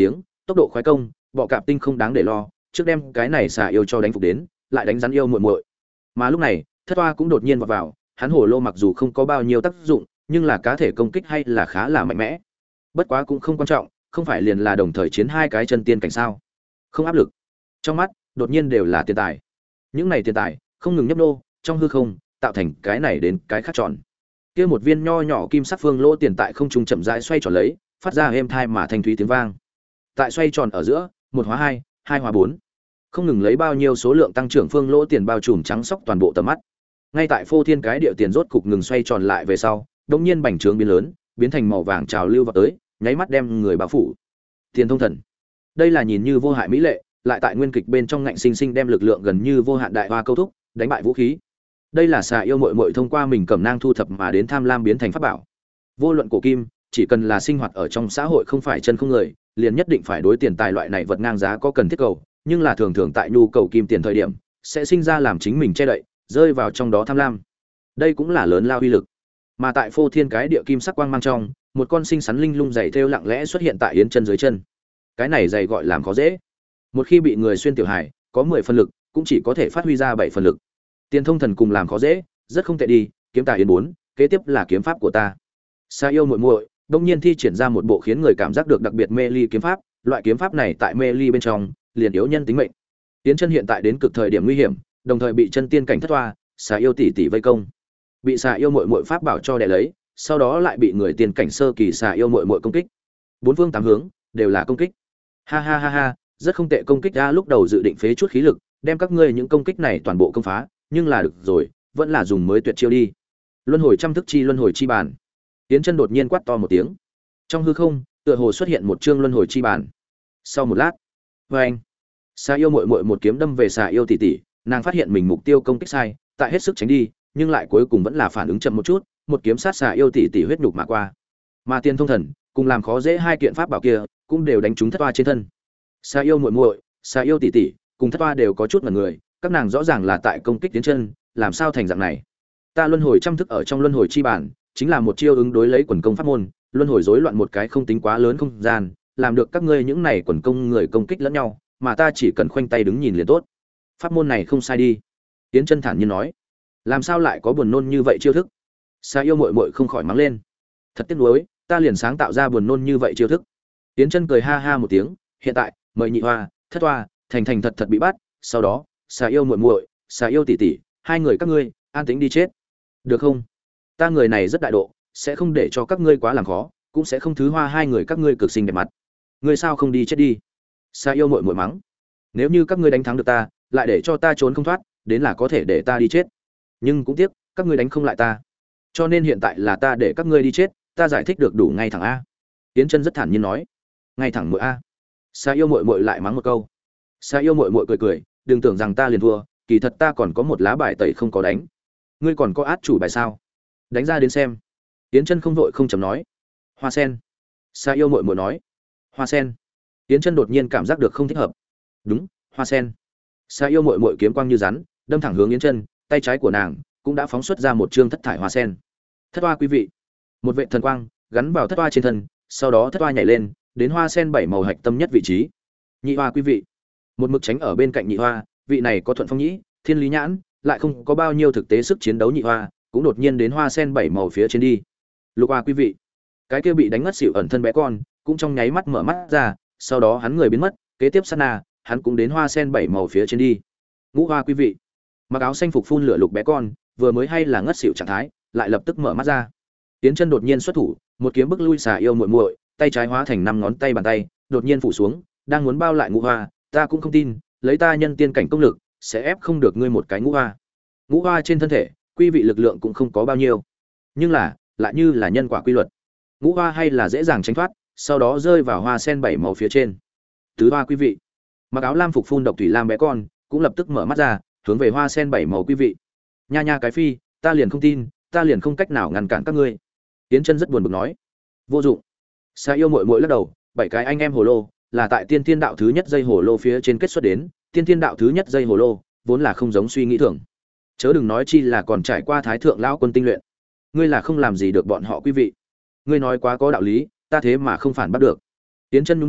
tốc độ khoái công, bọ cạp tinh không đáng để lo, trước đem cái này xà yêu cho đánh phục đến, lại đánh rắn yêu muội muội. Mà lúc này, Thất Toa cũng đột nhiên vào vào, hắn hồ lô mặc dù không có bao nhiêu tác dụng, nhưng là cá thể công kích hay là khá là mạnh mẽ. Bất quá cũng không quan trọng, không phải liền là đồng thời chiến hai cái chân tiên cảnh sao? Không áp lực. Trong mắt, đột nhiên đều là tiền tài. Những này tiền tài không ngừng nhấp nô, trong hư không, tạo thành cái này đến cái khác tròn. Kia một viên nho nhỏ kim sắc phương lỗ tiền tại không trung chậm rãi xoay tròn lấy, phát ra êm thai mà thanh thúy tiếng vang. Tại xoay tròn ở giữa, một hóa hai, hai hóa bốn, không ngừng lấy bao nhiêu số lượng tăng trưởng phương lỗ tiền bao trùm trắng sóc toàn bộ tầm mắt. Ngay tại phô thiên cái địa tiền rốt cục ngừng xoay tròn lại về sau, đột nhiên bành trướng biến lớn, biến thành màu vàng trào lưu vào tới, nháy mắt đem người bao phủ. Tiền thông thần. Đây là nhìn như vô hại mỹ lệ, lại tại nguyên kịch bên trong ngạnh sinh sinh đem lực lượng gần như vô hạn đại hoa câu thúc, đánh bại vũ khí. Đây là xà yêu muội muội thông qua mình cẩm nang thu thập mà đến tham lam biến thành pháp bảo. Vô luận cổ kim, chỉ cần là sinh hoạt ở trong xã hội không phải chân không người, liền nhất định phải đối tiền tài loại này vật ngang giá có cần thiết cầu, nhưng là thường thường tại nhu cầu kim tiền thời điểm, sẽ sinh ra làm chính mình che đậy, rơi vào trong đó tham lam. Đây cũng là lớn lao uy lực. Mà tại phô thiên cái địa kim sắc quang mang trong, một con sinh sắn linh lung dày thêu lặng lẽ xuất hiện tại Yến Chân dưới chân. Cái này dày gọi làm khó dễ. Một khi bị người xuyên tiểu hải, có mười phần lực, cũng chỉ có thể phát huy ra bảy phần lực. Tiền thông thần cùng làm khó dễ, rất không tệ đi, kiếm tài yến bốn, kế tiếp là kiếm pháp của ta. Sa yêu muội muội, đông nhiên thi triển ra một bộ khiến người cảm giác được đặc biệt mê ly kiếm pháp, loại kiếm pháp này tại mê ly bên trong, liền yếu nhân tính mệnh. Yến Chân hiện tại đến cực thời điểm nguy hiểm, đồng thời bị chân tiên cảnh thất toa, xà yêu tỷ tỷ vây công. Bị xà yêu muội muội pháp bảo cho đè lấy, sau đó lại bị người tiên cảnh sơ kỳ xà yêu muội muội công kích. Bốn phương tám hướng đều là công kích. Ha ha ha ha, rất không tệ công kích ra, lúc đầu dự định phế chút khí lực, đem các ngươi những công kích này toàn bộ công phá, nhưng là được rồi, vẫn là dùng mới tuyệt chiêu đi. Luân hồi trăm thức chi luân hồi chi bàn. Yến Chân đột nhiên quát to một tiếng. Trong hư không, tựa hồ xuất hiện một chương luân hồi chi bàn. Sau một lát, oeng, xà yêu muội muội một kiếm đâm về xà yêu tỷ tỷ, nàng phát hiện mình mục tiêu công kích sai, tại hết sức tránh đi, nhưng lại cuối cùng vẫn là phản ứng chậm một chút, một kiếm sát xà yêu tỷ tỷ huyết nhục mà qua. Mà Tiên Thông Thần, cùng làm khó dễ hai kiện pháp bảo kia, cũng đều đánh trúng thất toa trên thân. Xà yêu muội muội, xà yêu tỷ tỷ, cùng thất toa đều có chút ngẩn người, các nàng rõ ràng là tại công kích Yến Chân, làm sao thành dạng này? Ta luân hồi trăm thức ở trong luân hồi chi bản, chính là một chiêu ứng đối lấy quần công pháp môn, luân hồi rối loạn một cái không tính quá lớn không gian, làm được các ngươi những này quần công người công kích lẫn nhau, mà ta chỉ cần khoanh tay đứng nhìn liền tốt. Pháp môn này không sai đi. Yến Chân thản nhiên nói. Làm sao lại có buồn nôn như vậy chiêu thức? Xà yêu muội muội không khỏi mắng lên. Thật tiếc nuối, ta liền sáng tạo ra buồn nôn như vậy chiêu thức. Yến Chân cười ha ha một tiếng, hiện tại, mời nhị hoa, thất hoa, thành thành thật thật bị bắt, sau đó, xà yêu muội muội, xà yêu tỷ tỷ, hai người các ngươi, an tĩnh đi chết. Được không? Ta người này rất đại độ, sẽ không để cho các ngươi quá làm khó, cũng sẽ không thứ hoa hai người các ngươi cực xinh đẹp mặt. Ngươi sao không đi chết đi? Xà yêu muội muội mắng. Nếu như các ngươi đánh thắng được ta, lại để cho ta trốn không thoát, đến là có thể để ta đi chết. Nhưng cũng tiếc, các ngươi đánh không lại ta. Cho nên hiện tại là ta để các ngươi đi chết, ta giải thích được đủ ngay thẳng a. Yến Chân rất thản nhiên nói. Ngay thẳng muội a. Xà yêu muội muội lại mắng một câu. Xà yêu muội muội cười cười, đừng tưởng rằng ta liền thua, kỳ thật ta còn có một lá bài tẩy không có đánh. Ngươi còn có át chủ bài sao? Đánh ra đến xem. Yến Chân không vội không chậm nói. Hoa sen. Xà yêu muội muội nói. Hoa sen. Yến Chân đột nhiên cảm giác được không thích hợp. Đúng, hoa sen. Xà yêu muội muội kiếm quang như rắn, đâm thẳng hướng Yến Chân, tay trái của nàng cũng đã phóng xuất ra một chương thất thải hoa sen. Thất hoa quý vị. Một vệt thần quang gắn vào thất hoa trên thân, sau đó thất hoa nhảy lên, đến hoa sen bảy màu hạch tâm nhất vị trí. Nhị hoa quý vị. Một mực tránh ở bên cạnh nhị hoa, vị này có thuận phong nhĩ, thiên lý nhãn, lại không có bao nhiêu thực tế sức chiến đấu nhị hoa, cũng đột nhiên đến hoa sen bảy màu phía trên đi. Lục hoa quý vị. Cái kia bị đánh ngất xỉu ẩn thân bé con, cũng trong nháy mắt mở mắt ra, sau đó hắn người biến mất, kế tiếp sát na, hắn cũng đến hoa sen bảy màu phía trên đi. Ngũ hoa quý vị. Mặc áo xanh phục phun lửa lục bé con, vừa mới hay là ngất xỉu trạng thái, lại lập tức mở mắt ra. Yến Chân đột nhiên xuất thủ, một kiếm bức lui xà yêu muội muội, tay trái hóa thành năm ngón tay bàn tay, đột nhiên phủ xuống, đang muốn bao lại ngũ hoa, ta cũng không tin, lấy ta nhân tiên cảnh công lực, sẽ ép không được ngươi một cái ngũ hoa. Ngũ hoa trên thân thể, quy vị lực lượng cũng không có bao nhiêu, nhưng là, lại như là nhân quả quy luật. Ngũ hoa hay là dễ dàng tránh thoát, sau đó rơi vào hoa sen bảy màu phía trên. Tứ hoa quý vị. Mặc áo lam phục phun độc thủy lam bé con, cũng lập tức mở mắt ra, hướng về hoa sen bảy màu quý vị. Nha nha cái phi, ta liền không tin, ta liền không cách nào ngăn cản các ngươi. Yến Chân rất buồn bực nói. Vô dụng. Xà yêu muội muội lắc đầu, bảy cái anh em hồ lô, là tại tiên thiên đạo thứ nhất dây hồ lô phía trên kết xuất đến, tiên thiên đạo thứ nhất dây hồ lô, vốn là không giống suy nghĩ thường. Chớ đừng nói chi là còn trải qua thái thượng lão quân tinh luyện. Ngươi là không làm gì được bọn họ quý vị. Ngươi nói quá có đạo lý, ta thế mà không phản bắt được. Yến Chân nhún vai,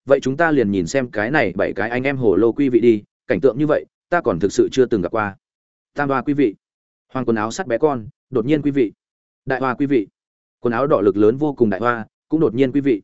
vậy chúng ta liền nhìn xem cái này bảy cái anh em hồ lô quý vị đi, cảnh tượng như vậy ta còn thực sự chưa từng gặp qua. Tam hoa quý vị, hoàng quần áo sắt bé con đột nhiên quý vị, đại hoa quý vị, quần áo đỏ lực lớn vô cùng đại hoa cũng đột nhiên quý vị.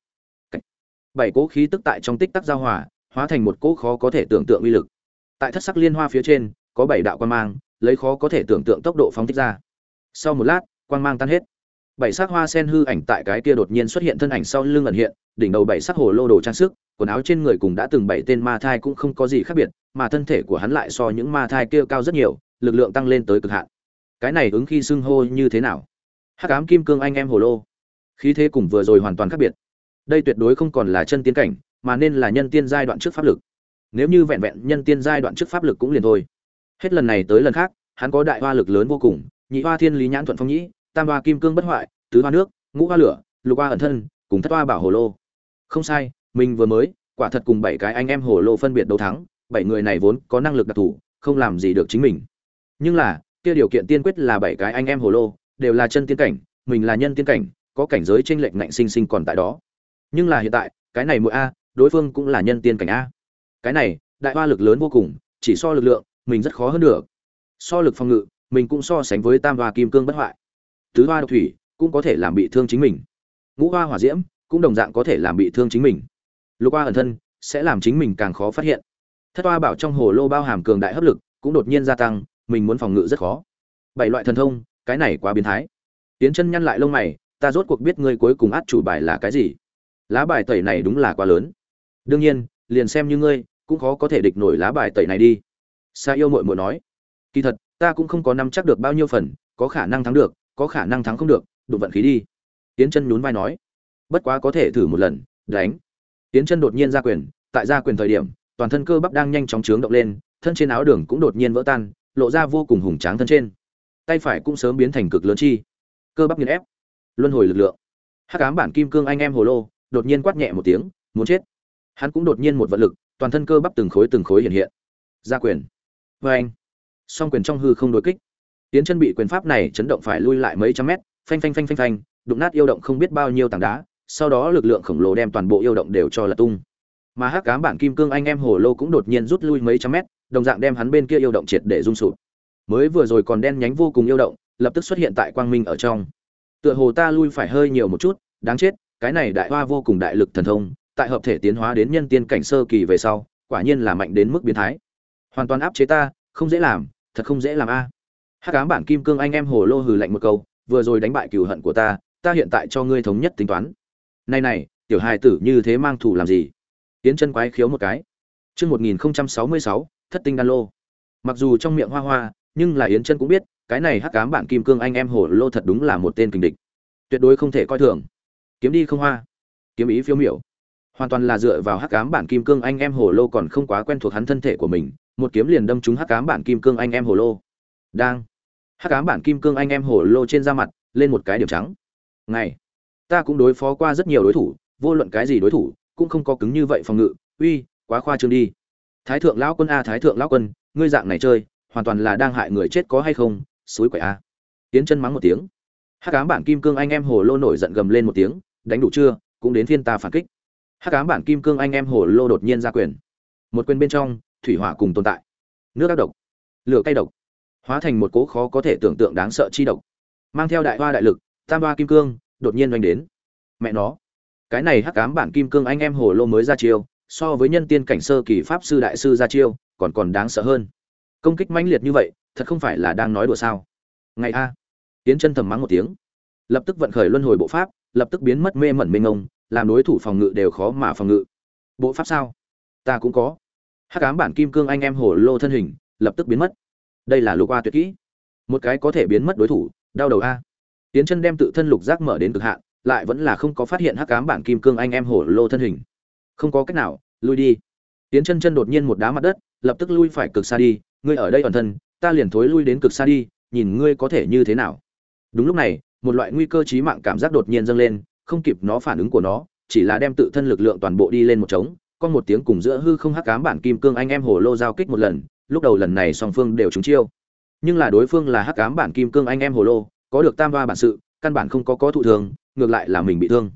Bảy cỗ khí tức tại trong tích tắc giao hòa, hóa thành một cỗ khó có thể tưởng tượng uy lực. Tại thất sắc liên hoa phía trên có bảy đạo quang mang, lấy khó có thể tưởng tượng tốc độ phóng thích ra. Sau một lát, quang mang tan hết. Bảy sắc hoa sen hư ảnh tại cái kia đột nhiên xuất hiện thân ảnh sau lưng ẩn hiện, đỉnh đầu bảy sắc hồ lô đồ trang sức, quần áo trên người cùng đã từng bảy tên ma thai cũng không có gì khác biệt, mà thân thể của hắn lại so những ma thai kia cao rất nhiều, lực lượng tăng lên tới cực hạn. Cái này ứng khi xưng hô như thế nào? Hắc ám kim cương anh em hồ lô. Khí thế cùng vừa rồi hoàn toàn khác biệt. Đây tuyệt đối không còn là chân tiên cảnh, mà nên là nhân tiên giai đoạn trước pháp lực. Nếu như vẹn vẹn nhân tiên giai đoạn trước pháp lực cũng liền thôi. Hết lần này tới lần khác, hắn có đại hoa lực lớn vô cùng, nhị hoa thiên lý nhãn thuận phong nhĩ, tam hoa kim cương bất hoại, tứ hoa nước, ngũ hoa lửa, lục hoa ẩn thân, cùng thất hoa bảo hồ lô. Không sai, mình vừa mới, quả thật cùng bảy cái anh em hồ lô phân biệt đấu thắng, bảy người này vốn có năng lực đặc thù, không làm gì được chính mình. Nhưng là, kia điều kiện tiên quyết là bảy cái anh em hồ lô đều là chân tiên cảnh, mình là nhân tiên cảnh, có cảnh giới chênh lệch ngạnh sinh sinh còn tại đó. Nhưng là hiện tại, cái này mỗi a, đối phương cũng là nhân tiên cảnh a. Cái này, đại hoa lực lớn vô cùng, chỉ so lực lượng, mình rất khó hơn được. So lực phòng ngự, mình cũng so sánh với tam hoa kim cương bất hoại. Tứ hoa độc thủy cũng có thể làm bị thương chính mình. Ngũ hoa hỏa diễm cũng đồng dạng có thể làm bị thương chính mình. Lục hoa ẩn thân sẽ làm chính mình càng khó phát hiện. Thất hoa bảo trong hồ lô bao hàm cường đại hấp lực cũng đột nhiên gia tăng, mình muốn phòng ngự rất khó. Bảy loại thần thông, cái này quá biến thái. Tiến chân nhăn lại lông mày, ta rốt cuộc biết ngươi cuối cùng át chủ bài là cái gì. Lá bài tẩy này đúng là quá lớn. Đương nhiên, liền xem như ngươi, cũng khó có thể địch nổi lá bài tẩy này đi. Sa yêu muội muội nói, kỳ thật, ta cũng không có nắm chắc được bao nhiêu phần, có khả năng thắng được, có khả năng thắng không được, đụng vận khí đi. Tiến chân nhún vai nói, bất quá có thể thử một lần, đánh. Tiến chân đột nhiên ra quyền, tại ra quyền thời điểm, toàn thân cơ bắp đang nhanh chóng trướng động lên, thân trên áo đường cũng đột nhiên vỡ tan, lộ ra vô cùng hùng tráng thân trên. Tay phải cũng sớm biến thành cực lớn chi, cơ bắp nghiền ép, luân hồi lực lượng. Hắc ám bản kim cương anh em hồ lô, đột nhiên quát nhẹ một tiếng, muốn chết. Hắn cũng đột nhiên một vận lực, toàn thân cơ bắp từng khối từng khối hiện hiện. Ra quyền. Và anh. Song quyền trong hư không đối kích. Tiến chân bị quyền pháp này chấn động phải lui lại mấy trăm mét, phanh phanh phanh phanh phanh, đụng nát yêu động không biết bao nhiêu tảng đá, sau đó lực lượng khổng lồ đem toàn bộ yêu động đều cho lật tung. Mà hắc ám bản kim cương anh em hồ lô cũng đột nhiên rút lui mấy trăm mét, đồng dạng đem hắn bên kia yêu động triệt để rung sụp. Mới vừa rồi còn đen nhánh vô cùng yêu động, lập tức xuất hiện tại quang minh ở trong. Tựa hồ ta lui phải hơi nhiều một chút, đáng chết, cái này đại hoa vô cùng đại lực thần thông, tại hợp thể tiến hóa đến nhân tiên cảnh sơ kỳ về sau, quả nhiên là mạnh đến mức biến thái. Hoàn toàn áp chế ta, không dễ làm, thật không dễ làm a. Hắc ám bản kim cương anh em hồ lô hừ lạnh một câu, vừa rồi đánh bại cừu hận của ta, ta hiện tại cho ngươi thống nhất tính toán. Này này, tiểu hài tử như thế mang thủ làm gì? Tiến chân quái khiếu một cái. Chương một nghìn không trăm sáu mươi sáu, Thất tinh đan lô. Mặc dù trong miệng hoa hoa, nhưng là Yến Chân cũng biết, cái này hắc ám bản kim cương anh em hồ lô thật đúng là một tên kình địch, tuyệt đối không thể coi thường. Kiếm đi không hoa, kiếm ý phiêu miểu, hoàn toàn là dựa vào hắc ám bản kim cương anh em hồ lô còn không quá quen thuộc hắn thân thể của mình, một kiếm liền đâm trúng hắc ám bản kim cương anh em hồ lô. Đang, hắc ám bản kim cương anh em hồ lô trên da mặt lên một cái điểm trắng. Ngày, ta cũng đối phó qua rất nhiều đối thủ, vô luận cái gì đối thủ, cũng không có cứng như vậy phòng ngự, uy, quá khoa trương đi. Thái thượng lão quân a, thái thượng lão quân, ngươi dạng này chơi, hoàn toàn là đang hại người chết có hay không, suối quậy a. Tiến chân mắng một tiếng. Hắc ám bản kim cương anh em hồ lô nổi giận gầm lên một tiếng, đánh đủ chưa, cũng đến phiên ta phản kích. Hắc ám bản kim cương anh em hồ lô đột nhiên ra quyền. Một quyền bên trong, thủy hỏa cùng tồn tại. Nước ác độc, lửa cay độc, hóa thành một cỗ khó có thể tưởng tượng đáng sợ chi độc. Mang theo đại hoa đại lực, tam hoa kim cương đột nhiên oanh đến. Mẹ nó, cái này hắc ám bản kim cương anh em hồ lô mới ra chiêu, so với nhân tiên cảnh sơ kỳ pháp sư đại sư ra chiêu, còn còn đáng sợ hơn. Công kích mãnh liệt như vậy, thật không phải là đang nói đùa sao? Ngày a. Tiến chân thầm mắng một tiếng, lập tức vận khởi luân hồi bộ pháp, lập tức biến mất mê mẩn mênh ngông, làm đối thủ phòng ngự đều khó mà phòng ngự. Bộ pháp sao? Ta cũng có. Hắc ám bản kim cương anh em hồ lô thân hình, lập tức biến mất. Đây là lục qua tuyệt kỹ, một cái có thể biến mất đối thủ, đau đầu a. Tiến chân đem tự thân lục giác mở đến cực hạn, lại vẫn là không có phát hiện hắc ám bản kim cương anh em hồ lô thân hình. Không có cách nào, lui đi. Tiến chân chân đột nhiên một đá mặt đất, lập tức lui phải cực xa đi, ngươi ở đây ẩn thân, ta liền thối lui đến cực xa đi, nhìn ngươi có thể như thế nào. Đúng lúc này, một loại nguy cơ chí mạng cảm giác đột nhiên dâng lên, không kịp nó phản ứng của nó, chỉ là đem tự thân lực lượng toàn bộ đi lên một trống, con một tiếng cùng giữa hư không hắc ám bản kim cương anh em hồ lô giao kích một lần, lúc đầu lần này song phương đều trúng chiêu. Nhưng là đối phương là hắc ám bản kim cương anh em hồ lô, có được tam hoa bản sự, căn bản không có có thụ thường, ngược lại là mình bị thương.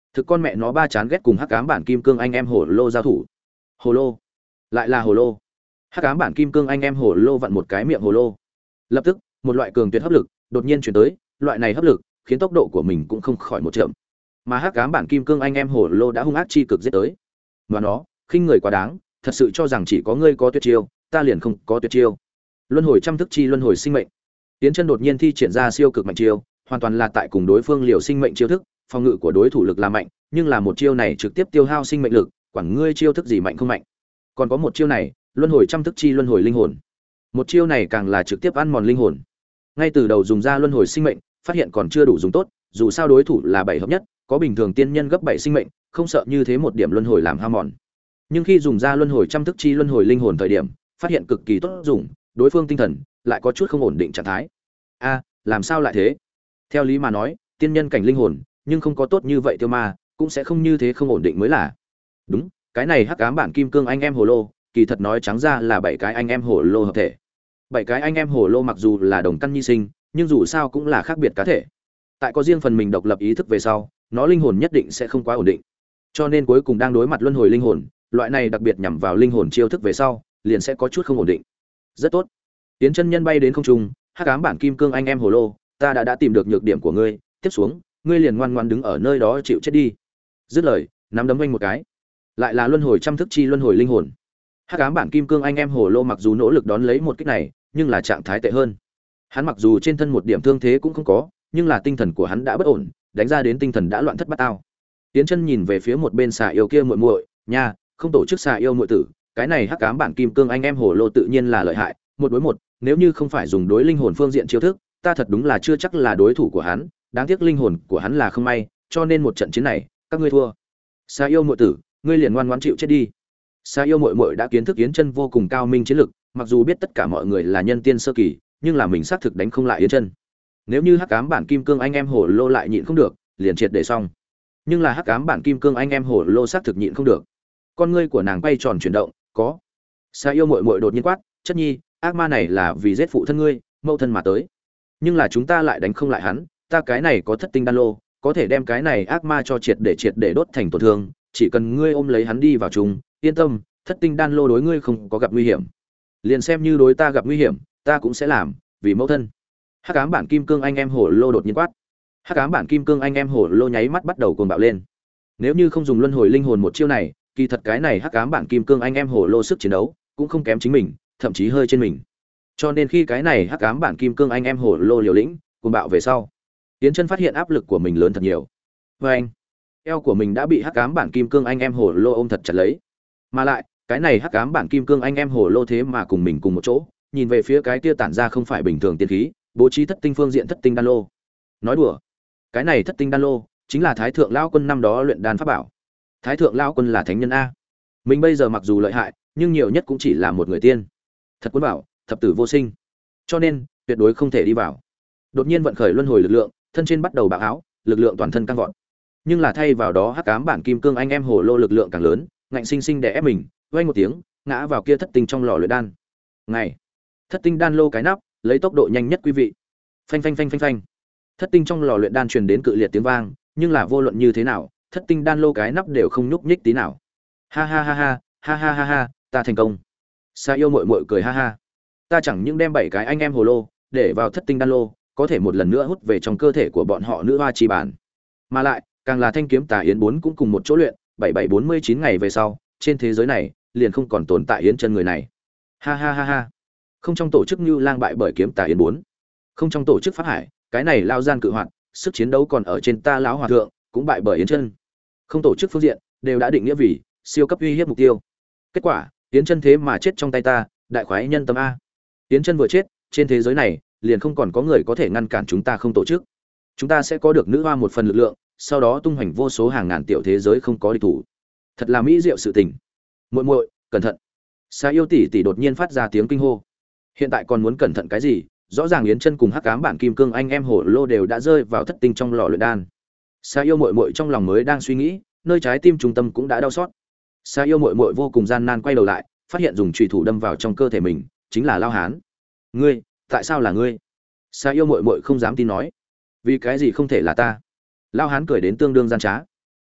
Thực con mẹ nó ba chán ghét cùng hắc ám bản kim cương anh em hồ lô giao thủ. Hồ lô, lại là hồ lô. Hắc ám bản kim cương anh em hồ lô vặn một cái miệng hồ lô. Lập tức, một loại cường tuyệt hấp lực đột nhiên chuyển tới, loại này hấp lực khiến tốc độ của mình cũng không khỏi một chậm. Mà hắc ám bản kim cương anh em hồ lô đã hung ác chi cực giết tới. Và nó, khinh người quá đáng, thật sự cho rằng chỉ có ngươi có tuyệt chiêu, ta liền không có tuyệt chiêu. Luân hồi trăm thức chi luân hồi sinh mệnh. Tiến Chân đột nhiên thi triển ra siêu cực mạnh chiêu, hoàn toàn là tại cùng đối phương liều sinh mệnh chiêu thức, phòng ngự của đối thủ lực là mạnh, nhưng là một chiêu này trực tiếp tiêu hao sinh mệnh lực, quản ngươi chiêu thức gì mạnh không mạnh. Còn có một chiêu này, luân hồi trăm thức chi luân hồi linh hồn. Một chiêu này càng là trực tiếp ăn mòn linh hồn. Ngay từ đầu dùng ra luân hồi sinh mệnh, phát hiện còn chưa đủ dùng tốt, dù sao đối thủ là bảy hợp nhất, có bình thường tiên nhân gấp bảy sinh mệnh, không sợ như thế một điểm luân hồi làm hao mòn. Nhưng khi dùng ra luân hồi trăm thức chi luân hồi linh hồn thời điểm, phát hiện cực kỳ tốt dùng, đối phương tinh thần lại có chút không ổn định trạng thái. A, làm sao lại thế? Theo lý mà nói, tiên nhân cảnh linh hồn, nhưng không có tốt như vậy tiêu ma, cũng sẽ không như thế không ổn định mới là. Đúng, cái này hắc ám bản kim cương anh em hồ lô, kỳ thật nói trắng ra là bảy cái anh em hồ lô hợp thể. Bảy cái anh em hồ lô mặc dù là đồng căn nhi sinh, nhưng dù sao cũng là khác biệt cá thể. Tại có riêng phần mình độc lập ý thức về sau, nó linh hồn nhất định sẽ không quá ổn định. Cho nên cuối cùng đang đối mặt luân hồi linh hồn, loại này đặc biệt nhằm vào linh hồn chiêu thức về sau, liền sẽ có chút không ổn định. Rất tốt. Tiến Chân nhân bay đến không trung, hắc ám bản kim cương anh em hồ lô, ta đã đã tìm được nhược điểm của ngươi, tiếp xuống, ngươi liền ngoan ngoãn đứng ở nơi đó chịu chết đi. Dứt lời, nắm đấm vung một cái. Lại là luân hồi trăm thức chi luân hồi linh hồn. Hắc ám bản kim cương anh em hồ lô mặc dù nỗ lực đón lấy một kích này, nhưng là trạng thái tệ hơn. Hắn mặc dù trên thân một điểm thương thế cũng không có, nhưng là tinh thần của hắn đã bất ổn, đánh ra đến tinh thần đã loạn thất bát ao. Tiến Chân nhìn về phía một bên xà yêu kia muội muội, nha, không tổ chức xà yêu muội tử, cái này hắc ám bản kim cương anh em hồ lô tự nhiên là lợi hại, một đối một, nếu như không phải dùng đối linh hồn phương diện chiêu thức, ta thật đúng là chưa chắc là đối thủ của hắn, đáng tiếc linh hồn của hắn là không may, cho nên một trận chiến này, các ngươi thua. Xà yêu muội tử, ngươi liền ngoan ngoãn chịu chết đi. Xà yêu muội muội đã kiến thức Yến Chân vô cùng cao minh chiến lực, mặc dù biết tất cả mọi người là nhân tiên sơ kỳ, nhưng là mình xác thực đánh không lại Yến Chân. Nếu như hắc ám bản kim cương anh em hồ lô lại nhịn không được, liền triệt để xong. Nhưng là hắc ám bản kim cương anh em hồ lô xác thực nhịn không được. Con ngươi của nàng quay tròn chuyển động, có. Xà yêu muội muội đột nhiên quát, "Chất nhi, ác ma này là vì giết phụ thân ngươi, mẫu thân mà tới. Nhưng là chúng ta lại đánh không lại hắn, ta cái này có thất tinh đan lô, có thể đem cái này ác ma cho triệt để triệt để đốt thành tổn thương, chỉ cần ngươi ôm lấy hắn đi vào chung, yên tâm, thất tinh đan lô đối ngươi không có gặp nguy hiểm. Liền xem như đối ta gặp nguy hiểm, ta cũng sẽ làm, vì mẫu thân." Hắc ám bản kim cương anh em hổ lô đột nhiên quát. Hắc ám bản kim cương anh em hổ lô nháy mắt bắt đầu cuồng bạo lên. Nếu như không dùng luân hồi linh hồn một chiêu này, kỳ thật cái này hắc ám bản kim cương anh em hổ lô sức chiến đấu cũng không kém chính mình, thậm chí hơi trên mình. Cho nên khi cái này hắc ám bản kim cương anh em hổ lô liều lĩnh, cuồng bạo về sau, Tiến Chân phát hiện áp lực của mình lớn thật nhiều. Và anh, eo của mình đã bị hắc ám bản kim cương anh em hổ lô ôm thật chặt lấy. Mà lại, cái này hắc ám bản kim cương anh em hổ lô thế mà cùng mình cùng một chỗ, nhìn về phía cái kia tản ra không phải bình thường tiên khí, bố trí thất tinh phương diện thất tinh đan lô. Nói đùa, cái này thất tinh đan lô chính là Thái thượng lão quân năm đó luyện đan pháp bảo. Thái thượng lão quân là thánh nhân a. Mình bây giờ mặc dù lợi hại, nhưng nhiều nhất cũng chỉ là một người tiên. Thật quân bảo, thập tử vô sinh. Cho nên, tuyệt đối không thể đi vào. Đột nhiên vận khởi luân hồi lực lượng, thân trên bắt đầu bạo áo, lực lượng toàn thân căng vọt. Nhưng là thay vào đó hắc ám bản kim cương anh em hổ lô lực lượng càng lớn, ngạnh sinh sinh đè ép mình, vang một tiếng, ngã vào kia thất tinh trong lò luyện đan. Ngày, thất tinh đan lô cái nắp, lấy tốc độ nhanh nhất quý vị. Phanh phanh phanh phanh phanh. Thất tinh trong lò luyện đan truyền đến cự liệt tiếng vang, nhưng là vô luận như thế nào, thất tinh đan lô cái nắp đều không nhúc nhích tí nào. Ha ha ha ha, ha ha ha ha, ta thành công. Sa yêu muội muội cười ha ha. Ta chẳng những đem bảy cái anh em hồ lô để vào thất tinh đan lô, có thể một lần nữa hút về trong cơ thể của bọn họ nữ hoa chi bản. Mà lại, càng là thanh kiếm tà yến bốn cũng cùng một chỗ luyện, bảy bảy bốn mươi chín ngày về sau, trên thế giới này liền không còn tồn tại yến chân người này. Ha ha ha ha. Không trong tổ chức Như Lang bại bởi kiếm tà yến bốn. Không trong tổ chức Pháp Hải, cái này lao gian cự hoạt, sức chiến đấu còn ở trên ta lão hòa thượng, cũng bại bởi yến chân. Không tổ chức phương diện đều đã định nghĩa vì siêu cấp uy hiếp mục tiêu. Kết quả, yến chân thế mà chết trong tay ta, đại khoái nhân tâm a. Yến chân vừa chết, trên thế giới này liền không còn có người có thể ngăn cản chúng ta không tổ chức. Chúng ta sẽ có được nữ hoa một phần lực lượng, sau đó tung hoành vô số hàng ngàn tiểu thế giới không có địch thủ. Thật là mỹ diệu sự tình. Muội muội, cẩn thận. Sa yêu tỷ tỷ đột nhiên phát ra tiếng kinh hô. Hiện tại còn muốn cẩn thận cái gì? Rõ ràng Yến chân cùng hắc ám bản kim cương anh em hổ lô đều đã rơi vào thất tinh trong lò luyện đan. Sa yêu muội muội trong lòng mới đang suy nghĩ, nơi trái tim trung tâm cũng đã đau xót. Sa yêu muội muội vô cùng gian nan quay đầu lại, phát hiện dùng chùy thủ đâm vào trong cơ thể mình, chính là Lao Hán. Ngươi, tại sao là ngươi? Sa yêu muội muội không dám tin nói. Vì cái gì không thể là ta? Lao Hán cười đến tương đương gian trá.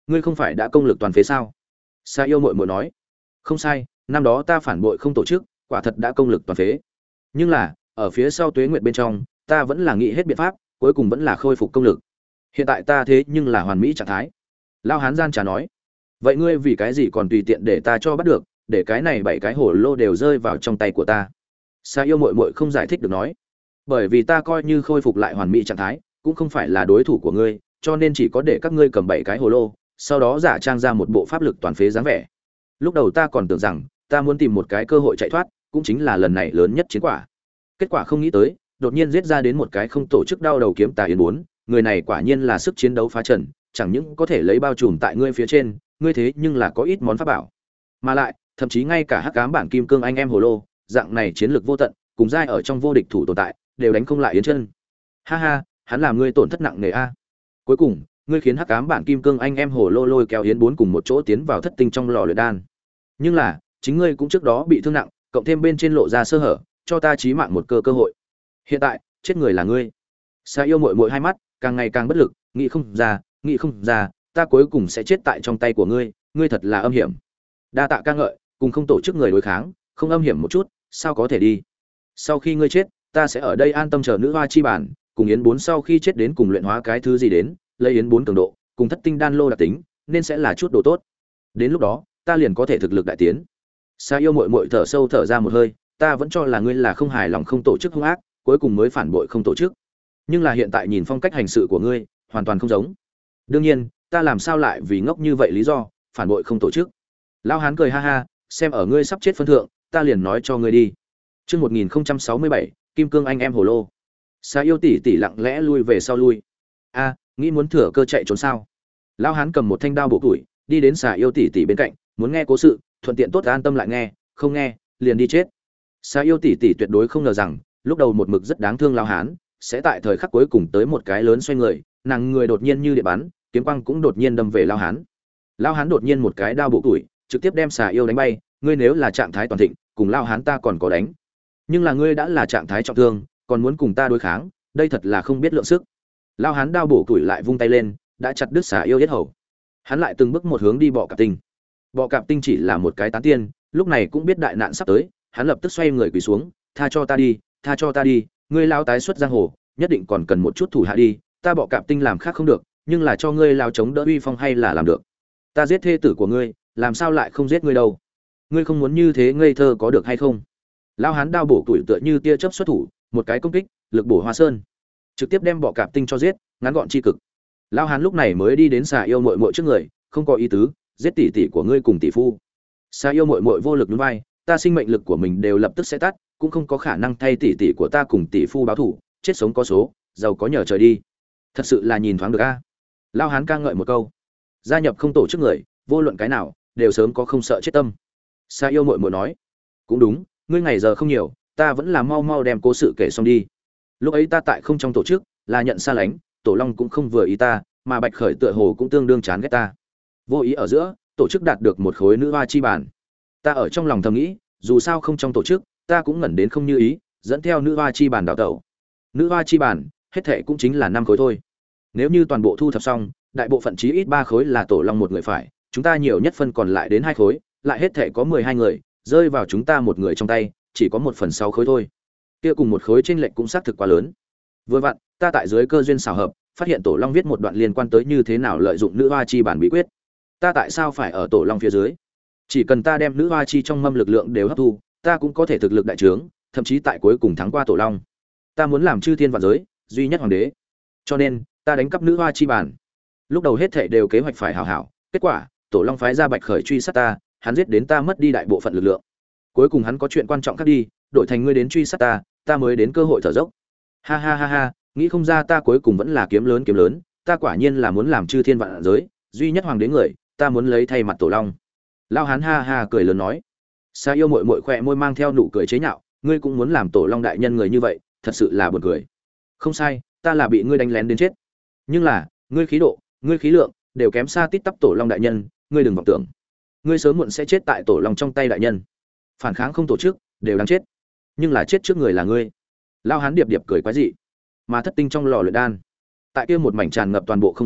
ngươi không phải đã công lực toàn phế sao? Sa yêu muội muội nói. Không sai, năm đó ta phản bội không tổ chức, quả thật đã công lực toàn phế. Nhưng là, ở phía sau tuế nguyệt bên trong, ta vẫn là nghĩ hết biện pháp, cuối cùng vẫn là khôi phục công lực. Hiện tại ta thế nhưng là hoàn mỹ trạng thái. Lão hán gian trà nói. Vậy ngươi vì cái gì còn tùy tiện để ta cho bắt được, để cái này bảy cái hồ lô đều rơi vào trong tay của ta? Sa yêu muội muội không giải thích được nói. Bởi vì ta coi như khôi phục lại hoàn mỹ trạng thái, cũng không phải là đối thủ của ngươi, cho nên chỉ có để các ngươi cầm bảy cái hồ lô, sau đó giả trang ra một bộ pháp lực toàn phế dáng vẻ. Lúc đầu ta còn tưởng rằng ta muốn tìm một cái cơ hội chạy thoát, cũng chính là lần này lớn nhất chiến quả. Kết quả không nghĩ tới, đột nhiên giết ra đến một cái không tổ chức đau đầu kiếm tà yến bốn, người này quả nhiên là sức chiến đấu phá trần, chẳng những có thể lấy bao trùm tại ngươi phía trên, ngươi thế nhưng là có ít món pháp bảo. Mà lại, thậm chí ngay cả hắc ám bản kim cương anh em hồ lô, dạng này chiến lược vô tận, cùng giai ở trong vô địch thủ tồn tại, đều đánh không lại yến chân. Ha ha, hắn làm ngươi tổn thất nặng nề a. Cuối cùng, ngươi khiến hắc ám bản kim cương anh em hồ lô lôi kéo yến bốn cùng một chỗ tiến vào thất tinh trong lò luyện đan. Nhưng là, chính ngươi cũng trước đó bị thương nặng, cộng thêm bên trên lộ ra sơ hở, cho ta chí mạng một cơ cơ hội. Hiện tại, chết người là ngươi. Sa yêu muội muội hai mắt càng ngày càng bất lực, nghĩ không ra, nghĩ không ra, ta cuối cùng sẽ chết tại trong tay của ngươi, ngươi thật là âm hiểm. Đa tạ ca ngợi, cùng không tổ chức người đối kháng, không âm hiểm một chút, sao có thể đi. Sau khi ngươi chết, ta sẽ ở đây an tâm chờ nữ hoa chi bản, cùng yến bốn sau khi chết đến cùng luyện hóa cái thứ gì đến, lấy yến bốn cường độ, cùng thất tinh đan lô đặc tính, nên sẽ là chút đồ tốt. Đến lúc đó, ta liền có thể thực lực đại tiến. Sa yêu muội muội thở sâu thở ra một hơi, ta vẫn cho là ngươi là không hài lòng không tổ chức hung ác, cuối cùng mới phản bội không tổ chức. Nhưng là hiện tại nhìn phong cách hành sự của ngươi, hoàn toàn không giống. Đương nhiên, ta làm sao lại vì ngốc như vậy lý do, phản bội không tổ chức. Lão hán cười ha ha, xem ở ngươi sắp chết phân thượng, ta liền nói cho ngươi đi. Chương một nghìn sáu mươi bảy, Kim Cương anh em hồ lô. Sa yêu tỷ tỷ lặng lẽ lui về sau lui. A, nghĩ muốn thừa cơ chạy trốn sao? Lão hán cầm một thanh đao bổ củi, đi đến Sa yêu tỷ tỷ bên cạnh, muốn nghe cố sự, thuận tiện tốt an tâm lại nghe, không nghe, liền đi chết. Sa yêu tỷ tỷ tuyệt đối không ngờ rằng, lúc đầu một mực rất đáng thương lão hán, sẽ tại thời khắc cuối cùng tới một cái lớn xoay người, nàng người đột nhiên như điện bắn, kiếm quang cũng đột nhiên đâm về lão hán. Lão hán đột nhiên một cái đao bổ củi, trực tiếp đem Sa yêu đánh bay, ngươi nếu là trạng thái toàn thịnh, cùng lão hán ta còn có đánh. Nhưng là ngươi đã là trạng thái trọng thương, còn muốn cùng ta đối kháng, đây thật là không biết lượng sức. Lão hán đao bổ củi lại vung tay lên, đã chặt đứt Sa yêu yết hầu. Hắn lại từng bước một hướng đi bọ cạp tinh. Bọ cạp tinh chỉ là một cái tán tiên, lúc này cũng biết đại nạn sắp tới, hắn lập tức xoay người quỳ xuống, tha cho ta đi, tha cho ta đi, ngươi lao tái xuất giang hồ, nhất định còn cần một chút thủ hạ đi, ta bọ cạp tinh làm khác không được, nhưng là cho ngươi lao chống đỡ uy phong hay là làm được. Ta giết thê tử của ngươi, làm sao lại không giết ngươi đâu? Ngươi không muốn như thế ngây thơ có được hay không? Lao hán đao bổ tuổi tựa như tia chớp xuất thủ, một cái công kích, lực bổ hoa sơn, trực tiếp đem bọ cạp tinh cho giết, ngắn gọn chi cực. Lao hán lúc này mới đi đến Sa yêu muội muội trước người, không có ý tứ, giết tỷ tỷ của ngươi cùng tỷ phu. Sa yêu muội muội vô lực nhún vai, ta sinh mệnh lực của mình đều lập tức sẽ tắt, cũng không có khả năng thay tỷ tỷ của ta cùng tỷ phu báo thù, chết sống có số, giàu có nhờ trời đi. Thật sự là nhìn thoáng được a. Lao hán ca ngợi một câu. Gia nhập không tổ chức người, vô luận cái nào, đều sớm có không sợ chết tâm. Sa yêu muội muội nói, cũng đúng, ngươi ngày giờ không nhiều, ta vẫn là mau mau đem cố sự kể xong đi. Lúc ấy ta tại không trong tổ chức, là nhận xa lánh, tổ long cũng không vừa ý ta, mà bạch khởi tựa hồ cũng tương đương chán ghét ta. Vô ý ở giữa, tổ chức đạt được một khối nữ hoa chi bản. Ta ở trong lòng thầm nghĩ, dù sao không trong tổ chức, ta cũng ngẩn đến không như ý, dẫn theo nữ hoa chi bản đào tẩu. Nữ hoa chi bản, hết thệ cũng chính là năm khối thôi. Nếu như toàn bộ thu thập xong, đại bộ phận chí ít ba khối là tổ long một người phải, chúng ta nhiều nhất phân còn lại đến hai khối, lại hết thệ có mười hai người, rơi vào chúng ta một người trong tay, chỉ có một phần sáu khối thôi. Kia cùng một khối chênh lệch cũng xác thực quá lớn. Vừa vặn, ta tại dưới cơ duyên xảo hợp, phát hiện tổ long viết một đoạn liên quan tới như thế nào lợi dụng nữ hoa chi bản bí quyết. Ta tại sao phải ở tổ long phía dưới? Chỉ cần ta đem nữ hoa chi trong mâm lực lượng đều hấp thu, ta cũng có thể thực lực đại trướng, thậm chí tại cuối cùng thắng qua tổ long. Ta muốn làm chư thiên vạn giới duy nhất hoàng đế, cho nên ta đánh cắp nữ hoa chi bản. Lúc đầu hết thảy đều kế hoạch phải hảo hảo, kết quả tổ long phái ra bạch khởi truy sát ta, hắn giết đến ta mất đi đại bộ phận lực lượng. Cuối cùng hắn có chuyện quan trọng khác đi, đổi thành ngươi đến truy sát ta, ta mới đến cơ hội thở dốc. Ha ha ha ha, nghĩ không ra ta cuối cùng vẫn là kiếm lớn kiếm lớn, ta quả nhiên là muốn làm chư thiên vạn giới duy nhất hoàng đế người, ta muốn lấy thay mặt tổ long. Lao hán ha ha cười lớn nói. Sa yêu muội muội khỏe môi mang theo nụ cười chế nhạo, ngươi cũng muốn làm tổ long đại nhân người như vậy, thật sự là buồn cười. Không sai, ta là bị ngươi đánh lén đến chết, nhưng là ngươi khí độ, ngươi khí lượng đều kém xa tít tắp tổ long đại nhân, ngươi đừng vọng tưởng, ngươi sớm muộn sẽ chết tại tổ long trong tay đại nhân. Phản kháng không tổ chức, đều đáng chết, nhưng là chết trước người là ngươi. Lao hán điệp điệp cười quái dị. Mà thất tinh trong lò luyện đan, tại kia một mảnh tràn ngập toàn bộ không gian,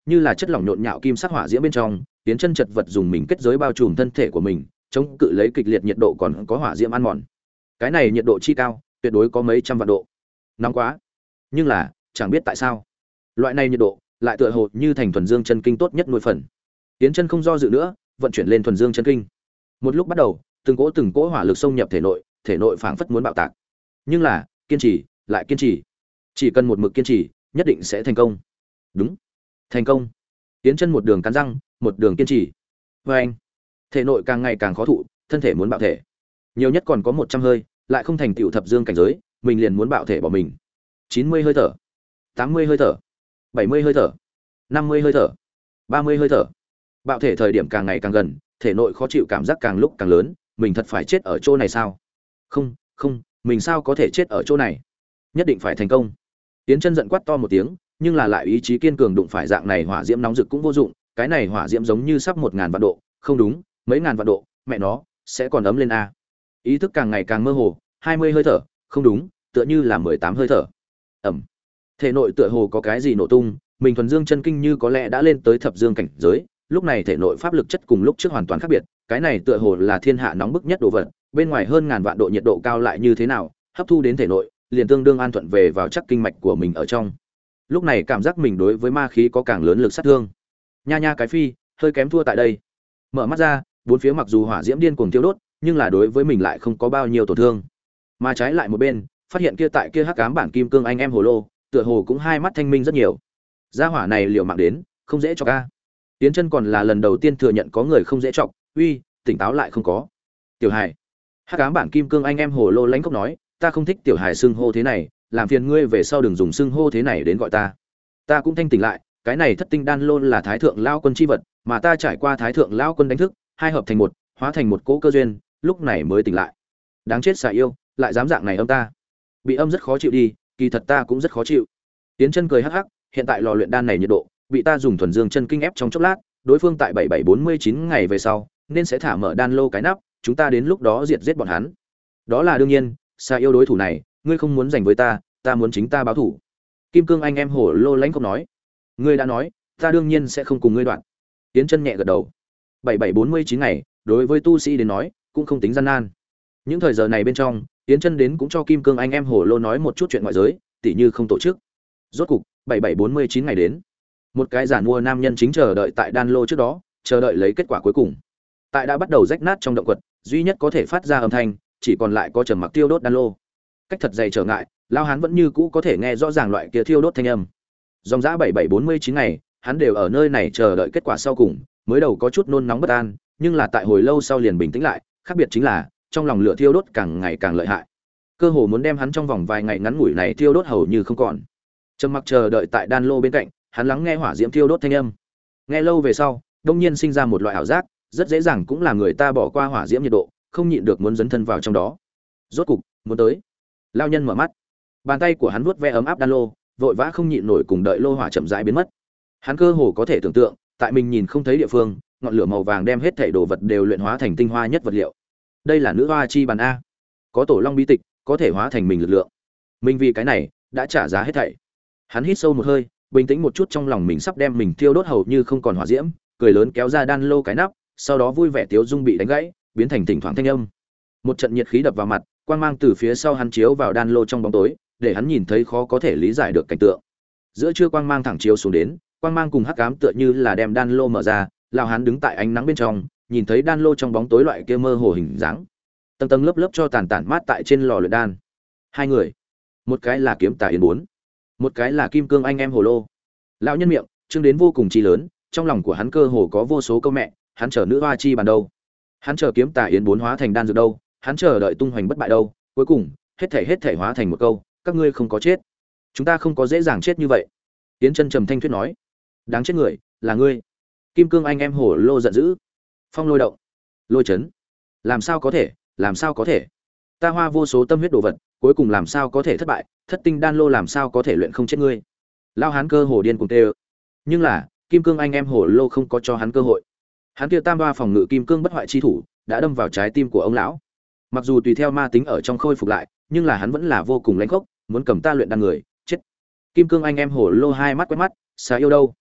như là chất lỏng nhộn nhạo kim sắc hỏa diễm bên trong, Tiến Chân chật vật dùng mình kết giới bao trùm thân thể của mình, chống cự lấy kịch liệt nhiệt độ còn có hỏa diễm ăn mòn. Cái này nhiệt độ chi cao, tuyệt đối có mấy trăm vạn độ. Nóng quá. Nhưng là, chẳng biết tại sao, loại này nhiệt độ lại tựa hồ như thành thuần dương chân kinh tốt nhất nuôi phần. Tiến Chân không do dự nữa, vận chuyển lên thuần dương chân kinh. Một lúc bắt đầu, từng cỗ từng cỗ hỏa lực xông nhập thể nội, thể nội phảng phất muốn bạo tạc. Nhưng là, kiên trì, lại kiên trì. Chỉ cần một mực kiên trì, nhất định sẽ thành công. Đúng, thành công. Tiến Chân một đường cắn răng, một đường kiên trì. Và anh, thể nội càng ngày càng khó thụ, thân thể muốn bạo thể. Nhiều nhất còn có một trăm hơi, lại không thành tựu thập dương cảnh giới, mình liền muốn bạo thể bỏ mình. chín mươi hơi thở, tám mươi hơi thở, bảy mươi hơi thở, năm mươi hơi thở, ba mươi hơi thở. Bạo thể thời điểm càng ngày càng gần, thể nội khó chịu cảm giác càng lúc càng lớn, mình thật phải chết ở chỗ này sao? Không, không, mình sao có thể chết ở chỗ này? Nhất định phải thành công. Tiến Chân giận quát to một tiếng, nhưng là lại ý chí kiên cường đụng phải dạng này hỏa diễm nóng rực cũng vô dụng, cái này hỏa diễm giống như sắp một ngàn vạn độ, không đúng, mấy ngàn vạn độ, mẹ nó, sẽ còn ấm lên a. Ý thức càng ngày càng mơ hồ, hai mươi hơi thở, không đúng, tựa như là mười tám hơi thở. Ẩm. Thể nội tựa hồ có cái gì nổ tung, mình thuần dương chân kinh như có lẽ đã lên tới thập dương cảnh giới, lúc này thể nội pháp lực chất cùng lúc trước hoàn toàn khác biệt, cái này tựa hồ là thiên hạ nóng bức nhất đồ vật, bên ngoài hơn ngàn vạn độ nhiệt độ cao lại như thế nào, hấp thu đến thể nội, liền tương đương an thuận về vào chắc kinh mạch của mình ở trong. Lúc này cảm giác mình đối với ma khí có càng lớn lực sát thương. Nha nha cái phi, hơi kém thua tại đây. Mở mắt ra, bốn phía mặc dù hỏa diễm điên cuồng tiêu đốt, nhưng là đối với mình lại không có bao nhiêu tổn thương. Mà trái lại một bên, phát hiện kia tại kia hắc ám bản kim cương anh em hồ lô, tựa hồ cũng hai mắt thanh minh rất nhiều. Gia hỏa này liều mạng đến, không dễ cho ca. Tiến Chân còn là lần đầu tiên thừa nhận có người không dễ chọc, uy, tỉnh táo lại không có. Tiểu Hải. Hắc ám bản kim cương anh em hồ lô lãnh khốc nói, ta không thích Tiểu Hải xưng hô thế này, làm phiền ngươi về sau đừng dùng xưng hô thế này đến gọi ta. Ta cũng thanh tỉnh lại, cái này thất tinh đan lô là thái thượng lão quân chi vật, mà ta trải qua thái thượng lão quân đánh thức, hai hợp thành một, hóa thành một cỗ cơ duyên, lúc này mới tỉnh lại. Đáng chết xà yêu, lại dám dạng này âm ta. Bị âm rất khó chịu đi, kỳ thật ta cũng rất khó chịu. Tiến Chân cười hắc hắc, hiện tại lò luyện đan này nhiệt độ, bị ta dùng thuần dương chân kinh ép trong chốc lát, đối phương tại bảy bảy bốn mươi chín ngày về sau, nên sẽ thả mở đan lô cái nắp, chúng ta đến lúc đó diệt giết bọn hắn. Đó là đương nhiên, xà yêu đối thủ này, ngươi không muốn giành với ta, ta muốn chính ta báo thủ. Kim cương anh em hổ lô lãnh không nói. Ngươi đã nói, ta đương nhiên sẽ không cùng ngươi đoạn. Tiến Chân nhẹ gật đầu. bảy bảy bốn mươi chín ngày, đối với tu sĩ đến nói, cũng không tính gian nan. Những thời giờ này bên trong, Tiến Chân đến cũng cho Kim Cương anh em Hổ Lô nói một chút chuyện ngoại giới, tỉ như không tổ chức. Rốt cục, bảy bảy bốn mươi chín ngày đến. Một cái giản mua nam nhân chính chờ đợi tại đan lô trước đó, chờ đợi lấy kết quả cuối cùng. Tại đã bắt đầu rách nát trong động quật, duy nhất có thể phát ra âm thanh, chỉ còn lại có trầm mặc tiêu đốt đan lô. Cách thật dày trở ngại, lao hán vẫn như cũ có thể nghe rõ ràng loại kia thiêu đốt thanh âm. Dòng dã bảy bảy bốn mươi chín ngày, hắn đều ở nơi này chờ đợi kết quả sau cùng, mới đầu có chút nôn nóng bất an, nhưng là tại hồi lâu sau liền bình tĩnh lại, khác biệt chính là trong lòng lửa thiêu đốt càng ngày càng lợi hại, cơ hồ muốn đem hắn trong vòng vài ngày ngắn ngủi này thiêu đốt hầu như không còn. Trầm mặc chờ đợi tại đan lô bên cạnh, hắn lắng nghe hỏa diễm thiêu đốt thanh âm. Nghe lâu về sau, đông nhiên sinh ra một loại ảo giác, rất dễ dàng cũng là người ta bỏ qua hỏa diễm nhiệt độ, không nhịn được muốn dấn thân vào trong đó. Rốt cục, muốn tới. Lao nhân mở mắt, bàn tay của hắn vuốt ve ấm áp đan lô, vội vã không nhịn nổi cùng đợi lô hỏa chậm rãi biến mất. Hắn cơ hồ có thể tưởng tượng, tại mình nhìn không thấy địa phương, ngọn lửa màu vàng đem hết thảy đồ vật đều luyện hóa thành tinh hoa nhất vật liệu. Đây là nữ hoa chi bàn a, có tổ long bí tịch, có thể hóa thành mình lực lượng. Mình vì cái này đã trả giá hết thảy. Hắn hít sâu một hơi, bình tĩnh một chút, trong lòng mình sắp đem mình thiêu đốt hầu như không còn hỏa diễm, cười lớn kéo ra đan lô cái nắp, sau đó vui vẻ tiếu dung bị đánh gãy, biến thành thỉnh thoảng thanh âm. Một trận nhiệt khí đập vào mặt, quang mang từ phía sau hắn chiếu vào đan lô trong bóng tối, để hắn nhìn thấy khó có thể lý giải được cảnh tượng. Giữa trưa quang mang thẳng chiếu xuống đến, quang mang cùng hắc ám tựa như là đem đan lô mở ra, lão hắn đứng tại ánh nắng bên trong, nhìn thấy đan lô trong bóng tối loại kia mơ hồ hình dáng. Tầng tầng lớp lớp cho tàn tản mát tại trên lò luyện đan. Hai người, một cái là kiếm tà yến bốn, một cái là kim cương anh em hồ lô. Lão nhân miệng trương đến vô cùng chi lớn, trong lòng của hắn cơ hồ có vô số câu mẹ, hắn chờ nữ hoa chi bàn đâu, hắn chờ kiếm tà yến bốn hóa thành đan dược đâu, hắn chờ đợi tung hoành bất bại đâu, cuối cùng hết thảy hết thảy hóa thành một câu, các ngươi không có chết, chúng ta không có dễ dàng chết như vậy. Tiến Chân trầm thanh thuyết nói, đáng chết người là ngươi. Kim cương anh em hổ lô giận dữ, phong lôi động, lôi chấn, làm sao có thể, làm sao có thể, ta hoa vô số tâm huyết đồ vật, cuối cùng làm sao có thể thất bại, thất tinh đan lô làm sao có thể luyện không chết ngươi. Lao hán cơ hồ điên cuồng tê ơ. Nhưng là kim cương anh em hổ lô không có cho hắn cơ hội. Hắn kia tam ba phòng ngự kim cương bất hoại chi thủ đã đâm vào trái tim của ông lão. Mặc dù tùy theo ma tính ở trong khôi phục lại, nhưng là hắn vẫn là vô cùng lãnh khốc, muốn cầm ta luyện đan người chết. Kim cương anh em hổ lô hai mắt quét mắt, xà yêu đâu,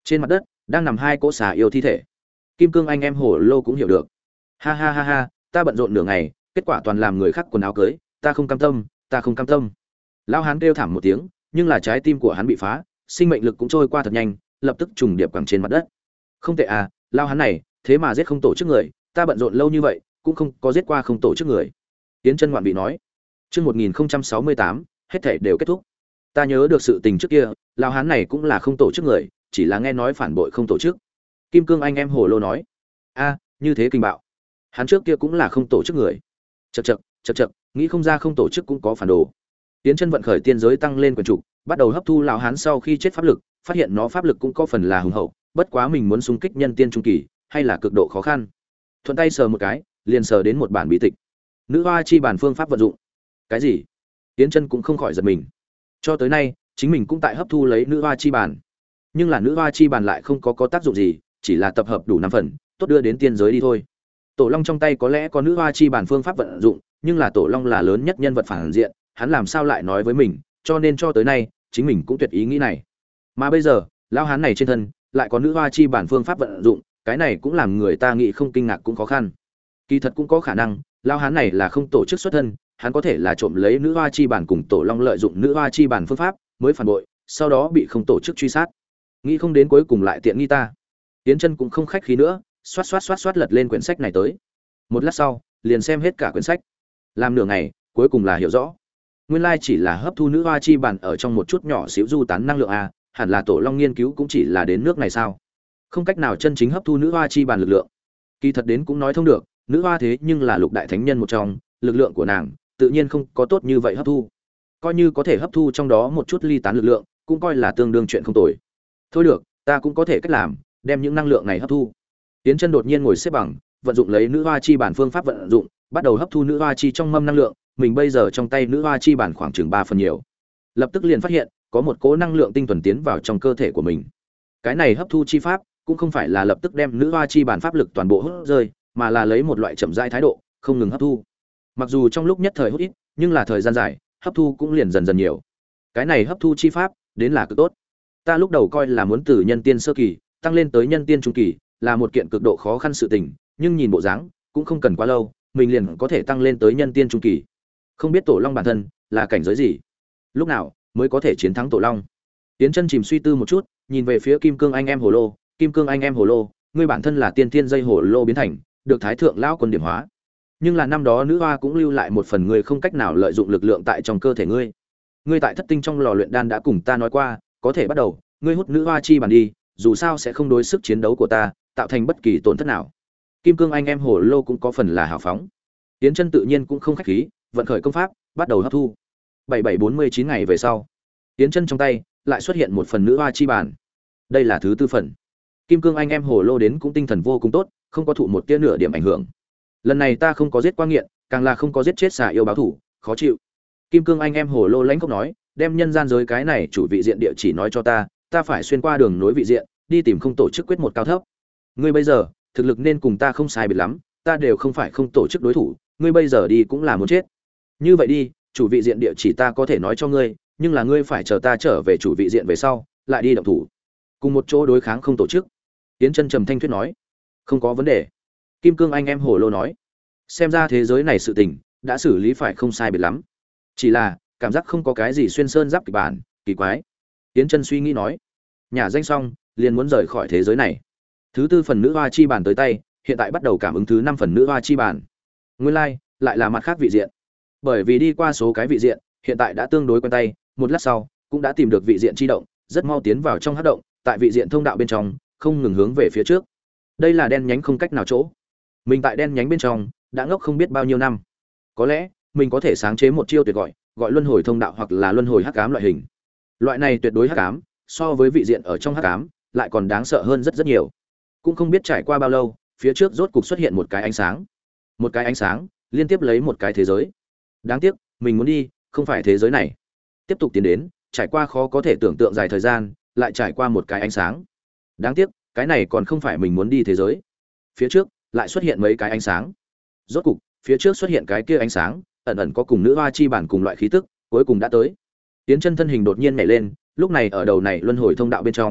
Trên mặt đất đang nằm hai cỗ xà yêu thi thể. Kim Cương anh em Hồ Lô cũng hiểu được. Ha ha ha ha, ta bận rộn nửa ngày, kết quả toàn làm người khác quần áo cưới, ta không cam tâm, ta không cam tâm. Lão hán kêu thảm một tiếng, nhưng là trái tim của hắn bị phá, sinh mệnh lực cũng trôi qua thật nhanh, lập tức trùng điệp quẳng trên mặt đất. Không tệ à, lão hán này, thế mà giết không tổ chức người, ta bận rộn lâu như vậy, cũng không có giết qua không tổ chức người. Tiến Chân ngoạn vị nói. Chương một nghìn sáu mươi tám, hết thảy đều kết thúc. Ta nhớ được sự tình trước kia, lão hán này cũng là không tổ chức người, chỉ là nghe nói phản bội không tổ chức. Kim Cương anh em Hồ Lô nói. A, như thế kinh bạo. Hắn trước kia cũng là không tổ chức người. Chậc chậc, chậc chậc, nghĩ không ra không tổ chức cũng có phản đồ. Tiến Chân vận khởi tiên giới tăng lên quyền trục, bắt đầu hấp thu lão hán sau khi chết pháp lực, phát hiện nó pháp lực cũng có phần là hùng hậu, bất quá mình muốn xung kích nhân tiên trung kỳ, hay là cực độ khó khăn. Thuận tay sờ một cái, liền sờ đến một bản bí tịch. Nữ hoa chi bản phương pháp vận dụng. Cái gì? Tiến Chân cũng không khỏi giật mình. Cho tới nay, chính mình cũng tại hấp thu lấy nữ hoa chi bản, nhưng là nữ hoa chi bản lại không có có tác dụng gì, chỉ là tập hợp đủ năm phần, tốt đưa đến tiên giới đi thôi. Tổ Long trong tay có lẽ có nữ hoa chi bản phương pháp vận dụng, nhưng là Tổ Long là lớn nhất nhân vật phản diện, hắn làm sao lại nói với mình, cho nên cho tới nay, chính mình cũng tuyệt ý nghĩ này. Mà bây giờ, lão hán này trên thân lại có nữ hoa chi bản phương pháp vận dụng, cái này cũng làm người ta nghĩ không kinh ngạc cũng khó khăn. Kỳ thật cũng có khả năng, lão hán này là không tổ chức xuất thân, hắn có thể là trộm lấy nữ hoa chi bản cùng Tổ Long lợi dụng nữ hoa chi bản phương pháp, mới phản bội, sau đó bị không tổ chức truy sát. Nghĩ không đến cuối cùng lại tiện nghi ta. Tiến Chân cũng không khách khí nữa, xoát xoát xoát xoát lật lên quyển sách này tới. Một lát sau, liền xem hết cả quyển sách. Làm nửa ngày, cuối cùng là hiểu rõ. Nguyên lai chỉ là hấp thu nữ hoa chi bản ở trong một chút nhỏ xíu du tán năng lượng a, hẳn là Tổ Long nghiên cứu cũng chỉ là đến nước này sao? Không cách nào chân chính hấp thu nữ hoa chi bản lực lượng. Kỳ thật đến cũng nói thông được, nữ hoa thế nhưng là lục đại thánh nhân một trong, lực lượng của nàng tự nhiên không có tốt như vậy hấp thu. Coi như có thể hấp thu trong đó một chút ly tán lực lượng, cũng coi là tương đương chuyện không tồi. Thôi được, ta cũng có thể cách làm, đem những năng lượng này hấp thu. Tiến Chân đột nhiên ngồi xếp bằng, vận dụng lấy nữ hoa chi bản phương pháp vận dụng, bắt đầu hấp thu nữ hoa chi trong mâm năng lượng, mình bây giờ trong tay nữ hoa chi bản khoảng chừng ba phần nhiều. Lập tức liền phát hiện, có một cỗ năng lượng tinh thuần tiến vào trong cơ thể của mình. Cái này hấp thu chi pháp, cũng không phải là lập tức đem nữ hoa chi bản pháp lực toàn bộ hút rơi, mà là lấy một loại chậm rãi thái độ, không ngừng hấp thu. Mặc dù trong lúc nhất thời hút ít, nhưng là thời gian dài, hấp thu cũng liền dần dần nhiều. Cái này hấp thu chi pháp, đến là cực tốt. Ta lúc đầu coi là muốn từ nhân tiên sơ kỳ tăng lên tới nhân tiên trung kỳ, là một kiện cực độ khó khăn sự tình, nhưng nhìn bộ dáng, cũng không cần quá lâu, mình liền có thể tăng lên tới nhân tiên trung kỳ. Không biết Tổ Long bản thân là cảnh giới gì, lúc nào mới có thể chiến thắng Tổ Long. Tiến Chân chìm suy tư một chút, nhìn về phía Kim Cương anh em Hồ Lô, Kim Cương anh em Hồ Lô, ngươi bản thân là tiên tiên dây hồ lô biến thành, được Thái thượng lão quân điểm hóa. Nhưng là năm đó nữ hoa cũng lưu lại một phần ngươi không cách nào lợi dụng lực lượng tại trong cơ thể ngươi. Ngươi tại thất tinh trong lò luyện đan đã cùng ta nói qua, có thể bắt đầu, ngươi hút nữ hoa chi bản đi, dù sao sẽ không đối sức chiến đấu của ta tạo thành bất kỳ tổn thất nào. Kim Cương anh em Hồ Lô cũng có phần là hào phóng. Tiến Chân tự nhiên cũng không khách khí, vận khởi công pháp, bắt đầu hấp thu. bảy bảy bốn mươi chín ngày về sau, Tiến Chân trong tay lại xuất hiện một phần nữ hoa chi bản. Đây là thứ tư phần. Kim Cương anh em Hồ Lô đến cũng tinh thần vô cùng tốt, không có thụ một tia nửa điểm ảnh hưởng. Lần này ta không có giết qua nghiện, càng là không có giết chết xà yêu báo thủ, khó chịu. Kim Cương anh em Hồ Lô lãnh không nói, đem nhân gian giới cái này chủ vị diện địa chỉ nói cho ta, ta phải xuyên qua đường nối vị diện, đi tìm không tổ chức quyết một cao thấp. Ngươi bây giờ, thực lực nên cùng ta không sai biệt lắm, ta đều không phải không tổ chức đối thủ, ngươi bây giờ đi cũng là muốn chết. Như vậy đi, chủ vị diện địa chỉ ta có thể nói cho ngươi, nhưng là ngươi phải chờ ta trở về chủ vị diện về sau, lại đi động thủ. Cùng một chỗ đối kháng không tổ chức. Tiến Chân trầm thanh thuyết nói, không có vấn đề. Kim Cương anh em Hồ Lô nói, xem ra thế giới này sự tình đã xử lý phải không sai biệt lắm, chỉ là cảm giác không có cái gì xuyên sơn giáp kịch bản kỳ quái. Tiến Chân suy nghĩ nói, nhà danh xong liền muốn rời khỏi thế giới này. Thứ tư phần nữ hoa chi bản tới tay, hiện tại bắt đầu cảm ứng thứ năm phần nữ hoa chi bản. Nguyên lai like, lại là mặt khác vị diện. Bởi vì đi qua số cái vị diện, hiện tại đã tương đối quen tay, một lát sau cũng đã tìm được vị diện chi động, rất mau tiến vào trong hắc động, tại vị diện thông đạo bên trong, không ngừng hướng về phía trước. Đây là đen nhánh không cách nào chỗ. Mình tại đen nhánh bên trong đã ngốc không biết bao nhiêu năm. Có lẽ mình có thể sáng chế một chiêu tuyệt gọi, gọi luân hồi thông đạo hoặc là luân hồi hắc ám loại hình. Loại này tuyệt đối hắc ám, so với vị diện ở trong hắc ám, lại còn đáng sợ hơn rất rất nhiều. Cũng không biết trải qua bao lâu, phía trước rốt cục xuất hiện một cái ánh sáng. Một cái ánh sáng, liên tiếp lấy một cái thế giới. Đáng tiếc, mình muốn đi, không phải thế giới này. Tiếp tục tiến đến, trải qua khó có thể tưởng tượng dài thời gian, lại trải qua một cái ánh sáng. Đáng tiếc, cái này còn không phải mình muốn đi thế giới. Phía trước lại xuất hiện mấy cái ánh sáng. Rốt cục, phía trước xuất hiện cái kia ánh sáng, ẩn ẩn có cùng nữ hoa chi bản cùng loại khí tức, cuối cùng đã tới. Tiến Chân thân hình đột nhiên nhảy lên, lúc này ở đầu này luân hồi thông đạo bên trong,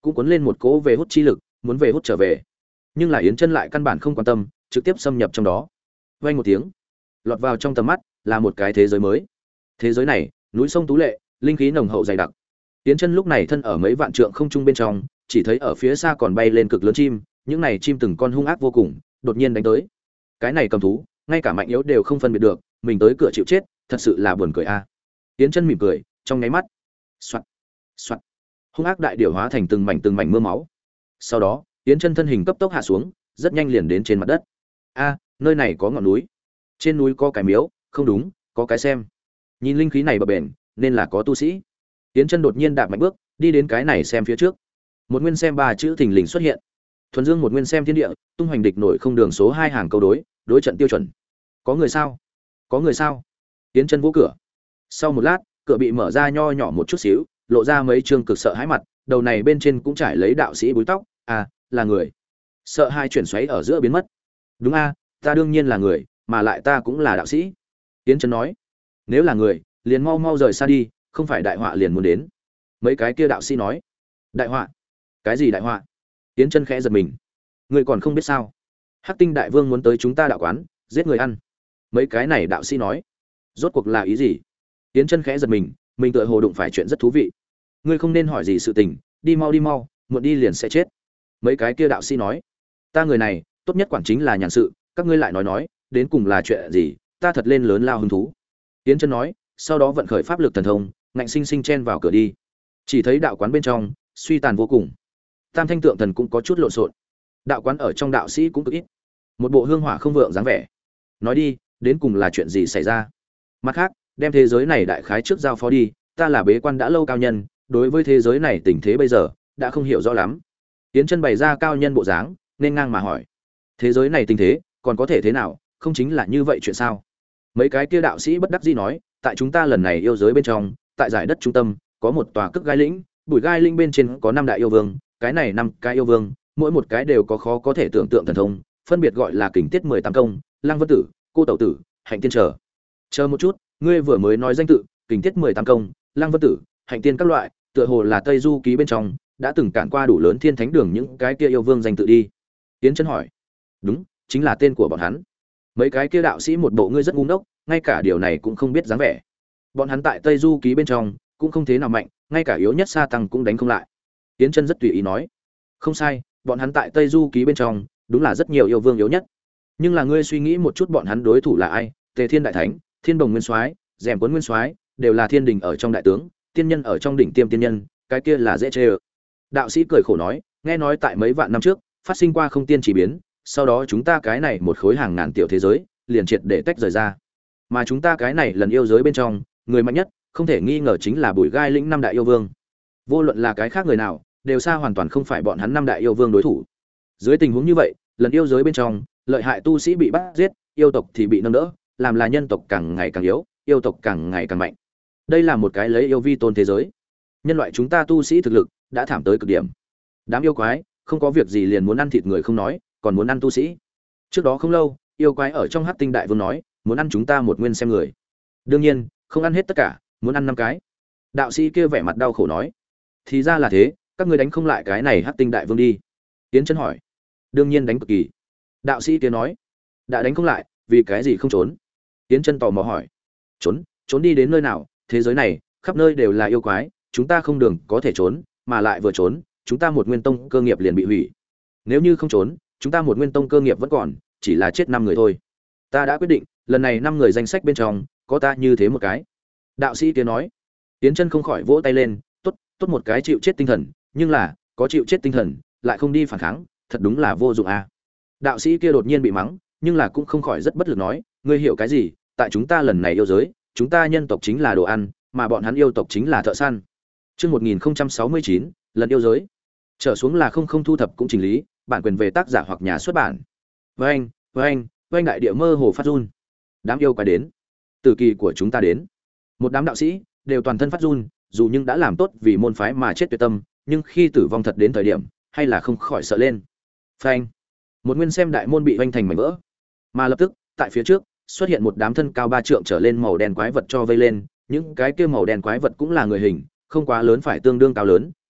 cũng cuốn lên một cỗ về hút chi lực, muốn về hút trở về. Nhưng là Yến Chân lại căn bản không quan tâm, trực tiếp xâm nhập trong đó. Vang một tiếng, lọt vào trong tầm mắt là một cái thế giới mới. Thế giới này, núi sông tú lệ, linh khí nồng hậu dày đặc. Yến Chân lúc này thân ở mấy vạn trượng không trung bên trong, chỉ thấy ở phía xa còn bay lên cực lớn chim, những này chim từng con hung ác vô cùng, đột nhiên đánh tới. Cái này cầm thú, ngay cả mạnh yếu đều không phân biệt được, mình tới cửa chịu chết, thật sự là buồn cười a. À. Yến Chân mỉm cười, trong nháy mắt, xoạt, xoạt, hung ác đại điểu hóa thành từng mảnh từng mảnh mưa máu. Sau đó, Yến Chân thân hình cấp tốc hạ xuống, rất nhanh liền đến trên mặt đất. A, nơi này có ngọn núi. Trên núi có cái miếu, không đúng, có cái xem. Nhìn linh khí này bập bền, nên là có tu sĩ. Yến Chân đột nhiên đạp mạnh bước, đi đến cái này xem phía trước. Một nguyên xem ba chữ thình lình xuất hiện. Thuần Dương một nguyên xem thiên địa, tung hoành địch nổi không đường số hai hàng câu đối, đối trận tiêu chuẩn. Có người sao? Có người sao? Yến Chân vỗ cửa. Sau một lát, cửa bị mở ra nho nhỏ một chút xíu, lộ ra mấy trương cực sợ hãi mặt, đầu này bên trên cũng trải lấy đạo sĩ búi tóc, à, là người. Sợ hai chuyển xoáy ở giữa biến mất. Đúng a, ta đương nhiên là người, mà lại ta cũng là đạo sĩ. Yến Chân nói. Nếu là người, liền mau mau rời xa đi, không phải đại họa liền muốn đến. Mấy cái kia đạo sĩ nói. Đại họa? Cái gì đại họa? Yến Chân khẽ giật mình. Người còn không biết sao? Hắc Tinh đại vương muốn tới chúng ta đạo quán, giết người ăn. Mấy cái này đạo sĩ nói. Rốt cuộc là ý gì? Yến Chân khẽ giật mình, mình tựa hồ đụng phải chuyện rất thú vị. Ngươi không nên hỏi gì sự tình, đi mau đi mau, muộn đi liền sẽ chết. Mấy cái kia đạo sĩ nói. Ta người này, tốt nhất quản chính là nhàn sự, các ngươi lại nói nói, đến cùng là chuyện gì, ta thật lên lớn lao hứng thú. Yến Chân nói, sau đó vận khởi pháp lực thần thông, ngạnh sinh sinh chen vào cửa đi. Chỉ thấy đạo quán bên trong suy tàn vô cùng. Tam thanh tượng thần cũng có chút lộn xộn. Đạo quán ở trong đạo sĩ cũng cực ít. Một bộ hương hỏa không vượng dáng vẻ. Nói đi, đến cùng là chuyện gì xảy ra? Mặt khác, đem thế giới này đại khái trước giao phó đi, ta là bế quan đã lâu cao nhân, đối với thế giới này tình thế bây giờ đã không hiểu rõ lắm. Yến Chân bày ra cao nhân bộ dáng, nên ngang mà hỏi: thế giới này tình thế còn có thể thế nào, không chính là như vậy chuyện sao? Mấy cái kia đạo sĩ bất đắc dĩ nói, tại chúng ta lần này yêu giới bên trong, tại giải đất trung tâm có một tòa cức gai lĩnh, bụi gai linh bên trên có năm đại yêu vương, cái này năm cái yêu vương, mỗi một cái đều có khó có thể tưởng tượng thần thông, phân biệt gọi là kình tiết mười tám công, Lăng Vân Tử, Cô Tẩu Tử, Hạnh Tiên trở. Chờ một chút, ngươi vừa mới nói danh tự, kình tiết mười tám công, Lăng Vân Tử, Hạnh Tiên các loại, tựa hồ là Tây Du ký bên trong đã từng cản qua đủ lớn thiên thánh đường những cái kia yêu vương danh tự đi. Tiến Chân hỏi. Đúng, chính là tên của bọn hắn. Mấy cái kia đạo sĩ một bộ ngươi rất ngu ngốc, ngay cả điều này cũng không biết dáng vẻ. Bọn hắn tại Tây Du ký bên trong cũng không thế nào mạnh, ngay cả yếu nhất sa tăng cũng đánh không lại. Tiến Chân rất tùy ý nói. Không sai, bọn hắn tại Tây Du ký bên trong đúng là rất nhiều yêu vương yếu nhất. Nhưng là ngươi suy nghĩ một chút, bọn hắn đối thủ là ai? Tề Thiên đại thánh, Thiên Bồng Nguyên Soái, Dẻm Cuốn Nguyên Soái, đều là thiên đình ở trong đại tướng, tiên nhân ở trong đỉnh tiêm tiên nhân, cái kia là dễ chê ơ. Đạo sĩ cười khổ nói, nghe nói tại mấy vạn năm trước phát sinh qua không tiên chỉ biến, sau đó chúng ta cái này một khối hàng ngàn tiểu thế giới liền triệt để tách rời ra, mà chúng ta cái này lần yêu giới bên trong người mạnh nhất không thể nghi ngờ chính là Bùi Gai lĩnh năm đại yêu vương. Vô luận là cái khác người nào đều xa hoàn toàn không phải bọn hắn năm đại yêu vương đối thủ. Dưới tình huống như vậy, lần yêu giới bên trong lợi hại tu sĩ bị bắt giết, yêu tộc thì bị nâng đỡ, làm là nhân tộc càng ngày càng yếu, yêu tộc càng ngày càng mạnh. Đây là một cái lấy yêu vi tôn thế giới. Nhân loại chúng ta tu sĩ thực lực đã thảm tới cực điểm. Đám yêu quái không có việc gì liền muốn ăn thịt người không nói, còn muốn ăn tu sĩ. Trước đó không lâu, yêu quái ở trong Hắc Tinh đại vương nói, muốn ăn chúng ta một nguyên xem người. Đương nhiên, không ăn hết tất cả, muốn ăn năm cái. Đạo sĩ kia vẻ mặt đau khổ nói, thì ra là thế, các ngươi đánh không lại cái này Hắc Tinh đại vương đi. Tiến Chân hỏi, đương nhiên đánh cực kỳ. Đạo sĩ kia nói, đã đánh không lại, vì cái gì không trốn? Tiến Chân tò mò hỏi, trốn, trốn đi đến nơi nào? Thế giới này khắp nơi đều là yêu quái, chúng ta không đường có thể trốn, mà lại vừa trốn, chúng ta một nguyên tông cơ nghiệp liền bị hủy. Nếu như không trốn, chúng ta một nguyên tông cơ nghiệp vẫn còn, chỉ là chết năm người thôi. Ta đã quyết định, lần này năm người danh sách bên trong có ta như thế một cái. Đạo sĩ kia nói. Tiến Chân không khỏi vỗ tay lên, tốt, tốt một cái chịu chết tinh thần, nhưng là có chịu chết tinh thần lại không đi phản kháng, thật đúng là vô dụng a. À. Đạo sĩ kia đột nhiên bị mắng, nhưng là cũng không khỏi rất bất lực nói, ngươi hiểu cái gì? Tại chúng ta lần này yêu giới, chúng ta nhân tộc chính là đồ ăn, mà bọn hắn yêu tộc chính là thợ săn. Chương một nghìn sáu mươi chín, lần yêu giới. Trở xuống là không không thu thập cũng chỉnh lý, bản quyền về tác giả hoặc nhà xuất bản. Vâng, vâng, vâng, đại địa mơ hồ phát run. Đám yêu quái đến. Tử kỳ của chúng ta đến. Một đám đạo sĩ đều toàn thân phát run, dù nhưng đã làm tốt vì môn phái mà chết tuyệt tâm, nhưng khi tử vong thật đến thời điểm, hay là không khỏi sợ lên. Phanh. Một nguyên xem đại môn bị hoành thành mảnh vỡ. Mà lập tức, tại phía trước, xuất hiện một đám thân cao ba trượng trở lên màu đen quái vật cho vây lên, những cái kia màu đen quái vật cũng là người hình, không quá lớn phải tương đương cao lớn,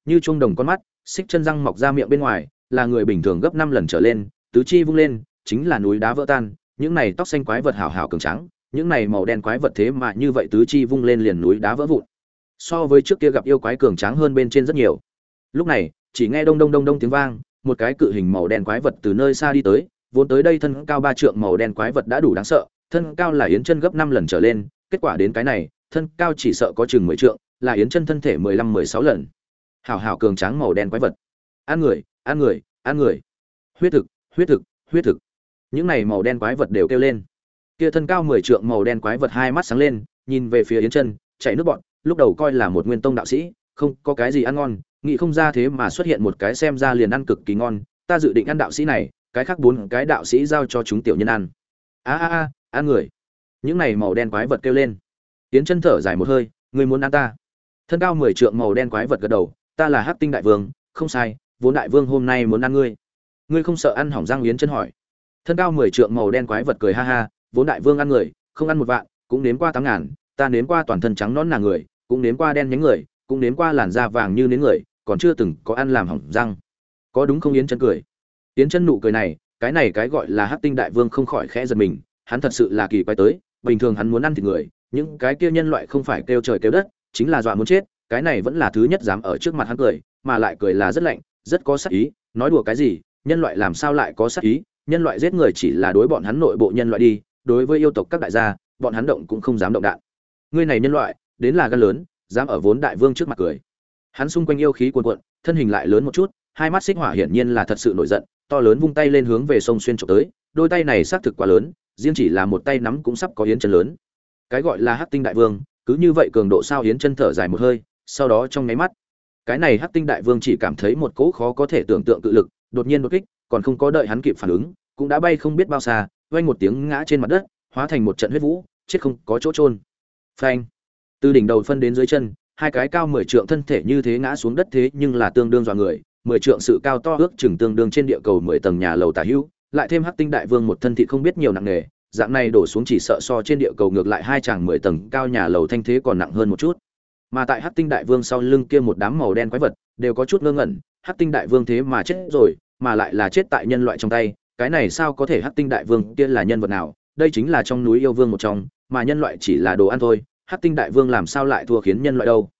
như chuông đồng con mắt, xích chân răng mọc ra miệng bên ngoài, là người bình thường gấp năm lần trở lên, tứ chi vung lên, chính là núi đá vỡ tan, những này tóc xanh quái vật hảo hảo cường tráng, những này màu đen quái vật thế mà như vậy tứ chi vung lên liền núi đá vỡ vụn. So với trước kia gặp yêu quái cường tráng hơn bên trên rất nhiều. Lúc này, chỉ nghe đông đông đông đông tiếng vang, một cái cự hình màu đen quái vật từ nơi xa đi tới, vốn tới đây thân cao ba trượng màu đen quái vật đã đủ đáng sợ, thân cao là Yến Chân gấp năm lần trở lên, kết quả đến cái này, thân cao chỉ sợ có chừng mười trượng, là Yến Chân thân thể mười lăm mười sáu lần. Hảo hảo cường tráng màu đen quái vật. Ăn người, ăn người, ăn người. Huyết thực, huyết thực, huyết thực. Những này màu đen quái vật đều kêu lên. Kia thân cao mười trượng màu đen quái vật hai mắt sáng lên, nhìn về phía Yến Chân, chảy nước bọt, lúc đầu coi là một nguyên tông đạo sĩ, không có cái gì ăn ngon, nghĩ không ra thế mà xuất hiện một cái xem ra liền ăn cực kỳ ngon, ta dự định ăn đạo sĩ này, cái khác bốn cái đạo sĩ giao cho chúng tiểu nhân ăn. A a a, ăn người. Những này màu đen quái vật kêu lên. Yến Chân thở dài một hơi, ngươi muốn ăn ta? Thân cao mười trượng màu đen quái vật gật đầu, ta là Hắc Tinh đại vương, không sai, vốn đại vương hôm nay muốn ăn ngươi. Ngươi không sợ ăn hỏng răng? Yến Chân hỏi. Thân cao mười trượng màu đen quái vật cười ha ha, vốn đại vương ăn người, không ăn một vạn, cũng nếm qua tám ngàn, ta nếm qua toàn thân trắng nõn nà người, cũng nếm qua đen nhánh người, cũng nếm qua làn da vàng như nến người, còn chưa từng có ăn làm hỏng răng. Có đúng không? Yến Chân cười. Yến Chân nụ cười này, cái này cái gọi là Hắc Tinh đại vương không khỏi khẽ giật mình, hắn thật sự là kỳ quái tới, bình thường hắn muốn ăn thịt người, những cái kia nhân loại không phải kêu trời kêu đất, chính là dọa muốn chết, cái này vẫn là thứ nhất dám ở trước mặt hắn cười, mà lại cười là rất lạnh, rất có sát ý, nói đùa cái gì, nhân loại làm sao lại có sát ý, nhân loại giết người chỉ là đối bọn hắn nội bộ nhân loại đi, đối với yêu tộc các đại gia, bọn hắn động cũng không dám động đạn. Ngươi này nhân loại, đến là gan lớn, dám ở vốn đại vương trước mặt cười. Hắn xung quanh yêu khí cuồn cuộn, thân hình lại lớn một chút, hai mắt xích hỏa hiển nhiên là thật sự nổi giận, to lớn vung tay lên hướng về sông xuyên chụp tới, đôi tay này xác thực quá lớn, riêng chỉ là một tay nắm cũng sắp có Yến Chân lớn. Cái gọi là Hắc Tinh đại vương, cứ như vậy cường độ sao? Yến Chân thở dài một hơi, sau đó trong nháy mắt, cái này Hắc Tinh đại vương chỉ cảm thấy một cỗ khó có thể tưởng tượng cự lực, đột nhiên đột kích, còn không có đợi hắn kịp phản ứng, cũng đã bay không biết bao xa, vang một tiếng ngã trên mặt đất, hóa thành một trận huyết vũ, chết không có chỗ chôn. Phanh! Từ đỉnh đầu phân đến dưới chân, hai cái cao mười trượng thân thể như thế ngã xuống đất, thế nhưng là tương đương dọa người, mười trượng sự cao to ước chừng tương đương trên địa cầu mười tầng nhà lầu tả hữu, lại thêm Hắc Tinh đại vương một thân thịt không biết nhiều nặng nề, dạng này đổ xuống chỉ sợ so trên địa cầu ngược lại hai chàng mười tầng cao nhà lầu thanh thế còn nặng hơn một chút. Mà tại Hắc Tinh đại vương sau lưng kia một đám màu đen quái vật, đều có chút ngơ ngẩn, Hắc Tinh đại vương thế mà chết rồi, mà lại là chết tại nhân loại trong tay, cái này sao có thể? Hắc Tinh đại vương kia là nhân vật nào? Đây chính là trong núi yêu vương một trong, mà nhân loại chỉ là đồ ăn thôi, Hắc Tinh đại vương làm sao lại thua khiến nhân loại đâu?